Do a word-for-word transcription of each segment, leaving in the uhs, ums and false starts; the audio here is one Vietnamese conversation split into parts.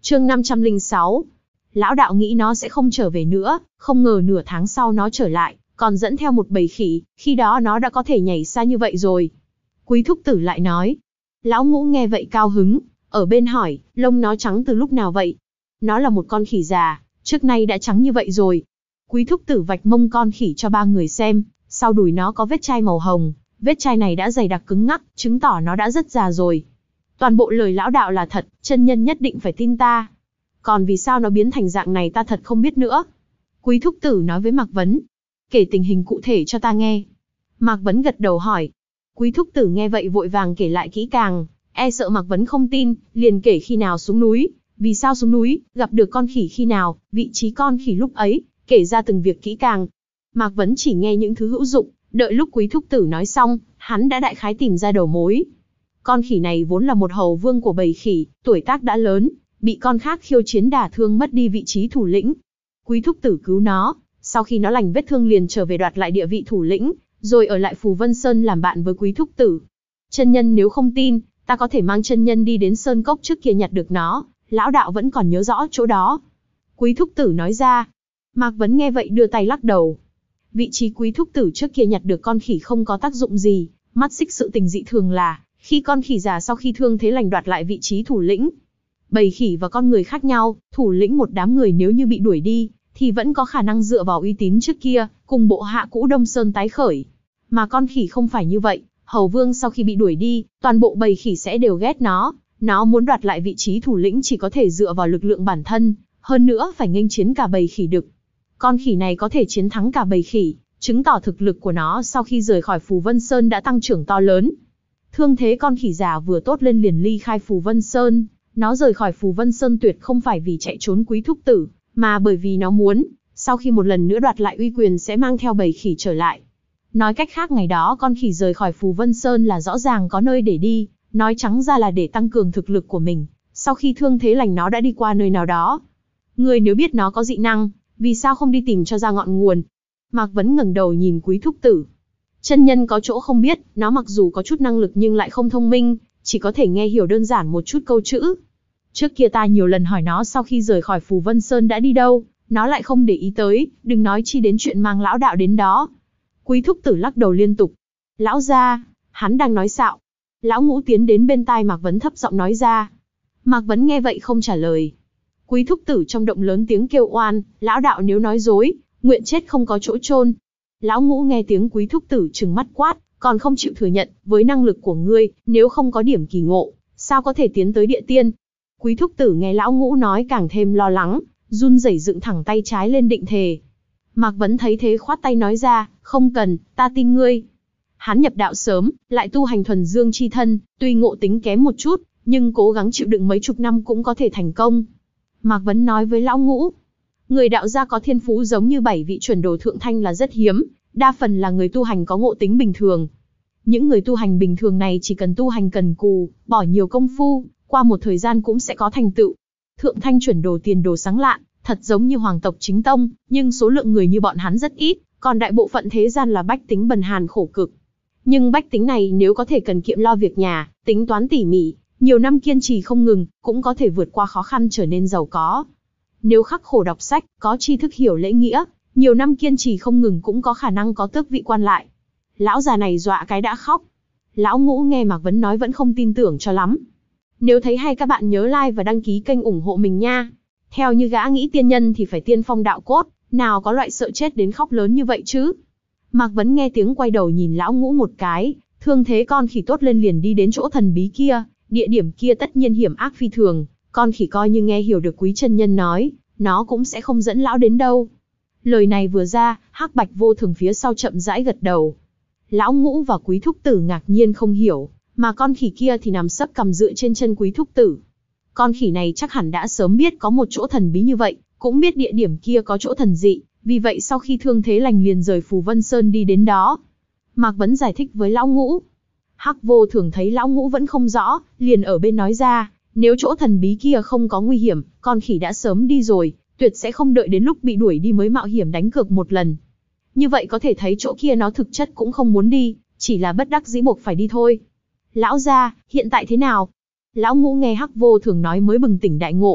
Chương năm trăm lẻ sáu. Lão đạo nghĩ nó sẽ không trở về nữa, không ngờ nửa tháng sau nó trở lại, còn dẫn theo một bầy khỉ, khi đó nó đã có thể nhảy xa như vậy rồi. Quý thúc tử lại nói. Lão Ngũ nghe vậy cao hứng, ở bên hỏi, lông nó trắng từ lúc nào vậy? Nó là một con khỉ già, trước nay đã trắng như vậy rồi. Quý thúc tử vạch mông con khỉ cho ba người xem, sau đùi nó có vết chai màu hồng, vết chai này đã dày đặc cứng ngắc, chứng tỏ nó đã rất già rồi. Toàn bộ lời lão đạo là thật, chân nhân nhất định phải tin ta. Còn vì sao nó biến thành dạng này ta thật không biết nữa. Quý thúc tử nói với Mạc Vấn. Kể tình hình cụ thể cho ta nghe. Mạc Vấn gật đầu hỏi. Quý thúc tử nghe vậy vội vàng kể lại kỹ càng, e sợ Mạc Vấn không tin, liền kể khi nào xuống núi, vì sao xuống núi, gặp được con khỉ khi nào, vị trí con khỉ lúc ấy, kể ra từng việc kỹ càng. Mạc Vấn chỉ nghe những thứ hữu dụng, đợi lúc quý thúc tử nói xong, hắn đã đại khái tìm ra đầu mối. Con khỉ này vốn là một hầu vương của bầy khỉ, tuổi tác đã lớn, bị con khác khiêu chiến đả thương mất đi vị trí thủ lĩnh. Quý thúc tử cứu nó, sau khi nó lành vết thương liền trở về đoạt lại địa vị thủ lĩnh, rồi ở lại Phù Vân Sơn làm bạn với quý thúc tử. Chân nhân nếu không tin, ta có thể mang chân nhân đi đến sơn cốc trước kia nhặt được nó, lão đạo vẫn còn nhớ rõ chỗ đó. Quý thúc tử nói ra. Mạc Vấn nghe vậy đưa tay lắc đầu. Vị trí quý thúc tử trước kia nhặt được con khỉ không có tác dụng gì, mắt xích sự tình dị thường là, khi con khỉ già sau khi thương thế lành đoạt lại vị trí thủ lĩnh. Bầy khỉ và con người khác nhau, thủ lĩnh một đám người nếu như bị đuổi đi, thì vẫn có khả năng dựa vào uy tín trước kia, cùng bộ hạ cũ Đông Sơn tái khởi. Mà con khỉ không phải như vậy, hầu vương sau khi bị đuổi đi, toàn bộ bầy khỉ sẽ đều ghét nó, nó muốn đoạt lại vị trí thủ lĩnh chỉ có thể dựa vào lực lượng bản thân, hơn nữa phải nghênh chiến cả bầy khỉ đực. Con khỉ này có thể chiến thắng cả bầy khỉ, chứng tỏ thực lực của nó sau khi rời khỏi Phù Vân Sơn đã tăng trưởng to lớn. Thương thế con khỉ già vừa tốt lên liền ly khai Phù Vân Sơn, nó rời khỏi Phù Vân Sơn tuyệt không phải vì chạy trốn quý thúc tử, mà bởi vì nó muốn, sau khi một lần nữa đoạt lại uy quyền sẽ mang theo bầy khỉ trở lại. Nói cách khác ngày đó con khỉ rời khỏi Phù Vân Sơn là rõ ràng có nơi để đi, nói trắng ra là để tăng cường thực lực của mình, sau khi thương thế lành nó đã đi qua nơi nào đó. Người nếu biết nó có dị năng, vì sao không đi tìm cho ra ngọn nguồn? Mạc Vấn ngẩng đầu nhìn quý thúc tử. Chân nhân có chỗ không biết, nó mặc dù có chút năng lực nhưng lại không thông minh, chỉ có thể nghe hiểu đơn giản một chút câu chữ. Trước kia ta nhiều lần hỏi nó sau khi rời khỏi Phù Vân Sơn đã đi đâu, nó lại không để ý tới, đừng nói chi đến chuyện mang lão đạo đến đó. Quý thúc tử lắc đầu liên tục. Lão gia, hắn đang nói xạo. Lão Ngũ tiến đến bên tai Mạc Vấn thấp giọng nói ra. Mạc Vấn nghe vậy không trả lời. Quý thúc tử trong động lớn tiếng kêu oan, lão đạo nếu nói dối, nguyện chết không có chỗ chôn. Lão Ngũ nghe tiếng quý thúc tử trừng mắt quát, còn không chịu thừa nhận, với năng lực của ngươi, nếu không có điểm kỳ ngộ, sao có thể tiến tới địa tiên? Quý thúc tử nghe lão Ngũ nói càng thêm lo lắng, run rẩy dựng thẳng tay trái lên định thề. Mạc Vấn thấy thế khoát tay nói ra, không cần, ta tin ngươi. Hắn nhập đạo sớm, lại tu hành thuần dương chi thân, tuy ngộ tính kém một chút, nhưng cố gắng chịu đựng mấy chục năm cũng có thể thành công. Mạc Vấn nói với lão Ngũ, người đạo gia có thiên phú giống như bảy vị chuẩn đồ thượng thanh là rất hiếm, đa phần là người tu hành có ngộ tính bình thường. Những người tu hành bình thường này chỉ cần tu hành cần cù, bỏ nhiều công phu, qua một thời gian cũng sẽ có thành tựu. Thượng thanh chuẩn đồ tiền đồ sáng lạn, thật giống như hoàng tộc chính tông, nhưng số lượng người như bọn hắn rất ít, còn đại bộ phận thế gian là bách tính bần hàn khổ cực. Nhưng bách tính này nếu có thể cần kiệm lo việc nhà, tính toán tỉ mỉ, nhiều năm kiên trì không ngừng, cũng có thể vượt qua khó khăn trở nên giàu có. Nếu khắc khổ đọc sách, có tri thức hiểu lễ nghĩa, nhiều năm kiên trì không ngừng cũng có khả năng có tước vị quan lại. Lão già này dọa cái đã khóc. Lão Ngũ nghe Mạc Vấn nói vẫn không tin tưởng cho lắm. Nếu thấy hay các bạn nhớ like và đăng ký kênh ủng hộ mình nha. Theo như gã nghĩ tiên nhân thì phải tiên phong đạo cốt, nào có loại sợ chết đến khóc lớn như vậy chứ. Mạc Vấn nghe tiếng quay đầu nhìn lão Ngũ một cái, thương thế con khỉ tốt lên liền đi đến chỗ thần bí kia, địa điểm kia tất nhiên hiểm ác phi thường, con khỉ coi như nghe hiểu được quý chân nhân nói, nó cũng sẽ không dẫn lão đến đâu. Lời này vừa ra, Hắc Bạch Vô Thường phía sau chậm rãi gật đầu. Lão Ngũ và quý thúc tử ngạc nhiên không hiểu, mà con khỉ kia thì nằm sấp cầm dựa trên chân quý thúc tử. Con khỉ này chắc hẳn đã sớm biết có một chỗ thần bí như vậy, cũng biết địa điểm kia có chỗ thần dị, vì vậy sau khi thương thế lành liền rời Phù Vân Sơn đi đến đó. Mạc Vấn giải thích với lão Ngũ. Hắc Vô Thường thấy lão Ngũ vẫn không rõ, liền ở bên nói ra, nếu chỗ thần bí kia không có nguy hiểm, con khỉ đã sớm đi rồi, tuyệt sẽ không đợi đến lúc bị đuổi đi mới mạo hiểm đánh cược một lần. Như vậy có thể thấy chỗ kia nó thực chất cũng không muốn đi, chỉ là bất đắc dĩ buộc phải đi thôi. Lão gia, hiện tại thế nào? Lão Ngũ nghe Hắc Vô Thường nói mới bừng tỉnh đại ngộ.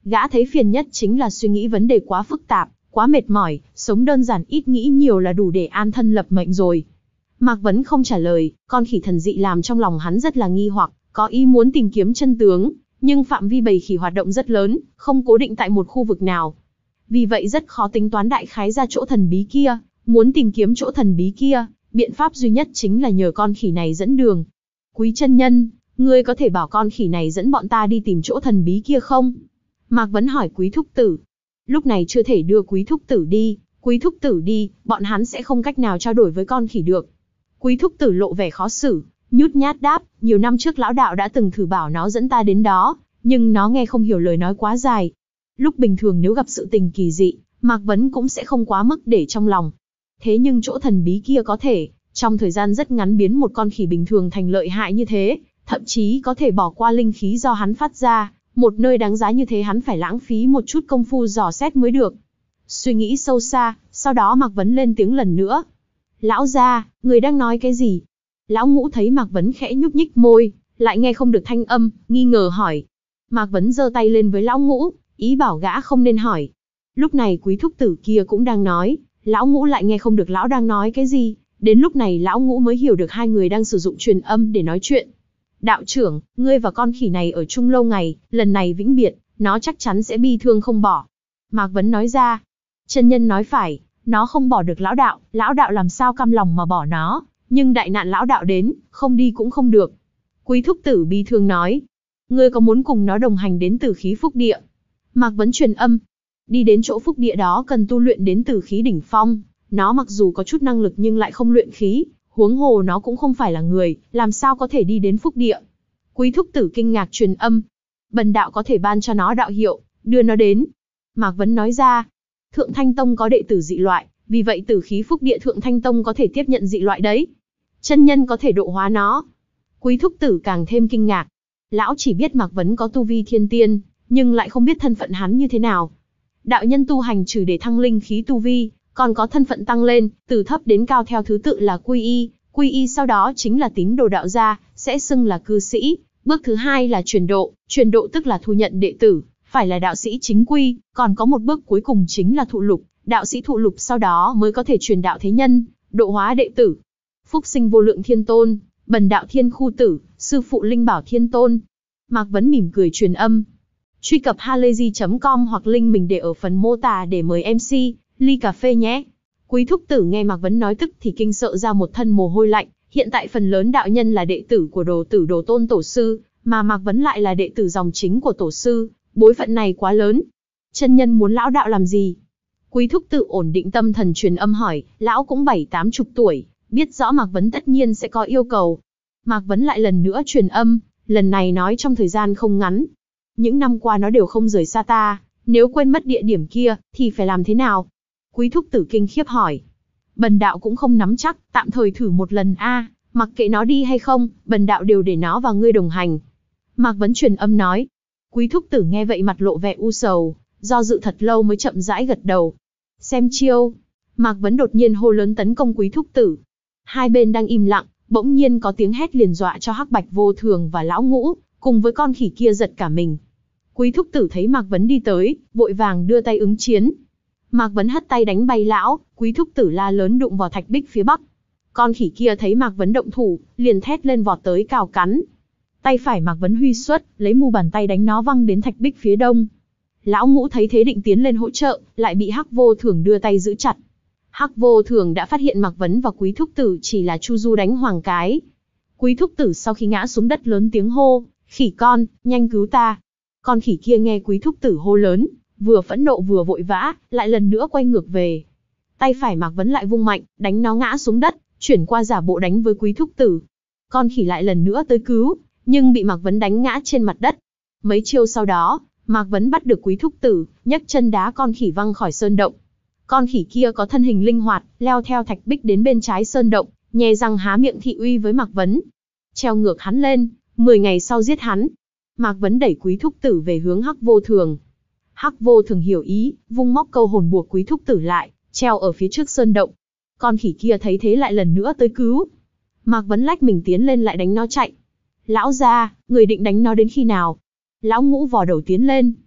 Gã thấy phiền nhất chính là suy nghĩ vấn đề quá phức tạp, quá mệt mỏi, sống đơn giản ít nghĩ nhiều là đủ để an thân lập mệnh rồi. Mạc Vấn không trả lời, con khỉ thần dị làm trong lòng hắn rất là nghi hoặc, có ý muốn tìm kiếm chân tướng, nhưng phạm vi bầy khỉ hoạt động rất lớn, không cố định tại một khu vực nào. Vì vậy rất khó tính toán đại khái ra chỗ thần bí kia, muốn tìm kiếm chỗ thần bí kia, biện pháp duy nhất chính là nhờ con khỉ này dẫn đường. Quý chân nhân, ngươi có thể bảo con khỉ này dẫn bọn ta đi tìm chỗ thần bí kia không? Mạc Vấn hỏi Quý Thúc Tử. Lúc này chưa thể đưa Quý Thúc Tử đi, Quý Thúc Tử đi, bọn hắn sẽ không cách nào trao đổi với con khỉ được. Quý Thúc Tử lộ vẻ khó xử, nhút nhát đáp, nhiều năm trước lão đạo đã từng thử bảo nó dẫn ta đến đó, nhưng nó nghe không hiểu lời nói quá dài. Lúc bình thường nếu gặp sự tình kỳ dị, Mạc Vấn cũng sẽ không quá mức để trong lòng. Thế nhưng chỗ thần bí kia có thể, trong thời gian rất ngắn biến một con khỉ bình thường thành lợi hại như thế, thậm chí có thể bỏ qua linh khí do hắn phát ra, một nơi đáng giá như thế hắn phải lãng phí một chút công phu dò xét mới được. Suy nghĩ sâu xa, sau đó Mạc Vấn lên tiếng lần nữa. Lão gia, người đang nói cái gì? Lão Ngũ thấy Mạc Vấn khẽ nhúc nhích môi, lại nghe không được thanh âm, nghi ngờ hỏi. Mạc Vấn giơ tay lên với Lão Ngũ, ý bảo gã không nên hỏi. Lúc này Quý Thúc Tử kia cũng đang nói, Lão Ngũ lại nghe không được lão đang nói cái gì, đến lúc này Lão Ngũ mới hiểu được hai người đang sử dụng truyền âm để nói chuyện. Đạo trưởng, ngươi và con khỉ này ở chung lâu ngày, lần này vĩnh biệt, nó chắc chắn sẽ bi thương không bỏ. Mạc Vấn nói ra. Chân nhân nói phải, nó không bỏ được lão đạo, lão đạo làm sao cam lòng mà bỏ nó, nhưng đại nạn lão đạo đến, không đi cũng không được. Quý Thúc Tử bi thương nói. Ngươi có muốn cùng nó đồng hành đến Tử Khí Phúc Địa? Mạc Vấn truyền âm. Đi đến chỗ phúc địa đó cần tu luyện đến Tử Khí đỉnh phong, nó mặc dù có chút năng lực nhưng lại không luyện khí, huống hồ nó cũng không phải là người, làm sao có thể đi đến phúc địa. Quý Thúc Tử kinh ngạc truyền âm. Bần đạo có thể ban cho nó đạo hiệu, đưa nó đến. Mạc Vấn nói ra. Thượng Thanh Tông có đệ tử dị loại, vì vậy Tử Khí Phúc Địa Thượng Thanh Tông có thể tiếp nhận dị loại đấy. Chân nhân có thể độ hóa nó. Quý Thúc Tử càng thêm kinh ngạc. Lão chỉ biết Mạc Vấn có tu vi thiên tiên, nhưng lại không biết thân phận hắn như thế nào. Đạo nhân tu hành trừ để thăng linh khí tu vi, còn có thân phận tăng lên, từ thấp đến cao theo thứ tự là quy y, quy y sau đó chính là tín đồ đạo gia, sẽ xưng là cư sĩ. Bước thứ hai là truyền độ, truyền độ tức là thu nhận đệ tử, phải là đạo sĩ chính quy, còn có một bước cuối cùng chính là thụ lục, đạo sĩ thụ lục sau đó mới có thể truyền đạo thế nhân, độ hóa đệ tử. Phúc sinh vô lượng thiên tôn, bần đạo thiên khu tử, sư phụ linh bảo thiên tôn. Mạc Vấn mỉm cười truyền âm. Truy cập halayzi chấm com hoặc link mình để ở phần mô tả để mời em xê, ly cà phê nhé. Quý Thúc Tử nghe Mạc Vấn nói tức thì kinh sợ ra một thân mồ hôi lạnh, hiện tại phần lớn đạo nhân là đệ tử của Đồ Tử Đồ Tôn Tổ Sư, mà Mạc Vấn lại là đệ tử dòng chính của Tổ Sư, bối phận này quá lớn. Chân nhân muốn lão đạo làm gì? Quý Thúc Tử ổn định tâm thần truyền âm hỏi, lão cũng bảy tám chục tuổi, biết rõ Mạc Vấn tất nhiên sẽ có yêu cầu. Mạc Vấn lại lần nữa truyền âm, lần này nói trong thời gian không ngắn. Những năm qua nó đều không rời xa ta, nếu quên mất địa điểm kia, thì phải làm thế nào? Quý Thúc Tử kinh khiếp hỏi. Bần đạo cũng không nắm chắc, tạm thời thử một lần a, mặc kệ nó đi hay không, bần đạo đều để nó và ngươi đồng hành. Mạc Vấn truyền âm nói. Quý Thúc Tử nghe vậy mặt lộ vẻ u sầu, do dự thật lâu mới chậm rãi gật đầu. Xem chiêu. Mạc Vấn đột nhiên hô lớn tấn công Quý Thúc Tử. Hai bên đang im lặng, bỗng nhiên có tiếng hét liền dọa cho Hắc Bạch Vô Thường và Lão Ngũ, cùng với con khỉ kia giật cả mình. Quý Thúc Tử thấy Mạc Vấn đi tới, vội vàng đưa tay ứng chiến. Mạc Vấn hất tay đánh bay lão, Quý Thúc Tử la lớn đụng vào thạch bích phía bắc. Con khỉ kia thấy Mạc Vấn động thủ, liền thét lên vọt tới cào cắn. Tay phải Mạc Vấn huy xuất, lấy mu bàn tay đánh nó văng đến thạch bích phía đông. Lão Ngũ thấy thế định tiến lên hỗ trợ, lại bị Hắc Vô Thường đưa tay giữ chặt. Hắc Vô Thường đã phát hiện Mạc Vấn và Quý Thúc Tử chỉ là chu du đánh hoàng cái. Quý Thúc Tử sau khi ngã xuống đất lớn tiếng hô, khỉ con, nhanh cứu ta. Con khỉ kia nghe Quý Thúc Tử hô lớn, vừa phẫn nộ vừa vội vã, lại lần nữa quay ngược về. Tay phải Mạc Vấn lại vung mạnh, đánh nó ngã xuống đất, chuyển qua giả bộ đánh với Quý Thúc Tử. Con khỉ lại lần nữa tới cứu, nhưng bị Mạc Vấn đánh ngã trên mặt đất. Mấy chiêu sau đó, Mạc Vấn bắt được Quý Thúc Tử, nhấc chân đá con khỉ văng khỏi sơn động. Con khỉ kia có thân hình linh hoạt, leo theo thạch bích đến bên trái sơn động, nhe răng há miệng thị uy với Mạc Vấn. Treo ngược hắn lên, mười ngày sau giết hắn. Mạc Vấn đẩy Quý Thúc Tử về hướng Hắc Vô Thường. Hắc Vô Thường hiểu ý, vung móc câu hồn buộc Quý Thúc Tử lại, treo ở phía trước sơn động. Con khỉ kia thấy thế lại lần nữa tới cứu. Mạc Vấn lách mình tiến lên lại đánh nó chạy. Lão gia, người định đánh nó đến khi nào? Lão Ngũ vò đầu tiến lên.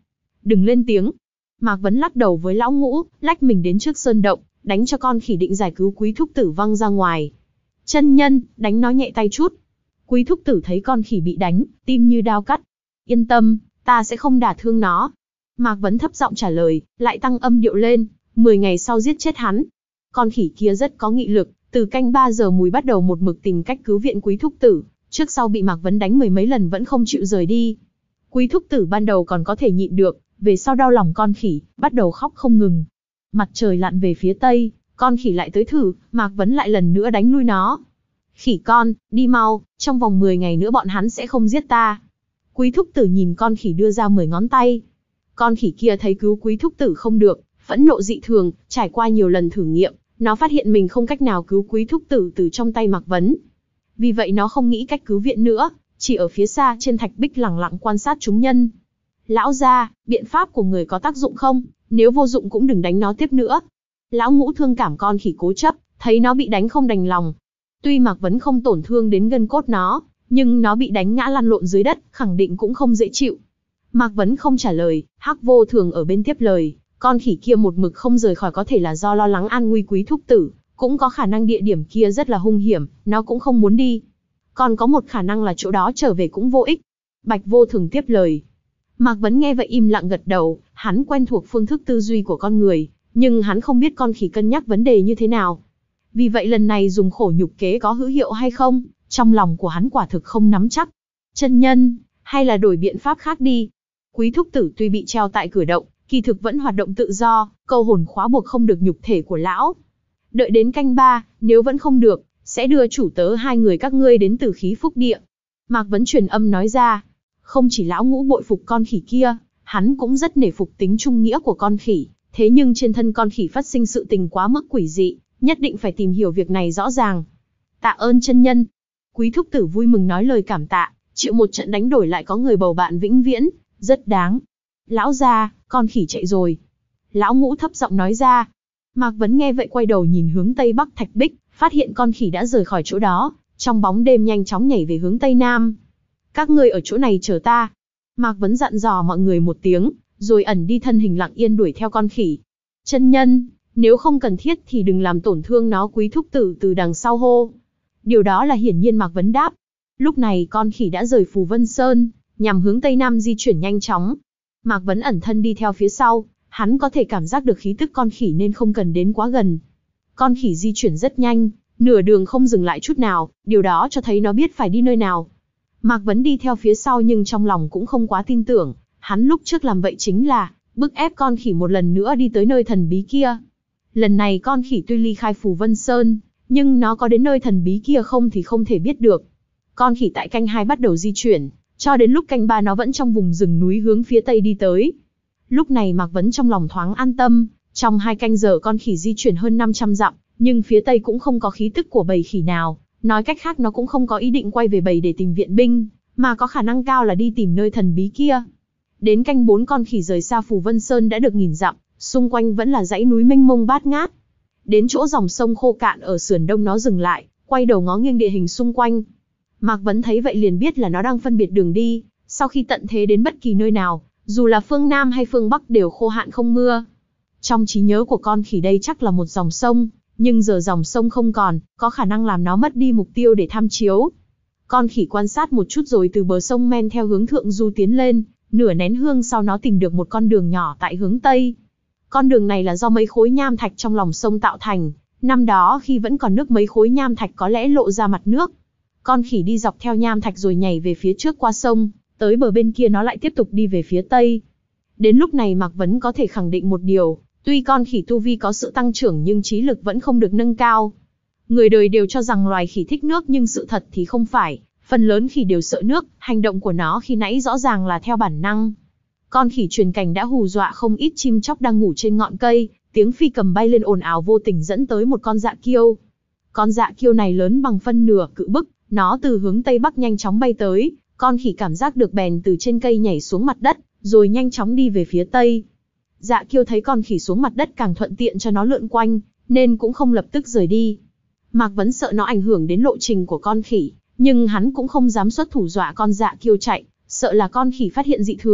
đừng lên tiếng. Mạc Vấn lắc đầu với lão ngũ, lách mình đến trước sơn động, đánh cho con khỉ định giải cứu Quý Thúc Tử văng ra ngoài. Chân nhân, đánh nó nhẹ tay chút. Quý Thúc Tử thấy con khỉ bị đánh, tim như đao cắt. Yên tâm, ta sẽ không đả thương nó. Mạc Vấn thấp giọng trả lời, lại tăng âm điệu lên, mười ngày sau giết chết hắn. Con khỉ kia rất có nghị lực, từ canh ba giờ mùi bắt đầu một mực tìm cách cứu viện Quý Thúc Tử, trước sau bị Mạc Vấn đánh mười mấy lần vẫn không chịu rời đi. Quý Thúc Tử ban đầu còn có thể nhịn được, về sau đau lòng con khỉ, bắt đầu khóc không ngừng. Mặt trời lặn về phía tây, con khỉ lại tới thử, Mạc Vấn lại lần nữa đánh lui nó. Khỉ con, đi mau, trong vòng mười ngày nữa bọn hắn sẽ không giết ta. Quý Thúc Tử nhìn con khỉ đưa ra mười ngón tay. Con khỉ kia thấy cứu Quý Thúc Tử không được, phẫn nộ dị thường, trải qua nhiều lần thử nghiệm, nó phát hiện mình không cách nào cứu Quý Thúc Tử từ trong tay Mạc Vấn. Vì vậy nó không nghĩ cách cứu viện nữa, chỉ ở phía xa trên thạch bích lẳng lặng quan sát chúng nhân. Lão gia, biện pháp của người có tác dụng không? Nếu vô dụng cũng đừng đánh nó tiếp nữa. Lão ngũ thương cảm con khỉ cố chấp, thấy nó bị đánh không đành lòng. Tuy Mạc Vấn không tổn thương đến gân cốt nó, nhưng nó bị đánh ngã lăn lộn dưới đất, khẳng định cũng không dễ chịu. Mạc Vấn không trả lời, Hắc Vô Thường ở bên tiếp lời, con khỉ kia một mực không rời khỏi có thể là do lo lắng an nguy Quý Thúc Tử, cũng có khả năng địa điểm kia rất là hung hiểm, nó cũng không muốn đi. Còn có một khả năng là chỗ đó trở về cũng vô ích. Bạch Vô Thường tiếp lời. Mạc Vấn nghe vậy im lặng gật đầu, hắn quen thuộc phương thức tư duy của con người, nhưng hắn không biết con khỉ cân nhắc vấn đề như thế nào. Vì vậy lần này dùng khổ nhục kế có hữu hiệu hay không, trong lòng của hắn quả thực không nắm chắc. Chân nhân, hay là đổi biện pháp khác đi. Quý Thúc Tử tuy bị treo tại cửa động, kỳ thực vẫn hoạt động tự do, câu hồn khóa buộc không được nhục thể của lão. Đợi đến canh ba, nếu vẫn không được, sẽ đưa chủ tớ hai người các ngươi đến Tử Khí Phúc Địa. Mạc Vấn truyền âm nói ra. Không chỉ lão ngũ bội phục con khỉ kia, hắn cũng rất nể phục tính trung nghĩa của con khỉ, thế nhưng trên thân con khỉ phát sinh sự tình quá mức quỷ dị, nhất định phải tìm hiểu việc này rõ ràng. Tạ ơn chân nhân. Quý Thúc Tử vui mừng nói lời cảm tạ, chịu một trận đánh đổi lại có người bầu bạn vĩnh viễn, rất đáng. Lão gia, con khỉ chạy rồi. Lão ngũ thấp giọng nói ra. Mạc Vấn nghe vậy quay đầu nhìn hướng tây bắc thạch bích, phát hiện con khỉ đã rời khỏi chỗ đó, trong bóng đêm nhanh chóng nhảy về hướng tây nam. Các ngươi ở chỗ này chờ ta. Mạc Vấn dặn dò mọi người một tiếng, rồi ẩn đi thân hình lặng yên đuổi theo con khỉ. Chân nhân, nếu không cần thiết thì đừng làm tổn thương nó. Quý Thúc Tử từ đằng sau hô. Điều đó là hiển nhiên Mạc Vấn đáp. Lúc này con khỉ đã rời Phù Vân Sơn, nhằm hướng tây nam di chuyển nhanh chóng. Mạc Vấn ẩn thân đi theo phía sau, hắn có thể cảm giác được khí tức con khỉ nên không cần đến quá gần. Con khỉ di chuyển rất nhanh, nửa đường không dừng lại chút nào, điều đó cho thấy nó biết phải đi nơi nào. Mạc Vấn đi theo phía sau nhưng trong lòng cũng không quá tin tưởng, hắn lúc trước làm vậy chính là bức ép con khỉ một lần nữa đi tới nơi thần bí kia. Lần này con khỉ tuy ly khai Phù Vân Sơn, nhưng nó có đến nơi thần bí kia không thì không thể biết được. Con khỉ tại canh hai bắt đầu di chuyển, cho đến lúc canh ba nó vẫn trong vùng rừng núi hướng phía tây đi tới. Lúc này Mạc Vấn trong lòng thoáng an tâm, trong hai canh giờ con khỉ di chuyển hơn năm trăm dặm, nhưng phía tây cũng không có khí tức của bầy khỉ nào. Nói cách khác nó cũng không có ý định quay về bầy để tìm viện binh, mà có khả năng cao là đi tìm nơi thần bí kia. Đến canh bốn con khỉ rời xa Phù Vân Sơn đã được nghìn dặm, xung quanh vẫn là dãy núi mênh mông bát ngát. Đến chỗ dòng sông khô cạn ở sườn đông nó dừng lại, quay đầu ngó nghiêng địa hình xung quanh. Mạc Vấn thấy vậy liền biết là nó đang phân biệt đường đi, sau khi tận thế đến bất kỳ nơi nào, dù là phương Nam hay phương Bắc đều khô hạn không mưa. Trong trí nhớ của con khỉ đây chắc là một dòng sông, nhưng giờ dòng sông không còn, có khả năng làm nó mất đi mục tiêu để tham chiếu. Con khỉ quan sát một chút rồi từ bờ sông men theo hướng thượng du tiến lên, nửa nén hương sau nó tìm được một con đường nhỏ tại hướng tây. Con đường này là do mấy khối nham thạch trong lòng sông tạo thành, năm đó khi vẫn còn nước mấy khối nham thạch có lẽ lộ ra mặt nước. Con khỉ đi dọc theo nham thạch rồi nhảy về phía trước qua sông, tới bờ bên kia nó lại tiếp tục đi về phía tây. Đến lúc này Mạc Vấn có thể khẳng định một điều, tuy con khỉ tu vi có sự tăng trưởng nhưng trí lực vẫn không được nâng cao. Người đời đều cho rằng loài khỉ thích nước nhưng sự thật thì không phải, phần lớn khỉ đều sợ nước, hành động của nó khi nãy rõ ràng là theo bản năng. Con khỉ truyền cảnh đã hù dọa không ít chim chóc đang ngủ trên ngọn cây, tiếng phi cầm bay lên ồn ào vô tình dẫn tới một con dạ kiêu. Con dạ kiêu này lớn bằng phân nửa cự bức, nó từ hướng tây bắc nhanh chóng bay tới, con khỉ cảm giác được bèn từ trên cây nhảy xuống mặt đất, rồi nhanh chóng đi về phía tây. Dạ kiêu thấy con khỉ xuống mặt đất càng thuận tiện cho nó lượn quanh, nên cũng không lập tức rời đi. Mạc Vấn sợ nó ảnh hưởng đến lộ trình của con khỉ, nhưng hắn cũng không dám xuất thủ dọa con dạ kiêu chạy, sợ là con khỉ phát hiện dị thường,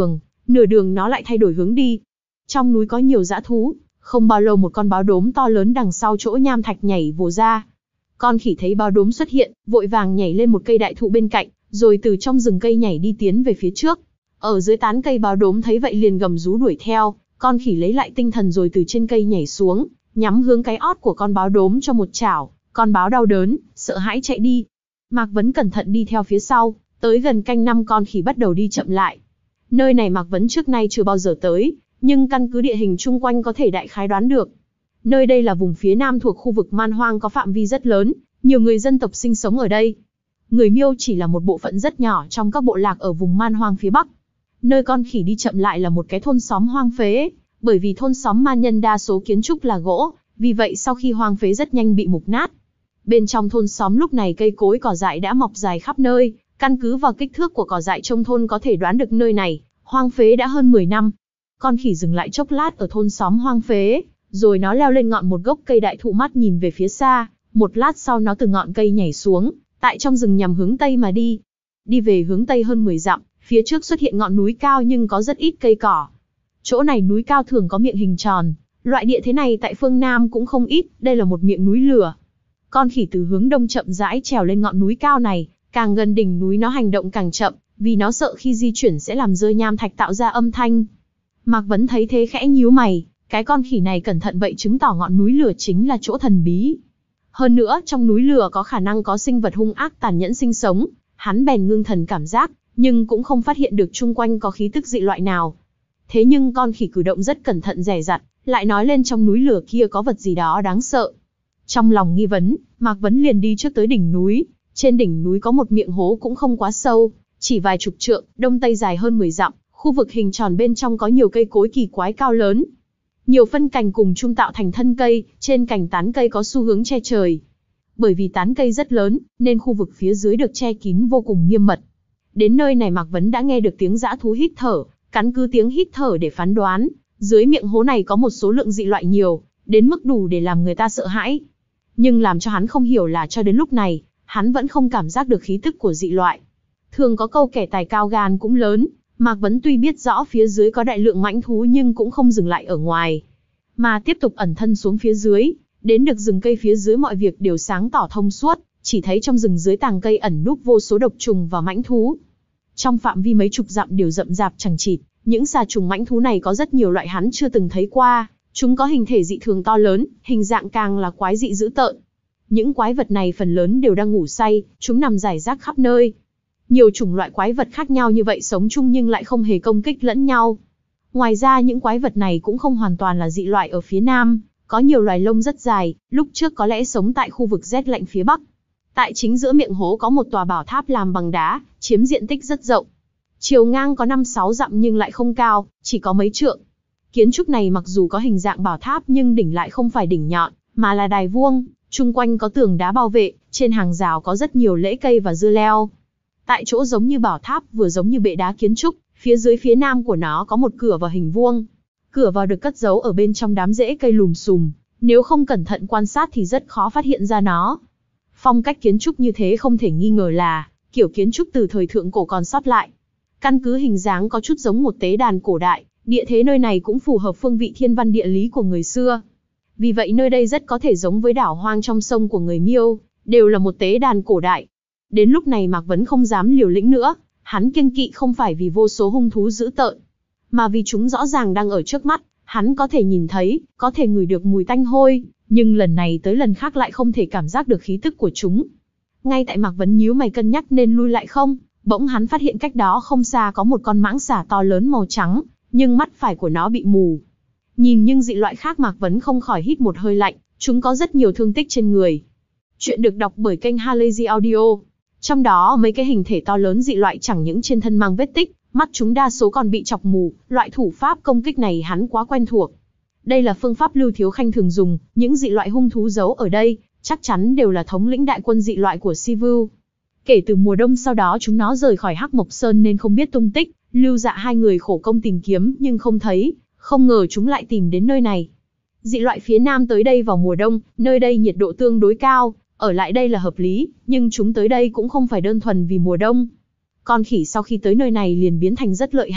nửa đường nó lại thay đổi hướng đi. Trong núi có nhiều dã thú, không bao lâu một con báo đốm to lớn đằng sau chỗ nham thạch nhảy vồ ra. Con khỉ thấy báo đốm xuất hiện, vội vàng nhảy lên một cây đại thụ bên cạnh, rồi từ trong rừng cây nhảy đi tiến về phía trước. Ở dưới tán cây báo đốm thấy vậy liền gầm rú đuổi theo, con khỉ lấy lại tinh thần rồi từ trên cây nhảy xuống, nhắm hướng cái ót của con báo đốm cho một chảo, con báo đau đớn, sợ hãi chạy đi. Mạc Vấn cẩn thận đi theo phía sau, tới gần canh năm con khỉ bắt đầu đi chậm lại. Nơi này Mạc Vấn trước nay chưa bao giờ tới, nhưng căn cứ địa hình chung quanh có thể đại khái đoán được. Nơi đây là vùng phía nam thuộc khu vực man hoang có phạm vi rất lớn, nhiều người dân tộc sinh sống ở đây. Người Miêu chỉ là một bộ phận rất nhỏ trong các bộ lạc ở vùng man hoang phía bắc. Nơi con khỉ đi chậm lại là một cái thôn xóm hoang phế, bởi vì thôn xóm man nhân đa số kiến trúc là gỗ, vì vậy sau khi hoang phế rất nhanh bị mục nát. Bên trong thôn xóm lúc này cây cối cỏ dại đã mọc dài khắp nơi, căn cứ vào kích thước của cỏ dại trong thôn có thể đoán được nơi này hoang phế đã hơn mười năm. Con khỉ dừng lại chốc lát ở thôn xóm hoang phế, rồi nó leo lên ngọn một gốc cây đại thụ mắt nhìn về phía xa, một lát sau nó từ ngọn cây nhảy xuống, tại trong rừng nhằm hướng tây mà đi. Đi về hướng tây hơn mười dặm, phía trước xuất hiện ngọn núi cao nhưng có rất ít cây cỏ. Chỗ này núi cao thường có miệng hình tròn, loại địa thế này tại phương Nam cũng không ít, đây là một miệng núi lửa. Con khỉ từ hướng đông chậm rãi trèo lên ngọn núi cao này, càng gần đỉnh núi nó hành động càng chậm, vì nó sợ khi di chuyển sẽ làm rơi nham thạch tạo ra âm thanh. Mạc Vấn thấy thế khẽ nhíu mày, cái con khỉ này cẩn thận vậy chứng tỏ ngọn núi lửa chính là chỗ thần bí. Hơn nữa, trong núi lửa có khả năng có sinh vật hung ác tàn nhẫn sinh sống, hắn bèn ngưng thần cảm giác, nhưng cũng không phát hiện được chung quanh có khí tức dị loại nào. Thế nhưng con khỉ cử động rất cẩn thận dè dặt, lại nói lên trong núi lửa kia có vật gì đó đáng sợ. Trong lòng nghi vấn, Mạc Vấn liền đi trước tới đỉnh núi. Trên đỉnh núi có một miệng hố cũng không quá sâu, chỉ vài chục trượng, đông tây dài hơn mười dặm, khu vực hình tròn bên trong có nhiều cây cối kỳ quái cao lớn. Nhiều phân cành cùng chung tạo thành thân cây, trên cành tán cây có xu hướng che trời. Bởi vì tán cây rất lớn, nên khu vực phía dưới được che kín vô cùng nghiêm mật. Đến nơi này Mạc Vấn đã nghe được tiếng dã thú hít thở, căn cứ tiếng hít thở để phán đoán, dưới miệng hố này có một số lượng dị loại nhiều, đến mức đủ để làm người ta sợ hãi. Nhưng làm cho hắn không hiểu là cho đến lúc này, hắn vẫn không cảm giác được khí tức của dị loại. Thường có câu kẻ tài cao gan cũng lớn, Mạc Vấn tuy biết rõ phía dưới có đại lượng mãnh thú nhưng cũng không dừng lại ở ngoài, mà tiếp tục ẩn thân xuống phía dưới, đến được rừng cây phía dưới mọi việc đều sáng tỏ thông suốt, chỉ thấy trong rừng dưới tàng cây ẩn núp vô số độc trùng và mãnh thú. Trong phạm vi mấy chục dặm đều rậm rạp chằng chịt, những xà trùng mãnh thú này có rất nhiều loại hắn chưa từng thấy qua, chúng có hình thể dị thường to lớn, hình dạng càng là quái dị dữ tợn. Những quái vật này phần lớn đều đang ngủ say, chúng nằm rải rác khắp nơi. Nhiều chủng loại quái vật khác nhau như vậy sống chung nhưng lại không hề công kích lẫn nhau. Ngoài ra những quái vật này cũng không hoàn toàn là dị loại ở phía Nam, có nhiều loài lông rất dài, lúc trước có lẽ sống tại khu vực rét lạnh phía Bắc. Tại chính giữa miệng hố có một tòa bảo tháp làm bằng đá, chiếm diện tích rất rộng. Chiều ngang có năm sáu dặm nhưng lại không cao, chỉ có mấy trượng. Kiến trúc này mặc dù có hình dạng bảo tháp nhưng đỉnh lại không phải đỉnh nhọn, mà là đài vuông, chung quanh có tường đá bảo vệ, trên hàng rào có rất nhiều rễ cây và dưa leo. Tại chỗ giống như bảo tháp vừa giống như bệ đá kiến trúc, phía dưới phía nam của nó có một cửa vào hình vuông. Cửa vào được cất giấu ở bên trong đám rễ cây lùm xùm, nếu không cẩn thận quan sát thì rất khó phát hiện ra nó. Phong cách kiến trúc như thế không thể nghi ngờ là kiểu kiến trúc từ thời thượng cổ còn sót lại. Căn cứ hình dáng có chút giống một tế đàn cổ đại, địa thế nơi này cũng phù hợp phương vị thiên văn địa lý của người xưa. Vì vậy nơi đây rất có thể giống với đảo hoang trong sông của người Miêu, đều là một tế đàn cổ đại. Đến lúc này Mạc Vấn không dám liều lĩnh nữa, hắn kiêng kỵ không phải vì vô số hung thú dữ tợn, mà vì chúng rõ ràng đang ở trước mắt, hắn có thể nhìn thấy, có thể ngửi được mùi tanh hôi, nhưng lần này tới lần khác lại không thể cảm giác được khí tức của chúng. Ngay tại Mạc Vấn nhíu mày cân nhắc nên lui lại không, bỗng hắn phát hiện cách đó không xa có một con mãng xà to lớn màu trắng, nhưng mắt phải của nó bị mù. Nhìn nhưng dị loại khác Mạc Vấn không khỏi hít một hơi lạnh, chúng có rất nhiều thương tích trên người. Chuyện được đọc bởi kênh Halazy Audio. Trong đó mấy cái hình thể to lớn dị loại chẳng những trên thân mang vết tích, mắt chúng đa số còn bị chọc mù, loại thủ pháp công kích này hắn quá quen thuộc. Đây là phương pháp Lưu Thiếu Khanh thường dùng, những dị loại hung thú giấu ở đây, chắc chắn đều là thống lĩnh đại quân dị loại của Sivu. Kể từ mùa đông sau đó chúng nó rời khỏi Hắc Mộc Sơn nên không biết tung tích, Lưu Dạ hai người khổ công tìm kiếm nhưng không thấy, không ngờ chúng lại tìm đến nơi này. Dị loại phía Nam tới đây vào mùa đông, nơi đây nhiệt độ tương đối cao, ở lại đây là hợp lý, nhưng chúng tới đây cũng không phải đơn thuần vì mùa đông. Con khỉ sau khi tới nơi này liền biến thành rất lợi hại,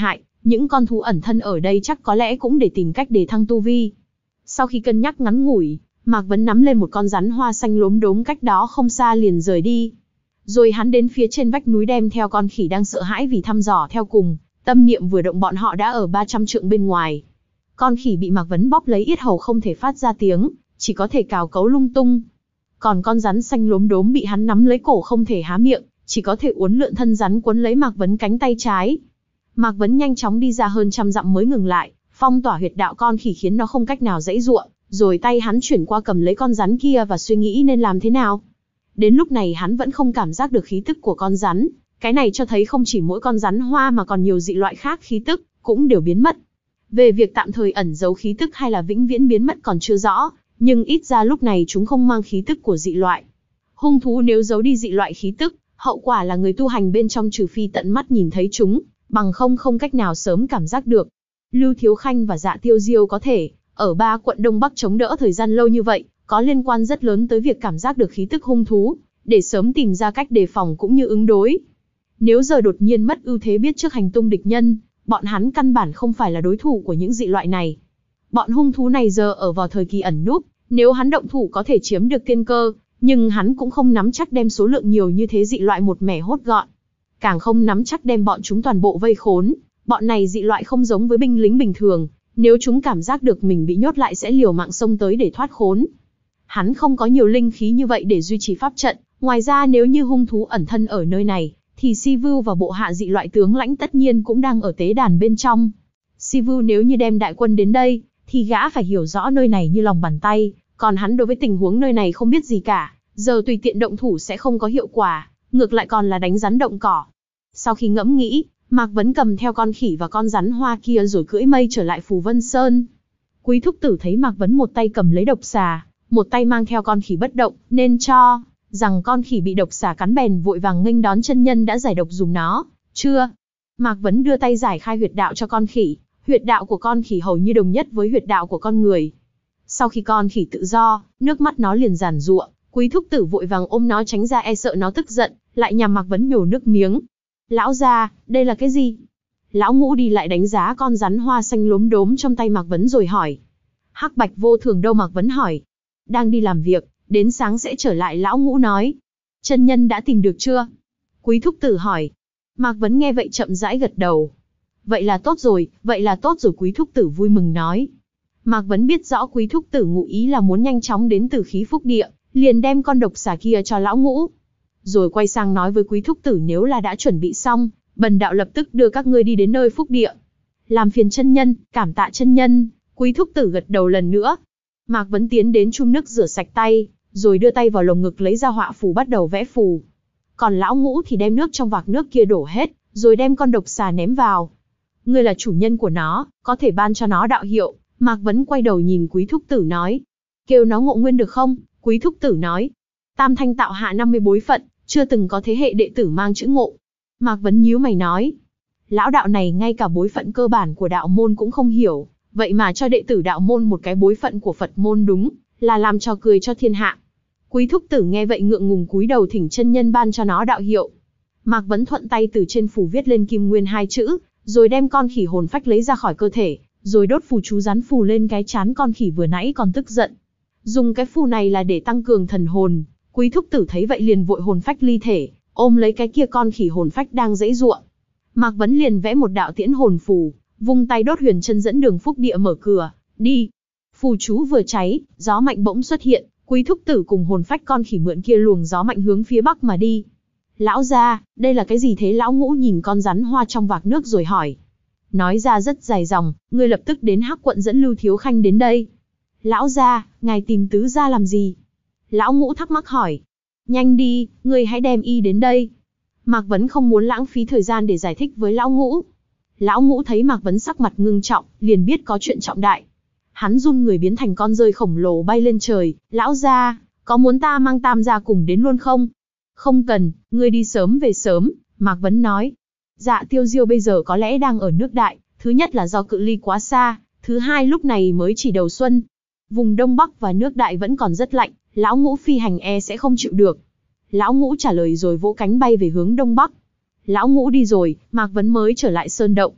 những con thú ẩn thân ở đây chắc có lẽ cũng để tìm cách đề thăng tu vi. Sau khi cân nhắc ngắn ngủi, Mạc Vấn nắm lên một con rắn hoa xanh lốm đốm cách đó không xa liền rời đi. Rồi hắn đến phía trên vách núi đem theo con khỉ đang sợ hãi vì thăm dò theo cùng, tâm niệm vừa động bọn họ đã ở ba trăm trượng bên ngoài. Con khỉ bị Mạc Vấn bóp lấy yết hầu không thể phát ra tiếng, chỉ có thể cào cấu lung tung. Còn con rắn xanh lốm đốm bị hắn nắm lấy cổ không thể há miệng, chỉ có thể uốn lượn thân rắn quấn lấy Mạc Vấn cánh tay trái. Mạc Vấn nhanh chóng đi ra hơn trăm dặm mới ngừng lại, phong tỏa huyệt đạo con khỉ khiến nó không cách nào giãy giụa, rồi tay hắn chuyển qua cầm lấy con rắn kia và suy nghĩ nên làm thế nào. Đến lúc này hắn vẫn không cảm giác được khí tức của con rắn, cái này cho thấy không chỉ mỗi con rắn hoa mà còn nhiều dị loại khác khí tức cũng đều biến mất. Về việc tạm thời ẩn giấu khí tức hay là vĩnh viễn biến mất còn chưa rõ, nhưng ít ra lúc này chúng không mang khí tức của dị loại. Hung thú nếu giấu đi dị loại khí tức, hậu quả là người tu hành bên trong trừ phi tận mắt nhìn thấy chúng, bằng không không cách nào sớm cảm giác được. Lưu Thiếu Khanh và Dạ Tiêu Diêu có thể ở ba quận Đông Bắc chống đỡ thời gian lâu như vậy, có liên quan rất lớn tới việc cảm giác được khí tức hung thú, để sớm tìm ra cách đề phòng cũng như ứng đối. Nếu giờ đột nhiên mất ưu thế biết trước hành tung địch nhân, bọn hắn căn bản không phải là đối thủ của những dị loại này. Bọn hung thú này giờ ở vào thời kỳ ẩn núp, nếu hắn động thủ có thể chiếm được tiên cơ, nhưng hắn cũng không nắm chắc đem số lượng nhiều như thế dị loại một mẻ hốt gọn. Càng không nắm chắc đem bọn chúng toàn bộ vây khốn, bọn này dị loại không giống với binh lính bình thường, nếu chúng cảm giác được mình bị nhốt lại sẽ liều mạng xông tới để thoát khốn. Hắn không có nhiều linh khí như vậy để duy trì pháp trận, ngoài ra nếu như hung thú ẩn thân ở nơi này, thì Si Vưu và bộ hạ dị loại tướng lãnh tất nhiên cũng đang ở tế đàn bên trong. Si Vưu nếu như đem đại quân đến đây, thì gã phải hiểu rõ nơi này như lòng bàn tay, còn hắn đối với tình huống nơi này không biết gì cả, giờ tùy tiện động thủ sẽ không có hiệu quả, ngược lại còn là đánh rắn động cỏ. Sau khi ngẫm nghĩ, Mạc Vấn cầm theo con khỉ và con rắn hoa kia rồi cưỡi mây trở lại Phù Vân Sơn. Quý thúc tử thấy Mạc Vấn một tay cầm lấy độc xà, một tay mang theo con khỉ bất động, nên cho rằng con khỉ bị độc xà cắn bèn vội vàng nghênh đón chân nhân đã giải độc dùm nó. Chưa. Mạc Vấn đưa tay giải khai huyệt đạo cho con khỉ, huyệt đạo của con khỉ hầu như đồng nhất với huyệt đạo của con người. Sau khi con khỉ tự do, nước mắt nó liền giàn giụa, Quý thúc tử vội vàng ôm nó tránh ra e sợ nó tức giận, lại nhằm Mạc Vấn nhổ nước miếng. Lão gia, đây là cái gì? Lão Ngũ đi lại đánh giá con rắn hoa xanh lốm đốm trong tay Mạc Vấn rồi hỏi. Hắc Bạch Vô Thường đâu? Mạc Vấn hỏi. Đang đi làm việc, đến sáng sẽ trở lại. Lão Ngũ nói. Chân nhân đã tìm được chưa? Quý thúc tử hỏi. Mạc Vấn nghe vậy chậm rãi gật đầu. Vậy là tốt rồi, vậy là tốt rồi. Quý thúc tử vui mừng nói. Mạc Vấn biết rõ Quý thúc tử ngụ ý là muốn nhanh chóng đến Tử Khí Phúc Địa, liền đem con độc xà kia cho Lão Ngũ. Rồi quay sang nói với Quý thúc tử nếu là đã chuẩn bị xong, bần đạo lập tức đưa các ngươi đi đến nơi Phúc Địa. Làm phiền chân nhân, cảm tạ chân nhân. Quý thúc tử gật đầu lần nữa. Mạc Vấn tiến đến chum nước rửa sạch tay, rồi đưa tay vào lồng ngực lấy ra họa phù bắt đầu vẽ phù. Còn Lão Ngũ thì đem nước trong vạc nước kia đổ hết, rồi đem con độc xà ném vào. Ngươi là chủ nhân của nó, có thể ban cho nó đạo hiệu. Mạc Vấn quay đầu nhìn Quý thúc tử nói. Kêu nó Ngộ Nguyên được không? Quý thúc tử nói. Tam thanh tạo hạ năm mươi bối phận, chưa từng có thế hệ đệ tử mang chữ Ngộ. Mạc Vấn nhíu mày nói. Lão đạo này ngay cả bối phận cơ bản của đạo môn cũng không hiểu, vậy mà cho đệ tử đạo môn một cái bối phận của Phật môn, đúng là làm trò cười cho thiên hạ. Quý thúc tử nghe vậy ngượng ngùng cúi đầu thỉnh chân nhân ban cho nó đạo hiệu. Mạc Vấn thuận tay từ trên phù viết lên Kim Nguyên hai chữ, rồi đem con khỉ hồn phách lấy ra khỏi cơ thể, rồi đốt phù chú dán phù lên cái trán con khỉ vừa nãy còn tức giận. Dùng cái phù này là để tăng cường thần hồn. Quý thúc tử thấy vậy liền vội hồn phách ly thể, ôm lấy cái kia con khỉ hồn phách đang giãy giụa. Mạc Vấn liền vẽ một đạo tiễn hồn phù, vung tay đốt huyền chân dẫn đường Phúc Địa mở cửa, đi. Phù chú vừa cháy, gió mạnh bỗng xuất hiện, Quý thúc tử cùng hồn phách con khỉ mượn kia luồng gió mạnh hướng phía bắc mà đi. Lão gia, đây là cái gì thế? Lão Ngũ nhìn con rắn hoa trong vạc nước rồi hỏi. Nói ra rất dài dòng, ngươi lập tức đến Hắc quận dẫn Lưu Thiếu Khanh đến đây. Lão gia, ngài tìm tứ gia làm gì? Lão Ngũ thắc mắc hỏi. Nhanh đi, ngươi hãy đem y đến đây. Mạc Vấn không muốn lãng phí thời gian để giải thích với Lão Ngũ. Lão Ngũ thấy Mạc Vấn sắc mặt ngưng trọng, liền biết có chuyện trọng đại. Hắn run người biến thành con rơi khổng lồ bay lên trời. Lão gia, có muốn ta mang Tam gia cùng đến luôn không? Không cần, ngươi đi sớm về sớm, Mạc Vấn nói. Dạ Tiêu Diêu bây giờ có lẽ đang ở nước Đại, thứ nhất là do cự ly quá xa, thứ hai lúc này mới chỉ đầu xuân. Vùng Đông Bắc và nước Đại vẫn còn rất lạnh, Lão Ngũ phi hành e sẽ không chịu được. Lão Ngũ trả lời rồi vỗ cánh bay về hướng Đông Bắc. Lão Ngũ đi rồi, Mạc Vấn mới trở lại sơn động.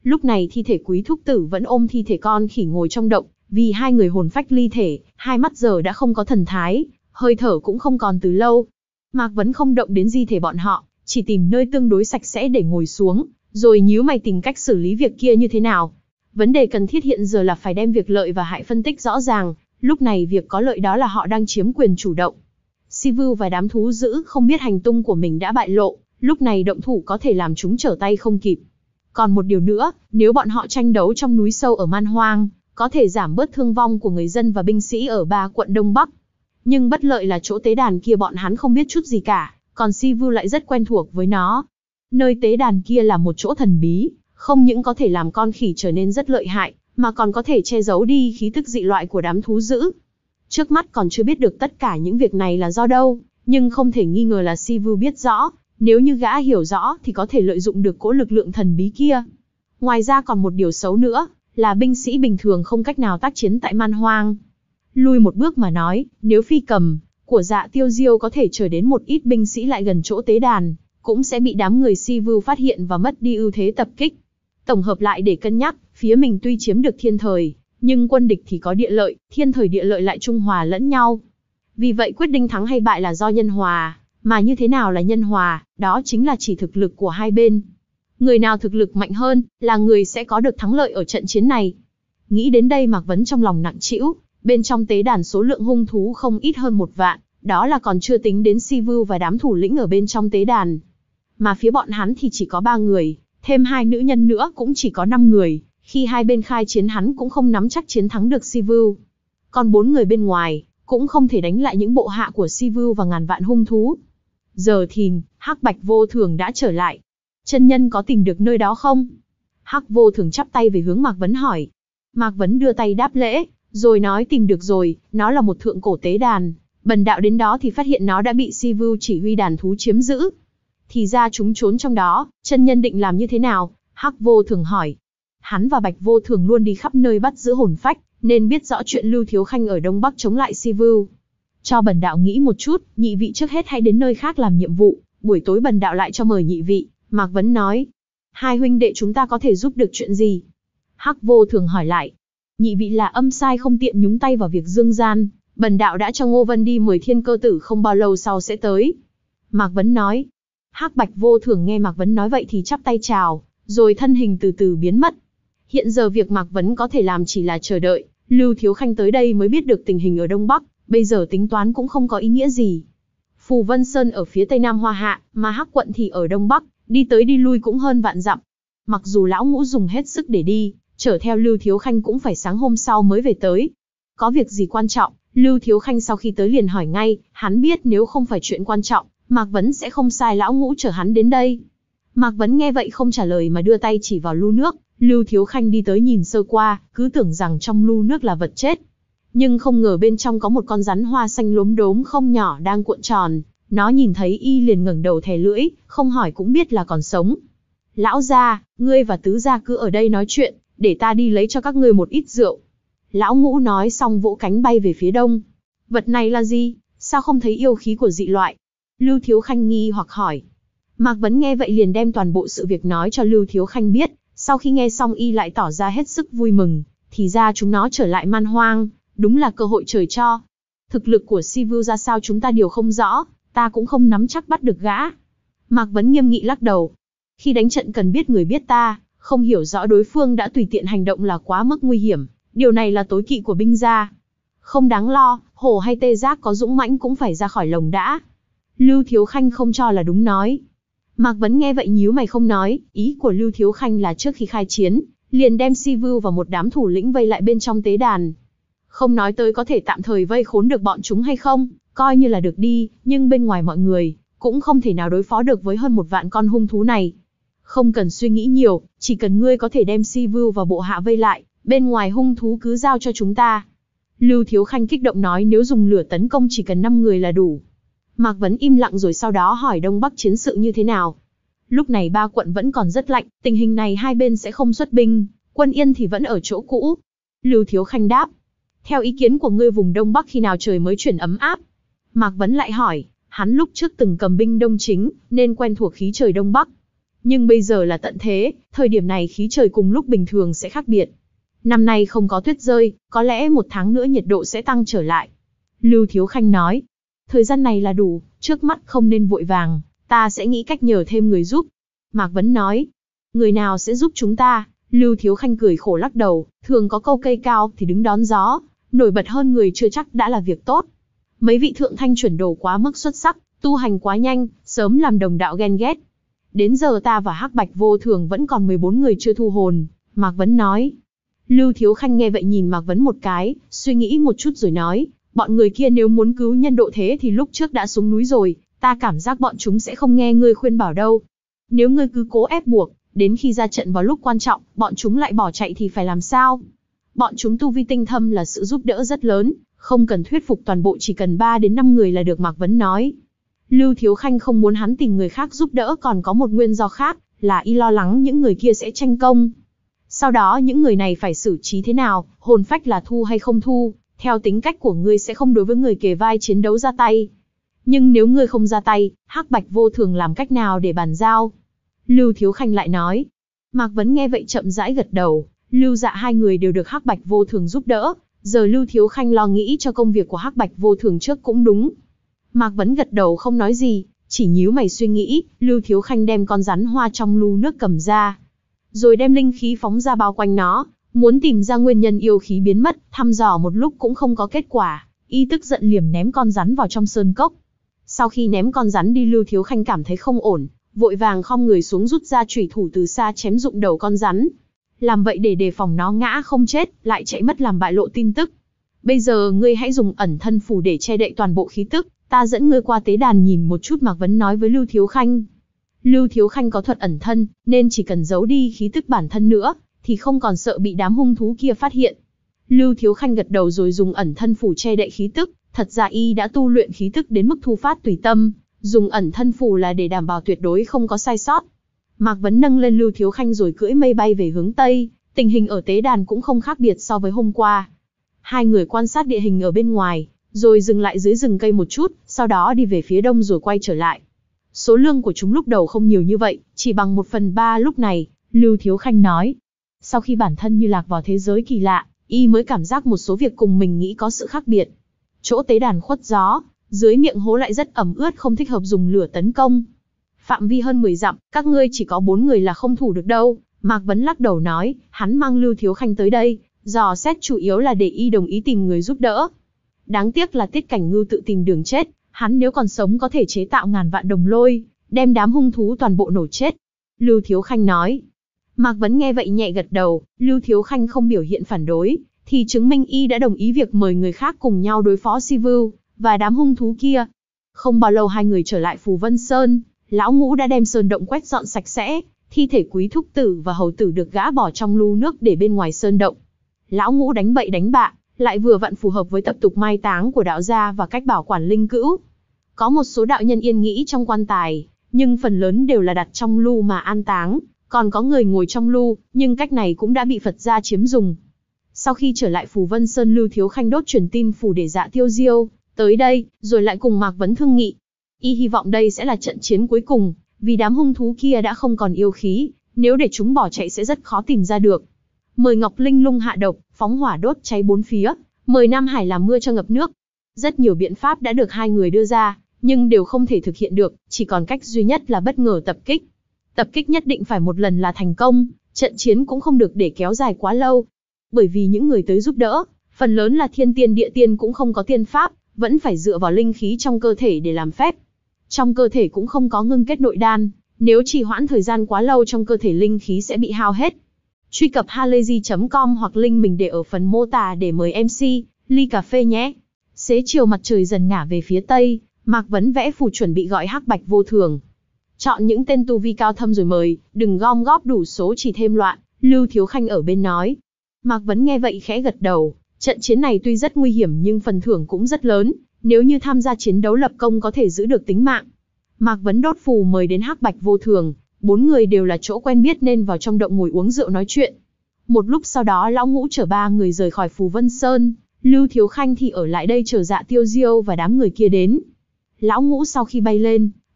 Lúc này thi thể Quý Thúc Tử vẫn ôm thi thể con khỉ ngồi trong động, vì hai người hồn phách ly thể, hai mắt giờ đã không có thần thái, hơi thở cũng không còn từ lâu. Mạc Vấn không động đến di thể bọn họ, chỉ tìm nơi tương đối sạch sẽ để ngồi xuống, rồi nhíu mày tìm cách xử lý việc kia như thế nào. Vấn đề cần thiết hiện giờ là phải đem việc lợi và hại phân tích rõ ràng, lúc này việc có lợi đó là họ đang chiếm quyền chủ động. Sivu và đám thú dữ không biết hành tung của mình đã bại lộ, lúc này động thủ có thể làm chúng trở tay không kịp. Còn một điều nữa, nếu bọn họ tranh đấu trong núi sâu ở Man Hoang, có thể giảm bớt thương vong của người dân và binh sĩ ở ba quận Đông Bắc. Nhưng bất lợi là chỗ tế đàn kia bọn hắn không biết chút gì cả, còn Sivu lại rất quen thuộc với nó. Nơi tế đàn kia là một chỗ thần bí, không những có thể làm con khỉ trở nên rất lợi hại, mà còn có thể che giấu đi khí tức dị loại của đám thú dữ. Trước mắt còn chưa biết được tất cả những việc này là do đâu, nhưng không thể nghi ngờ là Sivu biết rõ, nếu như gã hiểu rõ thì có thể lợi dụng được cỗ lực lượng thần bí kia. Ngoài ra còn một điều xấu nữa, là binh sĩ bình thường không cách nào tác chiến tại Man Hoang. Lùi một bước mà nói, nếu phi cầm của Dạ Tiêu Diêu có thể chờ đến một ít binh sĩ lại gần chỗ tế đàn, cũng sẽ bị đám người Sivu phát hiện và mất đi ưu thế tập kích. Tổng hợp lại để cân nhắc, phía mình tuy chiếm được thiên thời, nhưng quân địch thì có địa lợi, thiên thời địa lợi lại trung hòa lẫn nhau. Vì vậy quyết định thắng hay bại là do nhân hòa, mà như thế nào là nhân hòa, đó chính là chỉ thực lực của hai bên. Người nào thực lực mạnh hơn, là người sẽ có được thắng lợi ở trận chiến này. Nghĩ đến đây Mạc Vấn trong lòng nặng trĩu, bên trong tế đàn số lượng hung thú không ít hơn một vạn, đó là còn chưa tính đến Sivu và đám thủ lĩnh ở bên trong tế đàn. Mà phía bọn hắn thì chỉ có ba người, thêm hai nữ nhân nữa cũng chỉ có năm người, khi hai bên khai chiến hắn cũng không nắm chắc chiến thắng được Sivu. Còn bốn người bên ngoài, cũng không thể đánh lại những bộ hạ của Sivu và ngàn vạn hung thú. Giờ thìn, Hắc Bạch Vô Thường đã trở lại. Chân nhân có tìm được nơi đó không? Hắc Vô Thường chắp tay về hướng Mạc Vấn hỏi. Mạc Vấn đưa tay đáp lễ, rồi nói tìm được rồi, nó là một thượng cổ tế đàn. Bần đạo đến đó thì phát hiện nó đã bị Sivu chỉ huy đàn thú chiếm giữ. Thì ra chúng trốn trong đó, chân nhân định làm như thế nào? Hắc Vô Thường hỏi. Hắn và Bạch Vô Thường luôn đi khắp nơi bắt giữ hồn phách, nên biết rõ chuyện Lưu Thiếu Khanh ở Đông Bắc chống lại Sivu. Cho bần đạo nghĩ một chút, nhị vị trước hết hãy đến nơi khác làm nhiệm vụ, buổi tối bần đạo lại cho mời nhị vị. Mạc Vấn nói. Hai huynh đệ chúng ta có thể giúp được chuyện gì? Hắc Vô Thường hỏi lại. Nhị vị là âm sai không tiện nhúng tay vào việc dương gian, bần đạo đã cho Ngô Vân đi mời thiên cơ tử không bao lâu sau sẽ tới. Mạc Vấn nói. Hắc Bạch Vô Thường nghe Mạc Vấn nói vậy thì chắp tay chào, rồi thân hình từ từ biến mất. Hiện giờ việc Mạc Vấn có thể làm chỉ là chờ đợi, Lưu Thiếu Khanh tới đây mới biết được tình hình ở Đông Bắc, bây giờ tính toán cũng không có ý nghĩa gì. Phù Vân Sơn ở phía tây nam Hoa Hạ, mà Hắc quận thì ở Đông Bắc, đi tới đi lui cũng hơn vạn dặm. Mặc dù lão ngũ dùng hết sức để đi, chở theo Lưu Thiếu Khanh cũng phải sáng hôm sau mới về tới. Có việc gì quan trọng, Lưu Thiếu Khanh sau khi tới liền hỏi ngay, hắn biết nếu không phải chuyện quan trọng, Mạc Vấn sẽ không sai lão ngũ chở hắn đến đây. Mạc Vấn nghe vậy không trả lời mà đưa tay chỉ vào lu nước, Lưu Thiếu Khanh đi tới nhìn sơ qua, cứ tưởng rằng trong lu nước là vật chết. Nhưng không ngờ bên trong có một con rắn hoa xanh lốm đốm không nhỏ đang cuộn tròn, nó nhìn thấy y liền ngẩng đầu thè lưỡi, không hỏi cũng biết là còn sống. Lão gia, ngươi và tứ gia cứ ở đây nói chuyện, để ta đi lấy cho các ngươi một ít rượu. Lão ngũ nói xong vỗ cánh bay về phía đông. Vật này là gì? Sao không thấy yêu khí của dị loại? Lưu Thiếu Khanh nghi hoặc hỏi. Mạc Vấn nghe vậy liền đem toàn bộ sự việc nói cho Lưu Thiếu Khanh biết, sau khi nghe xong y lại tỏ ra hết sức vui mừng, thì ra chúng nó trở lại Man Hoang, đúng là cơ hội trời cho. Thực lực của Sivu ra sao chúng ta đều không rõ, ta cũng không nắm chắc bắt được gã. Mạc Vấn nghiêm nghị lắc đầu. Khi đánh trận cần biết người biết ta, không hiểu rõ đối phương đã tùy tiện hành động là quá mức nguy hiểm, điều này là tối kỵ của binh gia. Không đáng lo, hổ hay tê giác có dũng mãnh cũng phải ra khỏi lồng đã. Lưu Thiếu Khanh không cho là đúng nói. Mạc Vấn nghe vậy nhíu mày không nói, ý của Lưu Thiếu Khanh là trước khi khai chiến, liền đem Sivu và một đám thủ lĩnh vây lại bên trong tế đàn. Không nói tới có thể tạm thời vây khốn được bọn chúng hay không, coi như là được đi, nhưng bên ngoài mọi người, cũng không thể nào đối phó được với hơn một vạn con hung thú này. Không cần suy nghĩ nhiều, chỉ cần ngươi có thể đem Sivu và bộ hạ vây lại, bên ngoài hung thú cứ giao cho chúng ta. Lưu Thiếu Khanh kích động nói nếu dùng lửa tấn công chỉ cần năm người là đủ. Mạc Vấn im lặng rồi sau đó hỏi Đông Bắc chiến sự như thế nào. Lúc này ba quận vẫn còn rất lạnh, tình hình này hai bên sẽ không xuất binh, quân yên thì vẫn ở chỗ cũ. Lưu Thiếu Khanh đáp. Theo ý kiến của ngươi vùng Đông Bắc khi nào trời mới chuyển ấm áp? Mạc Vấn lại hỏi, hắn lúc trước từng cầm binh đông chính, nên quen thuộc khí trời Đông Bắc. Nhưng bây giờ là tận thế, thời điểm này khí trời cùng lúc bình thường sẽ khác biệt. Năm nay không có tuyết rơi, có lẽ một tháng nữa nhiệt độ sẽ tăng trở lại. Lưu Thiếu Khanh nói, thời gian này là đủ, trước mắt không nên vội vàng, ta sẽ nghĩ cách nhờ thêm người giúp. Mạc Vấn nói, người nào sẽ giúp chúng ta? Lưu Thiếu Khanh cười khổ lắc đầu, thường có câu cây cao thì đứng đón gió, nổi bật hơn người chưa chắc đã là việc tốt. Mấy vị thượng thanh chuẩn đồ quá mức xuất sắc, tu hành quá nhanh, sớm làm đồng đạo ghen ghét. Đến giờ ta và Hắc Bạch Vô Thường vẫn còn mười bốn người chưa thu hồn, Mạc Vấn nói. Lưu Thiếu Khanh nghe vậy nhìn Mạc Vấn một cái, suy nghĩ một chút rồi nói, bọn người kia nếu muốn cứu nhân độ thế thì lúc trước đã xuống núi rồi, ta cảm giác bọn chúng sẽ không nghe ngươi khuyên bảo đâu. Nếu ngươi cứ cố ép buộc, đến khi ra trận vào lúc quan trọng, bọn chúng lại bỏ chạy thì phải làm sao? Bọn chúng tu vi tinh thâm là sự giúp đỡ rất lớn, không cần thuyết phục toàn bộ, chỉ cần ba đến năm người là được, Mạc Vấn nói. Lưu Thiếu Khanh không muốn hắn tìm người khác giúp đỡ còn có một nguyên do khác, là y lo lắng những người kia sẽ tranh công. Sau đó những người này phải xử trí thế nào, hồn phách là thu hay không thu, theo tính cách của ngươi sẽ không đối với người kề vai chiến đấu ra tay. Nhưng nếu ngươi không ra tay, Hắc Bạch Vô Thường làm cách nào để bàn giao? Lưu Thiếu Khanh lại nói. Mạc Vấn nghe vậy chậm rãi gật đầu, Lưu Dạ hai người đều được Hắc Bạch Vô Thường giúp đỡ, giờ Lưu Thiếu Khanh lo nghĩ cho công việc của Hắc Bạch Vô Thường trước cũng đúng. Mạc Vấn gật đầu không nói gì, chỉ nhíu mày suy nghĩ. Lưu Thiếu Khanh đem con rắn hoa trong lu nước cầm ra, rồi đem linh khí phóng ra bao quanh nó, muốn tìm ra nguyên nhân yêu khí biến mất. Thăm dò một lúc cũng không có kết quả, y tức giận liềm ném con rắn vào trong sơn cốc. Sau khi ném con rắn đi, Lưu Thiếu Khanh cảm thấy không ổn, vội vàng khom người xuống rút ra chủy thủ từ xa chém rụng đầu con rắn. Làm vậy để đề phòng nó ngã không chết, lại chạy mất làm bại lộ tin tức. Bây giờ ngươi hãy dùng ẩn thân phù để che đậy toàn bộ khí tức, ta dẫn ngươi qua tế đàn nhìn một chút, Mạc Vấn nói với Lưu Thiếu Khanh. Lưu Thiếu Khanh có thuật ẩn thân, nên chỉ cần giấu đi khí tức bản thân nữa, thì không còn sợ bị đám hung thú kia phát hiện. Lưu Thiếu Khanh gật đầu rồi dùng ẩn thân phù che đậy khí tức. Thật ra y đã tu luyện khí tức đến mức thu phát tùy tâm, dùng ẩn thân phù là để đảm bảo tuyệt đối không có sai sót. Mạc Vấn nâng lên Lưu Thiếu Khanh rồi cưỡi mây bay về hướng Tây, tình hình ở tế đàn cũng không khác biệt so với hôm qua. Hai người quan sát địa hình ở bên ngoài, rồi dừng lại dưới rừng cây một chút, sau đó đi về phía đông rồi quay trở lại. Số lương của chúng lúc đầu không nhiều như vậy, chỉ bằng một phần ba lúc này, Lưu Thiếu Khanh nói. Sau khi bản thân như lạc vào thế giới kỳ lạ, y mới cảm giác một số việc cùng mình nghĩ có sự khác biệt. Chỗ tế đàn khuất gió, dưới miệng hố lại rất ẩm ướt, không thích hợp dùng lửa tấn công. Phạm vi hơn mười dặm, các ngươi chỉ có bốn người là không thủ được đâu, Mạc Vấn lắc đầu nói. Hắn mang Lưu Thiếu Khanh tới đây, dò xét chủ yếu là để y đồng ý tìm người giúp đỡ. Đáng tiếc là Tiết Cảnh Ngưu tự tìm đường chết, hắn nếu còn sống có thể chế tạo ngàn vạn đồng lôi, đem đám hung thú toàn bộ nổ chết. Lưu Thiếu Khanh nói. Mạc Vấn nghe vậy nhẹ gật đầu, Lưu Thiếu Khanh không biểu hiện phản đối, thì chứng minh y đã đồng ý việc mời người khác cùng nhau đối phó Si Vưu và đám hung thú kia. Không bao lâu hai người trở lại Phù Vân Sơn, lão Ngũ đã đem sơn động quét dọn sạch sẽ, thi thể Quý Thúc Tử và Hầu Tử được gã bỏ trong lu nước để bên ngoài sơn động. Lão Ngũ đánh bậy đánh bạ, lại vừa vặn phù hợp với tập tục mai táng của đạo gia và cách bảo quản linh cữu. Có một số đạo nhân yên nghỉ trong quan tài, nhưng phần lớn đều là đặt trong lu mà an táng, còn có người ngồi trong lu, nhưng cách này cũng đã bị Phật gia chiếm dùng. Sau khi trở lại Phù Vân Sơn, Lưu Thiếu Khanh đốt truyền tin phù để Dạ Tiêu Diêu tới đây, rồi lại cùng Mạc Vấn thương nghị. Y hy vọng đây sẽ là trận chiến cuối cùng, vì đám hung thú kia đã không còn yêu khí, nếu để chúng bỏ chạy sẽ rất khó tìm ra được. Mời Ngọc Linh Lung hạ độc, phóng hỏa đốt cháy bốn phía, mời Nam Hải làm mưa cho ngập nước. Rất nhiều biện pháp đã được hai người đưa ra, nhưng đều không thể thực hiện được, chỉ còn cách duy nhất là bất ngờ tập kích. Tập kích nhất định phải một lần là thành công, trận chiến cũng không được để kéo dài quá lâu. Bởi vì những người tới giúp đỡ, phần lớn là thiên tiên địa tiên cũng không có tiên pháp, vẫn phải dựa vào linh khí trong cơ thể để làm phép. Trong cơ thể cũng không có ngưng kết nội đan, nếu trì hoãn thời gian quá lâu trong cơ thể linh khí sẽ bị hao hết. Truy cập halayzi chấm com hoặc link mình để ở phần mô tả để mời em xê, ly cà phê nhé. Xế chiều mặt trời dần ngả về phía tây, Mạc Vấn vẽ phù chuẩn bị gọi Hắc Bạch Vô Thường. Chọn những tên tu vi cao thâm rồi mời, đừng gom góp đủ số chỉ thêm loạn, Lưu Thiếu Khanh ở bên nói. Mạc Vấn nghe vậy khẽ gật đầu, trận chiến này tuy rất nguy hiểm nhưng phần thưởng cũng rất lớn, nếu như tham gia chiến đấu lập công có thể giữ được tính mạng. Mạc Vấn đốt phù mời đến Hắc Bạch Vô Thường, bốn người đều là chỗ quen biết nên vào trong động ngồi uống rượu nói chuyện. Một lúc sau đó lão Ngũ chở ba người rời khỏi Phù Vân Sơn, Lưu Thiếu Khanh thì ở lại đây chờ Dạ Tiêu Diêu và đám người kia đến. Lão Ngũ sau khi bay lên,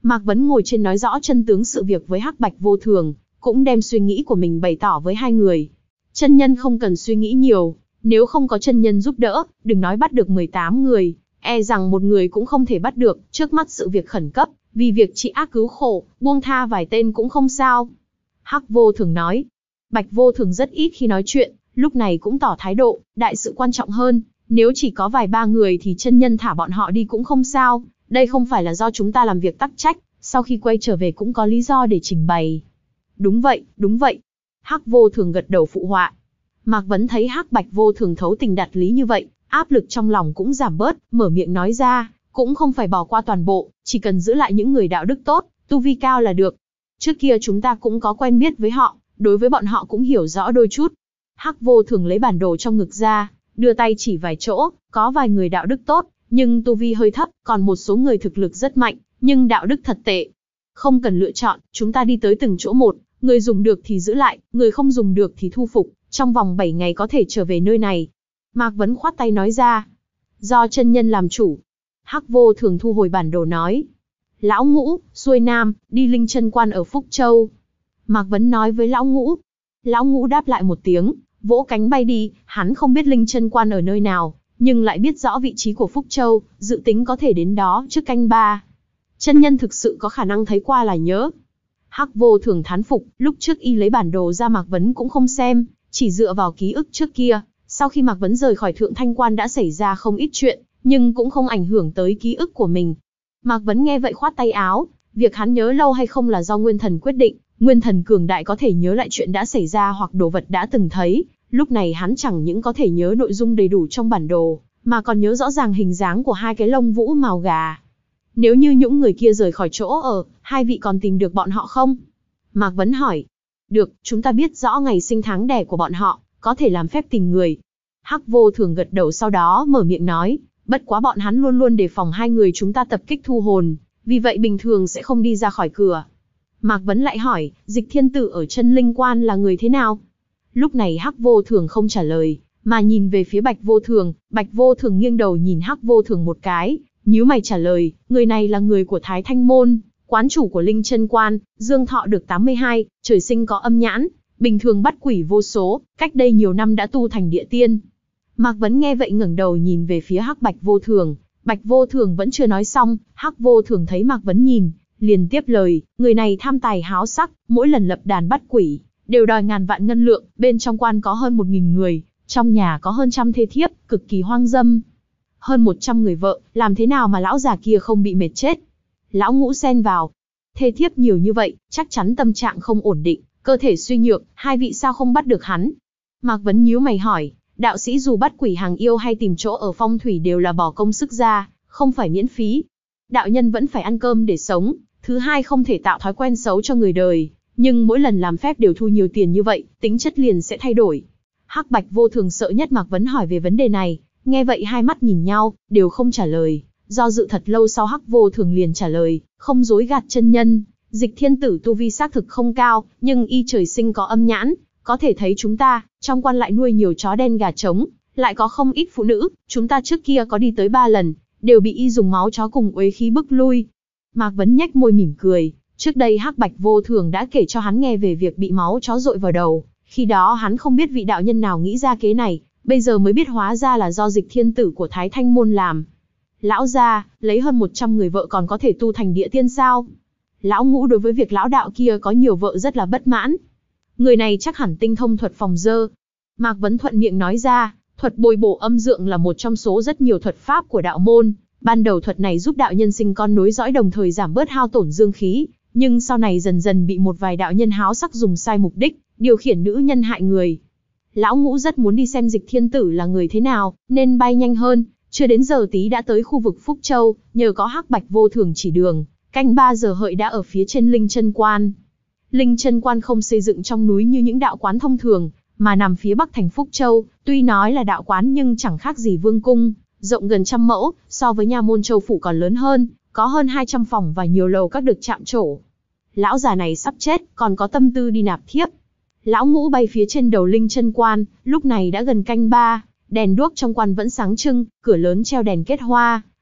Mạc Vấn ngồi trên nói rõ chân tướng sự việc với Hắc Bạch Vô Thường, cũng đem suy nghĩ của mình bày tỏ với hai người. Chân nhân không cần suy nghĩ nhiều, nếu không có chân nhân giúp đỡ, đừng nói bắt được mười tám người, e rằng một người cũng không thể bắt được, trước mắt sự việc khẩn cấp, vì việc trị ác cứu khổ, buông tha vài tên cũng không sao. Hắc Vô Thường nói. Bạch Vô Thường rất ít khi nói chuyện, lúc này cũng tỏ thái độ, đại sự quan trọng hơn, nếu chỉ có vài ba người thì chân nhân thả bọn họ đi cũng không sao, đây không phải là do chúng ta làm việc tắc trách, sau khi quay trở về cũng có lý do để trình bày. Đúng vậy, đúng vậy. Hắc Vô Thường gật đầu phụ họa. Mạc Vấn thấy Hắc Bạch Vô Thường thấu tình đạt lý như vậy, áp lực trong lòng cũng giảm bớt, mở miệng nói ra, cũng không phải bỏ qua toàn bộ, chỉ cần giữ lại những người đạo đức tốt, tu vi cao là được. Trước kia chúng ta cũng có quen biết với họ, đối với bọn họ cũng hiểu rõ đôi chút. Hắc Vô Thường lấy bản đồ trong ngực ra, đưa tay chỉ vài chỗ, có vài người đạo đức tốt, nhưng tu vi hơi thấp, còn một số người thực lực rất mạnh, nhưng đạo đức thật tệ. Không cần lựa chọn, chúng ta đi tới từng chỗ một, người dùng được thì giữ lại, người không dùng được thì thu phục, trong vòng bảy ngày có thể trở về nơi này. Mạc Vấn khoát tay nói ra. Do chân nhân làm chủ. Hắc Vô Thường thu hồi bản đồ nói. Lão Ngũ, xuôi nam, đi Linh Chân Quan ở Phúc Châu. Mạc Vấn nói với Lão Ngũ. Lão Ngũ đáp lại một tiếng, vỗ cánh bay đi, hắn không biết Linh Chân Quan ở nơi nào, nhưng lại biết rõ vị trí của Phúc Châu, dự tính có thể đến đó trước canh ba. Chân nhân thực sự có khả năng thấy qua là nhớ. Hắc Vô Thường thán phục, lúc trước y lấy bản đồ ra Mạc Vấn cũng không xem, chỉ dựa vào ký ức trước kia, sau khi Mạc Vấn rời khỏi Thượng Thanh Quan đã xảy ra không ít chuyện, nhưng cũng không ảnh hưởng tới ký ức của mình. Mạc Vấn nghe vậy khoát tay áo, việc hắn nhớ lâu hay không là do Nguyên Thần quyết định, Nguyên Thần cường đại có thể nhớ lại chuyện đã xảy ra hoặc đồ vật đã từng thấy, lúc này hắn chẳng những có thể nhớ nội dung đầy đủ trong bản đồ, mà còn nhớ rõ ràng hình dáng của hai cái lông vũ màu gà. Nếu như những người kia rời khỏi chỗ ở, hai vị còn tìm được bọn họ không? Mạc Vấn hỏi. Được, chúng ta biết rõ ngày sinh tháng đẻ của bọn họ, có thể làm phép tìm người. Hắc Vô Thường gật đầu sau đó mở miệng nói, bất quá bọn hắn luôn luôn đề phòng hai người chúng ta tập kích thu hồn, vì vậy bình thường sẽ không đi ra khỏi cửa. Mạc Vấn lại hỏi, Dịch Thiên Tử ở Chân Linh Quan là người thế nào? Lúc này Hắc Vô Thường không trả lời, mà nhìn về phía Bạch Vô Thường, Bạch Vô Thường nghiêng đầu nhìn Hắc Vô Thường một cái, nhíu mày trả lời, người này là người của Thái Thanh Môn, quán chủ của Linh Chân Quan, dương thọ được tám mươi hai, trời sinh có âm nhãn, bình thường bắt quỷ vô số, cách đây nhiều năm đã tu thành địa tiên. Mạc Vấn nghe vậy ngẩng đầu nhìn về phía Hắc Bạch Vô Thường, Bạch Vô Thường vẫn chưa nói xong, Hắc Vô Thường thấy Mạc Vấn nhìn, liền tiếp lời, người này tham tài háo sắc, mỗi lần lập đàn bắt quỷ, đều đòi ngàn vạn ngân lượng, bên trong quan có hơn một nghìn người, trong nhà có hơn trăm thê thiếp, cực kỳ hoang dâm. Hơn một trăm người vợ, làm thế nào mà lão già kia không bị mệt chết? Lão Ngũ xen vào. Thê thiếp nhiều như vậy, chắc chắn tâm trạng không ổn định, cơ thể suy nhược, hai vị sao không bắt được hắn? Mạc Vấn nhíu mày hỏi, đạo sĩ dù bắt quỷ hàng yêu hay tìm chỗ ở phong thủy đều là bỏ công sức ra, không phải miễn phí. Đạo nhân vẫn phải ăn cơm để sống, thứ hai không thể tạo thói quen xấu cho người đời, nhưng mỗi lần làm phép đều thu nhiều tiền như vậy, tính chất liền sẽ thay đổi. Hắc Bạch Vô Thường sợ nhất Mạc Vấn hỏi về vấn đề này, nghe vậy hai mắt nhìn nhau, đều không trả lời. Do dự thật lâu sau Hắc Vô Thường liền trả lời, không dối gạt chân nhân, Dịch Thiên Tử tu vi xác thực không cao, nhưng y trời sinh có âm nhãn, có thể thấy chúng ta, trong quan lại nuôi nhiều chó đen gà trống, lại có không ít phụ nữ, chúng ta trước kia có đi tới ba lần, đều bị y dùng máu chó cùng uế khí bức lui. Mạc Vấn nhếch môi mỉm cười, trước đây Hắc Bạch Vô Thường đã kể cho hắn nghe về việc bị máu chó dội vào đầu, khi đó hắn không biết vị đạo nhân nào nghĩ ra kế này, bây giờ mới biết hóa ra là do Dịch Thiên Tử của Thái Thanh Môn làm. Lão gia, lấy hơn một trăm người vợ còn có thể tu thành địa tiên sao? Lão Ngũ đối với việc lão đạo kia có nhiều vợ rất là bất mãn. Người này chắc hẳn tinh thông thuật phòng dơ. Mạc Vấn thuận miệng nói ra, thuật bồi bổ âm dượng là một trong số rất nhiều thuật pháp của đạo môn. Ban đầu thuật này giúp đạo nhân sinh con nối dõi đồng thời giảm bớt hao tổn dương khí, nhưng sau này dần dần bị một vài đạo nhân háo sắc dùng sai mục đích, điều khiển nữ nhân hại người. Lão Ngũ rất muốn đi xem Dịch Thiên Tử là người thế nào, nên bay nhanh hơn, chưa đến giờ tí đã tới khu vực Phúc Châu, nhờ có Hắc Bạch Vô Thường chỉ đường, canh ba giờ hợi đã ở phía trên Linh Chân Quan. Linh Chân Quan không xây dựng trong núi như những đạo quán thông thường, mà nằm phía bắc thành Phúc Châu, tuy nói là đạo quán nhưng chẳng khác gì vương cung, rộng gần trăm mẫu, so với nha môn Châu phủ còn lớn hơn, có hơn hai trăm phòng và nhiều lầu các được chạm trổ. Lão già này sắp chết, còn có tâm tư đi nạp thiếp. Lão Ngũ bay phía trên đầu Linh Chân Quan, lúc này đã gần canh ba, đèn đuốc trong quan vẫn sáng trưng, cửa lớn treo đèn kết hoa,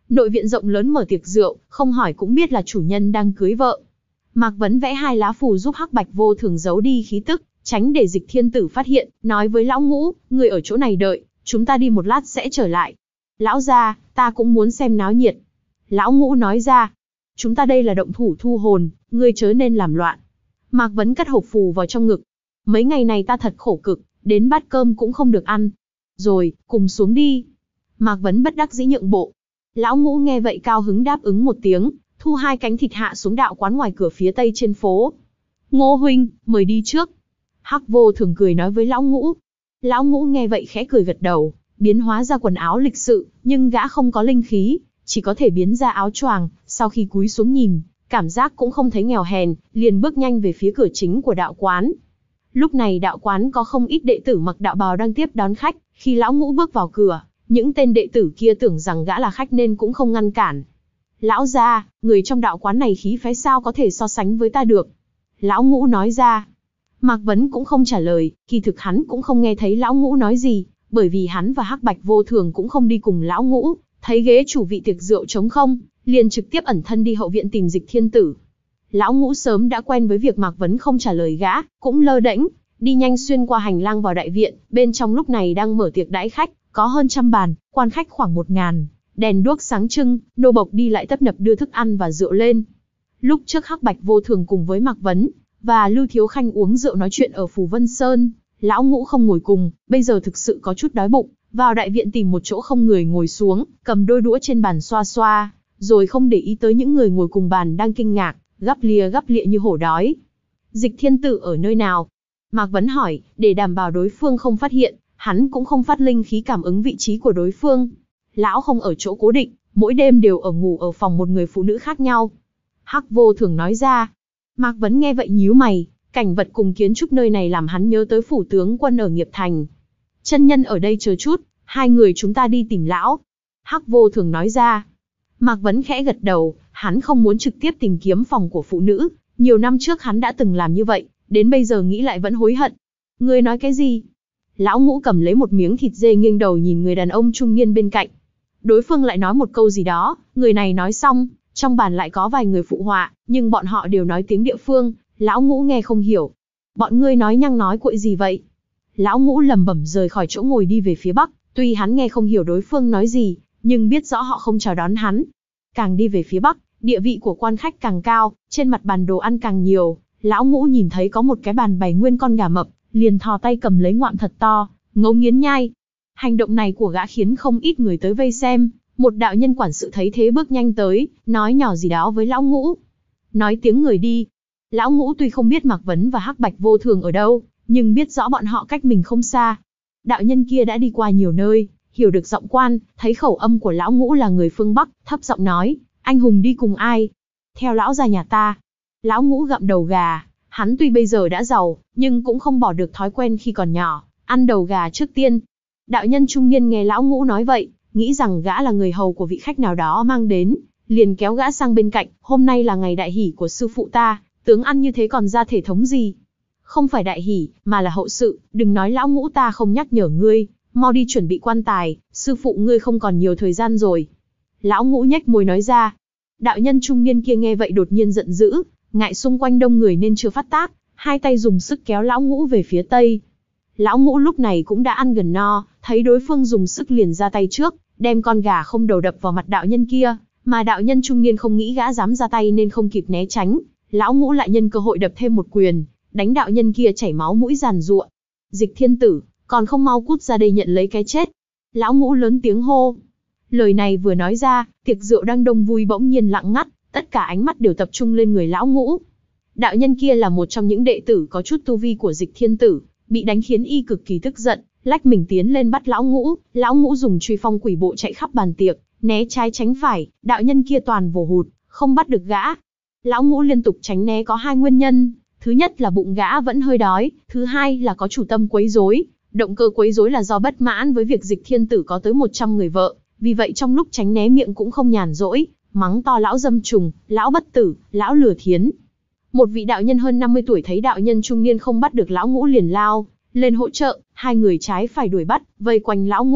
Nội viện rộng lớn mở tiệc rượu, không hỏi cũng biết là chủ nhân đang cưới vợ. Mạc Vấn vẽ hai lá phù giúp Hắc Bạch Vô Thường giấu đi khí tức, tránh để Dịch Thiên Tử phát hiện, nói với lão Ngũ, người ở chỗ này đợi, chúng ta đi một lát sẽ trở lại. Lão gia, ta cũng muốn xem náo nhiệt. Lão Ngũ nói ra, chúng ta đây là động thủ thu hồn, ngươi chớ nên làm loạn. Mạc Vấn cất hộp phù vào trong ngực. Mấy ngày này ta thật khổ cực, đến bát cơm cũng không được ăn. Rồi, cùng xuống đi. Mạc Vấn bất đắc dĩ nhượng bộ. Lão Ngũ nghe vậy cao hứng đáp ứng một tiếng, thu hai cánh thịt hạ xuống đạo quán ngoài cửa phía tây trên phố. Ngô huynh, mời đi trước. Hắc Vô Thường cười nói với lão Ngũ. Lão Ngũ nghe vậy khẽ cười gật đầu, biến hóa ra quần áo lịch sự, nhưng gã không có linh khí, chỉ có thể biến ra áo choàng. Sau khi cúi xuống nhìn, cảm giác cũng không thấy nghèo hèn, liền bước nhanh về phía cửa chính của đạo quán. Lúc này đạo quán có không ít đệ tử mặc đạo bào đang tiếp đón khách. Khi lão Ngũ bước vào cửa, những tên đệ tử kia tưởng rằng gã là khách nên cũng không ngăn cản. Lão gia, người trong đạo quán này khí phái sao có thể so sánh với ta được? Lão Ngũ nói ra. Mạc Vấn cũng không trả lời, kỳ thực hắn cũng không nghe thấy lão Ngũ nói gì, bởi vì hắn và Hắc Bạch Vô Thường cũng không đi cùng lão Ngũ, thấy ghế chủ vị tiệc rượu trống không, liền trực tiếp ẩn thân đi hậu viện tìm Dịch Thiên Tử. Lão Ngũ sớm đã quen với việc Mạc Vấn không trả lời gã, cũng lơ đễnh, đi nhanh xuyên qua hành lang vào đại viện, bên trong lúc này đang mở tiệc đãi khách, có hơn trăm bàn, quan khách khoảng một ngàn, đèn đuốc sáng trưng, nô bộc đi lại tấp nập đưa thức ăn và rượu lên. Lúc trước Hắc Bạch Vô Thường cùng với Mạc Vấn và Lưu Thiếu Khanh uống rượu nói chuyện ở Phù Vân Sơn, lão Ngũ không ngồi cùng, bây giờ thực sự có chút đói bụng, vào đại viện tìm một chỗ không người ngồi xuống, cầm đôi đũa trên bàn xoa xoa, rồi không để ý tới những người ngồi cùng bàn đang kinh ngạc, gắp lia gắp lịa như hổ đói. Dịch Thiên Tử ở nơi nào? Mạc Vấn hỏi, để đảm bảo đối phương không phát hiện, hắn cũng không phát linh khí cảm ứng vị trí của đối phương. Lão không ở chỗ cố định, mỗi đêm đều ở ngủ ở phòng một người phụ nữ khác nhau. Hắc Vô Thường nói ra. Mạc Vấn nghe vậy nhíu mày, cảnh vật cùng kiến trúc nơi này làm hắn nhớ tới phủ tướng quân ở Nghiệp Thành. Chân nhân ở đây chờ chút, hai người chúng ta đi tìm lão. Hắc Vô Thường nói ra. Mạc Vấn khẽ gật đầu, hắn không muốn trực tiếp tìm kiếm phòng của phụ nữ, nhiều năm trước hắn đã từng làm như vậy, đến bây giờ nghĩ lại vẫn hối hận. Ngươi nói cái gì? Lão Ngũ cầm lấy một miếng thịt dê nghiêng đầu nhìn người đàn ông trung niên bên cạnh. Đối phương lại nói một câu gì đó, người này nói xong, trong bàn lại có vài người phụ họa, nhưng bọn họ đều nói tiếng địa phương, lão Ngũ nghe không hiểu. Bọn ngươi nói nhăng nói cuội gì vậy? Lão Ngũ lẩm bẩm rời khỏi chỗ ngồi đi về phía bắc, tuy hắn nghe không hiểu đối phương nói gì, nhưng biết rõ họ không chào đón hắn. Càng đi về phía bắc, địa vị của quan khách càng cao, trên mặt bàn đồ ăn càng nhiều. Lão Ngũ nhìn thấy có một cái bàn bày nguyên con gà mập, liền thò tay cầm lấy ngoạm thật to, ngấu nghiến nhai. Hành động này của gã khiến không ít người tới vây xem. Một đạo nhân quản sự thấy thế bước nhanh tới, nói nhỏ gì đó với lão Ngũ. Nói tiếng người đi. Lão Ngũ tuy không biết Mạc Vấn và Hắc Bạch Vô Thường ở đâu, nhưng biết rõ bọn họ cách mình không xa. Đạo nhân kia đã đi qua nhiều nơi, hiểu được giọng quan, thấy khẩu âm của lão Ngũ là người phương Bắc, thấp giọng nói, anh hùng đi cùng ai? Theo lão ra nhà ta. Lão Ngũ gặm đầu gà, hắn tuy bây giờ đã giàu, nhưng cũng không bỏ được thói quen khi còn nhỏ, ăn đầu gà trước tiên. Đạo nhân trung niên nghe lão Ngũ nói vậy, nghĩ rằng gã là người hầu của vị khách nào đó mang đến, liền kéo gã sang bên cạnh, hôm nay là ngày đại hỷ của sư phụ ta, tướng ăn như thế còn ra thể thống gì? Không phải đại hỷ, mà là hậu sự, đừng nói lão Ngũ ta không nhắc nhở ngươi, mau đi chuẩn bị quan tài, sư phụ ngươi không còn nhiều thời gian rồi. Lão Ngũ nhếch môi nói ra. Đạo nhân trung niên kia nghe vậy đột nhiên giận dữ, ngại xung quanh đông người nên chưa phát tác, hai tay dùng sức kéo lão Ngũ về phía tây. Lão Ngũ lúc này cũng đã ăn gần no, thấy đối phương dùng sức liền ra tay trước, đem con gà không đầu đập vào mặt đạo nhân kia, mà đạo nhân trung niên không nghĩ gã dám ra tay nên không kịp né tránh, lão Ngũ lại nhân cơ hội đập thêm một quyền, đánh đạo nhân kia chảy máu mũi giàn giụa. Dịch Thiên Tử, còn không mau cút ra đây nhận lấy cái chết. Lão Ngũ lớn tiếng hô. Lời này vừa nói ra, tiệc rượu đang đông vui bỗng nhiên lặng ngắt, tất cả ánh mắt đều tập trung lên người lão Ngũ. Đạo nhân kia là một trong những đệ tử có chút tu vi của Dịch Thiên Tử, bị đánh khiến y cực kỳ tức giận, lách mình tiến lên bắt lão Ngũ. Lão Ngũ dùng truy phong quỷ bộ chạy khắp bàn tiệc, né trái tránh phải, đạo nhân kia toàn vồ hụt, không bắt được gã. Lão Ngũ liên tục tránh né có hai nguyên nhân, thứ nhất là bụng gã vẫn hơi đói, thứ hai là có chủ tâm quấy rối. Động cơ quấy rối là do bất mãn với việc Dịch Thiên Tử có tới một trăm người vợ, vì vậy trong lúc tránh né miệng cũng không nhàn rỗi, mắng to lão dâm trùng, lão bất tử, lão lừa thiến. Một vị đạo nhân hơn năm mươi tuổi thấy đạo nhân trung niên không bắt được lão Ngũ liền lao lên hỗ trợ, hai người trái phải đuổi bắt, vây quanh lão Ngũ,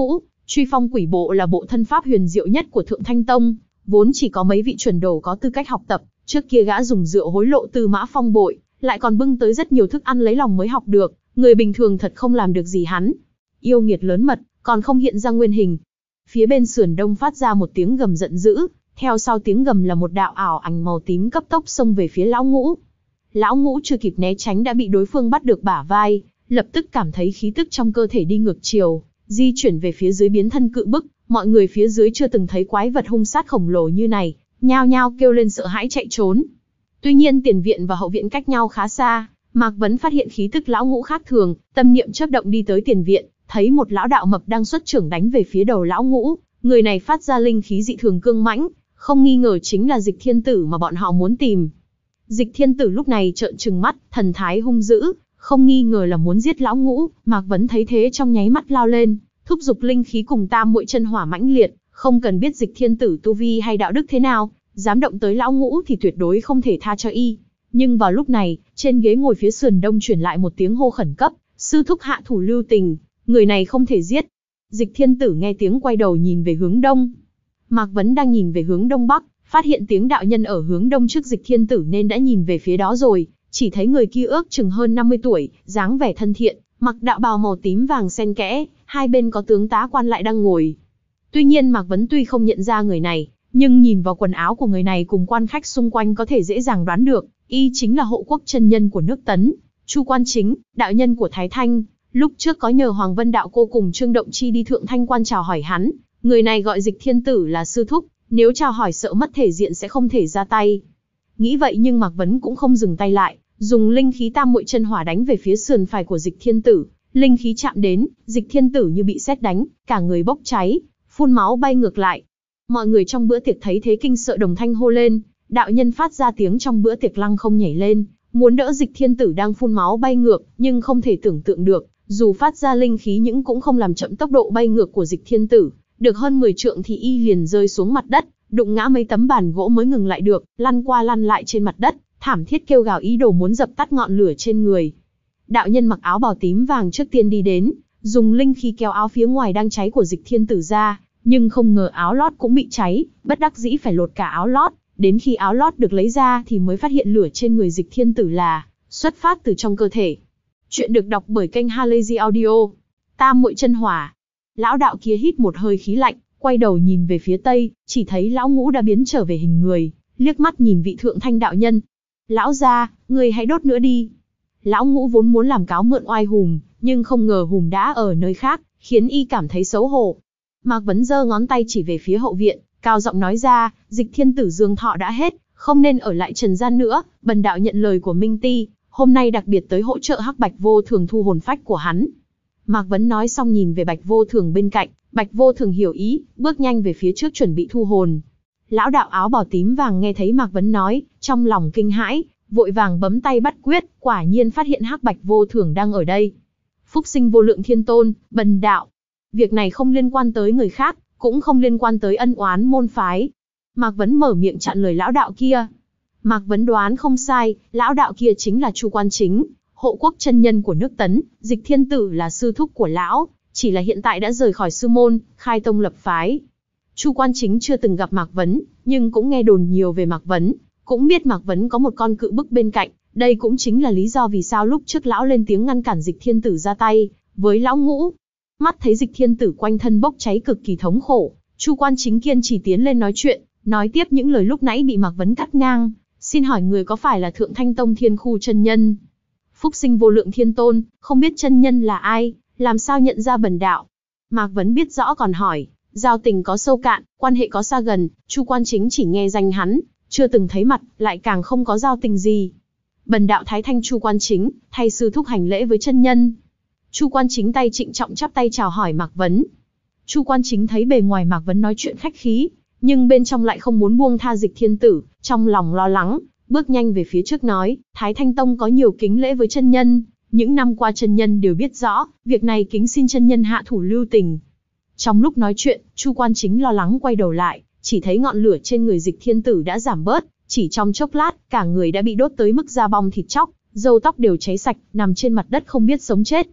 Truy phong quỷ bộ là bộ thân pháp huyền diệu nhất của Thượng Thanh Tông, vốn chỉ có mấy vị chuẩn đồ có tư cách học tập, trước kia gã dùng rượu hối lộ Tư Mã Phong bội, lại còn bưng tới rất nhiều thức ăn lấy lòng mới học được, người bình thường thật không làm được gì hắn. Yêu nghiệt lớn mật, còn không hiện ra nguyên hình. Phía bên sườn đông phát ra một tiếng gầm giận dữ, theo sau tiếng gầm là một đạo ảo ảnh màu tím cấp tốc xông về phía lão Ngũ. Lão Ngũ chưa kịp né tránh đã bị đối phương bắt được bả vai, lập tức cảm thấy khí tức trong cơ thể đi ngược chiều, di chuyển về phía dưới biến thân cự bức. Mọi người phía dưới chưa từng thấy quái vật hung sát khổng lồ như này, nhao nhao kêu lên sợ hãi chạy trốn. Tuy nhiên tiền viện và hậu viện cách nhau khá xa, Mạc Vấn phát hiện khí tức lão Ngũ khác thường, tâm niệm chớp động đi tới tiền viện, thấy một lão đạo mập đang xuất chưởng đánh về phía đầu lão Ngũ, người này phát ra linh khí dị thường cương mãnh, không nghi ngờ chính là Dịch Thiên Tử mà bọn họ muốn tìm. Dịch Thiên Tử lúc này trợn trừng mắt, thần thái hung dữ, không nghi ngờ là muốn giết lão Ngũ. Mạc Vấn thấy thế trong nháy mắt lao lên, thúc giục linh khí cùng tam muội chân hỏa mãnh liệt, không cần biết Dịch Thiên Tử tu vi hay đạo đức thế nào, dám động tới lão Ngũ thì tuyệt đối không thể tha cho y. Nhưng vào lúc này, trên ghế ngồi phía sườn đông truyền lại một tiếng hô khẩn cấp, sư thúc hạ thủ lưu tình, người này không thể giết. Dịch Thiên Tử nghe tiếng quay đầu nhìn về hướng đông. Mạc Vấn đang nhìn về hướng đông bắc, phát hiện tiếng đạo nhân ở hướng đông trước Dịch Thiên Tử nên đã nhìn về phía đó rồi, chỉ thấy người kia ước chừng hơn năm mươi tuổi, dáng vẻ thân thiện, mặc đạo bào màu tím vàng xen kẽ, hai bên có tướng tá quan lại đang ngồi. Tuy nhiên Mạc Vấn tuy không nhận ra người này, nhưng nhìn vào quần áo của người này cùng quan khách xung quanh có thể dễ dàng đoán được, y chính là hộ quốc chân nhân của nước Tấn, Chu Quan Chính, đạo nhân của Thái Thanh. Lúc trước có nhờ Hoàng Vân Đạo Cô cùng Trương Động Chi đi Thượng Thanh Quan chào hỏi hắn, người này gọi Dịch Thiên Tử là sư thúc, nếu chào hỏi sợ mất thể diện sẽ không thể ra tay. Nghĩ vậy nhưng Mạc Vấn cũng không dừng tay lại, dùng linh khí tam muội chân hỏa đánh về phía sườn phải của Dịch Thiên Tử. Linh khí chạm đến, Dịch Thiên Tử như bị sét đánh, cả người bốc cháy, phun máu bay ngược lại. Mọi người trong bữa tiệc thấy thế kinh sợ đồng thanh hô lên, đạo nhân phát ra tiếng trong bữa tiệc lăng không nhảy lên, muốn đỡ Dịch Thiên Tử đang phun máu bay ngược, nhưng không thể tưởng tượng được, dù phát ra linh khí nhưng cũng không làm chậm tốc độ bay ngược của Dịch Thiên Tử, được hơn mười trượng thì y liền rơi xuống mặt đất, đụng ngã mấy tấm bàn gỗ mới ngừng lại được, lăn qua lăn lại trên mặt đất, thảm thiết kêu gào ý đồ muốn dập tắt ngọn lửa trên người. Đạo nhân mặc áo bào tím vàng trước tiên đi đến, dùng linh khí kéo áo phía ngoài đang cháy của Dịch Thiên Tử ra, nhưng không ngờ áo lót cũng bị cháy, bất đắc dĩ phải lột cả áo lót, đến khi áo lót được lấy ra thì mới phát hiện lửa trên người Dịch Thiên Tử là xuất phát từ trong cơ thể. Chuyện được đọc bởi kênh Halazy Audio. Tam muội chân hỏa. Lão đạo kia hít một hơi khí lạnh, quay đầu nhìn về phía tây, chỉ thấy lão Ngũ đã biến trở về hình người, liếc mắt nhìn vị Thượng Thanh đạo nhân. Lão gia, người hãy đốt nữa đi. Lão Ngũ vốn muốn làm cáo mượn oai hùm, nhưng không ngờ hùm đã ở nơi khác, khiến y cảm thấy xấu hổ. Mạc Vấn giơ ngón tay chỉ về phía hậu viện, cao giọng nói ra, Dịch Thiên Tử dương thọ đã hết, không nên ở lại trần gian nữa, bần đạo nhận lời của Minh Ti, hôm nay đặc biệt tới hỗ trợ Hắc Bạch Vô Thường thu hồn phách của hắn. Mạc Vấn nói xong nhìn về Bạch Vô Thường bên cạnh, Bạch Vô Thường hiểu ý, bước nhanh về phía trước chuẩn bị thu hồn. Lão đạo áo bào tím vàng nghe thấy Mạc Vấn nói, trong lòng kinh hãi, vội vàng bấm tay bắt quyết, quả nhiên phát hiện Hắc Bạch Vô Thường đang ở đây. Phúc sinh vô lượng thiên tôn, bần đạo. Việc này không liên quan tới người khác, cũng không liên quan tới ân oán môn phái. Mạc Vấn mở miệng chặn lời lão đạo kia. Mạc Vấn đoán không sai, lão đạo kia chính là Chu Quan Chính, hộ quốc chân nhân của nước Tấn, Dịch Thiên Tử là sư thúc của lão, chỉ là hiện tại đã rời khỏi sư môn, khai tông lập phái. Chu Quan Chính chưa từng gặp Mạc Vấn, nhưng cũng nghe đồn nhiều về Mạc Vấn, cũng biết Mạc Vấn có một con cự bức bên cạnh, đây cũng chính là lý do vì sao lúc trước lão lên tiếng ngăn cản Dịch Thiên Tử ra tay với lão Ngũ. Mắt thấy Dịch Thiên Tử quanh thân bốc cháy cực kỳ thống khổ, Chu Quan Chính kiên trì tiến lên nói chuyện, nói tiếp những lời lúc nãy bị Mạc Vấn cắt ngang. Xin hỏi người có phải là Thượng Thanh Tông Thiên Khu chân nhân? Phúc sinh vô lượng thiên tôn, không biết chân nhân là ai, làm sao nhận ra bần đạo? Mạc Vấn biết rõ còn hỏi, giao tình có sâu cạn, quan hệ có xa gần, Chu Quan Chính chỉ nghe danh hắn, chưa từng thấy mặt, lại càng không có giao tình gì. Bần đạo Thái Thanh Chu Quan Chính, thay sư thúc hành lễ với chân nhân. Chu Quan Chính tay trịnh trọng chắp tay chào hỏi Mạc Vấn. Chu Quan Chính thấy bề ngoài Mạc Vấn nói chuyện khách khí, nhưng bên trong lại không muốn buông tha Dịch Thiên Tử, trong lòng lo lắng, bước nhanh về phía trước nói, Thái Thanh Tông có nhiều kính lễ với chân nhân, những năm qua chân nhân đều biết rõ, việc này kính xin chân nhân hạ thủ lưu tình. Trong lúc nói chuyện, Chu Quan Chính lo lắng quay đầu lại, chỉ thấy ngọn lửa trên người Dịch Thiên Tử đã giảm bớt, chỉ trong chốc lát, cả người đã bị đốt tới mức da bong thịt chóc, râu tóc đều cháy sạch, nằm trên mặt đất không biết sống chết.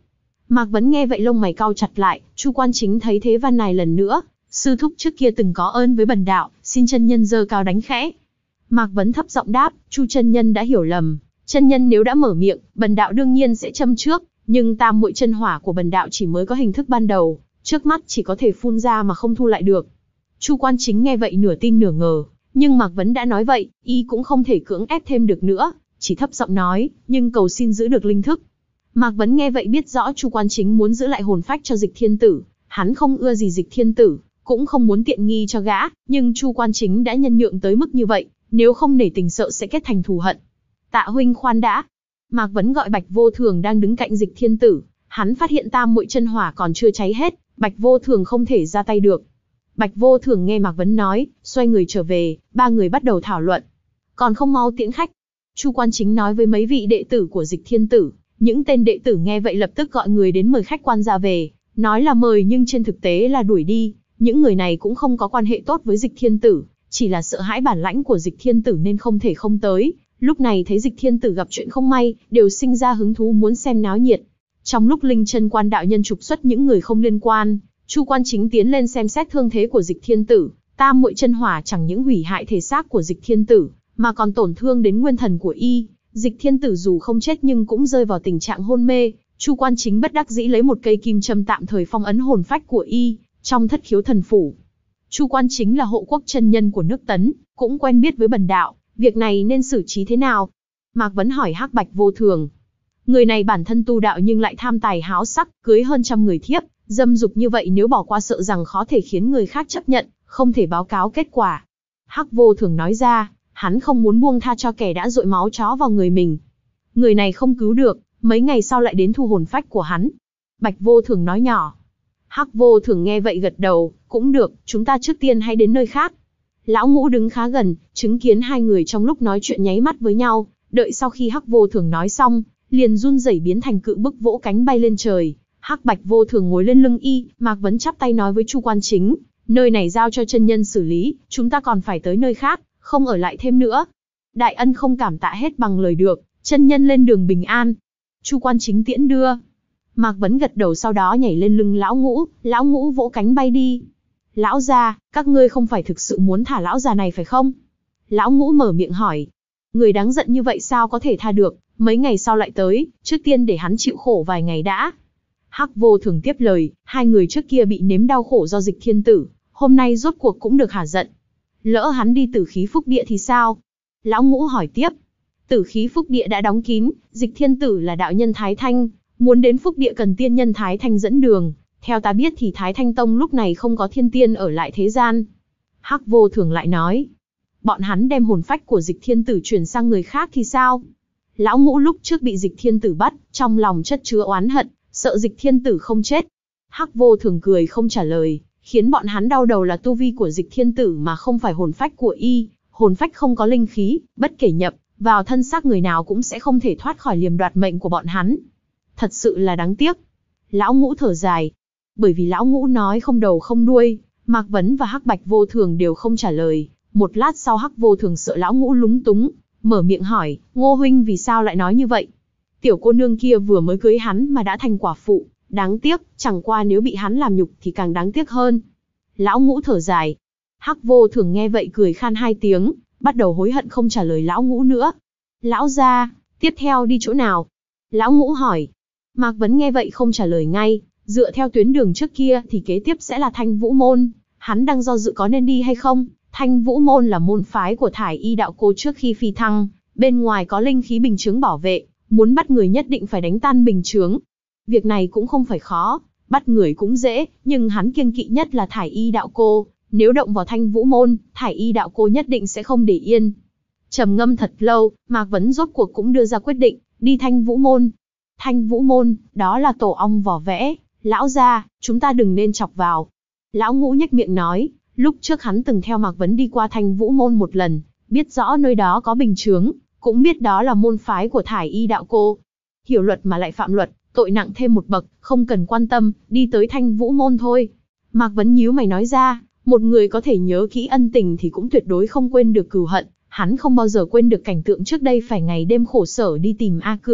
Mạc Vấn nghe vậy lông mày cau chặt lại, Chu Quan Chính thấy thế van nài lần nữa, sư thúc trước kia từng có ơn với bần đạo, xin chân nhân giơ cao đánh khẽ. Mạc Vấn thấp giọng đáp, Chu chân nhân đã hiểu lầm, chân nhân nếu đã mở miệng, bần đạo đương nhiên sẽ châm trước, nhưng tam muội chân hỏa của bần đạo chỉ mới có hình thức ban đầu, trước mắt chỉ có thể phun ra mà không thu lại được. Chu Quan Chính nghe vậy nửa tin nửa ngờ, nhưng Mạc Vấn đã nói vậy, y cũng không thể cưỡng ép thêm được nữa, chỉ thấp giọng nói, nhưng cầu xin giữ được linh thức. Mạc Vấn nghe vậy biết rõ Chu Quan Chính muốn giữ lại hồn phách cho Dịch Thiên Tử, hắn không ưa gì Dịch Thiên Tử, cũng không muốn tiện nghi cho gã, nhưng Chu Quan Chính đã nhân nhượng tới mức như vậy, nếu không nể tình sợ sẽ kết thành thù hận. Tạ huynh khoan đã. Mạc Vấn gọi Bạch Vô Thường đang đứng cạnh Dịch Thiên Tử, hắn phát hiện tam muội chân hỏa còn chưa cháy hết, Bạch Vô Thường không thể ra tay được. Bạch Vô Thường nghe Mạc Vấn nói, xoay người trở về, ba người bắt đầu thảo luận. Còn không mau tiễn khách. Chu Quan Chính nói với mấy vị đệ tử của Dịch Thiên Tử, những tên đệ tử nghe vậy lập tức gọi người đến mời khách quan ra về, nói là mời nhưng trên thực tế là đuổi đi, những người này cũng không có quan hệ tốt với Dịch Thiên Tử, chỉ là sợ hãi bản lãnh của Dịch Thiên Tử nên không thể không tới, lúc này thấy Dịch Thiên Tử gặp chuyện không may, đều sinh ra hứng thú muốn xem náo nhiệt. Trong lúc Linh Chân Quan đạo nhân trục xuất những người không liên quan, Chu Quan Chính tiến lên xem xét thương thế của Dịch Thiên Tử, tam muội chân hỏa chẳng những hủy hại thể xác của Dịch Thiên Tử, mà còn tổn thương đến nguyên thần của y. Dịch Thiên Tử dù không chết nhưng cũng rơi vào tình trạng hôn mê, Chu Quan Chính bất đắc dĩ lấy một cây kim châm tạm thời phong ấn hồn phách của y trong thất khiếu thần phủ. Chu Quan Chính là hộ quốc chân nhân của nước Tấn, cũng quen biết với bần đạo, việc này nên xử trí thế nào? Mạc Vấn hỏi Hắc Bạch Vô Thường. Người này bản thân tu đạo nhưng lại tham tài háo sắc, cưới hơn trăm người thiếp, dâm dục như vậy nếu bỏ qua sợ rằng khó thể khiến người khác chấp nhận, không thể báo cáo kết quả. Hắc Vô Thường nói ra, hắn không muốn buông tha cho kẻ đã dội máu chó vào người mình. Người này không cứu được, mấy ngày sau lại đến thu hồn phách của hắn. Bạch Vô Thường nói nhỏ. Hắc Vô Thường nghe vậy gật đầu, cũng được, chúng ta trước tiên hãy đến nơi khác. Lão Ngũ đứng khá gần, chứng kiến hai người trong lúc nói chuyện nháy mắt với nhau, đợi sau khi Hắc Vô Thường nói xong, liền run rẩy biến thành cự bức vỗ cánh bay lên trời. Hắc Bạch Vô Thường ngồi lên lưng y, Mạc Vấn chắp tay nói với Chu Quan Chính, nơi này giao cho chân nhân xử lý, chúng ta còn phải tới nơi khác, không ở lại thêm nữa. Đại ân không cảm tạ hết bằng lời được, chân nhân lên đường bình an. Chu Quan Chính tiễn đưa. Mạc Vấn gật đầu sau đó nhảy lên lưng Lão Ngũ, Lão Ngũ vỗ cánh bay đi. Lão gia, các ngươi không phải thực sự muốn thả lão già này phải không? Lão Ngũ mở miệng hỏi. Người đáng giận như vậy sao có thể tha được, mấy ngày sau lại tới, trước tiên để hắn chịu khổ vài ngày đã. Hắc Vô Thường tiếp lời, hai người trước kia bị nếm đau khổ do Dịch Thiên Tử, hôm nay rốt cuộc cũng được hả giận. Lỡ hắn đi Tử Khí Phúc Địa thì sao? Lão Ngũ hỏi tiếp. Tử Khí Phúc Địa đã đóng kín, Dịch Thiên Tử là đạo nhân Thái Thanh, muốn đến Phúc Địa cần tiên nhân Thái Thanh dẫn đường. Theo ta biết thì Thái Thanh Tông lúc này không có thiên tiên ở lại thế gian. Hắc Vô Thường lại nói. Bọn hắn đem hồn phách của Dịch Thiên Tử chuyển sang người khác thì sao? Lão Ngũ lúc trước bị Dịch Thiên Tử bắt, trong lòng chất chứa oán hận, sợ Dịch Thiên Tử không chết. Hắc Vô Thường cười không trả lời, khiến bọn hắn đau đầu là tu vi của Dịch Thiên Tử mà không phải hồn phách của y. Hồn phách không có linh khí, bất kể nhập vào thân xác người nào cũng sẽ không thể thoát khỏi liềm đoạt mệnh của bọn hắn. Thật sự là đáng tiếc. Lão Ngũ thở dài. Bởi vì Lão Ngũ nói không đầu không đuôi, Mạc Vấn và Hắc Bạch Vô Thường đều không trả lời. Một lát sau Hắc Vô Thường sợ Lão Ngũ lúng túng, mở miệng hỏi, Ngô huynh vì sao lại nói như vậy? Tiểu cô nương kia vừa mới cưới hắn mà đã thành quả phụ, đáng tiếc, chẳng qua nếu bị hắn làm nhục thì càng đáng tiếc hơn. Lão Ngũ thở dài. Hắc Vô Thường nghe vậy cười khan hai tiếng, bắt đầu hối hận không trả lời Lão Ngũ nữa. Lão gia, tiếp theo đi chỗ nào? Lão Ngũ hỏi. Mạc Vấn nghe vậy không trả lời ngay, dựa theo tuyến đường trước kia thì kế tiếp sẽ là Thanh Vũ Môn, hắn đang do dự có nên đi hay không. Thanh Vũ Môn là môn phái của Thải Y đạo cô trước khi phi thăng, bên ngoài có linh khí bình chướng bảo vệ, muốn bắt người nhất định phải đánh tan bình chướng. Việc này cũng không phải khó, bắt người cũng dễ, nhưng hắn kiêng kỵ nhất là Thải Y đạo cô, nếu động vào Thanh Vũ Môn, Thải Y đạo cô nhất định sẽ không để yên. Trầm ngâm thật lâu, Mạc Vấn rốt cuộc cũng đưa ra quyết định, đi Thanh Vũ Môn. Thanh Vũ Môn, đó là tổ ong vỏ vẽ, lão gia, chúng ta đừng nên chọc vào. Lão Ngũ nhếch miệng nói, lúc trước hắn từng theo Mạc Vấn đi qua Thanh Vũ Môn một lần, biết rõ nơi đó có bình chướng, cũng biết đó là môn phái của Thải Y đạo cô. Hiểu luật mà lại phạm luật, tội nặng thêm một bậc, không cần quan tâm, đi tới Thanh Vũ Môn thôi. Mạc Vấn nhíu mày nói ra, một người có thể nhớ kỹ ân tình thì cũng tuyệt đối không quên được cừu hận, hắn không bao giờ quên được cảnh tượng trước đây phải ngày đêm khổ sở đi tìm A Cửu,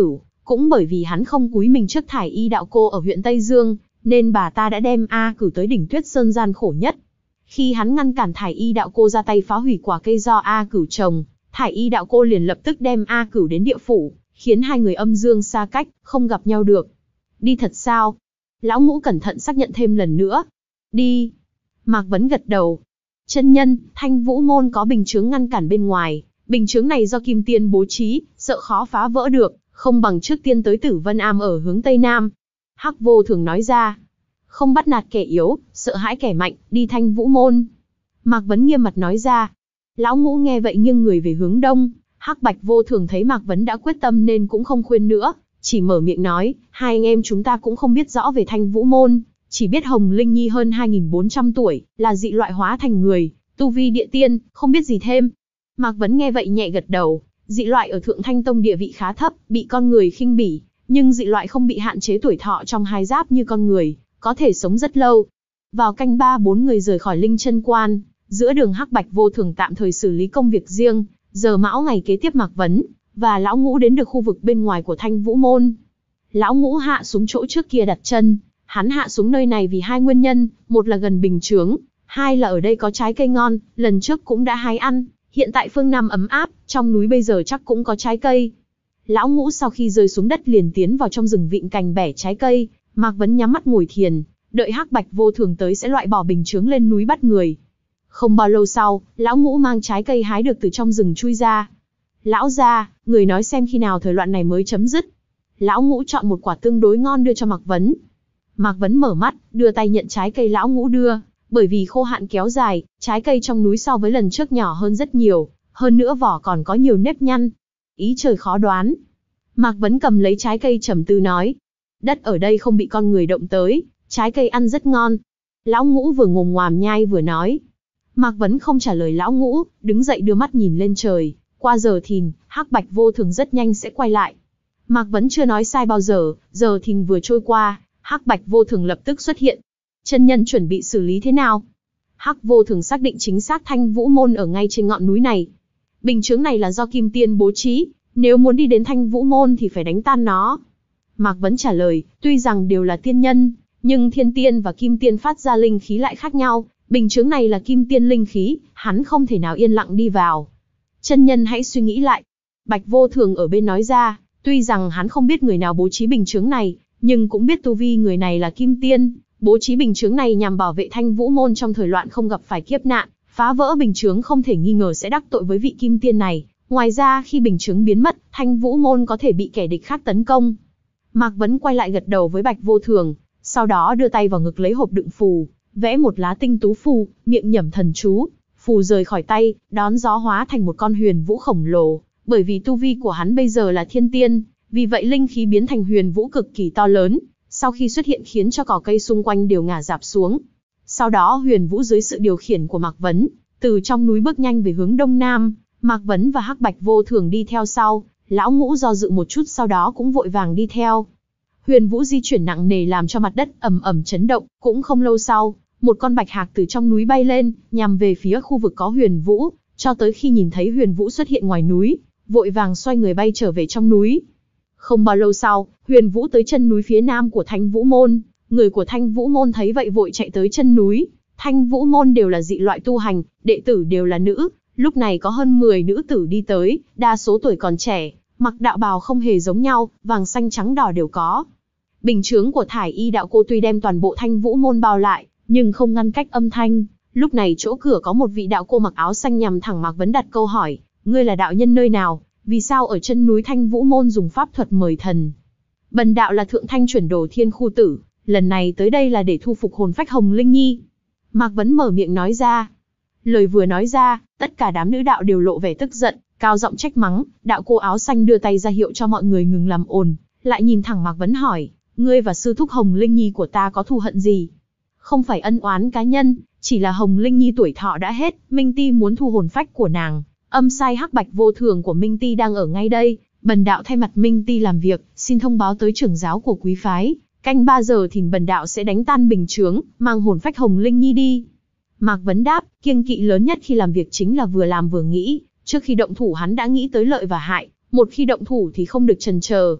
Cũng bởi vì hắn không cúi mình trước thải y đạo cô ở huyện Tây Dương, nên bà ta đã đem A Cửu tới đỉnh Tuyết Sơn gian khổ nhất. Khi hắn ngăn cản thải y đạo cô ra tay phá hủy quả cây do A Cửu trồng, thải y đạo cô liền lập tức đem A Cửu đến địa phủ, khiến hai người âm dương xa cách, không gặp nhau được. Đi thật sao? Lão Ngũ cẩn thận xác nhận thêm lần nữa. Đi. Mạc Vấn gật đầu. Chân nhân, Thanh Vũ môn có bình chướng ngăn cản bên ngoài, bình chướng này do Kim Tiên bố trí, sợ khó phá vỡ được, không bằng trước tiên tới Tử Vân Am ở hướng Tây Nam. Hắc Vô Thường nói ra. Không bắt nạt kẻ yếu, sợ hãi kẻ mạnh, đi Thanh Vũ môn. Mạc Vấn nghiêm mặt nói ra. Lão Ngũ nghe vậy nghiêng người về hướng đông. Hắc Bạch Vô Thường thấy Mạc Vấn đã quyết tâm nên cũng không khuyên nữa, chỉ mở miệng nói, hai anh em chúng ta cũng không biết rõ về Thanh Vũ môn, chỉ biết Hồng Linh Nhi hơn hai nghìn bốn trăm tuổi, là dị loại hóa thành người, tu vi địa tiên, không biết gì thêm. Mạc Vấn nghe vậy nhẹ gật đầu, dị loại ở Thượng Thanh Tông địa vị khá thấp, bị con người khinh bỉ, nhưng dị loại không bị hạn chế tuổi thọ trong hai giáp như con người, có thể sống rất lâu. Vào canh ba bốn người rời khỏi Linh Chân Quan, giữa đường Hắc Bạch Vô Thường tạm thời xử lý công việc riêng, giờ mão ngày kế tiếp Mạc Vấn và Lão Ngũ đến được khu vực bên ngoài của Thanh Vũ môn. Lão Ngũ hạ xuống chỗ trước kia đặt chân, hắn hạ xuống nơi này vì hai nguyên nhân, một là gần bình chướng, hai là ở đây có trái cây ngon, lần trước cũng đã hái ăn, hiện tại phương Nam ấm áp, trong núi bây giờ chắc cũng có trái cây. Lão Ngũ sau khi rơi xuống đất liền tiến vào trong rừng vịn cành bẻ trái cây, Mạc Vấn nhắm mắt ngồi thiền, đợi Hắc Bạch Vô Thường tới sẽ loại bỏ bình chướng lên núi bắt người. Không bao lâu sau, Lão Ngũ mang trái cây hái được từ trong rừng chui ra. Lão gia, người nói xem khi nào thời loạn này mới chấm dứt. Lão Ngũ chọn một quả tương đối ngon đưa cho Mạc Vấn. Mạc Vấn mở mắt, đưa tay nhận trái cây Lão Ngũ đưa, bởi vì khô hạn kéo dài, trái cây trong núi so với lần trước nhỏ hơn rất nhiều, hơn nữa vỏ còn có nhiều nếp nhăn. Ý trời khó đoán. Mạc Vấn cầm lấy trái cây trầm tư nói. Đất ở đây không bị con người động tới, trái cây ăn rất ngon. Lão Ngũ vừa ngồm ngoàm nhai vừa nói. Mạc Vấn không trả lời Lão Ngũ, đứng dậy đưa mắt nhìn lên trời. Qua giờ thìn, Hắc Bạch Vô Thường rất nhanh sẽ quay lại. Mạc Vấn chưa nói sai bao giờ, giờ thìn vừa trôi qua, Hắc Bạch Vô Thường lập tức xuất hiện. Chân nhân chuẩn bị xử lý thế nào? Hắc Vô Thường xác định chính xác Thanh Vũ môn ở ngay trên ngọn núi này. Bình chướng này là do Kim Tiên bố trí, nếu muốn đi đến Thanh Vũ môn thì phải đánh tan nó. Mạc Vấn trả lời, tuy rằng đều là tiên nhân, nhưng thiên tiên và kim tiên phát ra linh khí lại khác nhau, bình chướng này là kim tiên linh khí, hắn không thể nào yên lặng đi vào. Chân nhân hãy suy nghĩ lại. Bạch Vô Thường ở bên nói ra, tuy rằng hắn không biết người nào bố trí bình chướng này, nhưng cũng biết tu vi người này là kim tiên, bố trí bình chướng này nhằm bảo vệ Thanh Vũ môn trong thời loạn không gặp phải kiếp nạn, phá vỡ bình chướng không thể nghi ngờ sẽ đắc tội với vị kim tiên này. Ngoài ra khi bình chướng biến mất, Thanh Vũ môn có thể bị kẻ địch khác tấn công. Mạc Vấn quay lại gật đầu với Bạch Vô Thường, sau đó đưa tay vào ngực lấy hộp đựng phù, vẽ một lá tinh tú phù, miệng nhẩm thần chú, phù rời khỏi tay, đón gió hóa thành một con huyền vũ khổng lồ. Bởi vì tu vi của hắn bây giờ là thiên tiên, vì vậy linh khí biến thành huyền vũ cực kỳ to lớn, sau khi xuất hiện khiến cho cỏ cây xung quanh đều ngả rạp xuống. Sau đó huyền vũ dưới sự điều khiển của Mạc Vấn, từ trong núi bước nhanh về hướng đông nam, Mạc Vấn và Hắc Bạch Vô Thường đi theo sau, Lão Ngũ do dự một chút sau đó cũng vội vàng đi theo. Huyền vũ di chuyển nặng nề làm cho mặt đất ầm ầm chấn động, cũng không lâu sau, một con bạch hạc từ trong núi bay lên, nhằm về phía khu vực có huyền vũ, cho tới khi nhìn thấy huyền vũ xuất hiện ngoài núi, vội vàng xoay người bay trở về trong núi. Không bao lâu sau, huyền vũ tới chân núi phía nam của Thanh Vũ môn, người của Thanh Vũ môn thấy vậy vội chạy tới chân núi. Thanh Vũ môn đều là dị loại tu hành, đệ tử đều là nữ, lúc này có hơn mười nữ tử đi tới, đa số tuổi còn trẻ, mặc đạo bào không hề giống nhau, vàng xanh trắng đỏ đều có. Bình chướng của thải y đạo cô tuy đem toàn bộ Thanh Vũ môn bao lại, nhưng không ngăn cách âm thanh. Lúc này chỗ cửa có một vị đạo cô mặc áo xanh nhằm thẳng Mạc Vấn đặt câu hỏi, ngươi là đạo nhân nơi nào, vì sao ở chân núi Thanh Vũ môn dùng pháp thuật mời thần? Bần đạo là Thượng Thanh Chuẩn Đồ Thiên Khu Tử, lần này tới đây là để thu phục hồn phách Hồng Linh Nhi. Mạc Vấn mở miệng nói ra. Lời vừa nói ra, tất cả đám nữ đạo đều lộ vẻ tức giận, cao giọng trách mắng. Đạo cô áo xanh đưa tay ra hiệu cho mọi người ngừng làm ồn, lại nhìn thẳng Mạc Vấn hỏi, ngươi và sư thúc Hồng Linh Nhi của ta có thù hận gì? Không phải ân oán cá nhân, chỉ là Hồng Linh Nhi tuổi thọ đã hết, Minh Ti muốn thu hồn phách của nàng. Âm sai Hắc Bạch Vô Thường của Minh Ti đang ở ngay đây, bần đạo thay mặt Minh Ti làm việc, xin thông báo tới trưởng giáo của quý phái, canh ba giờ thì bần đạo sẽ đánh tan bình chướng, mang hồn phách Hồng Linh Nhi đi. Mạc Vấn đáp, kiêng kỵ lớn nhất khi làm việc chính là vừa làm vừa nghĩ, trước khi động thủ hắn đã nghĩ tới lợi và hại, một khi động thủ thì không được chần chờ.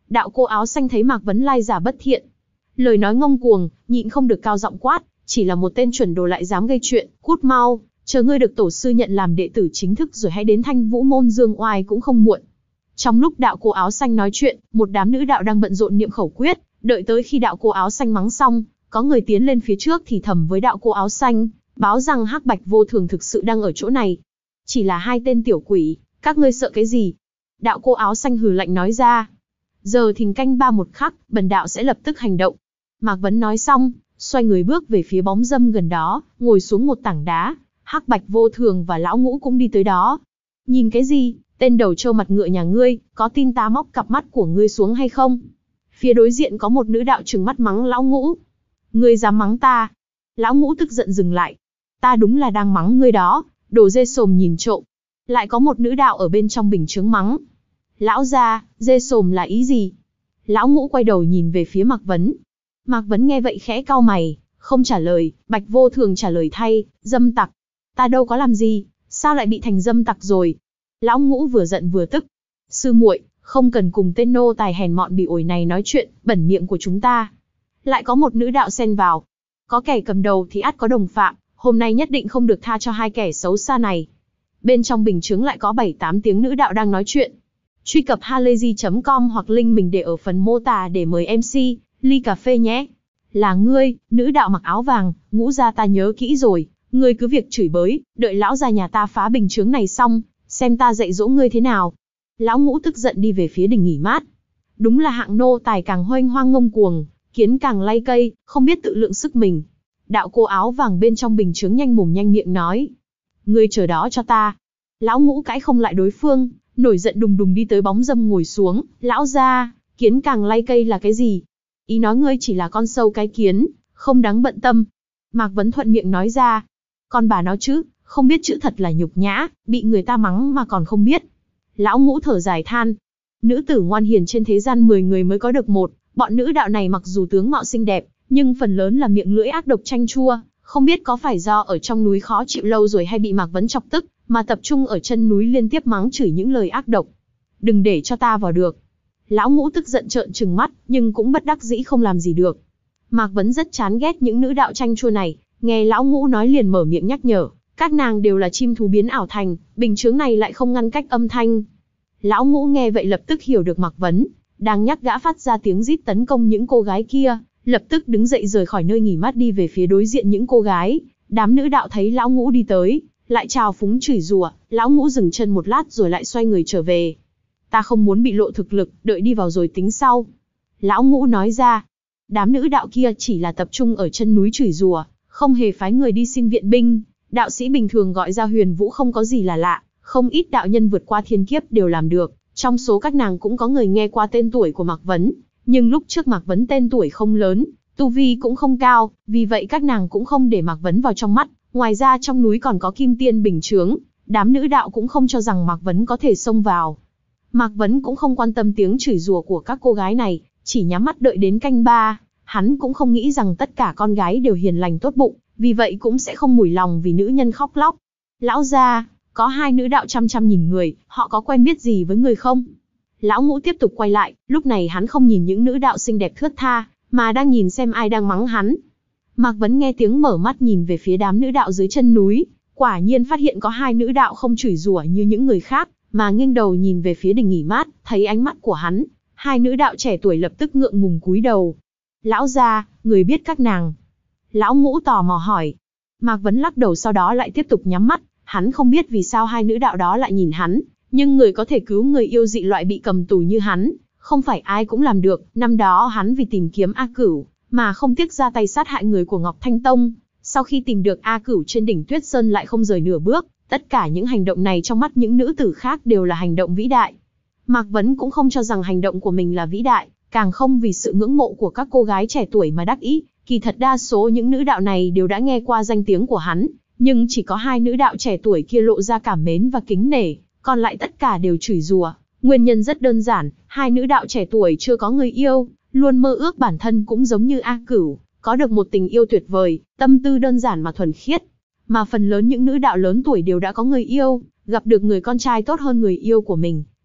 Đạo cô áo xanh thấy Mạc Vấn lai giả bất thiện, lời nói ngông cuồng, nhịn không được cao giọng quát, chỉ là một tên chuẩn đồ lại dám gây chuyện, cút mau, chờ ngươi được tổ sư nhận làm đệ tử chính thức rồi hãy đến Thanh Vũ môn dương oai cũng không muộn. Trong lúc đạo cô áo xanh nói chuyện, một đám nữ đạo đang bận rộn niệm khẩu quyết, đợi tới khi đạo cô áo xanh mắng xong, có người tiến lên phía trước thì thầm với đạo cô áo xanh, báo rằng Hắc Bạch Vô Thường thực sự đang ở chỗ này. Chỉ là hai tên tiểu quỷ, các ngươi sợ cái gì? Đạo cô áo xanh hừ lạnh nói ra. Giờ thìn canh ba một khắc, bần đạo sẽ lập tức hành động. Mạc Vấn nói xong, xoay người bước về phía bóng râm gần đó, ngồi xuống một tảng đá. Hắc Bạch Vô Thường và lão ngũ cũng đi tới đó. Nhìn cái gì? Tên đầu trâu mặt ngựa nhà ngươi, có tin ta móc cặp mắt của ngươi xuống hay không? Phía đối diện có một nữ đạo trừng mắt mắng lão ngũ. Ngươi dám mắng ta? Lão ngũ tức giận dừng lại. Ta đúng là đang mắng ngươi đó, đồ dê sồm nhìn trộm. Lại có một nữ đạo ở bên trong bình chướng mắng. Lão gia, dê sồm là ý gì? Lão ngũ quay đầu nhìn về phía Mạc Vấn. Mạc Vấn nghe vậy khẽ cau mày, không trả lời. Bạch Vô Thường trả lời thay, dâm tặc. Ta đâu có làm gì, sao lại bị thành dâm tặc rồi? Lão ngũ vừa giận vừa tức. Sư muội, không cần cùng tên nô tài hèn mọn bị ổi này nói chuyện, bẩn miệng của chúng ta. Lại có một nữ đạo xen vào. Có kẻ cầm đầu thì ắt có đồng phạm, hôm nay nhất định không được tha cho hai kẻ xấu xa này. Bên trong bình chướng lại có bảy tám tiếng nữ đạo đang nói chuyện. Truy cập halayzi chấm com hoặc link mình để ở phần mô tả để mời em xê, ly cà phê nhé. Là ngươi, nữ đạo mặc áo vàng, ngũ gia ta nhớ kỹ rồi, ngươi cứ việc chửi bới, đợi lão gia nhà ta phá bình chướng này xong, xem ta dạy dỗ ngươi thế nào. Lão ngũ tức giận đi về phía đình nghỉ mát. Đúng là hạng nô tài càng hoanh hoang ngông cuồng, kiến càng lay cây, không biết tự lượng sức mình. Đạo cô áo vàng bên trong bình chướng nhanh mồm nhanh miệng nói. Ngươi chờ đó cho ta. Lão ngũ cãi không lại đối phương, nổi giận đùng đùng đi tới bóng râm ngồi xuống. Lão gia, kiến càng lay cây là cái gì? Ý nói ngươi chỉ là con sâu cái kiến, không đáng bận tâm. Mạc Vấn thuận miệng nói ra. Con bà nó chứ, không biết chữ thật là nhục nhã, bị người ta mắng mà còn không biết. Lão ngũ thở dài than. Nữ tử ngoan hiền trên thế gian mười người mới có được một, bọn nữ đạo này mặc dù tướng mạo xinh đẹp, nhưng phần lớn là miệng lưỡi ác độc chanh chua, không biết có phải do ở trong núi khó chịu lâu rồi hay bị Mạc Vấn chọc tức, mà tập trung ở chân núi liên tiếp mắng chửi những lời ác độc. Đừng để cho ta vào được. Lão ngũ tức giận trợn trừng mắt, nhưng cũng bất đắc dĩ không làm gì được. Mạc Vấn rất chán ghét những nữ đạo chanh chua này, nghe lão ngũ nói liền mở miệng nhắc nhở, các nàng đều là chim thú biến ảo thành, bình chướng này lại không ngăn cách âm thanh. Lão ngũ nghe vậy lập tức hiểu được Mạc Vấn đang nhắc gã phát ra tiếng rít tấn công những cô gái kia, lập tức đứng dậy rời khỏi nơi nghỉ mát đi về phía đối diện những cô gái. Đám nữ đạo thấy lão ngũ đi tới, lại chào phúng chửi rủa. Lão ngũ dừng chân một lát rồi lại xoay người trở về. Ta không muốn bị lộ thực lực, đợi đi vào rồi tính sau. Lão ngũ nói ra. Đám nữ đạo kia chỉ là tập trung ở chân núi chửi rủa, không hề phái người đi xin viện binh. Đạo sĩ bình thường gọi ra Huyền Vũ không có gì là lạ, không ít đạo nhân vượt qua thiên kiếp đều làm được. Trong số các nàng cũng có người nghe qua tên tuổi của Mạc Vấn, nhưng lúc trước Mạc Vấn tên tuổi không lớn, tu vi cũng không cao, vì vậy các nàng cũng không để Mạc Vấn vào trong mắt. Ngoài ra trong núi còn có Kim Tiên bình chướng, đám nữ đạo cũng không cho rằng Mạc Vấn có thể xông vào. Mạc Vấn cũng không quan tâm tiếng chửi rủa của các cô gái này, chỉ nhắm mắt đợi đến canh ba. Hắn cũng không nghĩ rằng tất cả con gái đều hiền lành tốt bụng, vì vậy cũng sẽ không mủi lòng vì nữ nhân khóc lóc. Lão gia, có hai nữ đạo chăm chăm nhìn người, họ có quen biết gì với người không? Lão ngũ tiếp tục quay lại, lúc này hắn không nhìn những nữ đạo xinh đẹp thướt tha, mà đang nhìn xem ai đang mắng hắn. Mạc Vấn nghe tiếng mở mắt nhìn về phía đám nữ đạo dưới chân núi, quả nhiên phát hiện có hai nữ đạo không chửi rủa như những người khác, mà nghiêng đầu nhìn về phía đình nghỉ mát, thấy ánh mắt của hắn, hai nữ đạo trẻ tuổi lập tức ngượng ngùng cúi đầu. Lão gia, người biết các nàng? Lão ngũ tò mò hỏi. Mạc Vấn lắc đầu sau đó lại tiếp tục nhắm mắt, hắn không biết vì sao hai nữ đạo đó lại nhìn hắn, nhưng người có thể cứu người yêu dị loại bị cầm tù như hắn, không phải ai cũng làm được. Năm đó hắn vì tìm kiếm A Cửu, mà không tiếc ra tay sát hại người của Ngọc Thanh Tông, sau khi tìm được A Cửu trên đỉnh Tuyết Sơn lại không rời nửa bước, tất cả những hành động này trong mắt những nữ tử khác đều là hành động vĩ đại. Mạc Vấn cũng không cho rằng hành động của mình là vĩ đại, càng không vì sự ngưỡng mộ của các cô gái trẻ tuổi mà đắc ý, kỳ thật đa số những nữ đạo này đều đã nghe qua danh tiếng của hắn, nhưng chỉ có hai nữ đạo trẻ tuổi kia lộ ra cảm mến và kính nể, còn lại tất cả đều chửi rủa. Nguyên nhân rất đơn giản, hai nữ đạo trẻ tuổi chưa có người yêu, luôn mơ ước bản thân cũng giống như A Cửu, có được một tình yêu tuyệt vời, tâm tư đơn giản mà thuần khiết. Mà phần lớn những nữ đạo lớn tuổi đều đã có người yêu, gặp được người con trai tốt hơn người yêu của mình,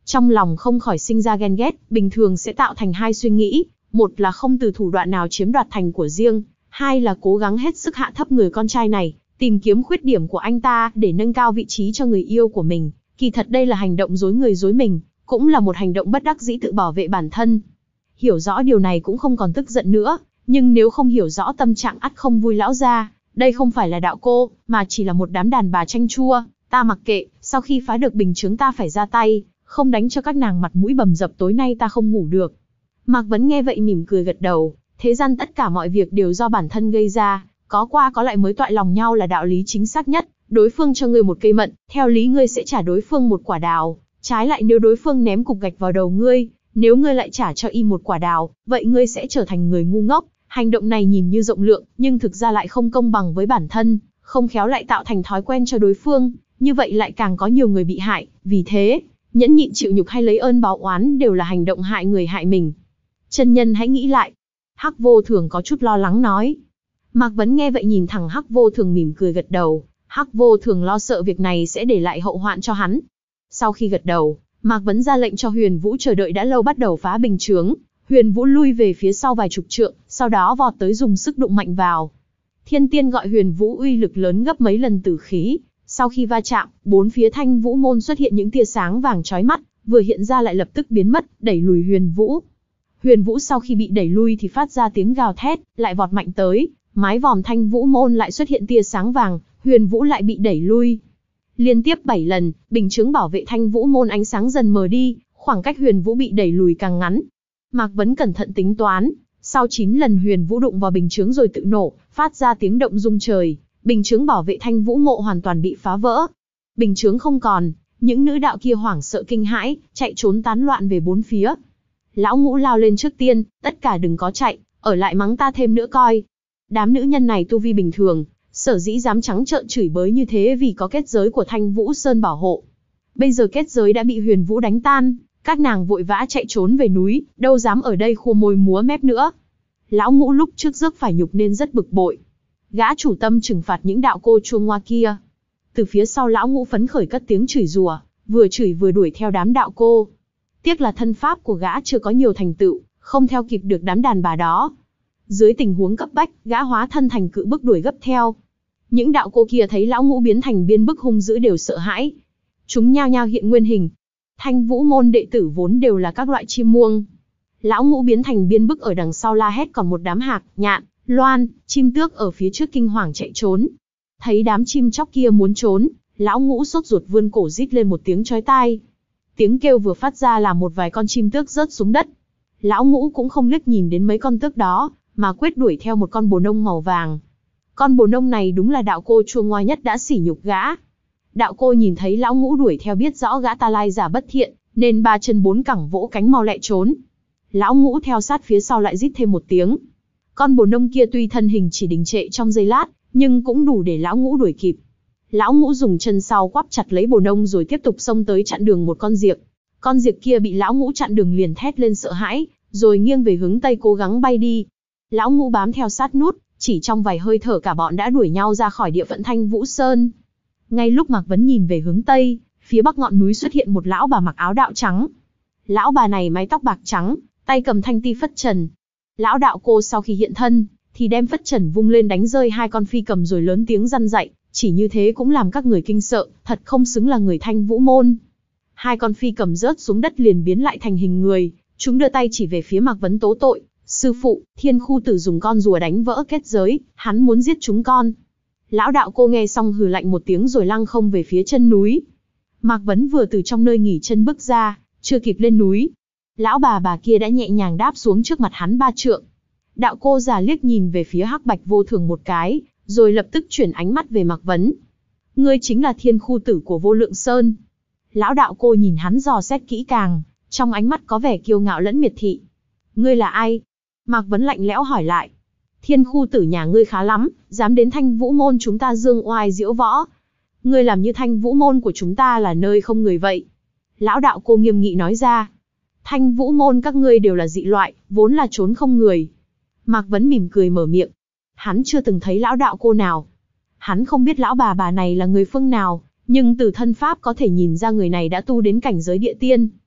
Trong lòng không khỏi sinh ra ghen ghét, bình thường sẽ tạo thành hai suy nghĩ, một là không từ thủ đoạn nào chiếm đoạt thành của riêng, hai là cố gắng hết sức hạ thấp người con trai này, tìm kiếm khuyết điểm của anh ta để nâng cao vị trí cho người yêu của mình. Kỳ thật đây là hành động dối người dối mình, cũng là một hành động bất đắc dĩ tự bảo vệ bản thân. Hiểu rõ điều này cũng không còn tức giận nữa, nhưng nếu không hiểu rõ tâm trạng ắt không vui lão gia, đây không phải là đạo cô, mà chỉ là một đám đàn bà chanh chua, ta mặc kệ, sau khi phá được bình chướng ta phải ra tay, không đánh cho các nàng mặt mũi bầm dập tối nay ta không ngủ được. Mạc Vấn nghe vậy mỉm cười gật đầu, thế gian tất cả mọi việc đều do bản thân gây ra, có qua có lại mới toại lòng nhau là đạo lý chính xác nhất, đối phương cho ngươi một cây mận, theo lý ngươi sẽ trả đối phương một quả đào, trái lại nếu đối phương ném cục gạch vào đầu ngươi, nếu ngươi lại trả cho y một quả đào, vậy ngươi sẽ trở thành người ngu ngốc. Hành động này nhìn như rộng lượng, nhưng thực ra lại không công bằng với bản thân, không khéo lại tạo thành thói quen cho đối phương, như vậy lại càng có nhiều người bị hại, vì thế, nhẫn nhịn chịu nhục hay lấy ơn báo oán đều là hành động hại người hại mình. Chân nhân hãy nghĩ lại. Hắc Vô Thường có chút lo lắng nói. Mạc Vấn nghe vậy nhìn thẳng Hắc Vô Thường mỉm cười gật đầu, Hắc Vô Thường lo sợ việc này sẽ để lại hậu hoạn cho hắn. Sau khi gật đầu, Mạc Vấn ra lệnh cho Huyền Vũ chờ đợi đã lâu bắt đầu phá bình chướng. Huyền Vũ lui về phía sau vài chục trượng, sau đó vọt tới dùng sức đụng mạnh vào. Thiên Tiên gọi Huyền Vũ uy lực lớn gấp mấy lần tử khí. Sau khi va chạm, bốn phía Thanh Vũ môn xuất hiện những tia sáng vàng chói mắt, vừa hiện ra lại lập tức biến mất, đẩy lùi Huyền Vũ. Huyền Vũ sau khi bị đẩy lui thì phát ra tiếng gào thét, lại vọt mạnh tới, mái vòm Thanh Vũ môn lại xuất hiện tia sáng vàng, Huyền Vũ lại bị đẩy lui. Liên tiếp bảy lần, bình chướng bảo vệ Thanh Vũ môn ánh sáng dần mờ đi, khoảng cách Huyền Vũ bị đẩy lùi càng ngắn. Mạc Vấn cẩn thận tính toán, sau chín lần Huyền Vũ đụng vào bình chướng rồi tự nổ, phát ra tiếng động rung trời, bình chướng bảo vệ Thanh Vũ mộ hoàn toàn bị phá vỡ. Bình chướng không còn, những nữ đạo kia hoảng sợ kinh hãi, chạy trốn tán loạn về bốn phía. Lão Ngũ lao lên trước tiên, tất cả đừng có chạy, ở lại mắng ta thêm nữa coi. Đám nữ nhân này tu vi bình thường, sở dĩ dám trắng trợn chửi bới như thế vì có kết giới của Thanh Vũ Sơn bảo hộ. Bây giờ kết giới đã bị Huyền Vũ đánh tan, các nàng vội vã chạy trốn về núi, đâu dám ở đây khua môi múa mép nữa. Lão Ngũ lúc trước rước phải nhục nên rất bực bội. Gã chủ tâm trừng phạt những đạo cô chuông hoa kia. Từ phía sau Lão Ngũ phấn khởi cất tiếng chửi rủa, vừa chửi vừa đuổi theo đám đạo cô. Tiếc là thân pháp của gã chưa có nhiều thành tựu, không theo kịp được đám đàn bà đó. Dưới tình huống cấp bách, gã hóa thân thành cự bức đuổi gấp theo. Những đạo cô kia thấy Lão Ngũ biến thành biên bức hung dữ đều sợ hãi. Chúng nhao nhao hiện nguyên hình. Thanh Vũ môn đệ tử vốn đều là các loại chim muông. Lão Ngũ biến thành biên bức ở đằng sau la hét, còn một đám hạc, nhạn, loan, chim tước ở phía trước kinh hoàng chạy trốn. Thấy đám chim chóc kia muốn trốn, Lão Ngũ sốt ruột vươn cổ rít lên một tiếng chói tai. Tiếng kêu vừa phát ra là một vài con chim tước rớt xuống đất. Lão Ngũ cũng không liếc nhìn đến mấy con tước đó, mà quyết đuổi theo một con bồ nông màu vàng. Con bồ nông này đúng là đạo cô chua ngoa nhất đã sỉ nhục gã. Đạo cô nhìn thấy Lão Ngũ đuổi theo biết rõ gã ta lai giả bất thiện, nên ba chân bốn cẳng vỗ cánh mau lẹ trốn. Lão Ngũ theo sát phía sau lại rít thêm một tiếng. Con bồ nông kia tuy thân hình chỉ đình trệ trong giây lát, nhưng cũng đủ để Lão Ngũ đuổi kịp. Lão Ngũ dùng chân sau quắp chặt lấy bồ nông rồi tiếp tục xông tới chặn đường một con diệc. Con diệc kia bị Lão Ngũ chặn đường liền thét lên sợ hãi, rồi nghiêng về hướng tây cố gắng bay đi. Lão Ngũ bám theo sát nút, chỉ trong vài hơi thở cả bọn đã đuổi nhau ra khỏi địa phận Thanh Vũ Sơn. Ngay lúc Mạc Vấn nhìn về hướng tây, phía bắc ngọn núi xuất hiện một lão bà mặc áo đạo trắng. Lão bà này mái tóc bạc trắng, tay cầm thanh ti phất trần. Lão đạo cô sau khi hiện thân, thì đem phất trần vung lên đánh rơi hai con phi cầm rồi lớn tiếng răn dạy, chỉ như thế cũng làm các người kinh sợ, thật không xứng là người Thanh Vũ môn. Hai con phi cầm rớt xuống đất liền biến lại thành hình người, chúng đưa tay chỉ về phía Mạc Vấn tố tội, sư phụ, Thiên Khu Tử dùng con rùa đánh vỡ kết giới, hắn muốn giết chúng con. Lão đạo cô nghe xong hừ lạnh một tiếng rồi lăng không về phía chân núi. Mạc Vấn vừa từ trong nơi nghỉ chân bước ra, chưa kịp lên núi, lão bà bà kia đã nhẹ nhàng đáp xuống trước mặt hắn ba trượng. Đạo cô già liếc nhìn về phía Hắc Bạch Vô Thường một cái, rồi lập tức chuyển ánh mắt về Mạc Vấn. Ngươi chính là Thiên Khu Tử của Vô Lượng Sơn. Lão đạo cô nhìn hắn dò xét kỹ càng, trong ánh mắt có vẻ kiêu ngạo lẫn miệt thị. Ngươi là ai? Mạc Vấn lạnh lẽo hỏi lại. Thiên Khu Tử nhà ngươi khá lắm, dám đến Thanh Vũ môn chúng ta dương oai diễu võ. Ngươi làm như Thanh Vũ môn của chúng ta là nơi không người vậy. Lão đạo cô nghiêm nghị nói ra. Thanh Vũ môn các ngươi đều là dị loại, vốn là trốn không người. Mạc Vấn mỉm cười mở miệng. Hắn chưa từng thấy lão đạo cô nào. Hắn không biết lão bà bà này là người phương nào, nhưng từ thân pháp có thể nhìn ra người này đã tu đến cảnh giới địa tiên.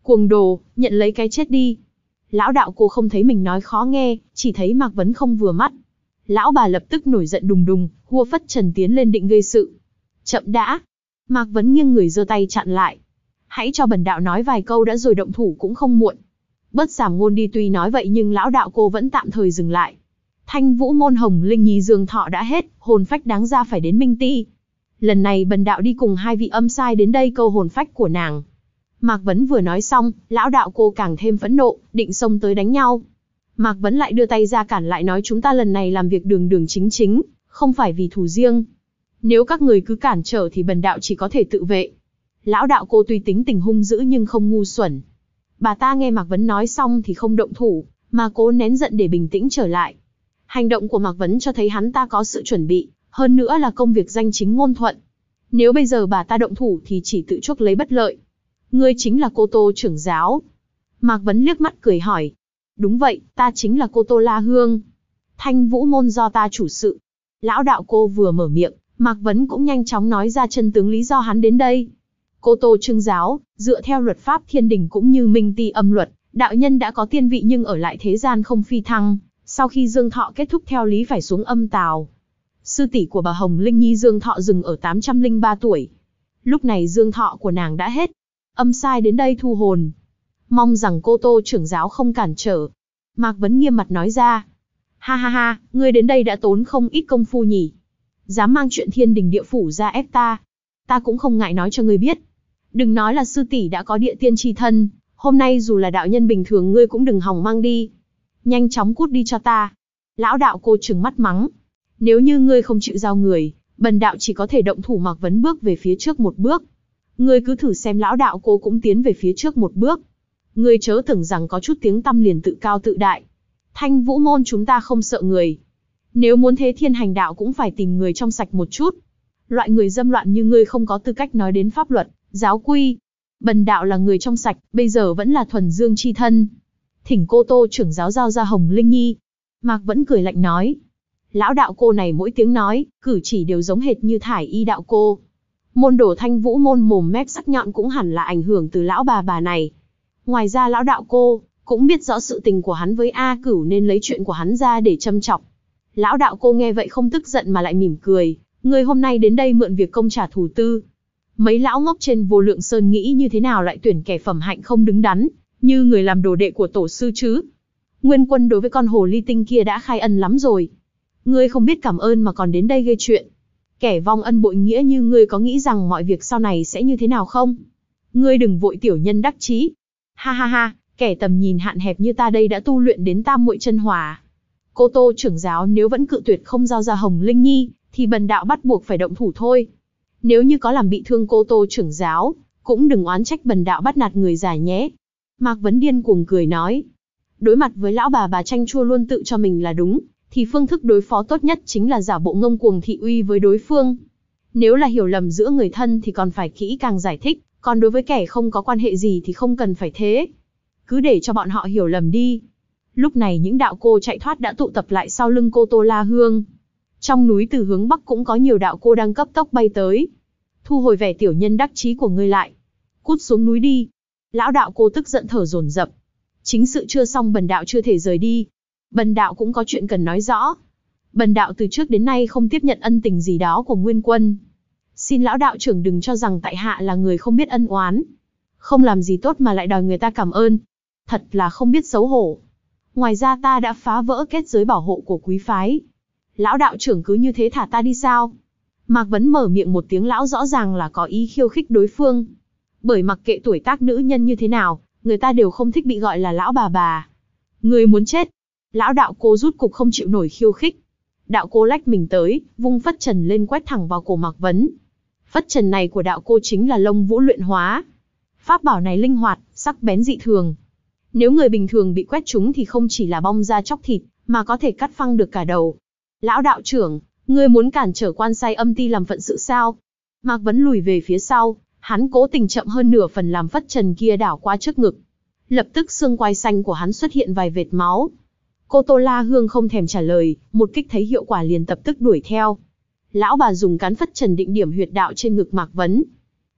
Cuồng đồ, nhận lấy cái chết đi. Lão đạo cô không thấy mình nói khó nghe, chỉ thấy Mạc Vấn không vừa mắt. Lão bà lập tức nổi giận đùng đùng, hua phất trần tiến lên định gây sự. Chậm đã. Mạc Vấn nghiêng người giơ tay chặn lại. Hãy cho bần đạo nói vài câu đã rồi động thủ cũng không muộn. Bớt giảm ngôn đi, tuy nói vậy nhưng lão đạo cô vẫn tạm thời dừng lại. Thanh vũ môn Hồng Linh Nhi Dương thọ đã hết, hồn phách đáng ra phải đến Minh Ti. Lần này bần đạo đi cùng hai vị âm sai đến đây câu hồn phách của nàng. Mạc Vấn vừa nói xong, lão đạo cô càng thêm phẫn nộ, định xông tới đánh nhau. Mạc Vấn lại đưa tay ra cản lại, nói chúng ta lần này làm việc đường đường chính chính, không phải vì thù riêng. Nếu các người cứ cản trở thì bần đạo chỉ có thể tự vệ. Lão đạo cô tuy tính tình hung dữ nhưng không ngu xuẩn. Bà ta nghe Mạc Vấn nói xong thì không động thủ, mà cố nén giận để bình tĩnh trở lại. Hành động của Mạc Vấn cho thấy hắn ta có sự chuẩn bị, hơn nữa là công việc danh chính ngôn thuận. Nếu bây giờ bà ta động thủ thì chỉ tự chuốc lấy bất lợi. Ngươi chính là Cô Tô trưởng giáo. Mạc Vấn liếc mắt cười hỏi. Đúng vậy, ta chính là Cô Tô La Hương. Thanh vũ môn do ta chủ sự. Lão đạo cô vừa mở miệng, Mạc Vấn cũng nhanh chóng nói ra chân tướng lý do hắn đến đây. Cô Tô Trưng giáo, dựa theo luật pháp thiên đình cũng như Minh Ti âm luật, đạo nhân đã có tiên vị nhưng ở lại thế gian không phi thăng, sau khi dương thọ kết thúc theo lý phải xuống âm tào. Sư tỷ của bà Hồng Linh Nhi dương thọ dừng ở tám trăm lẻ ba tuổi. Lúc này dương thọ của nàng đã hết. Âm sai đến đây thu hồn. Mong rằng Cô Tô trưởng giáo không cản trở. Mạc Vấn nghiêm mặt nói ra. Ha ha ha, ngươi đến đây đã tốn không ít công phu nhỉ. Dám mang chuyện thiên đình địa phủ ra ép ta. Ta cũng không ngại nói cho ngươi biết. Đừng nói là sư tỷ đã có địa tiên chi thân, hôm nay dù là đạo nhân bình thường ngươi cũng đừng hòng mang đi. Nhanh chóng cút đi cho ta. Lão đạo cô trừng mắt mắng. Nếu như ngươi không chịu giao người, bần đạo chỉ có thể động thủ. Mạc Vấn bước về phía trước một bước. Ngươi cứ thử xem, lão đạo cô cũng tiến về phía trước một bước. Ngươi chớ tưởng rằng có chút tiếng tăm liền tự cao tự đại. Thanh vũ môn chúng ta không sợ người. Nếu muốn thế thiên hành đạo cũng phải tìm người trong sạch một chút. Loại người dâm loạn như ngươi không có tư cách nói đến pháp luật, giáo quy. Bần đạo là người trong sạch, bây giờ vẫn là thuần dương chi thân. Thỉnh Cô Tô trưởng giáo giao ra Hồng Linh Nhi. Mạc Vẫn cười lạnh nói. Lão đạo cô này mỗi tiếng nói, cử chỉ đều giống hệt như Thải Y đạo cô. Môn đồ Thanh vũ môn mồm mép sắc nhọn cũng hẳn là ảnh hưởng từ lão bà bà này. Ngoài ra lão đạo cô cũng biết rõ sự tình của hắn với A Cửu nên lấy chuyện của hắn ra để châm chọc. Lão đạo cô nghe vậy không tức giận mà lại mỉm cười. Ngươi hôm nay đến đây mượn việc công trả thù tư. Mấy lão ngốc trên Vô Lượng Sơn nghĩ như thế nào lại tuyển kẻ phẩm hạnh không đứng đắn, như người làm đồ đệ của tổ sư chứ? Nguyên Quân đối với con hồ ly tinh kia đã khai ân lắm rồi. Ngươi không biết cảm ơn mà còn đến đây gây chuyện. Kẻ vong ân bội nghĩa như ngươi có nghĩ rằng mọi việc sau này sẽ như thế nào không? Ngươi đừng vội tiểu nhân đắc chí. Ha ha ha, kẻ tầm nhìn hạn hẹp như ta đây đã tu luyện đến tam muội chân hỏa. Cô Tô trưởng giáo nếu vẫn cự tuyệt không giao ra Hồng Linh Nhi, thì bần đạo bắt buộc phải động thủ thôi. Nếu như có làm bị thương Cô Tô trưởng giáo, cũng đừng oán trách bần đạo bắt nạt người già nhé. Mạc Vấn điên cuồng cười nói. Đối mặt với lão bà bà chanh chua luôn tự cho mình là đúng, thì phương thức đối phó tốt nhất chính là giả bộ ngông cuồng thị uy với đối phương. Nếu là hiểu lầm giữa người thân thì còn phải kỹ càng giải thích, còn đối với kẻ không có quan hệ gì thì không cần phải thế. Cứ để cho bọn họ hiểu lầm đi. Lúc này những đạo cô chạy thoát đã tụ tập lại sau lưng Cô Tô La Hương. Trong núi từ hướng bắc cũng có nhiều đạo cô đang cấp tốc bay tới. Thu hồi vẻ tiểu nhân đắc chí của ngươi lại. Cút xuống núi đi. Lão đạo cô tức giận thở dồn dập. Chính sự chưa xong bần đạo chưa thể rời đi. Bần đạo cũng có chuyện cần nói rõ. Bần đạo từ trước đến nay không tiếp nhận ân tình gì đó của Nguyên Quân. Xin lão đạo trưởng đừng cho rằng tại hạ là người không biết ân oán. Không làm gì tốt mà lại đòi người ta cảm ơn. Thật là không biết xấu hổ. Ngoài ra ta đã phá vỡ kết giới bảo hộ của quý phái. Lão đạo trưởng cứ như thế thả ta đi sao? Mạc Vấn mở miệng một tiếng lão rõ ràng là có ý khiêu khích đối phương. Bởi mặc kệ tuổi tác nữ nhân như thế nào, người ta đều không thích bị gọi là lão bà bà. Người muốn chết. Lão đạo cô rút cục không chịu nổi khiêu khích. Đạo cô lách mình tới, vung phất trần lên quét thẳng vào cổ Mạc Vấn. Phất trần này của đạo cô chính là Lông Vũ luyện hóa. Pháp bảo này linh hoạt, sắc bén dị thường. Nếu người bình thường bị quét trúng thì không chỉ là bong da chóc thịt, mà có thể cắt phăng được cả đầu. Lão đạo trưởng, ngươi muốn cản trở Quan Sai Âm Ti làm phận sự sao? Mạc Vấn lùi về phía sau, hắn cố tình chậm hơn nửa phần làm phất trần kia đảo qua trước ngực. Lập tức xương quai xanh của hắn xuất hiện vài vệt máu. Cô Tô La Hương không thèm trả lời, một kích thấy hiệu quả liền tập tức đuổi theo. Lão bà dùng cán phất trần định điểm huyệt đạo trên ngực Mạc Vấn.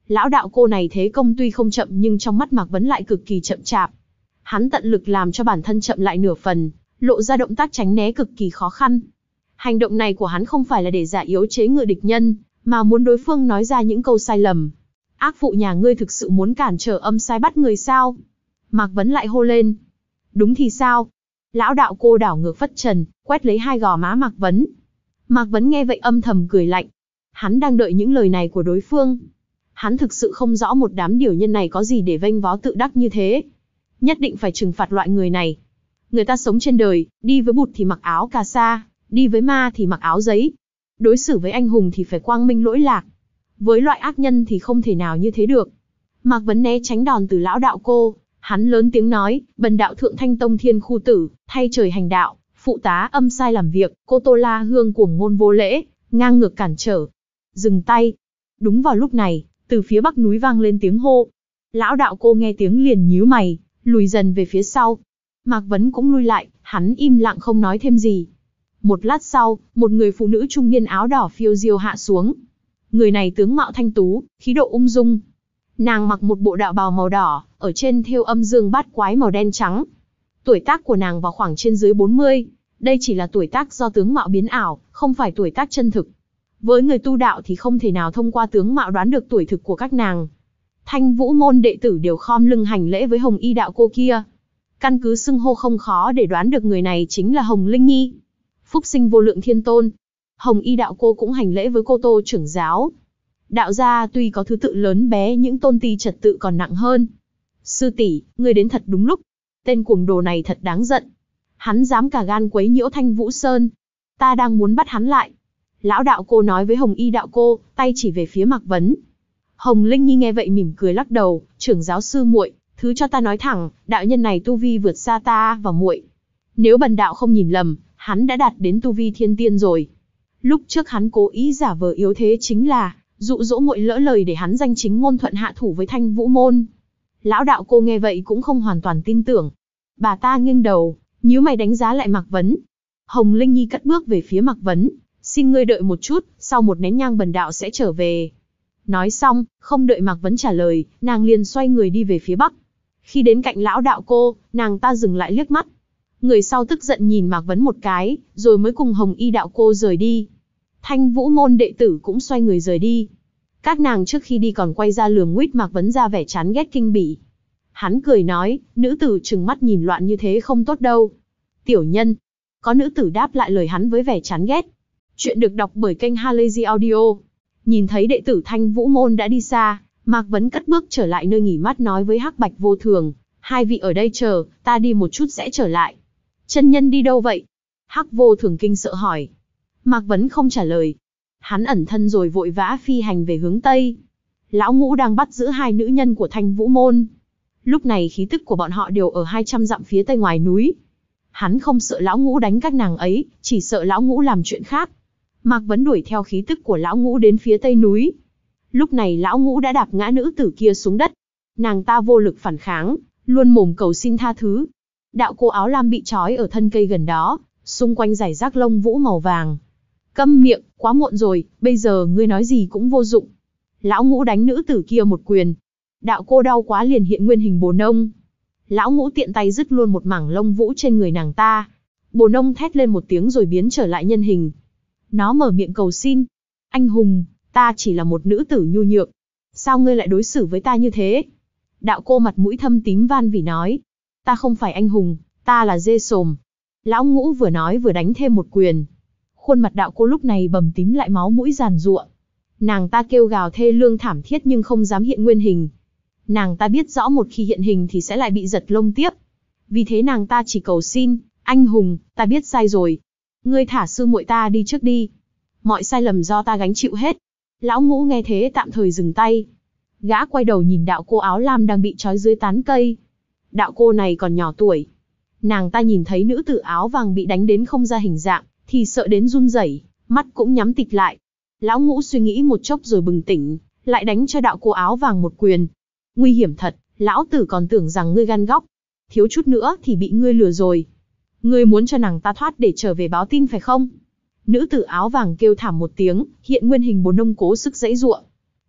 Lão đạo cô này thế công tuy không chậm nhưng trong mắt Mạc Vấn lại cực kỳ chậm chạp. Hắn tận lực làm cho bản thân chậm lại nửa phần, lộ ra động tác tránh né cực kỳ khó khăn. Hành động này của hắn không phải là để giả yếu chế ngự địch nhân, mà muốn đối phương nói ra những câu sai lầm. Ác phụ nhà ngươi thực sự muốn cản trở âm sai bắt người sao? Mạc Vấn lại hô lên. Đúng thì sao? Lão đạo cô đảo ngược phất trần, quét lấy hai gò má Mạc Vấn. Mạc Vấn nghe vậy âm thầm cười lạnh. Hắn đang đợi những lời này của đối phương. Hắn thực sự không rõ một đám điều nhân này có gì để vênh vó tự đắc như thế. Nhất định phải trừng phạt loại người này. Người ta sống trên đời, đi với bụt thì mặc áo cà sa, đi với ma thì mặc áo giấy. Đối xử với anh hùng thì phải quang minh lỗi lạc. Với loại ác nhân thì không thể nào như thế được. Mạc Vấn né tránh đòn từ lão đạo cô, hắn lớn tiếng nói, bần đạo Thượng Thanh Tông Thiên Khu Tử, thay trời hành đạo, phụ tá âm sai làm việc, cô Tô La Hương cuồng ngôn vô lễ, ngang ngược cản trở. Dừng tay. Đúng vào lúc này, từ phía bắc núi vang lên tiếng hô. Lão đạo cô nghe tiếng liền nhíu mày, lùi dần về phía sau. Mạc Vấn cũng lui lại, hắn im lặng không nói thêm gì. Một lát sau, một người phụ nữ trung niên áo đỏ phiêu diêu hạ xuống. Người này tướng mạo thanh tú, khí độ ung dung. Nàng mặc một bộ đạo bào màu đỏ, ở trên thêu âm dương bát quái màu đen trắng. Tuổi tác của nàng vào khoảng trên dưới bốn mươi. Đây chỉ là tuổi tác do tướng mạo biến ảo, không phải tuổi tác chân thực. Với người tu đạo thì không thể nào thông qua tướng mạo đoán được tuổi thực của các nàng. Thanh Vũ môn đệ tử đều khom lưng hành lễ với Hồng Y đạo cô kia. Căn cứ xưng hô không khó để đoán được người này chính là Hồng Linh Nhi, phúc sinh vô lượng thiên tôn. Hồng Y đạo cô cũng hành lễ với cô Tô trưởng giáo. Đạo gia tuy có thứ tự lớn bé những tôn ti trật tự còn nặng hơn. Sư tỷ, ngươi đến thật đúng lúc. Tên cuồng đồ này thật đáng giận. Hắn dám cả gan quấy nhiễu Thanh Vũ Sơn. Ta đang muốn bắt hắn lại. Lão đạo cô nói với Hồng Y đạo cô, tay chỉ về phía Mạc Vấn. Hồng Linh Nhi nghe vậy mỉm cười lắc đầu, trưởng giáo sư muội, thứ cho ta nói thẳng, đạo nhân này tu vi vượt xa ta và muội. Nếu bần đạo không nhìn lầm, hắn đã đạt đến tu vi thiên tiên rồi. Lúc trước hắn cố ý giả vờ yếu thế chính là dụ dỗ muội lỡ lời để hắn danh chính ngôn thuận hạ thủ với Thanh Vũ môn. Lão đạo cô nghe vậy cũng không hoàn toàn tin tưởng. Bà ta nghiêng đầu, nhíu mày đánh giá lại Mạc Vấn. Hồng Linh Nhi cất bước về phía Mạc Vấn, xin ngươi đợi một chút, sau một nén nhang bần đạo sẽ trở về. Nói xong, không đợi Mạc Vấn trả lời, nàng liền xoay người đi về phía bắc. Khi đến cạnh lão đạo cô, nàng ta dừng lại liếc mắt. Người sau tức giận nhìn Mạc Vấn một cái, rồi mới cùng Hồng Y đạo cô rời đi. Thanh Vũ môn đệ tử cũng xoay người rời đi. Các nàng trước khi đi còn quay ra lườm nguýt Mạc Vấn ra vẻ chán ghét kinh bỉ. Hắn cười nói, nữ tử trừng mắt nhìn loạn như thế không tốt đâu. Tiểu nhân. Có nữ tử đáp lại lời hắn với vẻ chán ghét. Chuyện được đọc bởi kênh Halazy Audio. Nhìn thấy đệ tử Thanh Vũ môn đã đi xa, Mạc Vấn cất bước trở lại nơi nghỉ mát nói với Hắc Bạch Vô Thường, hai vị ở đây chờ, ta đi một chút sẽ trở lại. Chân nhân đi đâu vậy? Hắc Vô Thường kinh sợ hỏi. Mạc Vấn không trả lời. Hắn ẩn thân rồi vội vã phi hành về hướng Tây. Lão Ngũ đang bắt giữ hai nữ nhân của Thanh Vũ môn. Lúc này khí tức của bọn họ đều ở hai trăm dặm phía tây ngoài núi. Hắn không sợ Lão Ngũ đánh các nàng ấy, chỉ sợ Lão Ngũ làm chuyện khác. Mạc Vấn đuổi theo khí tức của Lão Ngũ đến phía tây núi. Lúc này Lão Ngũ đã đạp ngã nữ tử kia xuống đất. Nàng ta vô lực phản kháng, luôn mồm cầu xin tha thứ. Đạo cô áo lam bị trói ở thân cây gần đó, xung quanh rải rác lông vũ màu vàng. Câm miệng, quá muộn rồi, bây giờ ngươi nói gì cũng vô dụng. Lão Ngũ đánh nữ tử kia một quyền. Đạo cô đau quá liền hiện nguyên hình bồ nông. Lão Ngũ tiện tay dứt luôn một mảng lông vũ trên người nàng ta. Bồ nông thét lên một tiếng rồi biến trở lại nhân hình. Nó mở miệng cầu xin. Anh hùng, ta chỉ là một nữ tử nhu nhược. Sao ngươi lại đối xử với ta như thế? Đạo cô mặt mũi thâm tím van vỉ nói. Ta không phải anh hùng, ta là dê sồm. Lão Ngũ vừa nói vừa đánh thêm một quyền. Khuôn mặt đạo cô lúc này bầm tím lại máu mũi giàn giụa. Nàng ta kêu gào thê lương thảm thiết nhưng không dám hiện nguyên hình. Nàng ta biết rõ một khi hiện hình thì sẽ lại bị giật lông tiếp. Vì thế nàng ta chỉ cầu xin, anh hùng, ta biết sai rồi. Ngươi thả sư muội ta đi trước đi. Mọi sai lầm do ta gánh chịu hết. Lão Ngũ nghe thế tạm thời dừng tay. Gã quay đầu nhìn đạo cô áo lam đang bị trói dưới tán cây. Đạo cô này còn nhỏ tuổi. Nàng ta nhìn thấy nữ tử áo vàng bị đánh đến không ra hình dạng, thì sợ đến run rẩy, mắt cũng nhắm tịt lại. Lão Ngũ suy nghĩ một chốc rồi bừng tỉnh, lại đánh cho đạo cô áo vàng một quyền. Nguy hiểm thật, lão tử còn tưởng rằng ngươi gan góc. Thiếu chút nữa thì bị ngươi lừa rồi. Ngươi muốn cho nàng ta thoát để trở về báo tin phải không? Nữ tử áo vàng kêu thảm một tiếng, hiện nguyên hình bồ nông cố sức giãy giụa.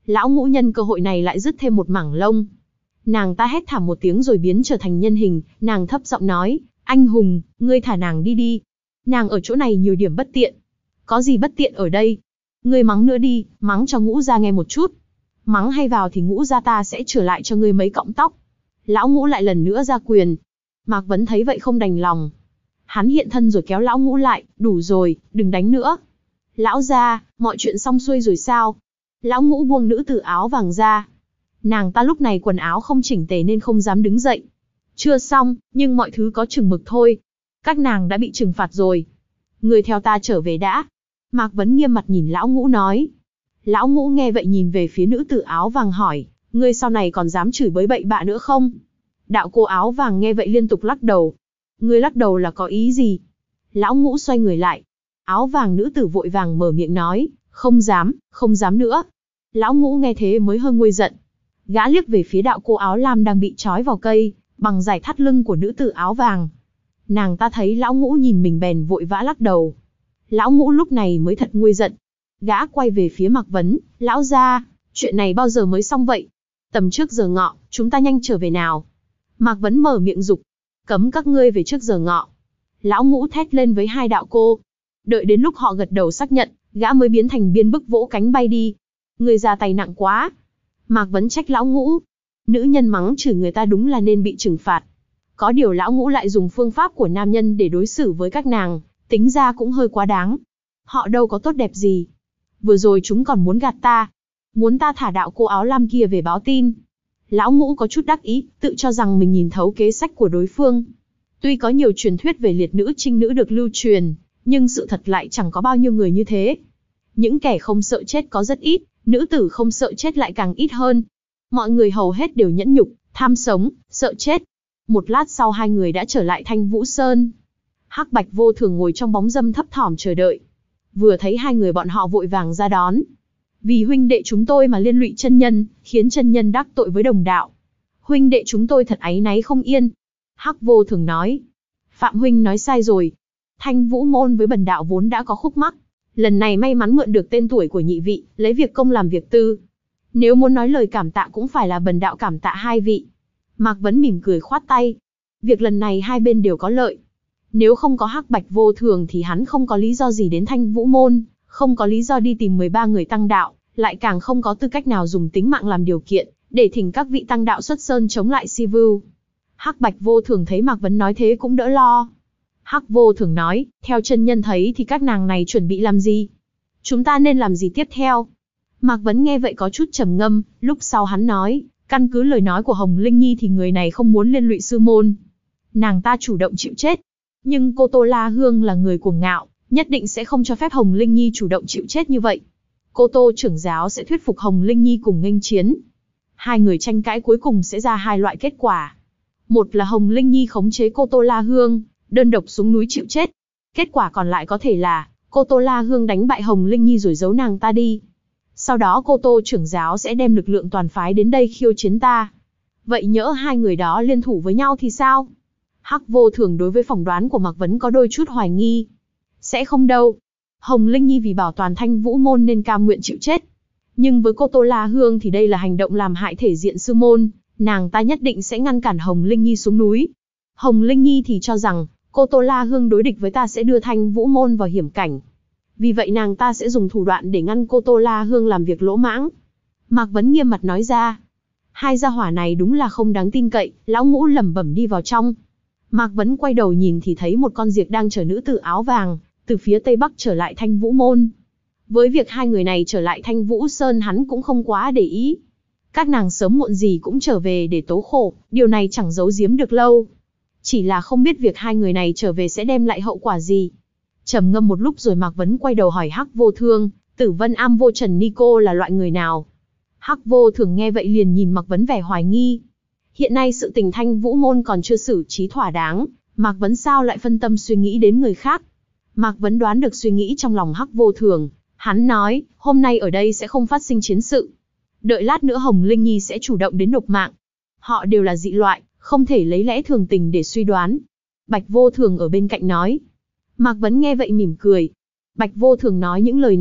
Lão Ngũ nhân cơ hội này lại rứt thêm một mảng lông. Nàng ta hét thảm một tiếng rồi biến trở thành nhân hình, nàng thấp giọng nói, anh hùng, ngươi thả nàng đi đi. Nàng ở chỗ này nhiều điểm bất tiện. Có gì bất tiện ở đây? Ngươi mắng nữa đi, mắng cho Ngũ gia nghe một chút. Mắng hay vào thì Ngũ gia ta sẽ trở lại cho ngươi mấy cọng tóc. Lão Ngũ lại lần nữa ra quyền. Mạc Vấn thấy vậy không đành lòng. Hắn hiện thân rồi kéo Lão Ngũ lại, đủ rồi, đừng đánh nữa. Lão gia, mọi chuyện xong xuôi rồi sao? Lão Ngũ buông nữ tử áo vàng ra. Nàng ta lúc này quần áo không chỉnh tề nên không dám đứng dậy. Chưa xong, nhưng mọi thứ có chừng mực thôi. Các nàng đã bị trừng phạt rồi. Người theo ta trở về đã. Mạc Vấn nghiêm mặt nhìn Lão Ngũ nói. Lão Ngũ nghe vậy nhìn về phía nữ tử áo vàng hỏi, ngươi sau này còn dám chửi bới bậy bạ nữa không? Đạo cô áo vàng nghe vậy liên tục lắc đầu. Ngươi lắc đầu là có ý gì? Lão Ngũ xoay người lại. Áo vàng nữ tử vội vàng mở miệng nói, không dám, không dám nữa. Lão Ngũ nghe thế mới hơi nguôi giận. Gã liếc về phía đạo cô áo lam đang bị trói vào cây, bằng giải thắt lưng của nữ tử áo vàng. Nàng ta thấy Lão Ngũ nhìn mình bèn vội vã lắc đầu. Lão Ngũ lúc này mới thật nguôi giận. Gã quay về phía Mạc Vấn, lão gia, chuyện này bao giờ mới xong vậy? Tầm trước giờ ngọ, chúng ta nhanh trở về nào. Mạc Vấn mở miệng dục, cấm các ngươi về trước giờ ngọ. Lão Ngũ thét lên với hai đạo cô. Đợi đến lúc họ gật đầu xác nhận, gã mới biến thành biên bức vỗ cánh bay đi. Người ra tay nặng quá. Mạc Vấn trách Lão Ngũ. Nữ nhân mắng chửi người ta đúng là nên bị trừng phạt. Có điều Lão Ngũ lại dùng phương pháp của nam nhân để đối xử với các nàng, tính ra cũng hơi quá đáng. Họ đâu có tốt đẹp gì. Vừa rồi chúng còn muốn gạt ta. Muốn ta thả đạo cô áo lam kia về báo tin. Lão Ngũ có chút đắc ý, tự cho rằng mình nhìn thấu kế sách của đối phương. Tuy có nhiều truyền thuyết về liệt nữ trinh nữ được lưu truyền, nhưng sự thật lại chẳng có bao nhiêu người như thế. Những kẻ không sợ chết có rất ít, nữ tử không sợ chết lại càng ít hơn. Mọi người hầu hết đều nhẫn nhục, tham sống, sợ chết. Một lát sau hai người đã trở lại Thanh Vũ Sơn. Hắc Bạch Vô Thường ngồi trong bóng râm thấp thỏm chờ đợi. Vừa thấy hai người bọn họ vội vàng ra đón. Vì huynh đệ chúng tôi mà liên lụy chân nhân, khiến chân nhân đắc tội với đồng đạo. Huynh đệ chúng tôi thật áy náy không yên. Hắc Vô Thường nói. Phạm huynh nói sai rồi. Thanh Vũ môn với bần đạo vốn đã có khúc mắc. Lần này may mắn mượn được tên tuổi của nhị vị, lấy việc công làm việc tư. Nếu muốn nói lời cảm tạ cũng phải là bần đạo cảm tạ hai vị. Mạc Vấn mỉm cười khoát tay. Việc lần này hai bên đều có lợi. Nếu không có Hắc Bạch Vô Thường thì hắn không có lý do gì đến Thanh Vũ môn, không có lý do đi tìm mười ba người tăng đạo, lại càng không có tư cách nào dùng tính mạng làm điều kiện, để thỉnh các vị tăng đạo xuất sơn chống lại Si Vưu. Hắc Bạch Vô Thường thấy Mạc Vấn nói thế cũng đỡ lo. Hắc Vô Thường nói, theo chân nhân thấy thì các nàng này chuẩn bị làm gì? Chúng ta nên làm gì tiếp theo? Mạc Vấn nghe vậy có chút trầm ngâm, lúc sau hắn nói, căn cứ lời nói của Hồng Linh Nhi thì người này không muốn liên lụy sư môn. Nàng ta chủ động chịu chết. Nhưng cô Tô La Hương là người cuồng ngạo, nhất định sẽ không cho phép Hồng Linh Nhi chủ động chịu chết như vậy. Cô Tô trưởng giáo sẽ thuyết phục Hồng Linh Nhi cùng nghênh chiến. Hai người tranh cãi cuối cùng sẽ ra hai loại kết quả. Một là Hồng Linh Nhi khống chế cô Tô La Hương, đơn độc xuống núi chịu chết. Kết quả còn lại có thể là, cô Tô La Hương đánh bại Hồng Linh Nhi rồi giấu nàng ta đi. Sau đó cô Tô trưởng giáo sẽ đem lực lượng toàn phái đến đây khiêu chiến ta. Vậy nhỡ hai người đó liên thủ với nhau thì sao? Hắc Vô Thường đối với phỏng đoán của Mạc Vấn có đôi chút hoài nghi. Sẽ không đâu. Hồng Linh Nhi vì bảo toàn Thanh Vũ môn nên cam nguyện chịu chết. Nhưng với cô Tô La Hương thì đây là hành động làm hại thể diện sư môn, nàng ta nhất định sẽ ngăn cản Hồng Linh Nhi xuống núi. Hồng Linh Nhi thì cho rằng, cô Tô La Hương đối địch với ta sẽ đưa Thanh Vũ môn vào hiểm cảnh. Vì vậy nàng ta sẽ dùng thủ đoạn để ngăn cô Tô La Hương làm việc lỗ mãng. Mạc Vấn nghiêm mặt nói ra. Hai gia hỏa này đúng là không đáng tin cậy, Lão Ngũ lẩm bẩm đi vào trong. Mạc Vấn quay đầu nhìn thì thấy một con diệc đang chở nữ tử áo vàng, từ phía tây bắc trở lại Thanh Vũ môn. Với việc hai người này trở lại Thanh Vũ Sơn hắn cũng không quá để ý. Các nàng sớm muộn gì cũng trở về để tố khổ, điều này chẳng giấu giếm được lâu. Chỉ là không biết việc hai người này trở về sẽ đem lại hậu quả gì. Trầm ngâm một lúc rồi Mạc Vấn quay đầu hỏi Hắc Vô Thương, Tử Vân Am Vô Trần Ni Cô là loại người nào? Hắc Vô Thường nghe vậy liền nhìn Mạc Vấn vẻ hoài nghi. Hiện nay sự tình Thanh Vũ môn còn chưa xử trí thỏa đáng, Mạc Vấn sao lại phân tâm suy nghĩ đến người khác? Mạc Vấn đoán được suy nghĩ trong lòng Hắc Vô Thường, hắn nói, hôm nay ở đây sẽ không phát sinh chiến sự. Đợi lát nữa Hồng Linh Nhi sẽ chủ động đến nộp mạng. Họ đều là dị loại, không thể lấy lẽ thường tình để suy đoán. Bạch Vô Thường ở bên cạnh nói. Mạc Vấn nghe vậy mỉm cười. Bạch Vô Thường nói những lời này,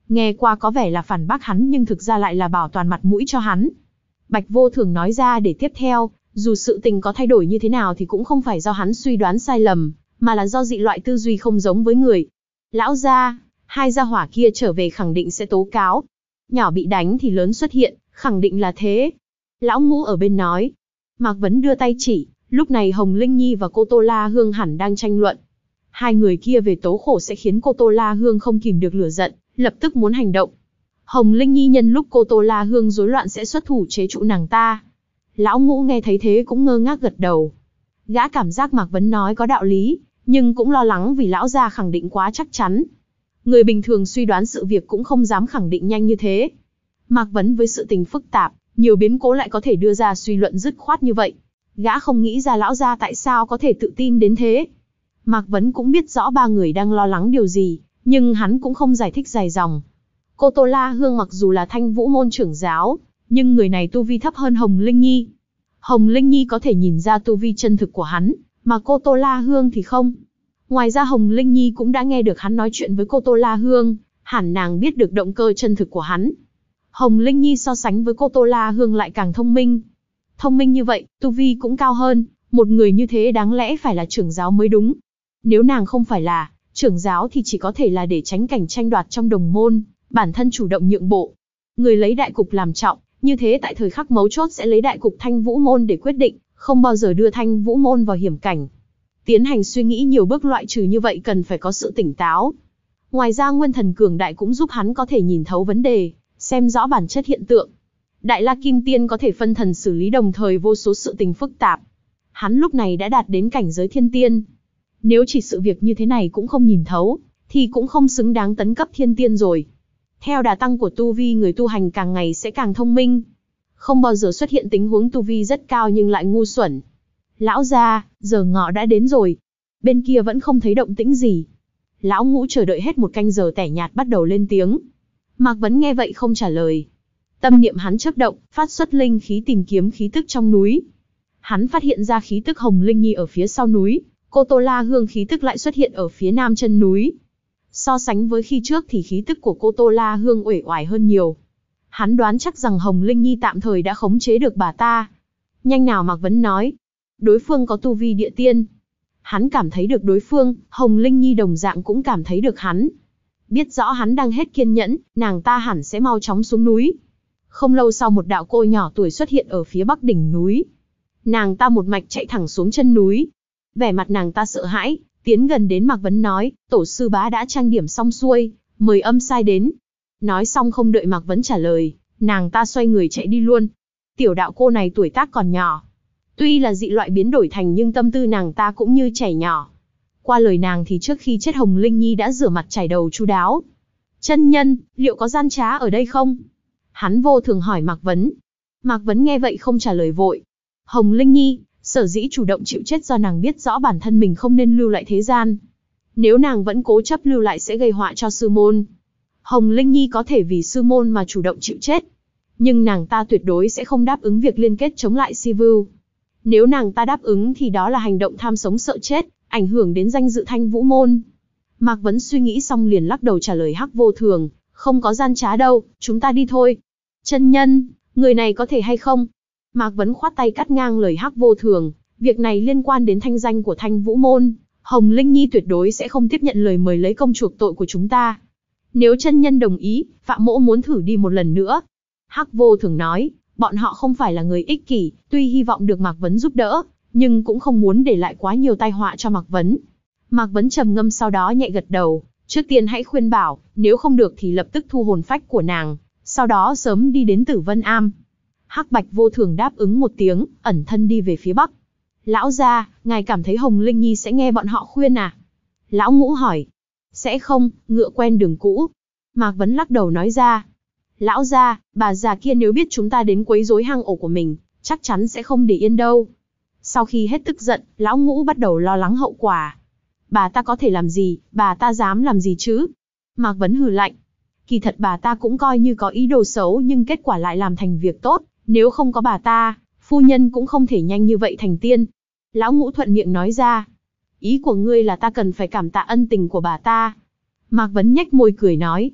Nghe qua có vẻ là phản bác hắn nhưng thực ra lại là bảo toàn mặt mũi cho hắn. Bạch Vô Thường nói ra để tiếp theo, dù sự tình có thay đổi như thế nào thì cũng không phải do hắn suy đoán sai lầm, mà là do dị loại tư duy không giống với người. Lão gia, hai gia hỏa kia trở về khẳng định sẽ tố cáo. Nhỏ bị đánh thì lớn xuất hiện, khẳng định là thế. Lão Ngũ ở bên nói. Mạc Vấn đưa tay chỉ, lúc này Hồng Linh Nhi và cô Tô La Hương hẳn đang tranh luận. Hai người kia về tố khổ sẽ khiến cô Tô La Hương không kìm được lửa giận, lập tức muốn hành động. Hồng Linh Nhi nhân lúc cô Tô La Hương rối loạn sẽ xuất thủ chế trụ nàng ta. Lão Ngũ nghe thấy thế cũng ngơ ngác gật đầu. Gã cảm giác Mạc Vấn nói có đạo lý, nhưng cũng lo lắng vì lão gia khẳng định quá chắc chắn. Người bình thường suy đoán sự việc cũng không dám khẳng định nhanh như thế. Mạc Vấn với sự tình phức tạp, nhiều biến cố lại có thể đưa ra suy luận dứt khoát như vậy. Gã không nghĩ ra lão gia tại sao có thể tự tin đến thế. Mạc Vấn cũng biết rõ ba người đang lo lắng điều gì, nhưng hắn cũng không giải thích dài dòng. Cô Tô La Hương mặc dù là Thanh Vũ môn trưởng giáo, nhưng người này tu vi thấp hơn Hồng Linh Nhi. Hồng Linh Nhi có thể nhìn ra tu vi chân thực của hắn, mà cô Tô La Hương thì không. Ngoài ra Hồng Linh Nhi cũng đã nghe được hắn nói chuyện với cô Tô La Hương, hẳn nàng biết được động cơ chân thực của hắn. Hồng Linh Nhi so sánh với cô Tô La Hương lại càng thông minh. Thông minh như vậy, tu vi cũng cao hơn, một người như thế đáng lẽ phải là trưởng giáo mới đúng. Nếu nàng không phải là trưởng giáo thì chỉ có thể là để tránh cảnh tranh đoạt trong đồng môn, bản thân chủ động nhượng bộ. Người lấy đại cục làm trọng, như thế tại thời khắc mấu chốt sẽ lấy đại cục Thanh Vũ môn để quyết định, không bao giờ đưa Thanh Vũ môn vào hiểm cảnh. Tiến hành suy nghĩ nhiều bước loại trừ như vậy cần phải có sự tỉnh táo. Ngoài ra nguyên thần cường đại cũng giúp hắn có thể nhìn thấu vấn đề, xem rõ bản chất hiện tượng. Đại La Kim Tiên có thể phân thần xử lý đồng thời vô số sự tình phức tạp. Hắn lúc này đã đạt đến cảnh giới thiên tiên. Nếu chỉ sự việc như thế này cũng không nhìn thấu, thì cũng không xứng đáng tấn cấp thiên tiên rồi. Theo đà tăng của tu vi, người tu hành càng ngày sẽ càng thông minh. Không bao giờ xuất hiện tình huống tu vi rất cao nhưng lại ngu xuẩn. Lão gia, giờ ngọ đã đến rồi. Bên kia vẫn không thấy động tĩnh gì. Lão Ngũ chờ đợi hết một canh giờ tẻ nhạt bắt đầu lên tiếng. Mạc Vấn nghe vậy không trả lời. Tâm niệm hắn chớp động, phát xuất linh khí tìm kiếm khí tức trong núi. Hắn phát hiện ra khí tức Hồng Linh Nhi ở phía sau núi, cô Tô La Hương khí tức lại xuất hiện ở phía nam chân núi. So sánh với khi trước thì khí tức của cô Tô La Hương uể oải hơn nhiều. Hắn đoán chắc rằng Hồng Linh Nhi tạm thời đã khống chế được bà ta. Nhanh nào, Mạc Vấn nói. Đối phương có tu vi địa tiên. Hắn cảm thấy được đối phương, Hồng Linh Nhi đồng dạng cũng cảm thấy được hắn. Biết rõ hắn đang hết kiên nhẫn, nàng ta hẳn sẽ mau chóng xuống núi. Không lâu sau một đạo cô nhỏ tuổi xuất hiện ở phía bắc đỉnh núi. Nàng ta một mạch chạy thẳng xuống chân núi. Vẻ mặt nàng ta sợ hãi, tiến gần đến Mạc Vấn nói, tổ sư bá đã trang điểm xong xuôi, mời âm sai đến. Nói xong không đợi Mạc Vấn trả lời, nàng ta xoay người chạy đi luôn. Tiểu đạo cô này tuổi tác còn nhỏ. Tuy là dị loại biến đổi thành nhưng tâm tư nàng ta cũng như trẻ nhỏ. Qua lời nàng thì trước khi chết Hồng Linh Nhi đã rửa mặt chải đầu chu đáo. Chân nhân, liệu có gian trá ở đây không? Hắn vô thường hỏi Mạc Vấn. Mạc Vấn nghe vậy không trả lời vội. Hồng Linh Nhi, sở dĩ chủ động chịu chết do nàng biết rõ bản thân mình không nên lưu lại thế gian. Nếu nàng vẫn cố chấp lưu lại sẽ gây họa cho sư môn. Hồng Linh Nhi có thể vì sư môn mà chủ động chịu chết. Nhưng nàng ta tuyệt đối sẽ không đáp ứng việc liên kết chống lại Si Vưu. Nếu nàng ta đáp ứng thì đó là hành động tham sống sợ chết, ảnh hưởng đến danh dự Thanh Vũ môn. Mạc Vấn suy nghĩ xong liền lắc đầu trả lời Hắc Vô Thường, không có gian trá đâu, chúng ta đi thôi. Chân nhân, người này có thể hay không? Mạc Vấn khoát tay cắt ngang lời Hắc Vô Thường, việc này liên quan đến thanh danh của Thanh Vũ môn, Hồng Linh Nhi tuyệt đối sẽ không tiếp nhận lời mời lấy công chuộc tội của chúng ta. Nếu chân nhân đồng ý, Phạm Mỗ muốn thử đi một lần nữa. Hắc Vô Thường nói, bọn họ không phải là người ích kỷ, tuy hy vọng được Mạc Vấn giúp đỡ, nhưng cũng không muốn để lại quá nhiều tai họa cho Mạc Vấn. Mạc Vấn trầm ngâm sau đó nhẹ gật đầu, trước tiên hãy khuyên bảo, nếu không được thì lập tức thu hồn phách của nàng, sau đó sớm đi đến Tử Vân Am. Hắc Bạch Vô Thường đáp ứng một tiếng, ẩn thân đi về phía bắc. Lão gia, ngài cảm thấy Hồng Linh Nhi sẽ nghe bọn họ khuyên à? Lão Ngũ hỏi. Sẽ không, ngựa quen đường cũ. Mạc Vấn lắc đầu nói ra. Lão gia, bà già kia nếu biết chúng ta đến quấy rối hang ổ của mình, chắc chắn sẽ không để yên đâu. Sau khi hết tức giận, Lão Ngũ bắt đầu lo lắng hậu quả. Bà ta có thể làm gì, bà ta dám làm gì chứ? Mạc Vấn hừ lạnh. Kỳ thật bà ta cũng coi như có ý đồ xấu nhưng kết quả lại làm thành việc tốt. Nếu không có bà ta, phu nhân cũng không thể nhanh như vậy thành tiên. Lão Ngũ thuận miệng nói ra. Ý của ngươi là ta cần phải cảm tạ ân tình của bà ta. Mạc Vấn nhếch môi cười nói.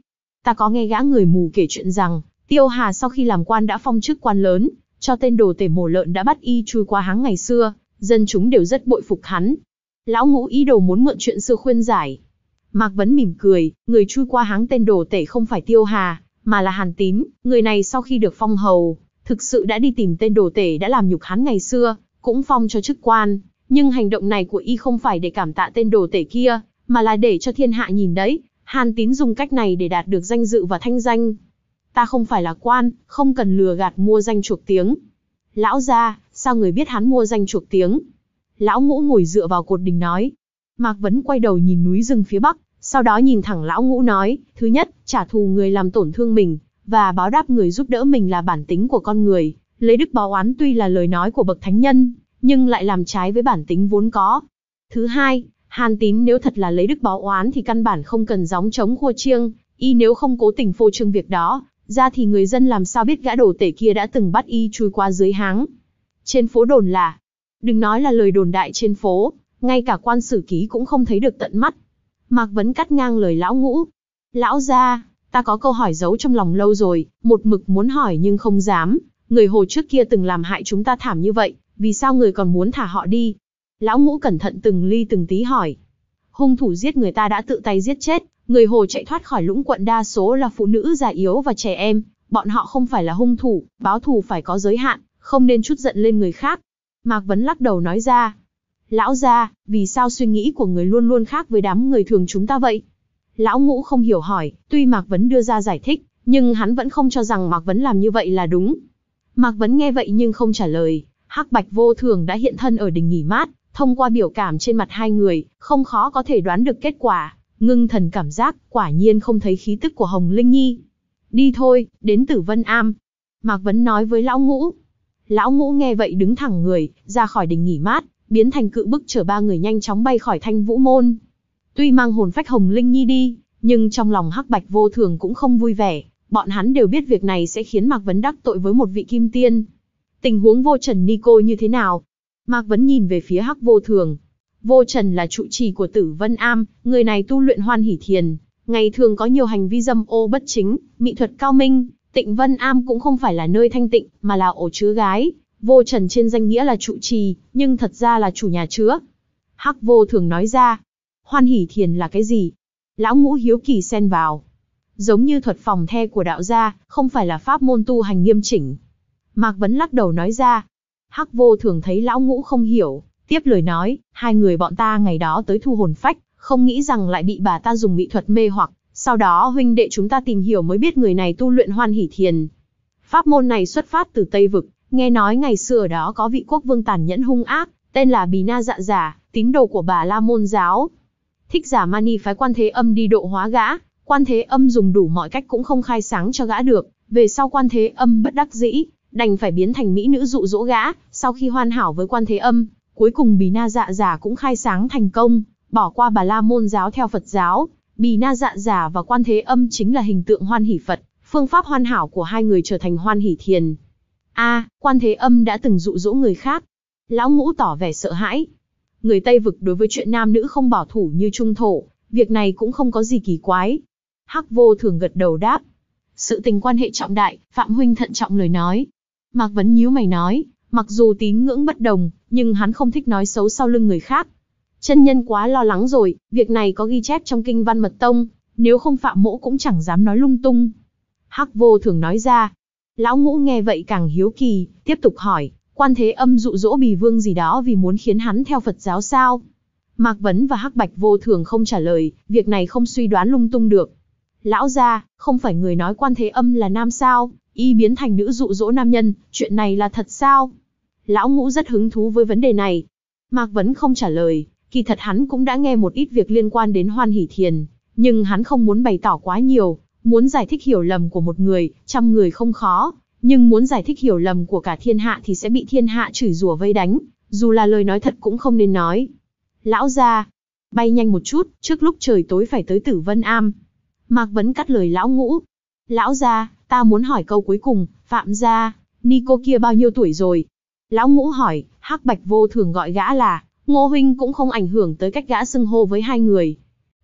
Ta có nghe gã người mù kể chuyện rằng, Tiêu Hà sau khi làm quan đã phong chức quan lớn, cho tên đồ tể mổ lợn đã bắt y chui qua háng ngày xưa, dân chúng đều rất bội phục hắn. Lão Ngũ ý đồ muốn mượn chuyện xưa khuyên giải. Mạc Vấn mỉm cười, người chui qua háng tên đồ tể không phải Tiêu Hà, mà là Hàn Tín. Người này sau khi được phong hầu, thực sự đã đi tìm tên đồ tể đã làm nhục hắn ngày xưa, cũng phong cho chức quan. Nhưng hành động này của y không phải để cảm tạ tên đồ tể kia, mà là để cho thiên hạ nhìn đấy. Hàn Tín dùng cách này để đạt được danh dự và thanh danh. Ta không phải là quan, không cần lừa gạt mua danh chuộc tiếng. Lão gia, sao người biết hắn mua danh chuộc tiếng? Lão Ngũ ngồi dựa vào cột đình nói. Mạc Vấn quay đầu nhìn núi rừng phía bắc, sau đó nhìn thẳng Lão Ngũ nói, thứ nhất, trả thù người làm tổn thương mình, và báo đáp người giúp đỡ mình là bản tính của con người. Lấy đức báo oán tuy là lời nói của bậc thánh nhân, nhưng lại làm trái với bản tính vốn có. Thứ hai, Hàn Tín nếu thật là lấy đức báo oán thì căn bản không cần gióng trống khua chiêng, y nếu không cố tình phô trương việc đó, ra thì người dân làm sao biết gã đồ tể kia đã từng bắt y chui qua dưới háng. Trên phố đồn là, đừng nói là lời đồn đại trên phố, ngay cả quan sử ký cũng không thấy được tận mắt. Mạc Vấn cắt ngang lời Lão Ngũ. Lão gia, ta có câu hỏi giấu trong lòng lâu rồi, một mực muốn hỏi nhưng không dám. Người Hồ trước kia từng làm hại chúng ta thảm như vậy, vì sao người còn muốn thả họ đi? Lão Ngũ cẩn thận từng ly từng tí hỏi. Hung thủ giết người ta đã tự tay giết chết, người Hồ chạy thoát khỏi Lũng Quận đa số là phụ nữ già yếu và trẻ em, bọn họ không phải là hung thủ, báo thù phải có giới hạn, không nên trút giận lên người khác. Mạc Vấn lắc đầu nói ra. Lão gia, vì sao suy nghĩ của người luôn luôn khác với đám người thường chúng ta vậy? Lão Ngũ không hiểu hỏi, tuy Mạc Vấn đưa ra giải thích, nhưng hắn vẫn không cho rằng Mạc Vấn làm như vậy là đúng. Mạc Vấn nghe vậy nhưng không trả lời. Hắc Bạch Vô Thường đã hiện thân ở đình nghỉ mát, thông qua biểu cảm trên mặt hai người, không khó có thể đoán được kết quả. Ngưng thần cảm giác, quả nhiên không thấy khí tức của Hồng Linh Nhi. Đi thôi, đến Tử Vân Am. Mạc Vấn nói với Lão Ngũ. Lão Ngũ nghe vậy đứng thẳng người, ra khỏi đình nghỉ mát, biến thành cự bức chở ba người nhanh chóng bay khỏi Thanh Vũ Môn. Tuy mang hồn phách Hồng Linh Nhi đi, nhưng trong lòng Hắc Bạch Vô Thường cũng không vui vẻ. Bọn hắn đều biết việc này sẽ khiến Mạc Vấn đắc tội với một vị kim tiên. Tình huống Vô Trần Ni Cô như thế nào? Mạc Vấn nhìn về phía Hắc Vô Thường. Vô Trần là trụ trì của Tử Vân Am, người này tu luyện Hoan Hỷ Thiền, ngày thường có nhiều hành vi dâm ô bất chính, mỹ thuật cao minh. Tịnh Vân Am cũng không phải là nơi thanh tịnh, mà là ổ chứa gái. Vô Trần trên danh nghĩa là trụ trì, nhưng thật ra là chủ nhà chứa. Hắc Vô Thường nói ra. Hoan Hỷ Thiền là cái gì? Lão Ngũ hiếu kỳ xen vào. Giống như thuật phòng the của đạo gia, không phải là pháp môn tu hành nghiêm chỉnh. Mạc Vấn lắc đầu nói ra. Hắc Vô Thường thấy Lão Ngũ không hiểu, tiếp lời nói, hai người bọn ta ngày đó tới thu hồn phách, không nghĩ rằng lại bị bà ta dùng mỹ thuật mê hoặc, sau đó huynh đệ chúng ta tìm hiểu mới biết người này tu luyện Hoan Hỷ Thiền. Pháp môn này xuất phát từ Tây Vực, nghe nói ngày xưa ở đó có vị quốc vương tàn nhẫn hung ác, tên là Bì Na Dạ Giả, tín đồ của Bà La Môn giáo. Thích giả mani phái Quan Thế Âm đi độ hóa gã, Quan Thế Âm dùng đủ mọi cách cũng không khai sáng cho gã được, về sau Quan Thế Âm bất đắc dĩ, đành phải biến thành mỹ nữ dụ dỗ gã. Sau khi hoàn hảo với Quan Thế Âm, cuối cùng Bì Na Dạ Giả cũng khai sáng thành công, bỏ qua Bà La Môn giáo theo Phật giáo. Bì Na Dạ Giả và Quan Thế Âm chính là hình tượng Hoan Hỷ Phật, phương pháp hoàn hảo của hai người trở thành Hoan Hỷ Thiền. A, à, Quan Thế Âm đã từng dụ dỗ người khác. Lão Ngũ tỏ vẻ sợ hãi. Người Tây Vực đối với chuyện nam nữ không bảo thủ như Trung Thổ, việc này cũng không có gì kỳ quái. Hắc Vô Thường gật đầu đáp. Sự tình quan hệ trọng đại, Phạm huynh thận trọng lời nói. Mạc Vấn nhíu mày nói, mặc dù tín ngưỡng bất đồng, nhưng hắn không thích nói xấu sau lưng người khác. Chân nhân quá lo lắng rồi, việc này có ghi chép trong kinh Văn Mật Tông, nếu không Phạm mỗ cũng chẳng dám nói lung tung. Hắc Vô Thường nói ra. Lão Ngũ nghe vậy càng hiếu kỳ, tiếp tục hỏi, Quan Thế Âm dụ dỗ Bì Vương gì đó vì muốn khiến hắn theo Phật giáo sao? Mạc Vấn và Hắc Bạch Vô Thường không trả lời, việc này không suy đoán lung tung được. Lão gia, không phải người nói Quan Thế Âm là nam sao, y biến thành nữ dụ dỗ nam nhân, chuyện này là thật sao? Lão Ngũ rất hứng thú với vấn đề này. Mạc Vấn không trả lời, kỳ thật hắn cũng đã nghe một ít việc liên quan đến Hoan Hỷ Thiền, nhưng hắn không muốn bày tỏ quá nhiều, muốn giải thích hiểu lầm của một người, trăm người không khó, nhưng muốn giải thích hiểu lầm của cả thiên hạ thì sẽ bị thiên hạ chửi rủa vây đánh, dù là lời nói thật cũng không nên nói. Lão gia, bay nhanh một chút, trước lúc trời tối phải tới Tử Vân Am. Mạc Vấn cắt lời Lão Ngũ. Lão gia, ta muốn hỏi câu cuối cùng, Phạm gia, ni cô kia bao nhiêu tuổi rồi? Lão Ngũ hỏi, Hắc Bạch Vô Thường gọi gã là Ngô huynh cũng không ảnh hưởng tới cách gã xưng hô với hai người.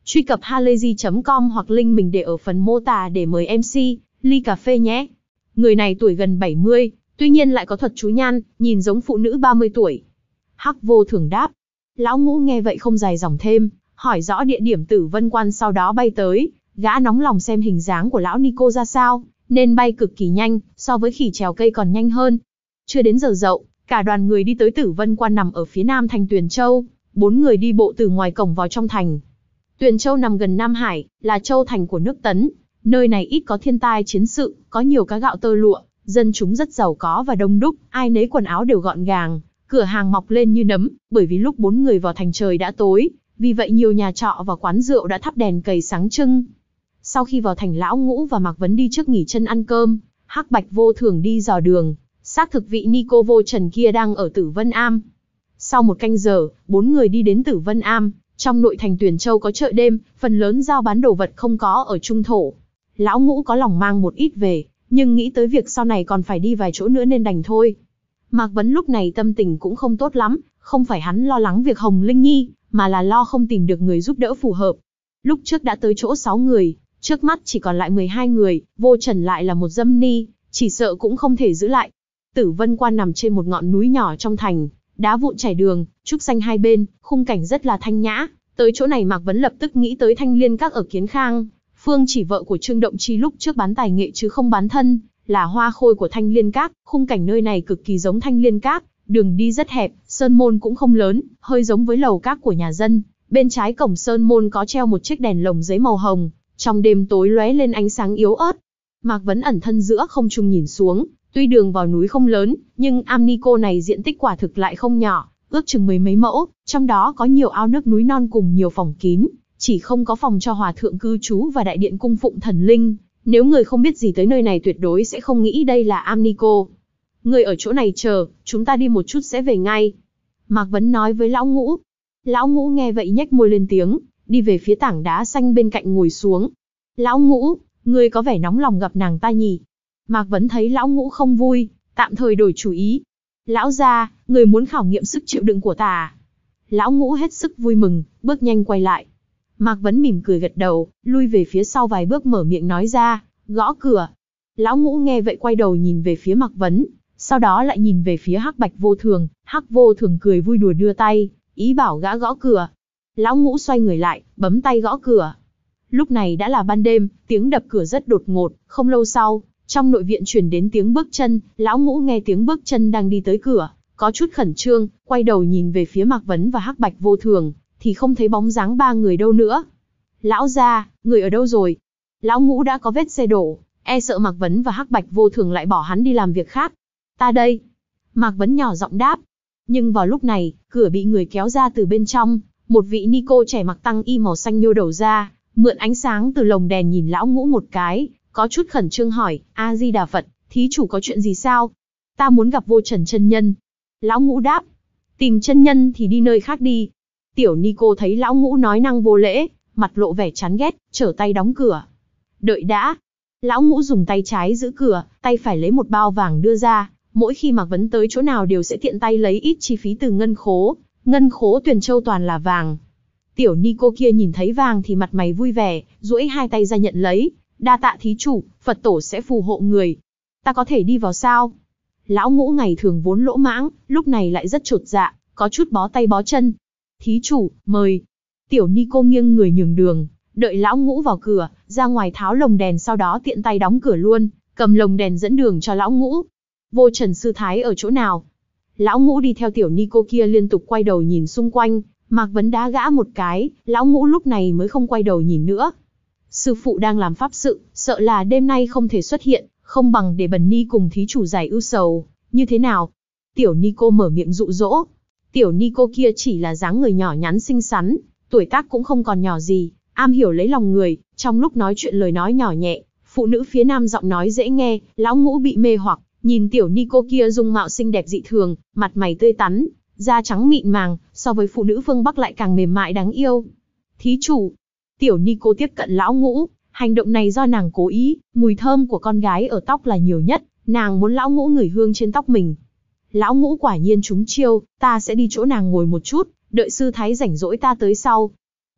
Truy cập halayzi chấm com hoặc link mình để ở phần mô tả để mời em xê, ly cà phê nhé. Người này tuổi gần bảy mươi, tuy nhiên lại có thuật chú nhan, nhìn giống phụ nữ ba mươi tuổi. Hắc Vô Thường đáp. Lão Ngũ nghe vậy không dài dòng thêm, hỏi rõ địa điểm Tử Vân Quan, sau đó bay tới. Gã nóng lòng xem hình dáng của lão Nico ra sao, nên bay cực kỳ nhanh, so với khỉ trèo cây còn nhanh hơn. Chưa đến giờ dậu, cả đoàn người đi tới Tử Vân Quan nằm ở phía nam thành Tuyền Châu. Bốn người đi bộ từ ngoài cổng vào trong thành. Tuyền Châu nằm gần Nam Hải, là châu thành của nước Tấn. Nơi này ít có thiên tai chiến sự, có nhiều cá gạo tơ lụa, dân chúng rất giàu có và đông đúc, ai nấy quần áo đều gọn gàng, cửa hàng mọc lên như nấm, bởi vì lúc bốn người vào thành trời đã tối, vì vậy nhiều nhà trọ và quán rượu đã thắp đèn cầy sáng trưng. Sau khi vào thành, Lão Ngũ và Mạc Vấn đi trước nghỉ chân ăn cơm, Hắc Bạch Vô Thường đi dò đường, xác thực vị Nico Vô Trần kia đang ở Tử Vân Am. Sau một canh giờ, bốn người đi đến Tử Vân Am. Trong nội thành Tuyền Châu có chợ đêm, phần lớn giao bán đồ vật không có ở trung thổ. Lão Ngũ có lòng mang một ít về, nhưng nghĩ tới việc sau này còn phải đi vài chỗ nữa nên đành thôi. Mạc Vấn lúc này tâm tình cũng không tốt lắm, không phải hắn lo lắng việc Hồng Linh Nhi, mà là lo không tìm được người giúp đỡ phù hợp. Lúc trước đã tới chỗ sáu người, trước mắt chỉ còn lại mười hai người, Vô Trần lại là một dâm ni, chỉ sợ cũng không thể giữ lại. Tử Vân Quan nằm trên một ngọn núi nhỏ trong thành, đá vụn trải đường, trúc xanh hai bên, khung cảnh rất là thanh nhã. Tới chỗ này Mạc Vấn lập tức nghĩ tới Thanh Liên Các ở Kiến Khang. Phương Chỉ vợ của Trương Động Chi lúc trước bán tài nghệ chứ không bán thân, là hoa khôi của Thanh Liên Các. Khung cảnh nơi này cực kỳ giống Thanh Liên Các, đường đi rất hẹp, sơn môn cũng không lớn, hơi giống với lầu các của nhà dân. Bên trái cổng sơn môn có treo một chiếc đèn lồng giấy màu hồng, trong đêm tối lóe lên ánh sáng yếu ớt. Mạc Vấn ẩn thân giữa không trung nhìn xuống, tuy đường vào núi không lớn, nhưng am Nico này diện tích quả thực lại không nhỏ, ước chừng mười mấy mẫu, trong đó có nhiều ao nước núi non cùng nhiều phòng kín, chỉ không có phòng cho hòa thượng cư trú và đại điện cung phụng thần linh. Nếu người không biết gì tới nơi này tuyệt đối sẽ không nghĩ đây là am Nico. Người ở chỗ này chờ, chúng ta đi một chút sẽ về ngay. Mạc Vấn nói với Lão Ngũ. Lão Ngũ nghe vậy nhếch môi lên tiếng, đi về phía tảng đá xanh bên cạnh ngồi xuống. Lão Ngũ, ngươi có vẻ nóng lòng gặp nàng ta nhỉ? Mạc Vấn thấy Lão Ngũ không vui, tạm thời đổi chủ ý. Lão gia, người muốn khảo nghiệm sức chịu đựng của ta à? Lão Ngũ hết sức vui mừng, bước nhanh quay lại. Mạc Vấn mỉm cười gật đầu, lui về phía sau vài bước mở miệng nói ra, gõ cửa. Lão Ngũ nghe vậy quay đầu nhìn về phía Mạc Vấn, sau đó lại nhìn về phía Hắc Bạch Vô Thường. Hắc Vô Thường cười vui đùa đưa tay, ý bảo gã gõ cửa. Lão Ngũ xoay người lại, bấm tay gõ cửa. Lúc này đã là ban đêm, tiếng đập cửa rất đột ngột, không lâu sau, trong nội viện truyền đến tiếng bước chân. Lão Ngũ nghe tiếng bước chân đang đi tới cửa, có chút khẩn trương, quay đầu nhìn về phía Mạc Vấn và Hắc Bạch Vô Thường, thì không thấy bóng dáng ba người đâu nữa. Lão gia, người ở đâu rồi? Lão Ngũ đã có vết xe đổ, e sợ Mạc Vấn và Hắc Bạch Vô Thường lại bỏ hắn đi làm việc khác. Ta đây. Mạc Vấn nhỏ giọng đáp. Nhưng vào lúc này, cửa bị người kéo ra từ bên trong, một vị Nico trẻ mặc tăng y màu xanh nhô đầu ra, mượn ánh sáng từ lồng đèn nhìn Lão Ngũ một cái, có chút khẩn trương hỏi, A Di Đà Phật, thí chủ có chuyện gì sao? Ta muốn gặp Vô Trần chân nhân. Lão Ngũ đáp. Tìm chân nhân thì đi nơi khác đi. Tiểu Nico thấy Lão Ngũ nói năng vô lễ, mặt lộ vẻ chán ghét, trở tay đóng cửa. Đợi đã. Lão Ngũ dùng tay trái giữ cửa, tay phải lấy một bao vàng đưa ra. Mỗi khi Mạc Vấn tới chỗ nào đều sẽ tiện tay lấy ít chi phí từ ngân khố. Ngân khố Tuyền Châu toàn là vàng. Tiểu Nico kia nhìn thấy vàng thì mặt mày vui vẻ, duỗi hai tay ra nhận lấy. Đa tạ thí chủ, Phật tổ sẽ phù hộ người. Ta có thể đi vào sao? Lão Ngũ ngày thường vốn lỗ mãng, lúc này lại rất chột dạ, có chút bó tay bó chân. Thí chủ, mời. Tiểu Nico nghiêng người nhường đường, đợi Lão Ngũ vào cửa, ra ngoài tháo lồng đèn, sau đó tiện tay đóng cửa luôn, cầm lồng đèn dẫn đường cho Lão Ngũ. Vô Trần sư thái ở chỗ nào? Lão Ngũ đi theo Tiểu Nico kia liên tục quay đầu nhìn xung quanh, Mạc Vấn đá gã một cái, Lão Ngũ lúc này mới không quay đầu nhìn nữa. Sư phụ đang làm pháp sự, sợ là đêm nay không thể xuất hiện, không bằng để Bần Ni cùng thí chủ giải ưu sầu, như thế nào? Tiểu Nico mở miệng dụ dỗ. Tiểu Nico kia chỉ là dáng người nhỏ nhắn xinh xắn, tuổi tác cũng không còn nhỏ gì, am hiểu lấy lòng người, trong lúc nói chuyện lời nói nhỏ nhẹ, phụ nữ phía nam giọng nói dễ nghe. Lão Ngũ bị mê hoặc, nhìn Tiểu Nico kia dung mạo xinh đẹp dị thường, mặt mày tươi tắn, da trắng mịn màng, so với phụ nữ phương Bắc lại càng mềm mại đáng yêu. Thí chủ. Tiểu Nico tiếp cận Lão Ngũ, hành động này do nàng cố ý, mùi thơm của con gái ở tóc là nhiều nhất, nàng muốn Lão Ngũ ngửi hương trên tóc mình. Lão Ngũ quả nhiên trúng chiêu, ta sẽ đi chỗ nàng ngồi một chút, đợi sư thái rảnh rỗi ta tới sau.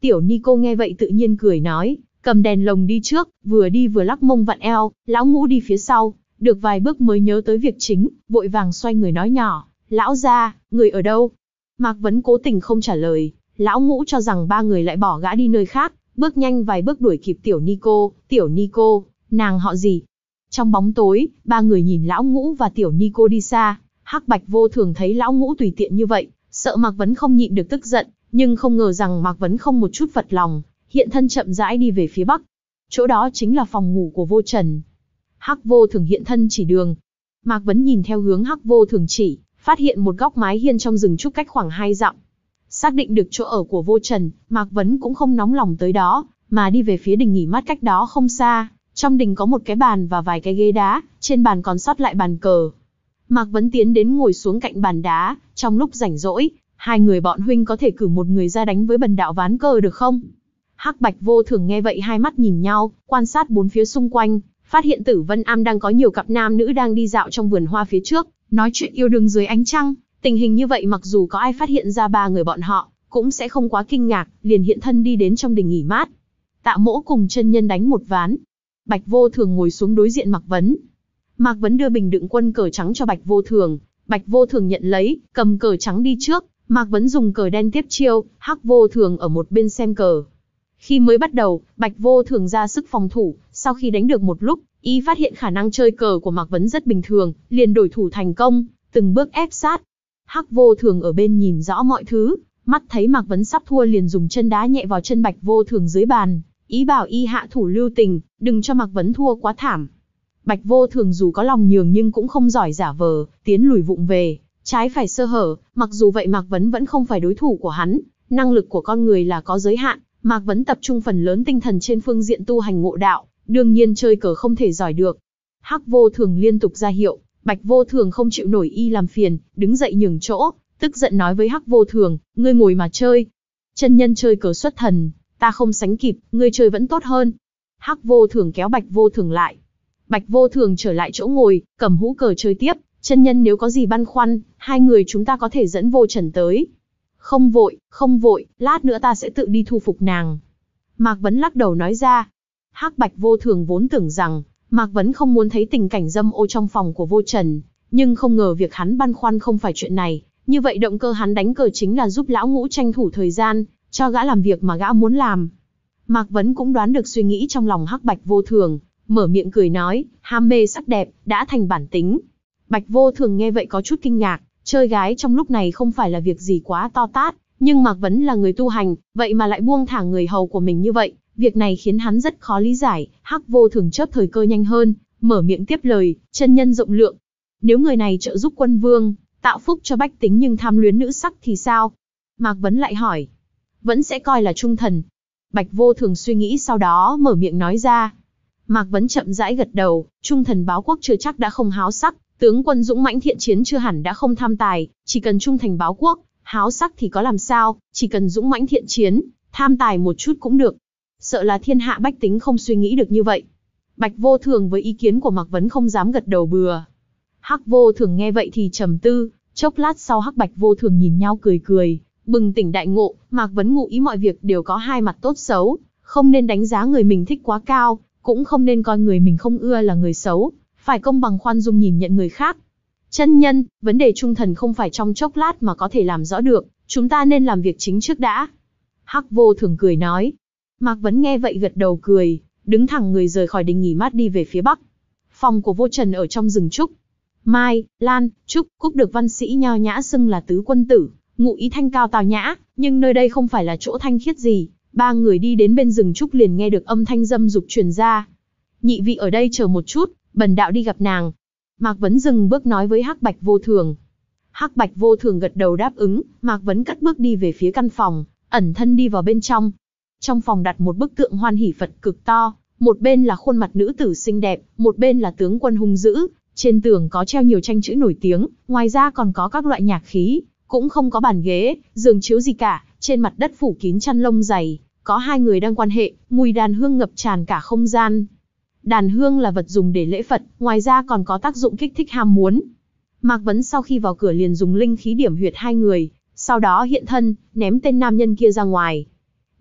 Tiểu Nico nghe vậy tự nhiên cười nói, cầm đèn lồng đi trước, vừa đi vừa lắc mông vặn eo, lão Ngũ đi phía sau, được vài bước mới nhớ tới việc chính, vội vàng xoay người nói nhỏ, lão gia, người ở đâu? Mạc Vấn cố tình không trả lời, lão Ngũ cho rằng ba người lại bỏ gã đi nơi khác, bước nhanh vài bước đuổi kịp Tiểu Nico. Tiểu Nico, nàng họ gì? Trong bóng tối, ba người nhìn lão Ngũ và Tiểu Nico đi xa, Hắc Bạch Vô Thường thấy lão Ngũ tùy tiện như vậy, sợ Mạc Vấn không nhịn được tức giận, nhưng không ngờ rằng Mạc Vấn không một chút phật lòng, hiện thân chậm rãi đi về phía bắc. Chỗ đó chính là phòng ngủ của Vô Trần. Hắc Vô Thường hiện thân chỉ đường. Mạc Vấn nhìn theo hướng Hắc Vô Thường chỉ, phát hiện một góc mái hiên trong rừng trúc cách khoảng hai dặm. Xác định được chỗ ở của Vô Trần, Mạc Vấn cũng không nóng lòng tới đó, mà đi về phía đình nghỉ mát cách đó không xa. Trong đình có một cái bàn và vài cái ghế đá, trên bàn còn sót lại bàn cờ. Mạc Vấn tiến đến ngồi xuống cạnh bàn đá, trong lúc rảnh rỗi, hai người bọn huynh có thể cử một người ra đánh với bần đạo ván cờ được không? Hắc Bạch Vô Thường nghe vậy hai mắt nhìn nhau, quan sát bốn phía xung quanh, phát hiện Tử Vân Am đang có nhiều cặp nam nữ đang đi dạo trong vườn hoa phía trước, nói chuyện yêu đương dưới ánh trăng. Tình hình như vậy mặc dù có ai phát hiện ra ba người bọn họ, cũng sẽ không quá kinh ngạc, liền hiện thân đi đến trong đình nghỉ mát. Tạ Mỗ cùng chân nhân đánh một ván. Bạch Vô Thường ngồi xuống đối diện Mạc Vấn. Mạc Vấn đưa bình đựng quân cờ trắng cho Bạch Vô Thường, Bạch Vô Thường nhận lấy, cầm cờ trắng đi trước, Mạc Vấn dùng cờ đen tiếp chiêu, Hắc Vô Thường ở một bên xem cờ. Khi mới bắt đầu, Bạch Vô Thường ra sức phòng thủ, sau khi đánh được một lúc, y phát hiện khả năng chơi cờ của Mạc Vấn rất bình thường, liền đổi thủ thành công, từng bước ép sát. Hắc Vô Thường ở bên nhìn rõ mọi thứ, mắt thấy Mạc Vấn sắp thua liền dùng chân đá nhẹ vào chân Bạch Vô Thường dưới bàn, ý bảo y hạ thủ lưu tình, đừng cho Mạc Vấn thua quá thảm. Bạch Vô Thường dù có lòng nhường nhưng cũng không giỏi giả vờ, tiến lùi vụng về, trái phải sơ hở, mặc dù vậy Mạc Vấn vẫn không phải đối thủ của hắn, năng lực của con người là có giới hạn, Mạc Vấn tập trung phần lớn tinh thần trên phương diện tu hành ngộ đạo, đương nhiên chơi cờ không thể giỏi được. Hắc Vô Thường liên tục ra hiệu, Bạch Vô Thường không chịu nổi y làm phiền, đứng dậy nhường chỗ, tức giận nói với Hắc Vô Thường, ngươi ngồi mà chơi. Chân nhân chơi cờ xuất thần, ta không sánh kịp, ngươi chơi vẫn tốt hơn. Hắc Vô Thường kéo Bạch Vô Thường lại. Bạch Vô Thường trở lại chỗ ngồi, cầm hũ cờ chơi tiếp, chân nhân nếu có gì băn khoăn, hai người chúng ta có thể dẫn Vô Trần tới. Không vội, không vội, lát nữa ta sẽ tự đi thu phục nàng. Mạc Vấn lắc đầu nói ra. Hắc Bạch Vô Thường vốn tưởng rằng, Mạc Vấn không muốn thấy tình cảnh dâm ô trong phòng của Vô Trần, nhưng không ngờ việc hắn băn khoăn không phải chuyện này, như vậy động cơ hắn đánh cờ chính là giúp lão Ngũ tranh thủ thời gian, cho gã làm việc mà gã muốn làm. Mạc Vấn cũng đoán được suy nghĩ trong lòng Hắc Bạch Vô Thường, mở miệng cười nói, ham mê sắc đẹp, đã thành bản tính. Bạch Vô Thường nghe vậy có chút kinh ngạc, chơi gái trong lúc này không phải là việc gì quá to tát, nhưng Mạc Vấn là người tu hành, vậy mà lại buông thả người hầu của mình như vậy, việc này khiến hắn rất khó lý giải. Hắc Vô Thường chớp thời cơ nhanh hơn, mở miệng tiếp lời, chân nhân rộng lượng. Nếu người này trợ giúp quân vương, tạo phúc cho bách tính nhưng tham luyến nữ sắc thì sao? Mạc Vấn lại hỏi. Vẫn sẽ coi là trung thần. Bạch Vô Thường suy nghĩ sau đó mở miệng nói ra. Mạc Vấn chậm rãi gật đầu, trung thần báo quốc chưa chắc đã không háo sắc, tướng quân dũng mãnh thiện chiến chưa hẳn đã không tham tài, chỉ cần trung thành báo quốc, háo sắc thì có làm sao, chỉ cần dũng mãnh thiện chiến, tham tài một chút cũng được. Sợ là thiên hạ bách tính không suy nghĩ được như vậy. Bạch Vô Thường với ý kiến của Mạc Vấn không dám gật đầu bừa. Hắc Vô Thường nghe vậy thì trầm tư, chốc lát sau Hắc Bạch Vô Thường nhìn nhau cười cười, bừng tỉnh đại ngộ, Mạc Vấn ngụ ý mọi việc đều có hai mặt tốt xấu, không nên đánh giá người mình thích quá cao, cũng không nên coi người mình không ưa là người xấu, phải công bằng khoan dung nhìn nhận người khác. Chân nhân, vấn đề trung thần không phải trong chốc lát mà có thể làm rõ được, chúng ta nên làm việc chính trước đã. Hắc Vô Thường cười nói. Mạc Vấn nghe vậy gật đầu cười, đứng thẳng người rời khỏi đình nghỉ mát đi về phía bắc. Phòng của Vô Trần ở trong rừng trúc. Mai, Lan, Trúc, Cúc được văn sĩ nho nhã xưng là tứ quân tử, ngụ ý thanh cao tào nhã, nhưng nơi đây không phải là chỗ thanh khiết gì. Ba người đi đến bên rừng trúc liền nghe được âm thanh dâm dục truyền ra. Nhị vị ở đây chờ một chút, bần đạo đi gặp nàng. Mạc Vấn dừng bước nói với Hắc Bạch Vô Thường. Hắc Bạch Vô Thường gật đầu đáp ứng, Mạc Vấn cất bước đi về phía căn phòng, ẩn thân đi vào bên trong. Trong phòng đặt một bức tượng Hoan Hỷ Phật cực to, một bên là khuôn mặt nữ tử xinh đẹp, một bên là tướng quân hung dữ. Trên tường có treo nhiều tranh chữ nổi tiếng, ngoài ra còn có các loại nhạc khí, cũng không có bàn ghế, giường chiếu gì cả, trên mặt đất phủ kín chăn lông dày, có hai người đang quan hệ, mùi đàn hương ngập tràn cả không gian. Đàn hương là vật dùng để lễ Phật, ngoài ra còn có tác dụng kích thích ham muốn. Mạc Vấn sau khi vào cửa liền dùng linh khí điểm huyệt hai người, sau đó hiện thân, ném tên nam nhân kia ra ngoài.